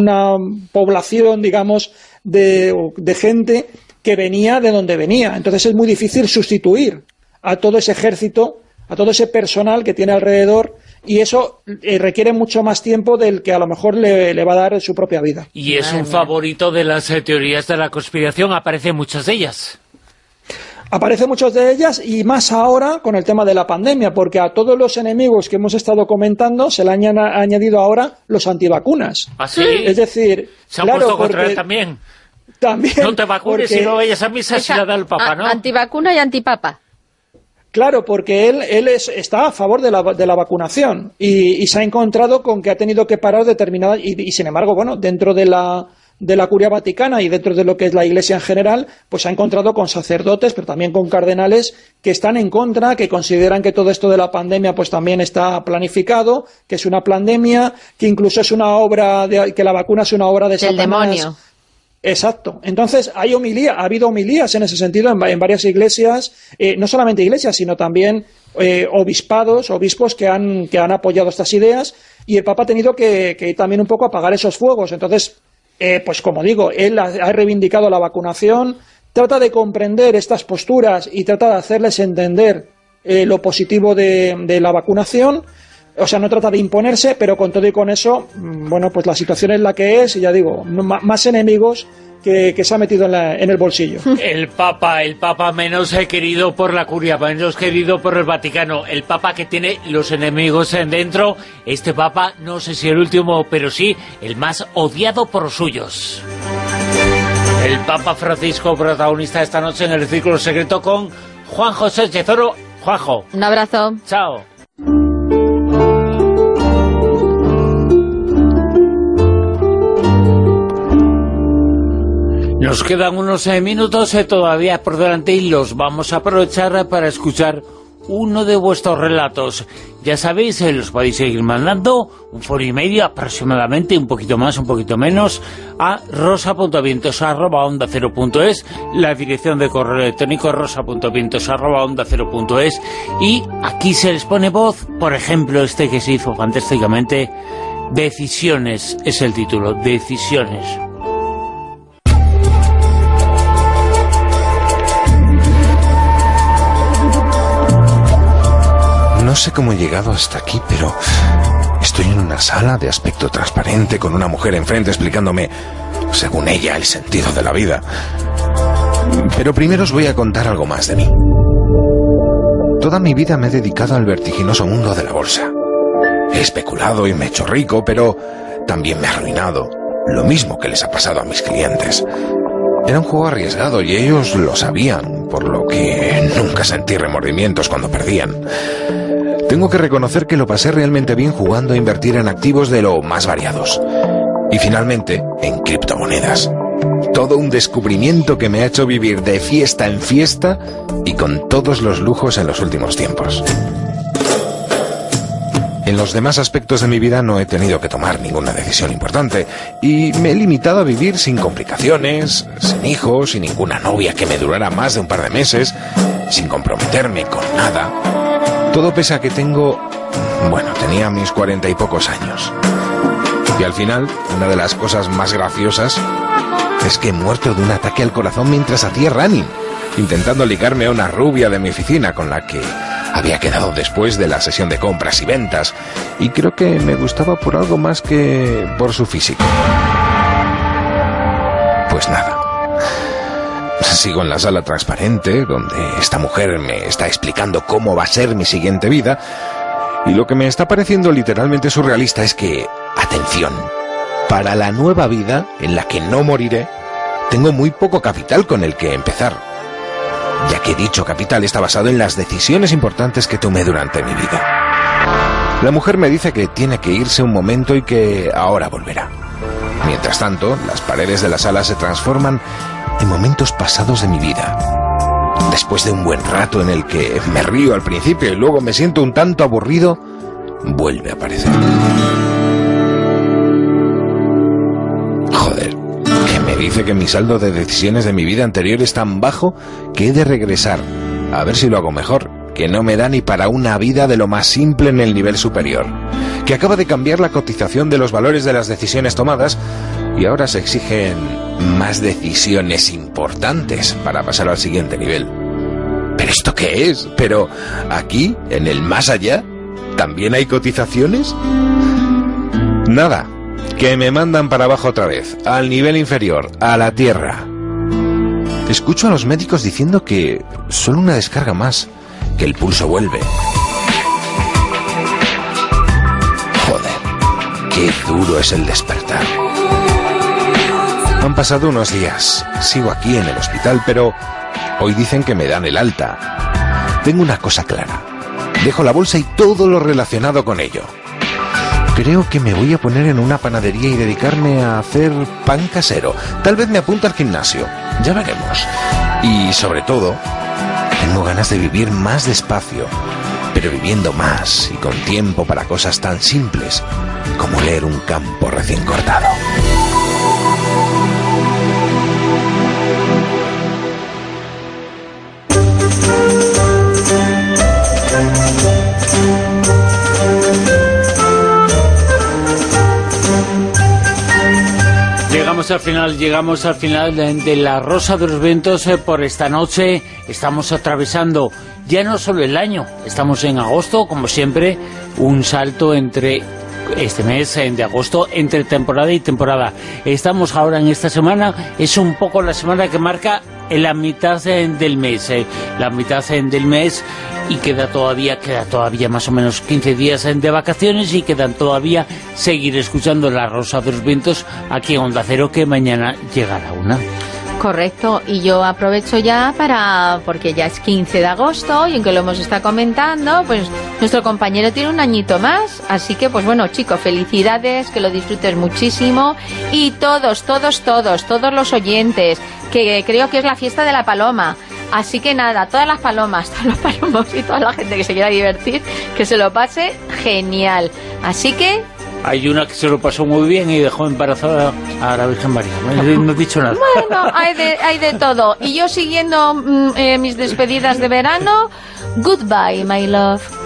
población, digamos, de gente que venía de donde venía. Entonces es muy difícil sustituir a todo ese ejército, a todo ese personal que tiene alrededor, y eso requiere mucho más tiempo del que a lo mejor le va a dar su propia vida. Y es un favorito de las teorías de la conspiración, aparecen muchas de ellas. Aparecen muchas de ellas, y más ahora con el tema de la pandemia, porque a todos los enemigos que hemos estado comentando se le han añadido ahora los antivacunas. ¿Ah, sí? Es decir, se han puesto contra él también. No te vacunes si no vayas a misa, si la da el Papa, ¿no? Antivacuna y antipapa. Claro, porque él está a favor de la vacunación y se ha encontrado con que ha tenido que parar determinadas... Y sin embargo, bueno, dentro de la Curia Vaticana y dentro de lo que es la Iglesia en general, pues se ha encontrado con sacerdotes, pero también con cardenales que están en contra, que consideran que todo esto de la pandemia pues también está planificado, que es una pandemia, que incluso es una obra, que la vacuna es una obra de Satanás. Del demonio. Exacto. Entonces, ha habido homilías en ese sentido en varias iglesias, no solamente iglesias, sino también obispos que han apoyado estas ideas, y el Papa ha tenido que ir también un poco a apagar esos fuegos. Entonces, pues como digo, él ha reivindicado la vacunación, trata de comprender estas posturas y trata de hacerles entender lo positivo de la vacunación. O sea, no trata de imponerse, pero con todo y con eso, bueno, pues la situación es la que es, y ya digo, más enemigos que se ha metido en el bolsillo. El Papa menos querido por la Curia, menos querido por el Vaticano, el Papa que tiene los enemigos dentro, este Papa, no sé si el último, pero sí el más odiado por los suyos. El Papa Francisco, protagonista esta noche en el Círculo Secreto con Juan José Chezoro. Juanjo. Un abrazo. Chao. Nos quedan unos minutos todavía por delante y los vamos a aprovechar para escuchar uno de vuestros relatos. Ya sabéis, los podéis seguir mandando, un foro y medio aproximadamente, un poquito más, un poquito menos, a rosa.vientos@onda0.es, la dirección de correo electrónico rosa.vientos@onda0.es, y aquí se les pone voz, por ejemplo, este que se hizo fantásticamente, Decisiones, es el título, Decisiones. No sé cómo he llegado hasta aquí, pero estoy en una sala de aspecto transparente con una mujer enfrente explicándome, según ella, el sentido de la vida. Pero primero os voy a contar algo más de mí. Toda mi vida me he dedicado al vertiginoso mundo de la bolsa. He especulado y me he hecho rico, pero también me he arruinado, lo mismo que les ha pasado a mis clientes. Era un juego arriesgado y ellos lo sabían, por lo que nunca sentí remordimientos cuando perdían. Tengo que reconocer que lo pasé realmente bien jugando a invertir en activos de lo más variados. Y finalmente, en criptomonedas. Todo un descubrimiento que me ha hecho vivir de fiesta en fiesta y con todos los lujos en los últimos tiempos. En los demás aspectos de mi vida no he tenido que tomar ninguna decisión importante y me he limitado a vivir sin complicaciones, sin hijos, sin ninguna novia que me durara más de un par de meses, sin comprometerme con nada. Todo pese a que tenía mis 40 y pocos años. Y al final, una de las cosas más graciosas es que he muerto de un ataque al corazón mientras hacía running, intentando ligarme a una rubia de mi oficina con la que había quedado después de la sesión de compras y ventas, y creo que me gustaba por algo más que por su físico. Pues nada. Sigo en la sala transparente, donde esta mujer me está explicando cómo va a ser mi siguiente vida, y lo que me está pareciendo literalmente surrealista es que, atención, para la nueva vida, en la que no moriré, tengo muy poco capital con el que empezar, ya que dicho capital está basado en las decisiones importantes que tomé durante mi vida. La mujer me dice que tiene que irse un momento y que ahora volverá. Mientras tanto, las paredes de la sala se transforman en momentos pasados de mi vida. Después de un buen rato en el que me río al principio y luego me siento un tanto aburrido, vuelve a aparecer. Joder, que me dice que mi saldo de decisiones de mi vida anterior es tan bajo que he de regresar, a ver si lo hago mejor, que no me da ni para una vida de lo más simple en el nivel superior, que acaba de cambiar la cotización de los valores de las decisiones tomadas y ahora se exigen más decisiones importantes para pasar al siguiente nivel. ¿Pero esto qué es? ¿Pero aquí, en el más allá, también hay cotizaciones? Nada, que me mandan para abajo otra vez, al nivel inferior, a la tierra. Escucho a los médicos diciendo que solo una descarga más, que el pulso vuelve. Joder, qué duro es el despertar. Han pasado unos días, sigo aquí en el hospital, pero hoy dicen que me dan el alta. tengo una cosa clara. Dejo la bolsa y todo lo relacionado con ello. Creo que me voy a poner en una panadería y dedicarme a hacer pan casero. Tal vez me apunte al gimnasio. Ya veremos. Y sobre todo, tengo ganas de vivir más despacio, pero viviendo más y con tiempo para cosas tan simples como leer un campo recién cortado. Llegamos al final de La Rosa de los Vientos por esta noche. Estamos atravesando ya no solo el año, estamos en agosto, como siempre, un salto entre este mes de agosto, entre temporada y temporada. Estamos ahora en esta semana, es un poco la semana que marca la mitad del mes, y queda todavía más o menos 15 días de vacaciones y quedan todavía seguir escuchando La Rosa de los Vientos aquí en Onda Cero, que mañana llega la 1. Correcto, y yo aprovecho ya porque ya es 15 de agosto y aunque lo hemos estado comentando, pues nuestro compañero tiene un añito más, así que pues bueno, chico, felicidades, que lo disfrutes muchísimo, y todos los oyentes, que creo que es la fiesta de la paloma. Así que nada, todas las palomas, todos los palomos y toda la gente que se quiera divertir, que se lo pase genial. Así que... Hay una que se lo pasó muy bien y dejó embarazada a la Virgen María. No he dicho nada. Bueno, hay de todo. Y yo siguiendo mis despedidas de verano, goodbye, my love.